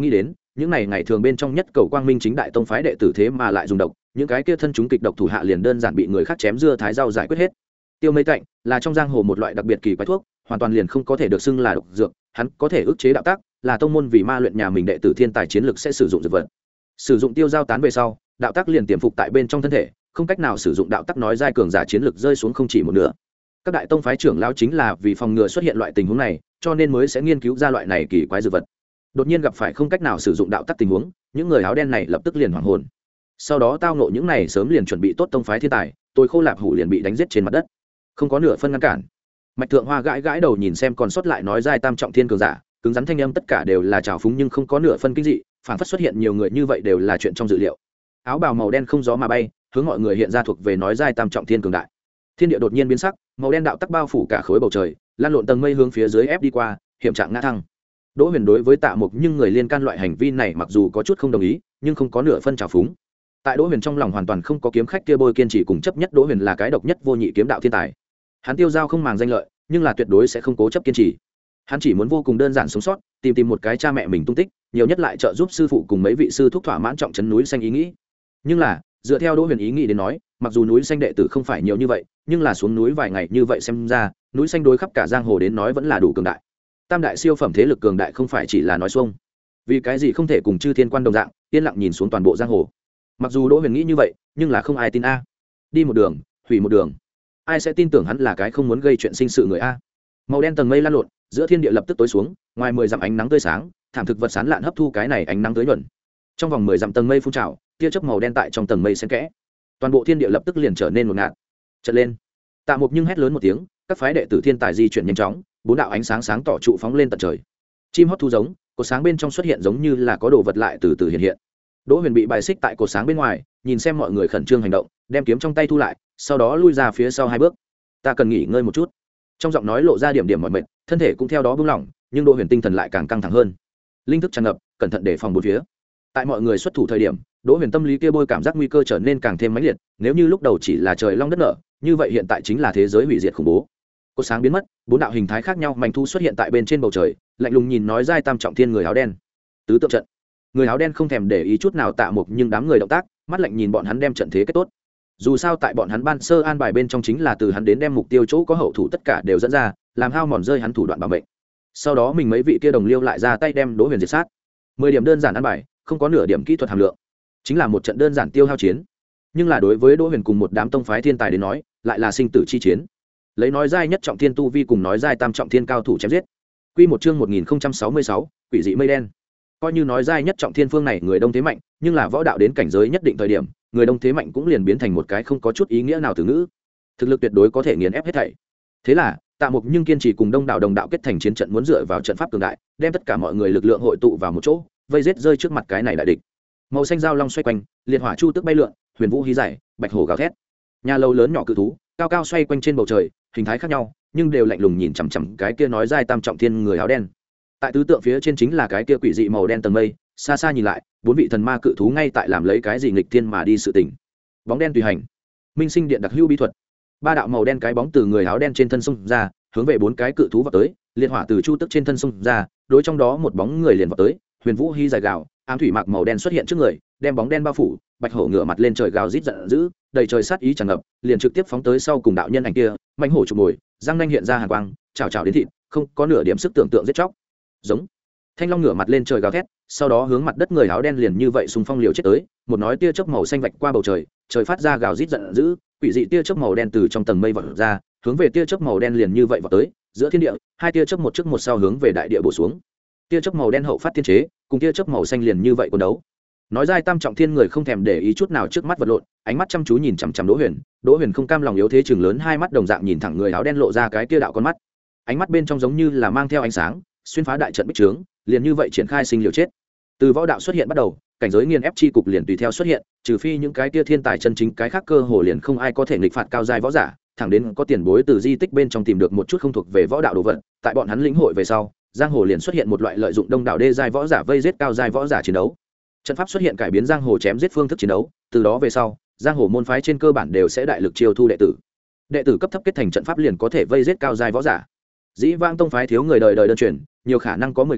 những này ngày thường bên trong nhất cầu quang minh chính đại tông phái đệ tử thế mà lại dùng độc, những cái kia thân chúng kịch độc thủ hạ liền đơn giản bị người khác chém dưa thái rau giải quyết hết. Tiêu mây cạnh là trong giang hồ một loại đặc biệt kỳ quái thuốc, hoàn toàn liền không có thể được xưng là độc dược, hắn có thể ức chế đạo tác, là tông môn vì ma luyện nhà mình đệ tử thiên tài chiến lực sẽ sử dụng dược vật. Sử dụng tiêu giao tán về sau, đạo tác liền tiềm phục tại bên trong thân thể, không cách nào sử dụng đạo tác nói giai cường giả chiến lực rơi xuống không chỉ một nửa. Các đại tông phái trưởng lão chính là vì phòng ngừa xuất hiện loại tình huống này, cho nên mới sẽ nghiên cứu ra loại này kỳ quái dược vật. Đột nhiên gặp phải không cách nào sử dụng đạo tác tình huống, những người áo đen này lập tức liền hoảng hồn. Sau đó tao ngộ những này sớm liền chuẩn bị tốt tông phái thiên tài, tôi khô lạp hủ liền bị đánh giết trên mặt đất, không có nửa phân ngăn cản. Mạch Thượng Hoa gãi gãi đầu nhìn xem còn sót lại nói giai tam trọng thiên cường giả, cứng rắn thanh âm tất cả đều là trào phúng nhưng không có nửa phân kinh dị, phản phất xuất hiện nhiều người như vậy đều là chuyện trong dự liệu. Áo bào màu đen không gió mà bay, hướng mọi người hiện ra thuộc về nói giai tam trọng thiên cường đại. Thiên địa đột nhiên biến sắc, màu đen đạo tắc bao phủ cả khối bầu trời, lan lộn tầng mây hướng phía dưới ép đi qua, hiểm trạng ngã thăng. Đỗ Huyền đối với Tạ Mục nhưng người liên can loại hành vi này mặc dù có chút không đồng ý, nhưng không có nửa phân trào phúng. Tại Đỗ Huyền trong lòng hoàn toàn không có kiếm khách kia bôi kiên trì cùng chấp nhất, Đỗ Huyền là cái độc nhất vô nhị kiếm đạo thiên tài. Hắn tiêu giao không màng danh lợi, nhưng là tuyệt đối sẽ không cố chấp kiên trì. Hắn chỉ muốn vô cùng đơn giản sống sót, tìm tìm một cái cha mẹ mình tung tích, nhiều nhất lại trợ giúp sư phụ cùng mấy vị sư thúc thỏa mãn trọng trấn núi xanh ý nghĩ. Nhưng là, dựa theo Đỗ Huyền ý nghĩ đến nói, mặc dù núi xanh đệ tử không phải nhiều như vậy, nhưng là xuống núi vài ngày như vậy xem ra, núi xanh đối khắp cả giang hồ đến nói vẫn là đủ cường đại. Tam đại siêu phẩm thế lực cường đại không phải chỉ là nói xuông. Vì cái gì không thể cùng Chư Thiên Quan đồng dạng, yên lặng nhìn xuống toàn bộ giang hồ. Mặc dù Đỗ Huyền nghĩ như vậy, nhưng là không ai tin a. Đi một đường, hủy một đường. Ai sẽ tin tưởng hắn là cái không muốn gây chuyện sinh sự người a. Màu đen tầng mây lan lộn, giữa thiên địa lập tức tối xuống, ngoài mười dặm ánh nắng tươi sáng, thảm thực vật sán lạn hấp thu cái này ánh nắng tới nhuận. Trong vòng mười dặm tầng mây phun trào, tia chớp màu đen tại trong tầng mây xen kẽ. Toàn bộ thiên địa lập tức liền trở nên ngột ngạt. Chợt lên. Tạ Mục nhưng hét lớn một tiếng, các phái đệ tử thiên tài di chuyển nhanh chóng, bốn đạo ánh sáng sáng tỏ trụ phóng lên tận trời. Chim hót thu giống, cột sáng bên trong xuất hiện giống như là có đồ vật lại từ từ hiện hiện. Đỗ Huyền bị bài xích tại cột sáng bên ngoài, nhìn xem mọi người khẩn trương hành động, đem kiếm trong tay thu lại, sau đó lui ra phía sau hai bước. Ta cần nghỉ ngơi một chút. Trong giọng nói lộ ra điểm điểm mỏi mệt, thân thể cũng theo đó buông lỏng, nhưng Đỗ Huyền tinh thần lại càng căng thẳng hơn. Linh thức tràn ngập, cẩn thận để phòng bốn phía. Tại mọi người xuất thủ thời điểm, Đỗ Huyền tâm lý kia bôi cảm giác nguy cơ trở nên càng thêm mãnh liệt, nếu như lúc đầu chỉ là trời long đất nở, như vậy hiện tại chính là thế giới hủy diệt khủng bố. Cột sáng biến mất, bốn đạo hình thái khác nhau manh thu xuất hiện tại bên trên bầu trời, lạnh lùng nhìn nói giai tam trọng thiên người áo đen. Tứ tượng trận. Người áo đen không thèm để ý chút nào Tạ Mục, nhưng đám người động tác, mắt lạnh nhìn bọn hắn đem trận thế kết tốt. Dù sao tại bọn hắn ban sơ an bài bên trong chính là từ hắn đến đem mục tiêu chỗ có hậu thủ tất cả đều dẫn ra, làm hao mòn rơi hắn thủ đoạn bảo mệnh. Sau đó mình mấy vị kia đồng liêu lại ra tay đem Đỗ Huyền diệt sát. Mười điểm đơn giản an bài, không có nửa điểm kỹ thuật hàm lượng, chính là một trận đơn giản tiêu hao chiến. Nhưng là đối với Đỗ Huyền cùng một đám tông phái thiên tài đến nói, lại là sinh tử chi chiến. Lấy nói giai nhất trọng thiên tu vi cùng nói giai tam trọng thiên cao thủ chém giết. Quy một chương một nghìn không trăm sáu mươi sáu, quỷ dị mây đen. Coi như nói giai nhất trọng thiên phương này người đông thế mạnh, nhưng là võ đạo đến cảnh giới nhất định thời điểm, người đông thế mạnh cũng liền biến thành một cái không có chút ý nghĩa nào từ ngữ. Thực lực tuyệt đối có thể nghiền ép hết thảy. Thế là, Tạ Mục nhưng kiên trì cùng đông đảo đồng đạo kết thành chiến trận, muốn dựa vào trận pháp cường đại, đem tất cả mọi người lực lượng hội tụ vào một chỗ, vây giết rơi trước mặt cái này đại địch. Màu xanh giao long xoay quanh, liệt hỏa chu tức bay lượn, huyền vũ hí giải, bạch hổ gào thét. Nhà lâu lớn nhỏ cự thú, cao cao xoay quanh trên bầu trời, hình thái khác nhau, nhưng đều lạnh lùng nhìn chằm chằm cái kia nói giai tam trọng thiên người áo đen. Tại tứ tượng phía trên chính là cái kia quỷ dị màu đen tầng mây, xa xa nhìn lại, bốn vị thần ma cự thú ngay tại làm lấy cái gì nghịch thiên mà đi sự tình. Bóng đen tùy hành, minh sinh điện đặc hữu bí thuật. Ba đạo màu đen cái bóng từ người áo đen trên thân xung ra, hướng về bốn cái cự thú vào tới, liệt hỏa từ chu tức trên thân xung ra, đối trong đó một bóng người liền vào tới, huyền vũ hy dài gào, ám thủy mạc màu đen xuất hiện trước người, đem bóng đen bao phủ, bạch hổ ngửa mặt lên trời gào rít giận dữ, đầy trời sát ý tràn ngập, liền trực tiếp phóng tới sau cùng đạo nhân ảnh kia, mãnh hổ chụp mồi, răng nanh hiện ra hàn quang, chảo chảo đến thịt, không có nửa điểm sức tưởng tượng giết chóc. Giống. Thanh long ngửa mặt lên trời gào thét, sau đó hướng mặt đất người áo đen liền như vậy xung phong liều chết tới, một nói tia chớp màu xanh vạch qua bầu trời, trời phát ra gào rít giận dữ, quỷ dị tia chớp màu đen từ trong tầng mây vọt ra, hướng về tia chớp màu đen liền như vậy vọt tới, giữa thiên địa, hai tia chớp một trước một sau hướng về đại địa bổ xuống. Tia chớp màu đen hậu phát tiên chế, cùng tia chớp màu xanh liền như vậy cuốn đấu. Nói giai tam trọng thiên người không thèm để ý chút nào trước mắt vật lộn, ánh mắt chăm chú nhìn chằm chằm Đỗ Huyền, Đỗ Huyền không cam lòng yếu thế chừng lớn hai mắt đồng dạng nhìn thẳng người áo đen lộ ra cái kia đạo con mắt. Ánh mắt bên trong giống như là mang theo ánh sáng, xuyên phá đại trận bích trướng, liền như vậy triển khai sinh liều chết. Từ võ đạo xuất hiện bắt đầu, cảnh giới nghiền ép chi cục liền tùy theo xuất hiện, trừ phi những cái kia thiên tài chân chính, cái khác cơ hồ liền không ai có thể nghịch phạt cao giai võ giả, thẳng đến có tiền bối từ di tích bên trong tìm được một chút không thuộc về võ đạo đồ vật, tại bọn hắn lĩnh hội về sau, giang hồ liền xuất hiện một loại lợi dụng đông đảo đê giai võ giả vây giết cao giai võ giả chiến đấu. Trận pháp xuất hiện cải biến giang hồ chém giết phương thức chiến đấu, từ đó về sau, giang hồ môn phái trên cơ bản đều sẽ đại lực chiêu thu đệ tử. Đệ tử cấp thấp kết thành trận pháp liền có thể vây giết cao giai võ giả. Dĩ vãng tông phái thiếu người đời đời đơn truyền, nhiều khả năng có mười cái,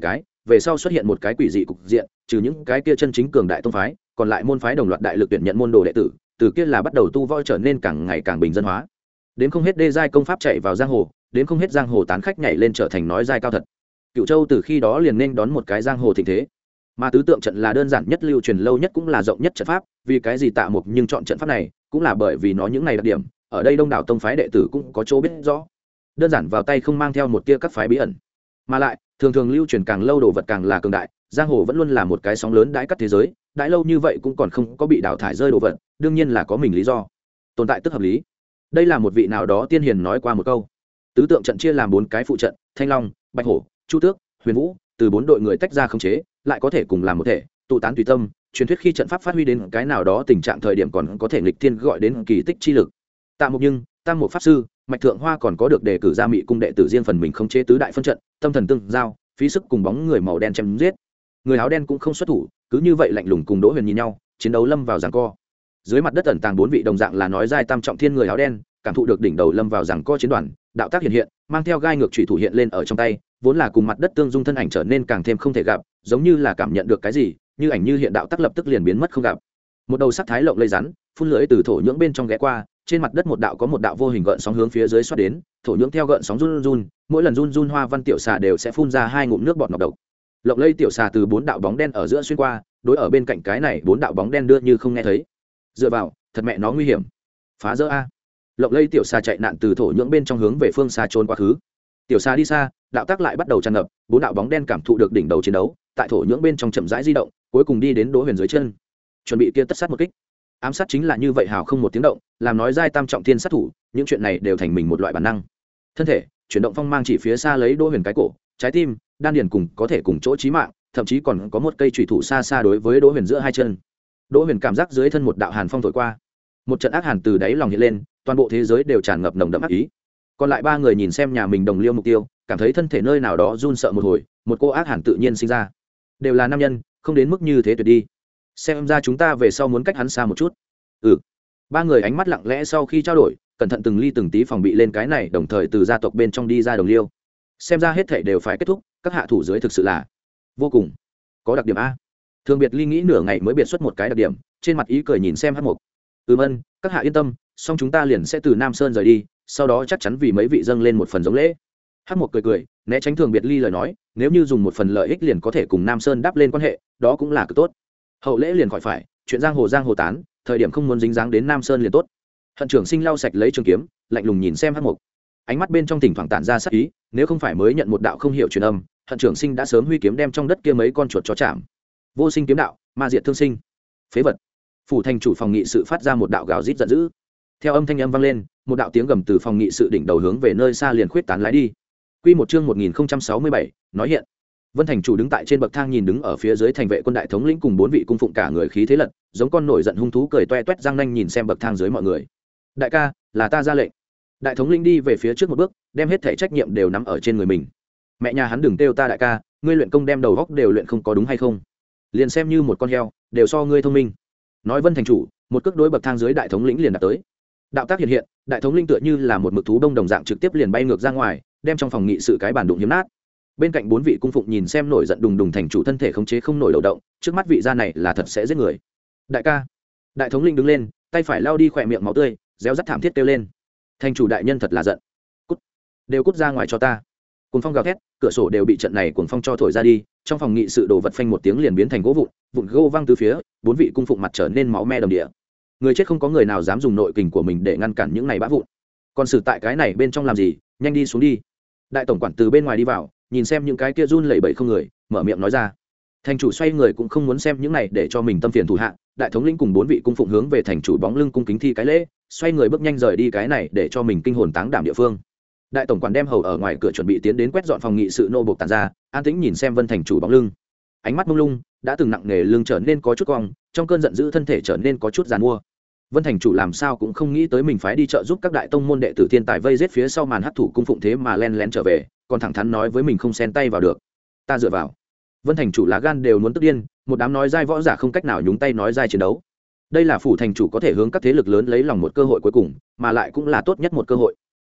về sau xuất hiện một cái quỷ dị cục diện, trừ những cái kia chân chính cường đại tông phái, còn lại môn phái đồng loạt đại lực tuyển nhận môn đồ đệ tử, từ kia là bắt đầu tu võ trở nên càng ngày càng bình dân hóa. Đến không hết đê giai công pháp chạy vào giang hồ, đến không hết giang hồ tán khách nhảy lên trở thành nói giai cao thật. Cựu Châu từ khi đó liền nên đón một cái giang hồ thịnh thế. Mà tứ tượng trận là đơn giản nhất, lưu truyền lâu nhất, cũng là rộng nhất trận pháp, vì cái gì Tạ Mục nhưng chọn trận pháp này, cũng là bởi vì nó những này đặc điểm, ở đây đông đảo tông phái đệ tử cũng có chỗ biết rõ. Đơn giản vào tay không mang theo một tia các phái bí ẩn, mà lại thường thường lưu truyền càng lâu đồ vật càng là cường đại. Giang hồ vẫn luôn là một cái sóng lớn đãi cắt thế giới, đãi lâu như vậy cũng còn không có bị đào thải rơi đồ vật, đương nhiên là có mình lý do. Tồn tại tức hợp lý. Đây là một vị nào đó tiên hiền nói qua một câu. Tứ tượng trận chia làm bốn cái phụ trận: Thanh Long, Bạch Hổ, Chu Tước, Huyền Vũ, từ bốn đội người tách ra khống chế, lại có thể cùng làm một thể, tụ tán tùy tâm. Truyền thuyết khi trận pháp phát huy đến cái nào đó tình trạng thời điểm còn có thể nghịch thiên, gọi đến kỳ tích chi lực. Tạ Mục nhưng, Tam Mục pháp sư, Mạch Thượng Hoa còn có được đề cử ra Mị cung đệ tử riêng phần mình khống chế tứ đại phân trận, tâm thần tương giao, phí sức cùng bóng người màu đen chém giết. Người áo đen cũng không xuất thủ, cứ như vậy lạnh lùng cùng Đỗ Huyền nhìn nhau, chiến đấu lâm vào giằng co. Dưới mặt đất ẩn tàng bốn vị đồng dạng là nói giai tam trọng thiên người áo đen, cảm thụ được đỉnh đầu lâm vào giằng co chiến đoàn, đạo tác hiện hiện, mang theo gai ngược chủy thủ hiện lên ở trong tay, vốn là cùng mặt đất tương dung thân ảnh trở nên càng thêm không thể gặp, giống như là cảm nhận được cái gì, như ảnh như hiện đạo tác lập tức liền biến mất không gặp. Một đầu sắc thái lộng lây rắn, phun lưỡi từ thổ nhưỡng bên trong ghé qua, trên mặt đất một đạo có một đạo vô hình gợn sóng hướng phía dưới xoát đến, thổ nhưỡng theo gợn sóng run run, mỗi lần run run hoa văn tiểu xà đều sẽ phun ra hai ngụm nước bọt nọc độc. Lộng lây tiểu xà từ bốn đạo bóng đen ở giữa xuyên qua, đối ở bên cạnh cái này bốn đạo bóng đen đưa như không nghe thấy. Dựa vào, thật mẹ nó nguy hiểm. Phá rỡ a. Lộng lây tiểu xà chạy nạn từ thổ nhưỡng bên trong hướng về phương xa trốn quá khứ. Tiểu xà đi xa, đạo tác lại bắt đầu tràn ngập, bốn đạo bóng đen cảm thụ được đỉnh đầu chiến đấu, tại thổ nhưỡng bên trong chậm rãi di động, cuối cùng đi đến Đỗ Huyền dưới chân, chuẩn bị kia tất sát một kích. Ám sát chính là như vậy, hào không một tiếng động, làm nói giai tam trọng thiên sát thủ, những chuyện này đều thành mình một loại bản năng. Thân thể chuyển động phong mang chỉ phía xa lấy Đỗ Huyền cái cổ, trái tim, đan điền cùng có thể cùng chỗ chí mạng, thậm chí còn có một cây chủy thủ xa xa đối với Đỗ Huyền giữa hai chân. Đỗ Huyền cảm giác dưới thân một đạo hàn phong thổi qua, một trận ác hàn từ đáy lòng hiện lên, toàn bộ thế giới đều tràn ngập nồng đậm ác ý. Còn lại ba người nhìn xem nhà mình đồng liêu mục tiêu, cảm thấy thân thể nơi nào đó run sợ một hồi, một cô ác hàn tự nhiên sinh ra. Đều là nam nhân, không đến mức như thế tuyệt đi. Xem ra chúng ta về sau muốn cách hắn xa một chút. Ừ. Ba người ánh mắt lặng lẽ sau khi trao đổi, cẩn thận từng ly từng tí phòng bị lên cái này, đồng thời từ gia tộc bên trong đi ra đồng liêu. Xem ra hết thảy đều phải kết thúc, các hạ thủ dưới thực sự là vô cùng có đặc điểm a. Thường Biệt Ly nghĩ nửa ngày mới biệt xuất một cái đặc điểm, trên mặt ý cười nhìn xem Hắc Mục. Ừm ân, các hạ yên tâm, song chúng ta liền sẽ từ Nam Sơn rời đi, sau đó chắc chắn vì mấy vị dâng lên một phần giống lễ. Hắc Mục cười cười, né tránh Thường Biệt Ly lời nói, nếu như dùng một phần lợi ích liền có thể cùng Nam Sơn đáp lên quan hệ, đó cũng là cực tốt. Hậu lễ liền khỏi phải, chuyện giang hồ giang hồ tán, thời điểm không muốn dính dáng đến Nam Sơn liền tốt. Hận Trưởng Sinh lau sạch lấy trường kiếm, lạnh lùng nhìn xem Hắc Mục, ánh mắt bên trong thỉnh thoảng tản ra sát ý, nếu không phải mới nhận một đạo không hiểu truyền âm, Hận Trưởng Sinh đã sớm huy kiếm đem trong đất kia mấy con chuột cho chạm. Vô sinh kiếm đạo, ma diệt thương sinh. Phế vật. Phủ thành chủ phòng nghị sự phát ra một đạo gào rít giận dữ. Theo âm thanh âm vang lên, một đạo tiếng gầm từ phòng nghị sự đỉnh đầu hướng về nơi xa liền khuyết tán lái đi. Quy một chương một nghìn không trăm sáu mươi bảy, nói hiện. Vân thành chủ đứng tại trên bậc thang nhìn đứng ở phía dưới thành vệ quân đại thống lĩnh cùng bốn vị cung phụng cả người khí thế lật, giống con nổi giận hung thú cười toe toét răng nanh nhìn xem bậc thang dưới mọi người. Đại ca, là ta ra lệnh. Đại thống lĩnh đi về phía trước một bước, đem hết thảy trách nhiệm đều nắm ở trên người mình. Mẹ nhà hắn đừng kêu ta đại ca, ngươi luyện công đem đầu góc đều luyện không có đúng hay không? Liền xem như một con heo, đều so ngươi thông minh. Nói Vân thành chủ, một cước đối bậc thang dưới đại thống lĩnh liền đặt tới. Đạo tác hiện hiện, đại thống lĩnh tựa như là một mực thú đông đồng dạng trực tiếp liền bay ngược ra ngoài, đem trong phòng nghị sự cái bàn đụng hiếm nát. Bên cạnh bốn vị cung phụng nhìn xem nổi giận đùng đùng thành chủ thân thể khống chế không nổi đầu động, trước mắt vị gia này là thật sẽ giết người. Đại ca. Đại thống lĩnh đứng lên, tay phải lao đi khỏe miệng máu tươi, réo rắt thảm thiết kêu lên. Thành chủ đại nhân thật là giận. Cút. Đều cút ra ngoài cho ta. Cuồng phong gào thét, cửa sổ đều bị trận này cuồng phong cho thổi ra đi, trong phòng nghị sự đồ vật phanh một tiếng liền biến thành gỗ vụn, vụn gỗ văng từ phía, bốn vị cung phụng mặt trở nên máu me đầm địa. Người chết không có người nào dám dùng nội kình của mình để ngăn cản những này bã vụn. Còn xử tại cái này bên trong làm gì, nhanh đi xuống đi. Đại tổng quản từ bên ngoài đi vào, nhìn xem những cái kia run lẩy bẩy không người, mở miệng nói ra. Thành chủ xoay người cũng không muốn xem những này để cho mình tâm phiền thủ hạ, đại thống lĩnh cùng bốn vị cung phụng hướng về thành chủ bóng lưng cung kính thi cái lễ, xoay người bước nhanh rời đi cái này để cho mình kinh hồn táng đảm địa phương. Đại tổng quản đem hầu ở ngoài cửa chuẩn bị tiến đến quét dọn phòng nghị sự nô buộc tàn ra, an tĩnh nhìn xem Vân thành chủ bóng lưng, ánh mắt mông lung, đã từng nặng nề lưng trở nên có chút cong, trong cơn giận dữ thân thể trở nên có chút giàn mua. Vân thành chủ làm sao cũng không nghĩ tới mình phái đi trợ giúp các đại tông môn đệ tử thiên tài vây giết phía sau màn hắc thủ cung phụng thế mà len lén trở về, còn thẳng thắn nói với mình không xen tay vào được. Ta dựa vào. Vân thành chủ lá gan đều muốn tức điên, một đám nói dai võ giả không cách nào nhúng tay nói dai chiến đấu. Đây là phủ thành chủ có thể hướng các thế lực lớn lấy lòng một cơ hội cuối cùng, mà lại cũng là tốt nhất một cơ hội.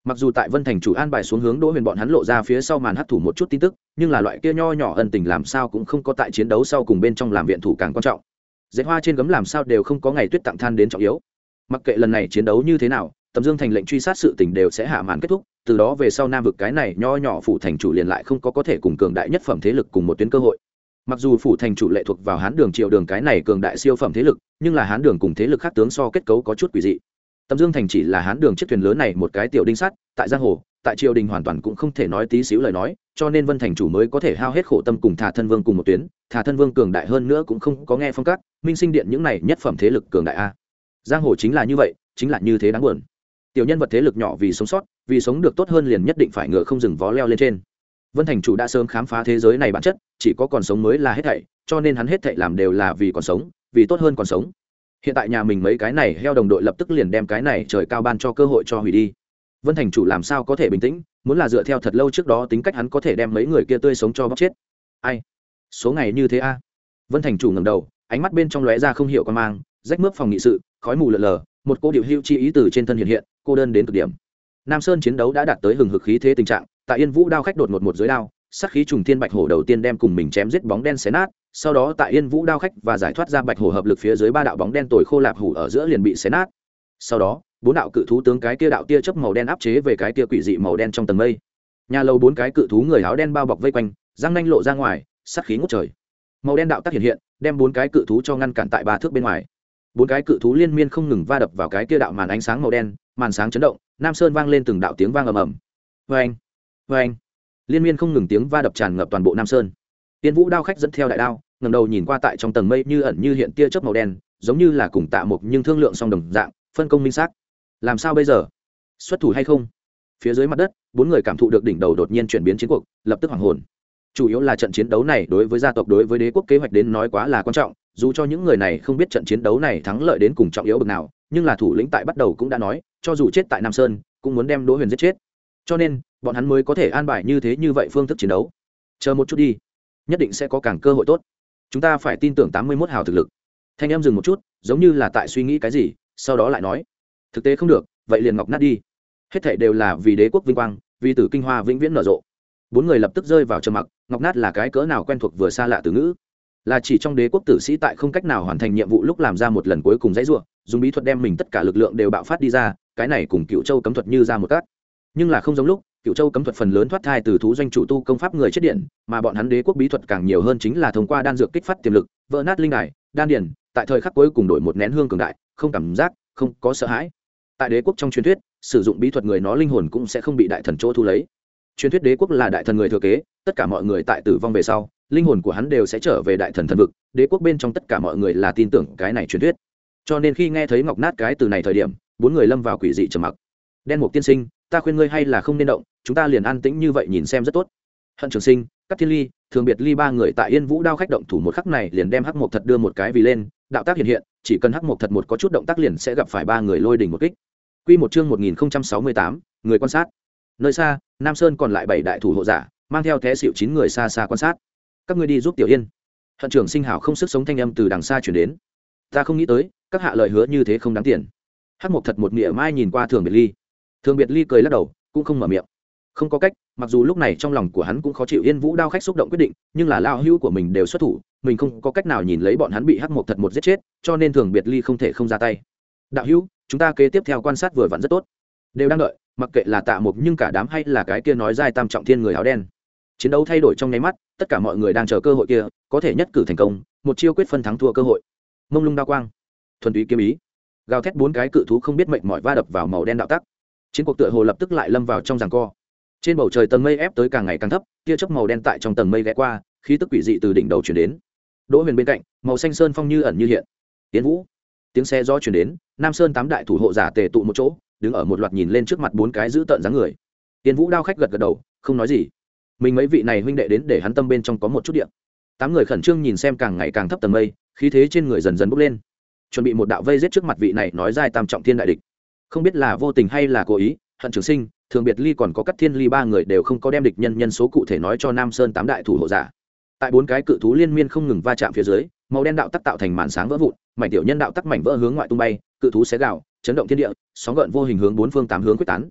mặc dù tại Vân Thành chủ an bài xuống hướng Đỗ Huyền bọn hắn lộ ra phía sau màn hấp thụ một chút tin tức, nhưng là loại kia nho nhỏ ân tình làm sao cũng không có tại chiến đấu sau cùng bên trong làm viện thủ càng quan trọng. Dệt hoa trên gấm làm sao đều không có ngày tuyết tặng than đến trọng yếu. Mặc kệ lần này chiến đấu như thế nào, Tầm Dương thành lệnh truy sát sự tình đều sẽ hạ màn kết thúc, từ đó về sau Nam vực cái này nho nhỏ phủ thành chủ liền lại không có có thể cùng cường đại nhất phẩm thế lực cùng một tuyến cơ hội. Mặc dù phủ thành chủ lệ thuộc vào Hán Đường Triều Đường cái này cường đại siêu phẩm thế lực, nhưng là Hán Đường cùng thế lực khác tướng so kết cấu có chút quỷ dị. Tầm Dương thành chỉ là Hán Đường chiếc thuyền lớn này một cái tiểu đinh sắt, tại giang hồ, tại triều đình hoàn toàn cũng không thể nói tí xíu lời nói, cho nên Vân thành chủ mới có thể hao hết khổ tâm cùng Thà Thân Vương cùng một tuyến, Thà Thân Vương cường đại hơn nữa cũng không có nghe phong cách, Minh Sinh Điện những này nhất phẩm thế lực cường đại a. Giang hồ chính là như vậy, chính là như thế đáng buồn. Tiểu nhân vật thế lực nhỏ vì sống sót, vì sống được tốt hơn liền nhất định phải ngựa không dừng vó leo lên trên. Vân thành chủ đã sớm khám phá thế giới này bản chất, chỉ có còn sống mới là hết thảy, cho nên hắn hết thảy làm đều là vì còn sống, vì tốt hơn còn sống. Hiện tại nhà mình mấy cái này heo đồng đội lập tức liền đem cái này trời cao ban cho cơ hội cho hủy đi. Vân thành chủ làm sao có thể bình tĩnh, muốn là dựa theo thật lâu trước đó tính cách hắn có thể đem mấy người kia tươi sống cho bóc chết. Ai? Số ngày như thế a? Vân thành chủ ngẩng đầu, ánh mắt bên trong lóe ra không hiểu quan mang, rách mướp phòng nghị sự, khói mù lờ lờ, một cô điệu hưu chi ý từ trên thân hiện hiện, cô đơn đến cực điểm. Nam Sơn chiến đấu đã đạt tới hừng hực khí thế tình trạng, tại Yên Vũ đao khách đột ngột một dưới đao, sát khí trùng thiên bạch hổ đầu tiên đem cùng mình chém giết bóng đen xé nát, sau đó tại Yên Vũ đao khách và giải thoát ra bạch hổ hợp lực phía dưới ba đạo bóng đen tồi khô lạp hủ ở giữa liền bị xé nát. Sau đó, bốn đạo cự thú tướng cái kia đạo tia chớp màu đen áp chế về cái kia quỷ dị màu đen trong tầng mây. Nhà lầu bốn cái cự thú người áo đen bao bọc vây quanh, răng nanh lộ ra ngoài, sát khí ngút trời. Màu đen đạo tác hiện hiện, đem bốn cái cự thú cho ngăn cản tại ba thước bên ngoài. Bốn cái cự thú liên miên không ngừng va đập vào cái kia đạo màn ánh sáng màu đen, màn sáng chấn động, Nam Sơn vang lên từng đạo tiếng vang ầm ầm. Oeng, oeng. Liên miên không ngừng tiếng va đập tràn ngập toàn bộ Nam Sơn. Tiên Vũ đao khách dẫn theo đại đao, ngẩng đầu nhìn qua tại trong tầng mây như ẩn như hiện tia chớp màu đen, giống như là cùng Tạ Mục nhưng thương lượng song đồng dạng, phân công minh xác. Làm sao bây giờ? Xuất thủ hay không? Phía dưới mặt đất, bốn người cảm thụ được đỉnh đầu đột nhiên chuyển biến chiến cuộc, lập tức hoảng hồn. Chủ yếu là trận chiến đấu này đối với gia tộc đối với đế quốc kế hoạch đến nói quá là quan trọng, dù cho những người này không biết trận chiến đấu này thắng lợi đến cùng trọng yếu bực nào, nhưng là thủ lĩnh tại bắt đầu cũng đã nói, cho dù chết tại Nam Sơn, cũng muốn đem Đỗ Huyền giết chết. Cho nên, bọn hắn mới có thể an bài như thế như vậy phương thức chiến đấu. Chờ một chút đi, nhất định sẽ có càng cơ hội tốt. Chúng ta phải tin tưởng tám mươi mốt hào thực lực. Thanh em dừng một chút, giống như là tại suy nghĩ cái gì, sau đó lại nói, thực tế không được, vậy liền ngọc nát đi. Hết thảy đều là vì đế quốc vinh quang, vì Tử Kinh Hoa vĩnh viễn nở rộ. Bốn người lập tức rơi vào trầm mặc. Ngọc nát là cái cỡ nào quen thuộc vừa xa lạ từ ngữ, là chỉ trong đế quốc tử sĩ tại không cách nào hoàn thành nhiệm vụ lúc làm ra một lần cuối cùng dãy rủa, dùng bí thuật đem mình tất cả lực lượng đều bạo phát đi ra, cái này cùng Cựu Châu cấm thuật như ra một cát. Nhưng là không giống lúc, Cựu Châu cấm thuật phần lớn thoát thai từ thú doanh chủ tu công pháp người chết điện, mà bọn hắn đế quốc bí thuật càng nhiều hơn chính là thông qua đan dược kích phát tiềm lực, vỡ nát linh đài, đan điền, tại thời khắc cuối cùng đổi một nén hương cường đại, không cảm giác, không có sợ hãi. Tại đế quốc trong truyền thuyết, sử dụng bí thuật người nó linh hồn cũng sẽ không bị đại thần chỗ thu lấy. Truyền thuyết đế quốc là đại thần người thừa kế, tất cả mọi người tại tử vong về sau, linh hồn của hắn đều sẽ trở về đại thần thần vực, đế quốc bên trong tất cả mọi người là tin tưởng cái này truyền thuyết. Cho nên khi nghe thấy ngọc nát cái từ này thời điểm, bốn người lâm vào quỷ dị trầm mặc. Đen Mục tiên sinh, ta khuyên ngươi hay là không nên động, chúng ta liền an tĩnh như vậy nhìn xem rất tốt. Hận Trường Sinh, Cát Thiên Ly, Thường Biệt Ly ba người tại Yên Vũ đao khách động thủ một khắc này liền đem Hắc Mộc Thật đưa một cái vì lên, đạo tác hiện hiện, chỉ cần Hắc Mộc Thật một có chút động tác liền sẽ gặp phải ba người lôi đỉnh một kích. Quy một chương một nghìn không trăm sáu mươi tám, người quan sát. Nơi xa, Nam Sơn còn lại bảy đại thủ hộ giả, mang theo thế xỉu chín người xa xa quan sát. Các ngươi đi giúp Tiểu Yên. Hận Trường Sinh hảo không sức sống thanh âm từ đằng xa truyền đến. Ta không nghĩ tới, các hạ lời hứa như thế không đáng tiền. Hắc Mộc Thật một nghĩa mai nhìn qua Thường Biệt Ly. Thường Biệt Ly cười lắc đầu, cũng không mở miệng. Không có cách, mặc dù lúc này trong lòng của hắn cũng khó chịu Yên Vũ đao khách xúc động quyết định, nhưng là lão hữu của mình đều xuất thủ, mình không có cách nào nhìn lấy bọn hắn bị Hắc Mộc Thật một giết chết, cho nên Thường Biệt Ly không thể không ra tay. Đạo hữu, chúng ta kế tiếp theo quan sát vừa vặn rất tốt. Đều đang đợi, mặc kệ là Tạ Mục nhưng cả đám hay là cái kia nói giai tam trọng thiên người áo đen. Chiến đấu thay đổi trong nháy mắt, tất cả mọi người đang chờ cơ hội kia, có thể nhất cử thành công, một chiêu quyết phân thắng thua cơ hội. Mông lung đao quang, thuần túy kiếm ý, gào thét bốn cái cự thú không biết mệnh mỏi va đập vào màu đen đạo tắc. Chiến cuộc tựa hồ lập tức lại lâm vào trong giằng co. Trên bầu trời tầng mây ép tới càng ngày càng thấp, tia chớp màu đen tại trong tầng mây ghé qua, khí tức quỷ dị từ đỉnh đầu truyền đến. Đỗ Huyền bên cạnh, màu xanh sơn phong như ẩn như hiện. Tiến Vũ, tiếng xe gió truyền đến, Nam Sơn tám đại thủ hộ giả tề tụ một chỗ, đứng ở một loạt nhìn lên trước mặt bốn cái giữ tợn dáng người. Tiến Vũ đao khách gật gật đầu, không nói gì. Mình mấy vị này huynh đệ đến để hắn tâm bên trong có một chút điện. Tám người khẩn trương nhìn xem càng ngày càng thấp tầng mây, khí thế trên người dần dần bốc lên, chuẩn bị một đạo vây giết trước mặt vị này nói giai tam trọng thiên đại địch. Không biết là vô tình hay là cố ý, Hận Trường Sinh, Thường Biệt Ly còn có Cát Thiên Ly ba người đều không có đem địch nhân nhân số cụ thể nói cho Nam Sơn tám đại thủ hộ giả. Tại bốn cái cự thú liên miên không ngừng va chạm phía dưới, màu đen đạo tắc tạo thành màn sáng vỡ vụn, mảnh tiểu nhân đạo tắc mảnh vỡ hướng ngoại tung bay, cự thú xé gào, chấn động thiên địa, sóng gợn vô hình hướng bốn phương tám hướng quyết tán.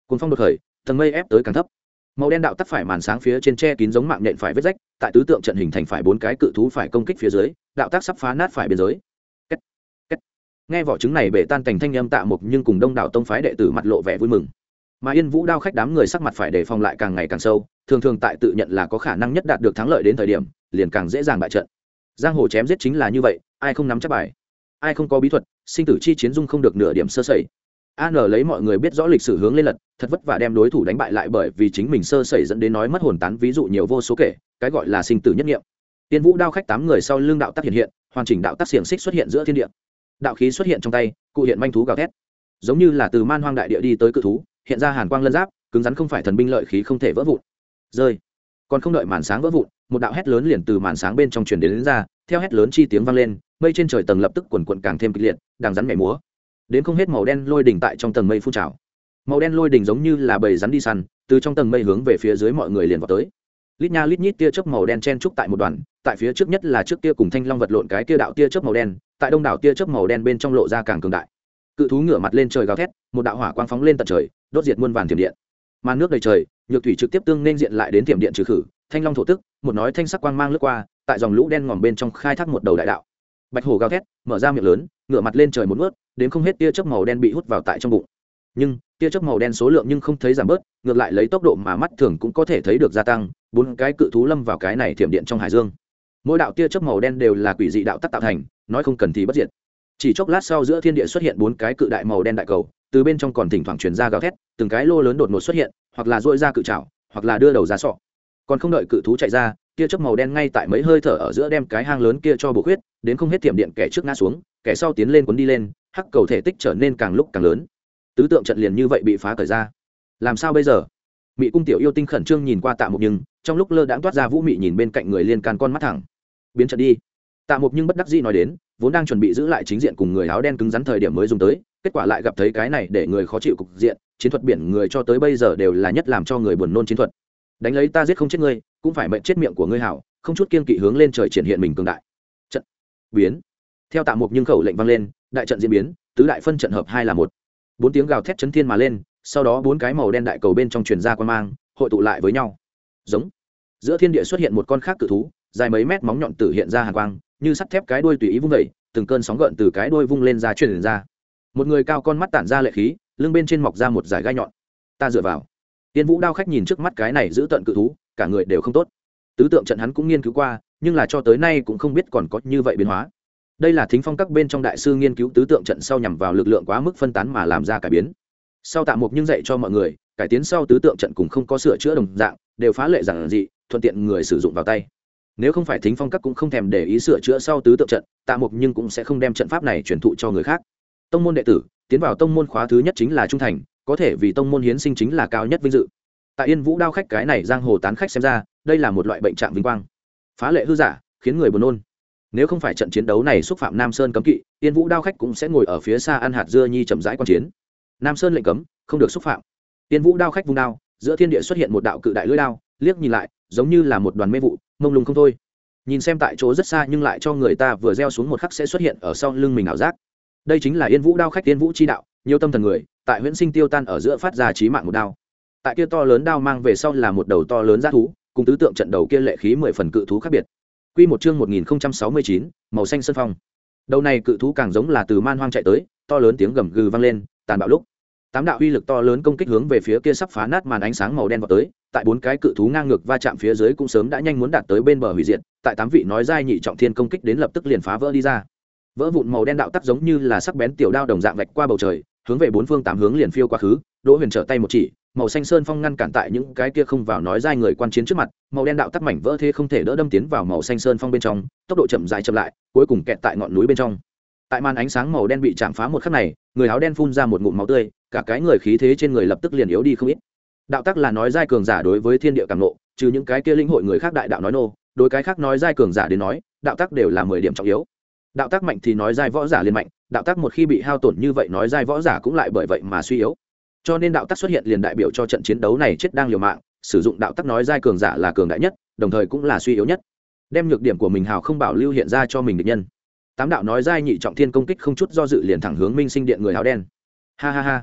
cuốn phong đột khởi, tầng mây ép tới càng thấp. Màu đen đạo tắc phải màn sáng phía trên che kín giống mạng nện phải vết rách, tại tứ tượng trận hình thành phải bốn cái cự thú phải công kích phía dưới, đạo tắc sắp phá nát phải biên giới. Kết, kết. Nghe vỏ trứng này bể tan thành thanh âm Tạ Mục nhưng cùng đông đảo tông phái đệ tử mặt lộ vẻ vui mừng. Mà Yên Vũ Đao khách đám người sắc mặt phải đề phòng lại càng ngày càng sâu, thường thường tại tự nhận là có khả năng nhất đạt được thắng lợi đến thời điểm, liền càng dễ dàng bại trận. Giang hồ chém giết chính là như vậy, ai không nắm chắc bài, ai không có bí thuật, sinh tử chi chiến dung không được nửa điểm sơ sẩy. An lấy mọi người biết rõ lịch sử hướng lên lật, thật vất vả đem đối thủ đánh bại lại bởi vì chính mình sơ sẩy dẫn đến nói mất hồn tán, ví dụ nhiều vô số kể, cái gọi là sinh tử nhất nghiệm. Tiên Vũ Đao khách tám người sau lưng đạo tắc hiện hiện, hoàn chỉnh đạo tắc xiềng xích xuất hiện giữa thiên địa. Đạo khí xuất hiện trong tay, cụ hiện manh thú gào thét, giống như là từ man hoang đại địa đi tới cự thú, hiện ra hàn quang lân giáp, cứng rắn không phải thần binh lợi khí không thể vỡ vụn. Rơi. Còn không đợi màn sáng vỡ vụn, một đạo hét lớn liền từ màn sáng bên trong truyền đến, đến ra, theo hét lớn chi tiếng vang lên, mây trên trời tầng lập tức quần quần càng thêm kịch liệt, đang rắn nhảy múa. Đến không hết màu đen lôi đỉnh tại trong tầng mây phun trào. Màu đen lôi đỉnh giống như là bầy rắn đi săn, từ trong tầng mây hướng về phía dưới mọi người liền vào tới. Lít nha lít nhít tia chớp màu đen chen trúc tại một đoàn, tại phía trước nhất là trước kia cùng thanh long vật lộn cái kia đạo tia chớp màu đen, tại đông đảo tia chớp màu đen bên trong lộ ra càng cường đại. Cự thú ngửa mặt lên trời gào thét, một đạo hỏa quang phóng lên tận trời, đốt diệt muôn vàn thiểm điện. Màn nước đầy trời, nhược thủy trực tiếp tương nên diện lại đến thiểm điện trừ khử, thanh long thổ tức, một nói thanh sắc quang mang lướt qua, tại dòng lũ đen ngòm bên trong khai thác một đầu đại đạo. Bạch hổ gào thét, mở ra miệng lớn, ngửa mặt lên trời một nuốt, đến không hết tia chớp màu đen bị hút vào tại trong bụng. Nhưng tia chớp màu đen số lượng nhưng không thấy giảm bớt, ngược lại lấy tốc độ mà mắt thường cũng có thể thấy được gia tăng, bốn cái cự thú lâm vào cái này thiểm điện trong hải dương. Mỗi đạo tia chớp màu đen đều là quỷ dị đạo tắc tạo thành, nói không cần thì bất diệt. Chỉ chốc lát sau giữa thiên địa xuất hiện bốn cái cự đại màu đen đại cầu, từ bên trong còn thỉnh thoảng truyền ra gào thét, từng cái lô lớn đột ngột xuất hiện, hoặc là duỗi ra cự trảo, hoặc là đưa đầu ra sọ. Còn không đợi cự thú chạy ra, tia chớp màu đen ngay tại mấy hơi thở ở giữa đem cái hang lớn kia cho bổ khuyết, đến không hết thiểm điện, kẻ trước ngã xuống, kẻ sau tiến lên cuốn đi lên, hắc cầu thể tích trở nên càng lúc càng lớn. Tứ tượng trận liền như vậy bị phá cởi ra. Làm sao bây giờ? Mị cung tiểu yêu tinh khẩn trương nhìn qua Tạ Mục, nhưng trong lúc lơ đãng toát ra Vũ Mị nhìn bên cạnh người liên can con mắt thẳng. Biến trận đi. Tạ Mục nhưng bất đắc dĩ nói đến, vốn đang chuẩn bị giữ lại chính diện cùng người áo đen cứng rắn thời điểm mới dùng tới, kết quả lại gặp thấy cái này để người khó chịu cục diện, chiến thuật biển người cho tới bây giờ đều là nhất làm cho người buồn nôn chiến thuật. Đánh lấy ta giết không chết ngươi, cũng phải mệnh chết miệng của ngươi hảo, không chút kiên kỵ hướng lên trời triển hiện mình cường đại. Trận biến. Theo Tạ Mục nhưng khẩu lệnh vang lên, đại trận diễn biến, tứ đại phân trận hợp hai là một. Bốn tiếng gào thét chấn thiên mà lên, sau đó bốn cái màu đen đại cầu bên trong truyền ra quang mang, hội tụ lại với nhau. Giống. Giữa thiên địa xuất hiện một con khác cự thú, dài mấy mét, móng nhọn tử hiện ra hàn quang, như sắt thép, cái đuôi tùy ý vung dậy, từng cơn sóng gợn từ cái đuôi vung lên ra truyền ra. Một người cao con mắt tản ra lệ khí, lưng bên trên mọc ra một dải gai nhọn. Ta dựa vào. Tiên Vũ Đao khách nhìn trước mắt cái này giữ tận cự thú, cả người đều không tốt. Tứ tượng trận hắn cũng nghiên cứu qua, nhưng là cho tới nay cũng không biết còn có như vậy biến hóa. Đây là Thính Phong các bên trong đại sư nghiên cứu tứ tượng trận sau nhằm vào lực lượng quá mức phân tán mà làm ra cải biến. Sau Tạ Mục nhưng dạy cho mọi người, cải tiến sau tứ tượng trận cùng không có sửa chữa đồng dạng, đều phá lệ giản dị, thuận tiện người sử dụng vào tay. Nếu không phải Thính Phong các cũng không thèm để ý sửa chữa sau tứ tượng trận, Tạ Mục nhưng cũng sẽ không đem trận pháp này truyền thụ cho người khác. Tông môn đệ tử tiến vào tông môn khóa thứ nhất chính là trung thành, có thể vì tông môn hiến sinh chính là cao nhất vinh dự. Tại Yên Vũ Đao khách cái này giang hồ tán khách xem ra, đây là một loại bệnh trạng vinh quang, phá lệ hư giả, khiến người buồn nôn. Nếu không phải trận chiến đấu này xúc phạm Nam Sơn cấm kỵ, Yên Vũ Đao khách cũng sẽ ngồi ở phía xa ăn hạt dưa nhi chậm rãi quan chiến. Nam Sơn lệnh cấm, không được xúc phạm. Yên Vũ Đao khách vung đao, giữa thiên địa xuất hiện một đạo cự đại lưỡi đao, liếc nhìn lại, giống như là một đoàn mê vụ, mông lung không thôi. Nhìn xem tại chỗ rất xa nhưng lại cho người ta vừa gieo xuống một khắc sẽ xuất hiện ở sau lưng mình ảo giác. Đây chính là Yên Vũ Đao khách Yên Vũ chi đạo, nhiều tâm thần người, tại huyễn sinh tiêu tan ở giữa phát ra chí mạng một đao. Tại kia to lớn đao mang về sau là một đầu to lớn dã thú, cùng tứ tượng trận đầu kia lệ khí mười phần cự thú khác biệt. Quy một chương một nghìn không trăm sáu mươi chín, màu xanh sơn phong. Đầu này cự thú càng giống là từ man hoang chạy tới, to lớn tiếng gầm gừ vang lên, tàn bạo lúc. Tám đạo uy lực to lớn công kích hướng về phía kia sắp phá nát màn ánh sáng màu đen vọt tới, tại bốn cái cự thú ngang ngược va chạm phía dưới cũng sớm đã nhanh muốn đạt tới bên bờ hủy diệt, tại tám vị nói giai nhị trọng thiên công kích đến lập tức liền phá vỡ đi ra. Vỡ vụn màu đen đạo tắc giống như là sắc bén tiểu đao đồng dạng vạch qua bầu trời, hướng về bốn phương tám hướng liền phiêu quá khứ. Đỗ Huyền trở tay một chỉ, màu xanh sơn phong ngăn cản tại những cái kia không vào nói giai người quan chiến trước mặt, màu đen đạo tắc mảnh vỡ thế không thể đỡ đâm tiến vào màu xanh sơn phong bên trong, tốc độ chậm rãi chậm lại, cuối cùng kẹt tại ngọn núi bên trong. Tại màn ánh sáng màu đen bị chạm phá một khắc này, người áo đen phun ra một ngụm máu tươi, cả cái người khí thế trên người lập tức liền yếu đi không ít. Đạo tắc là nói giai cường giả đối với thiên địa cảm nộ, trừ những cái kia linh hội người khác đại đạo nói nô, đối cái khác nói giai cường giả đến nói, đạo tắc đều là mười điểm trọng yếu. Đạo tắc mạnh thì nói giai võ giả liền mạnh, đạo tắc một khi bị hao tổn như vậy nói giai võ giả cũng lại bởi vậy mà suy yếu. Cho nên đạo tắc xuất hiện liền đại biểu cho trận chiến đấu này chết đang liều mạng, sử dụng đạo tắc nói giai cường giả là cường đại nhất, đồng thời cũng là suy yếu nhất. Đem nhược điểm của mình hào không bảo lưu hiện ra cho mình địch nhân. Tám đạo nói giai nhị trọng thiên công kích không chút do dự liền thẳng hướng Minh Sinh Điện người áo đen. Ha ha ha.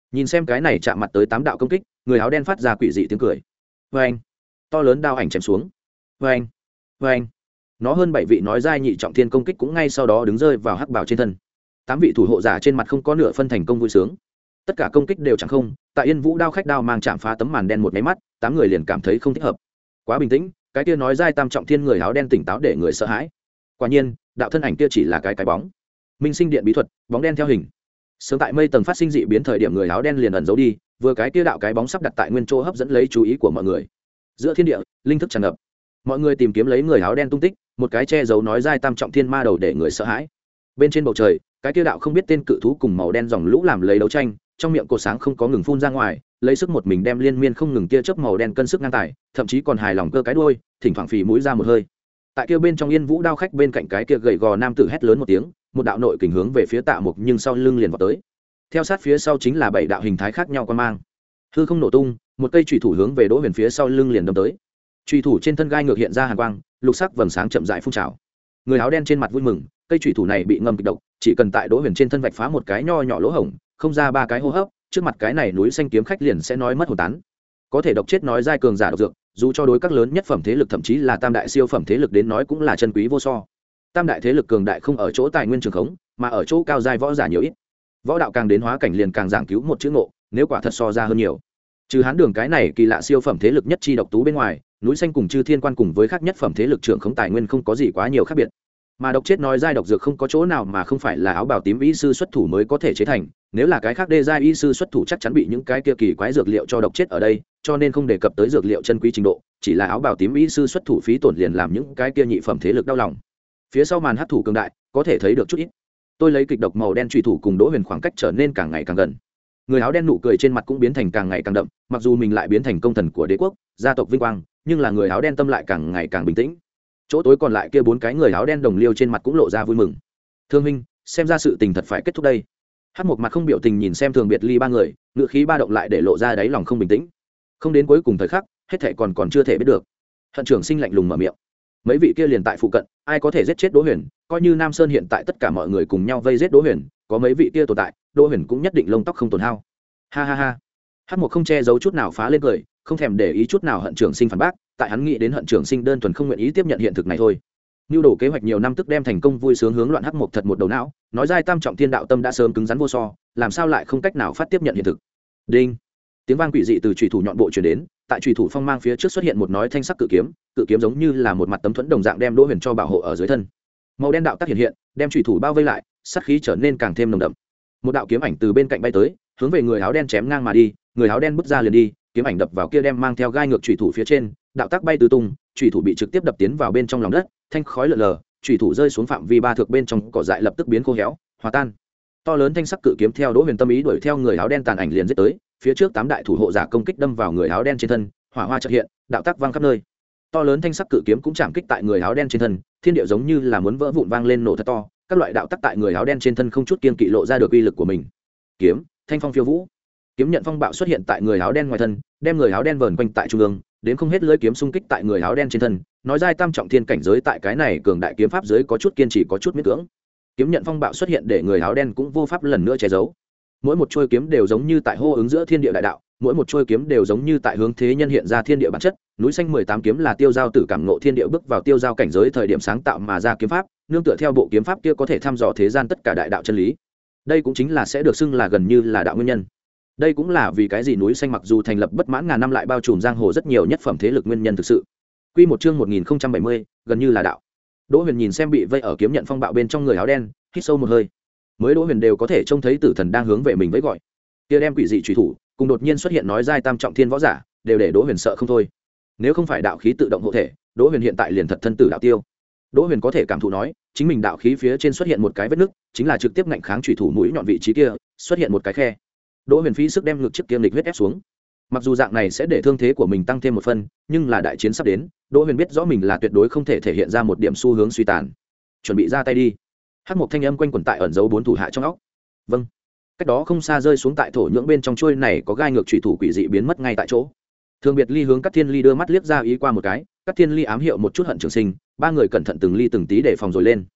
nhìn xem cái này chạm mặt tới tám đạo công kích, người áo đen phát ra quỷ dị tiếng cười. Vê anh, to lớn đao ảnh chém xuống. Vê anh, vê anh, nó hơn bảy vị nói giai nhị trọng thiên công kích cũng ngay sau đó đứng rơi vào hắc bảo trên thân. Tám vị thủ hộ giả trên mặt không có nửa phân thành công vui sướng, tất cả công kích đều chẳng không. Tại Yên Vũ đao khách đao mang chạm phá tấm màn đen một máy mắt, tám người liền cảm thấy không thích hợp. Quá bình tĩnh, cái kia nói giai tam trọng thiên người áo đen tỉnh táo để người sợ hãi. Quả nhiên, đạo thân ảnh kia chỉ là cái cái bóng. Minh sinh điện bí thuật, bóng đen theo hình. Sớm tại mây tầng phát sinh dị biến thời điểm người áo đen liền ẩn giấu đi, vừa cái kia đạo cái bóng sắp đặt tại nguyên chỗ hấp dẫn lấy chú ý của mọi người. Giữa thiên địa, linh thức tràn ngập. Mọi người tìm kiếm lấy người áo đen tung tích, một cái che giấu nói giai tam trọng thiên ma đầu để người sợ hãi. Bên trên bầu trời, cái kia đạo không biết tên cự thú cùng màu đen dòng lũ làm lấy đấu tranh, trong miệng cột sáng không có ngừng phun ra ngoài, lấy sức một mình đem liên miên không ngừng kia chớp màu đen cân sức ngang tài, thậm chí còn hài lòng cơ cái đuôi, thỉnh thoảng phì mũi ra một hơi. Tại kia bên trong Yên Vũ đao khách bên cạnh cái kia gầy gò nam tử hét lớn một tiếng, một đạo nội kình hướng về phía Tạ Mục, nhưng sau lưng liền vọt tới. Theo sát phía sau chính là bảy đạo hình thái khác nhau quan mang. Hư không nổ tung, một cây chùy thủ hướng về Đỗ Huyền phía sau lưng liền đâm tới. Chùy thủ trên thân gai ngược hiện ra hàn quang, lục sắc vầng sáng chậm rãi phun trào. Người áo đen trên mặt vui mừng, cây chùy thủ này bị ngâm kịch độc, chỉ cần tại Đỗ Huyền trên thân vạch phá một cái nho nhỏ lỗ hổng, không ra ba cái hô hấp, trước mặt cái này núi xanh kiếm khách liền sẽ nói mất hồn tán. Có thể độc chết nói giai cường giả độc dược, dù cho đối các lớn nhất phẩm thế lực thậm chí là tam đại siêu phẩm thế lực đến nói cũng là chân quý vô so. Tam đại thế lực cường đại không ở chỗ tài nguyên trường khống, mà ở chỗ cao giai võ giả nhiều ít. Võ đạo càng đến hóa cảnh liền càng giảng cứu một chữ ngộ, nếu quả thật so ra hơn nhiều. Trừ Hán Đường cái này kỳ lạ siêu phẩm thế lực nhất chi độc tú bên ngoài, núi xanh cùng Chư Thiên Quan cùng với khác nhất phẩm thế lực trưởng khống tài nguyên không có gì quá nhiều khác biệt. Mà độc chết nói giai độc dược không có chỗ nào mà không phải là áo bào tím y sư xuất thủ mới có thể chế thành, nếu là cái khác đê giai y sư xuất thủ chắc chắn bị những cái kia kỳ quái dược liệu cho độc chết ở đây, cho nên không đề cập tới dược liệu chân quý trình độ, chỉ là áo bào tím y sư xuất thủ phí tổn liền làm những cái kia nhị phẩm thế lực đau lòng. Phía sau màn hắc thủ cường đại, có thể thấy được chút ít. Tôi lấy kịch độc màu đen truy thủ cùng Đỗ Huyền khoảng cách trở nên càng ngày càng gần. Người áo đen nụ cười trên mặt cũng biến thành càng ngày càng đậm, mặc dù mình lại biến thành công thần của đế quốc, gia tộc vinh quang, nhưng là người áo đen tâm lại càng ngày càng bình tĩnh. Chỗ tối còn lại kia bốn cái người áo đen đồng liêu trên mặt cũng lộ ra vui mừng. Thương huynh, xem ra sự tình thật phải kết thúc đây. Hát một mặt không biểu tình nhìn xem Thường Biệt Ly ba người, ngựa khí ba động lại để lộ ra đáy lòng không bình tĩnh. Không đến cuối cùng thời khắc, hết thảy còn còn chưa thể biết được. Hận trưởng sinh lạnh lùng mở miệng. Mấy vị kia liền tại phụ cận, ai có thể giết chết Đỗ Huyền, coi như Nam Sơn hiện tại tất cả mọi người cùng nhau vây giết Đỗ Huyền, có mấy vị kia tồn tại, Đỗ Huyền cũng nhất định lông tóc không tổn hao. Ha ha ha. Hát một không che giấu chút nào phá lên cười, không thèm để ý chút nào Hận trưởng sinh phản bác, tại hắn nghĩ đến Hận trưởng sinh đơn thuần không nguyện ý tiếp nhận hiện thực này thôi. Nưu đổ kế hoạch nhiều năm tức đem thành công vui sướng hướng loạn hắc một thật một đầu não, nói giai tam trọng thiên đạo tâm đã sớm cứng rắn vô so, làm sao lại không cách nào phát tiếp nhận hiện thực. Đinh. Tiếng vang quỷ dị từ chủy thủ nhọn bộ truyền đến, tại chủy thủ phong mang phía trước xuất hiện một nói thanh sắc cự kiếm, cự kiếm giống như là một mặt tấm thuẫn đồng dạng đem Đỗ Huyền cho bảo hộ ở dưới thân. Màu đen đạo tác hiện hiện, đem chủy thủ bao vây lại, sát khí trở nên càng thêm nồng đậm. Một đạo kiếm ảnh từ bên cạnh bay tới, hướng về người áo đen chém ngang mà đi, người áo đen bước ra liền đi, kiếm ảnh đập vào kia đem mang theo gai ngược chủy thủ phía trên, đạo tác bay tứ tung, chủy thủ bị trực tiếp đập tiến vào bên trong lòng đất, thanh khói lờ lờ, chủy thủ rơi xuống phạm vi ba thước bên trong cỏ dại lập tức biến khô héo, hòa tan. To lớn thanh sắc cự kiếm theo Đỗ Huyền tâm ý đuổi theo người áo đen tàn ảnh liền giết tới, phía trước tám đại thủ hộ giả công kích đâm vào người áo đen trên thân, hỏa hoa chợt hiện, đạo tác vang khắp nơi. To lớn thanh sắc cự kiếm cũng chạm kích tại người áo đen trên thân, thiên địa giống như là muốn vỡ vụn vang lên nổ thật to, các loại đạo tác tại người áo đen trên thân không chút kiên kỵ lộ ra được uy lực của mình. Kiếm, thanh phong phiêu vũ. Kiếm nhận phong bạo xuất hiện tại người áo đen ngoài thân, đem người áo đen vờn quanh tại trung ương, đến không hết lưỡi kiếm xung kích tại người áo đen trên thân, nói giai tam trọng thiên cảnh giới tại cái này cường đại kiếm pháp giới có chút kiên trì có chút miễn cưỡng. Kiếm nhận phong bạo xuất hiện để người áo đen cũng vô pháp lần nữa che giấu. Mỗi một chuôi kiếm đều giống như tại hô ứng giữa thiên địa đại đạo, mỗi một chuôi kiếm đều giống như tại hướng thế nhân hiện ra thiên địa bản chất. Núi xanh mười tám kiếm là tiêu giao tử cảm ngộ thiên địa bước vào tiêu giao cảnh giới thời điểm sáng tạo mà ra kiếm pháp, nương tựa theo bộ kiếm pháp kia có thể thăm dò thế gian tất cả đại đạo chân lý. Đây cũng chính là sẽ được xưng là gần như là đạo nguyên nhân. Đây cũng là vì cái gì núi xanh mặc dù thành lập bất mãn ngàn năm lại bao trùm giang hồ rất nhiều nhất phẩm thế lực nguyên nhân thực sự. Quy một chương một nghìn không trăm bảy mươi, gần như là đạo. Đỗ Huyền nhìn xem bị vây ở kiếm nhận phong bạo bên trong người áo đen, hít sâu một hơi. Mới Đỗ Huyền đều có thể trông thấy tử thần đang hướng về mình với gọi. Kia đem quỷ dị truy thủ, cùng đột nhiên xuất hiện nói giai tam trọng thiên võ giả, đều để Đỗ Huyền sợ không thôi. Nếu không phải đạo khí tự động hộ thể, Đỗ Huyền hiện tại liền thật thân tử đạo tiêu. Đỗ Huyền có thể cảm thụ nói, chính mình đạo khí phía trên xuất hiện một cái vết nứt, chính là trực tiếp ngạnh kháng truy thủ mũi nhọn vị trí kia, xuất hiện một cái khe. Đỗ Huyền phí sức đem ngực chiếc kiêm lịch huyết ép xuống. Mặc dù dạng này sẽ để thương thế của mình tăng thêm một phần, nhưng là đại chiến sắp đến, Đỗ Huyền biết rõ mình là tuyệt đối không thể thể hiện ra một điểm xu hướng suy tàn. Chuẩn bị ra tay đi. Hắc một thanh âm quanh quẩn tại ẩn giấu bốn thủ hạ trong óc. Vâng. Cách đó không xa rơi xuống tại thổ nhưỡng bên trong chuôi này có gai ngược chủy thủ quỷ dị biến mất ngay tại chỗ. Thường Biệt Ly hướng Cát Thiên Ly đưa mắt liếc ra ý qua một cái, Cát Thiên Ly ám hiệu một chút Hận Trường Sinh, ba người cẩn thận từng ly từng tí để phòng rồi lên.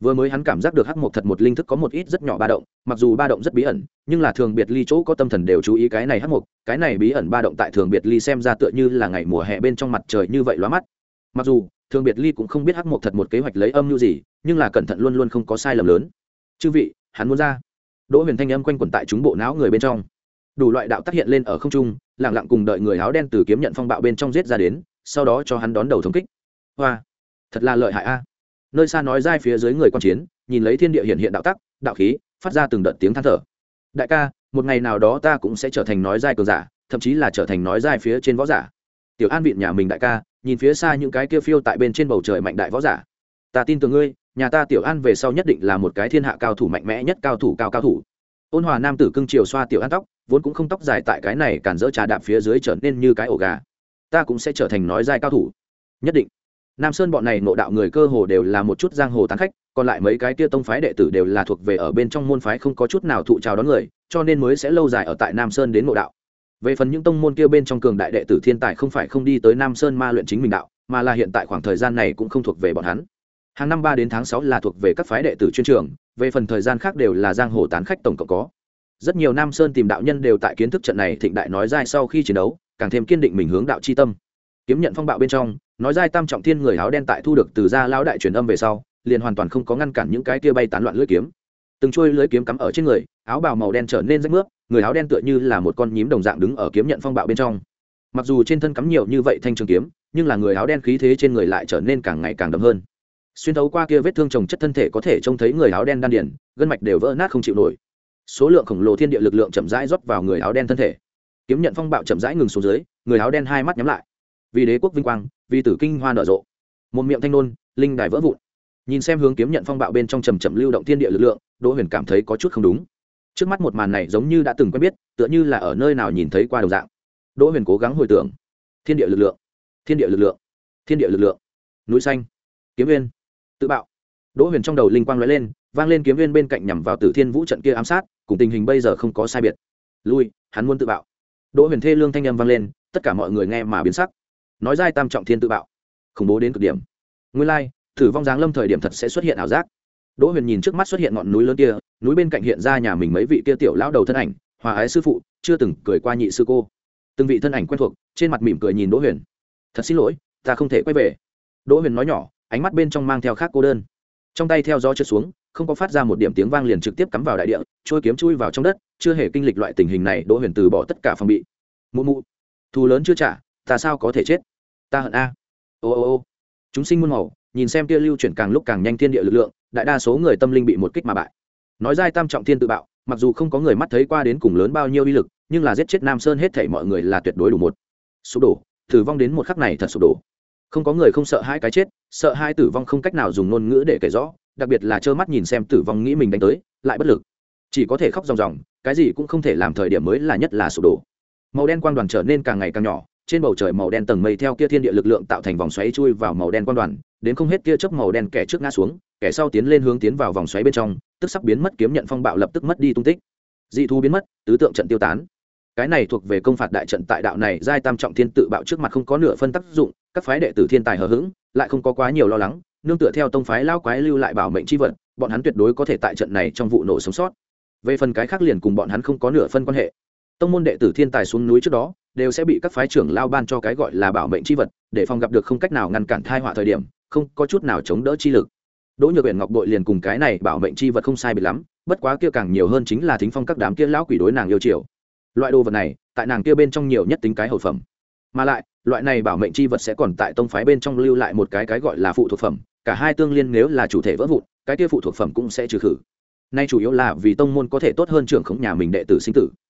Vừa mới hắn cảm giác được hắc mộc thật một linh thức có một ít rất nhỏ ba động, mặc dù ba động rất bí ẩn, nhưng là thường biệt ly chỗ có tâm thần đều chú ý cái này hắc mộc, cái này bí ẩn ba động tại thường biệt ly xem ra tựa như là ngày mùa hè bên trong mặt trời như vậy lóa mắt. Mặc dù thường biệt ly cũng không biết hắc mộc thật một kế hoạch lấy âm như gì, nhưng là cẩn thận luôn luôn không có sai lầm lớn. Chư vị, hắn muốn ra. Đỗ Huyền thanh âm quanh quẩn tại chúng bộ não người bên trong. Đủ loại đạo tác hiện lên ở không trung, lặng lặng cùng đợi người áo đen từ kiếm nhận phong bạo bên trong giết ra đến, sau đó cho hắn đón đầu thống kích. Hoa, thật là lợi hại a. Nơi xa nói dai phía dưới người quan chiến, nhìn lấy thiên địa hiện hiện đạo tắc, đạo khí, phát ra từng đợt tiếng than thở. Đại ca, một ngày nào đó ta cũng sẽ trở thành nói dai cường giả, thậm chí là trở thành nói dai phía trên võ giả. Tiểu An viện nhà mình đại ca, nhìn phía xa những cái kia phiêu tại bên trên bầu trời mạnh đại võ giả. Ta tin tưởng ngươi, nhà ta Tiểu An về sau nhất định là một cái thiên hạ cao thủ mạnh mẽ nhất, cao thủ cao cao thủ. Ôn hòa nam tử cưng chiều xoa Tiểu An tóc, vốn cũng không tóc dài tại cái này cản dỡ trà đạp phía dưới trở nên như cái ổ gà. Ta cũng sẽ trở thành nói dai cao thủ, nhất định. Nam Sơn bọn này ngộ đạo người cơ hồ đều là một chút giang hồ tán khách, còn lại mấy cái kia tông phái đệ tử đều là thuộc về ở bên trong môn phái không có chút nào thụ chào đón người, cho nên mới sẽ lâu dài ở tại Nam Sơn đến ngộ đạo. Về phần những tông môn kia bên trong cường đại đệ tử thiên tài không phải không đi tới Nam Sơn ma luyện chính mình đạo, mà là hiện tại khoảng thời gian này cũng không thuộc về bọn hắn. Hàng năm ba đến tháng sáu là thuộc về các phái đệ tử chuyên trường, về phần thời gian khác đều là giang hồ tán khách tổng cộng có. Rất nhiều Nam Sơn tìm đạo nhân đều tại kiến thức trận này thịnh đại nói dai sau khi chiến đấu, càng thêm kiên định mình hướng đạo chi tâm. Kiếm nhận phong bạo bên trong, nói dai tam trọng thiên người áo đen tại thu được từ gia lão đại truyền âm về sau, liền hoàn toàn không có ngăn cản những cái kia bay tán loạn lưỡi kiếm. Từng chuôi lưỡi kiếm cắm ở trên người, áo bào màu đen trở nên rách mướp, người áo đen tựa như là một con nhím đồng dạng đứng ở kiếm nhận phong bạo bên trong. Mặc dù trên thân cắm nhiều như vậy thanh trường kiếm, nhưng là người áo đen khí thế trên người lại trở nên càng ngày càng đậm hơn. Xuyên thấu qua kia vết thương chồng chất thân thể có thể trông thấy người áo đen đan điền, gân mạch đều vỡ nát không chịu nổi. Số lượng khổng lồ thiên địa lực lượng chậm rãi rót vào người áo đen thân thể. Kiếm nhận phong bạo chậm rãi ngừng xuống dưới, người áo đen hai mắt nhắm lại. Vì đế quốc vinh quang, vì tử kinh hoa nở rộ. Một miệng thanh nôn, linh đài vỡ vụn. Nhìn xem hướng kiếm nhận phong bạo bên trong trầm trầm lưu động thiên địa lực lượng, Đỗ Huyền cảm thấy có chút không đúng. Trước mắt một màn này giống như đã từng quen biết, tựa như là ở nơi nào nhìn thấy qua đồng dạng. Đỗ Huyền cố gắng hồi tưởng. Thiên địa lực lượng, thiên địa lực lượng, thiên địa lực lượng. Núi xanh, kiếm viên, tự bạo. Đỗ Huyền trong đầu linh quang lóe lên, vang lên kiếm viên bên cạnh nhằm vào Tử Thiên Vũ trận kia ám sát, cùng tình hình bây giờ không có sai biệt. Lui, hắn muốn tự bạo. Đỗ Huyền thê lương thanh âm vang lên, tất cả mọi người nghe mà biến sắc. Nói dai tam trọng thiên tự bạo, khủng bố đến cực điểm. Nguyên lai, like, thử vong giáng lâm thời điểm thật sẽ xuất hiện ảo giác. Đỗ Huyền nhìn trước mắt xuất hiện ngọn núi lớn kia, núi bên cạnh hiện ra nhà mình mấy vị kia tiểu lão đầu thân ảnh, hòa ái sư phụ, chưa từng cười qua nhị sư cô. Từng vị thân ảnh quen thuộc, trên mặt mỉm cười nhìn Đỗ Huyền. Thật xin lỗi, ta không thể quay về. Đỗ Huyền nói nhỏ, ánh mắt bên trong mang theo khác cô đơn. Trong tay theo gió trượt xuống, không có phát ra một điểm tiếng vang liền trực tiếp cắm vào đại địa, trôi kiếm chui vào trong đất, chưa hề kinh lịch loại tình hình này, Đỗ Huyền từ bỏ tất cả phòng bị. Mụ mụ, thù lớn chưa trả, ta sao có thể chết? Ta hận a. Ô ô ô. Chúng sinh muôn màu, nhìn xem kia lưu chuyển càng lúc càng nhanh thiên địa lực lượng, đại đa số người tâm linh bị một kích mà bại. Nói dai tam trọng thiên tự bạo, mặc dù không có người mắt thấy qua đến cùng lớn bao nhiêu uy lực, nhưng là giết chết Nam Sơn hết thảy mọi người là tuyệt đối đủ một. Sụp đổ, tử vong đến một khắc này thật sụp đổ. Không có người không sợ hai cái chết, sợ hai tử vong không cách nào dùng ngôn ngữ để kể rõ, đặc biệt là trơ mắt nhìn xem tử vong nghĩ mình đánh tới, lại bất lực, chỉ có thể khóc ròng ròng, cái gì cũng không thể làm, thời điểm mới là nhất là sụp đổ. Màu đen quang đoàn trở nên càng ngày càng nhỏ, trên bầu trời màu đen tầng mây theo kia thiên địa lực lượng tạo thành vòng xoáy chui vào màu đen quang đoàn, đến không hết kia chớp màu đen kẻ trước ngã xuống, kẻ sau tiến lên hướng tiến vào vòng xoáy bên trong, tức sắp biến mất kiếm nhận phong bạo lập tức mất đi tung tích. Dị thú biến mất, tứ tượng trận tiêu tán. Cái này thuộc về công phạt đại trận, tại đạo này giai tam trọng thiên tự bạo trước mặt không có nửa phân tác dụng, các phái đệ tử thiên tài hờ hững, lại không có quá nhiều lo lắng, nương tựa theo tông phái lao quái lưu lại bảo mệnh chi vật, bọn hắn tuyệt đối có thể tại trận này trong vụ nổ sống sót. Về phần cái khác liền cùng bọn hắn không có nửa phân quan hệ. Tông môn đệ tử thiên tài xuống núi trước đó, đều sẽ bị các phái trưởng lao ban cho cái gọi là bảo mệnh chi vật, để phòng gặp được không cách nào ngăn cản tai họa thời điểm, không có chút nào chống đỡ chi lực. Đỗ Nhược Uyển ngọc bội liền cùng cái này bảo mệnh chi vật không sai biệt lắm, bất quá kia càng nhiều hơn chính là thính phong các đám kia lão quỷ đối nàng yêu chiều. Loại đồ vật này, tại nàng kia bên trong nhiều nhất tính cái hậu phẩm. Mà lại, loại này bảo mệnh chi vật sẽ còn tại tông phái bên trong lưu lại một cái cái gọi là phụ thuộc phẩm, cả hai tương liên, nếu là chủ thể vỡ vụn, cái kia phụ thuộc phẩm cũng sẽ trừ khử. Nay chủ yếu là vì tông môn có thể tốt hơn trưởng khống nhà mình đệ tử sinh tử.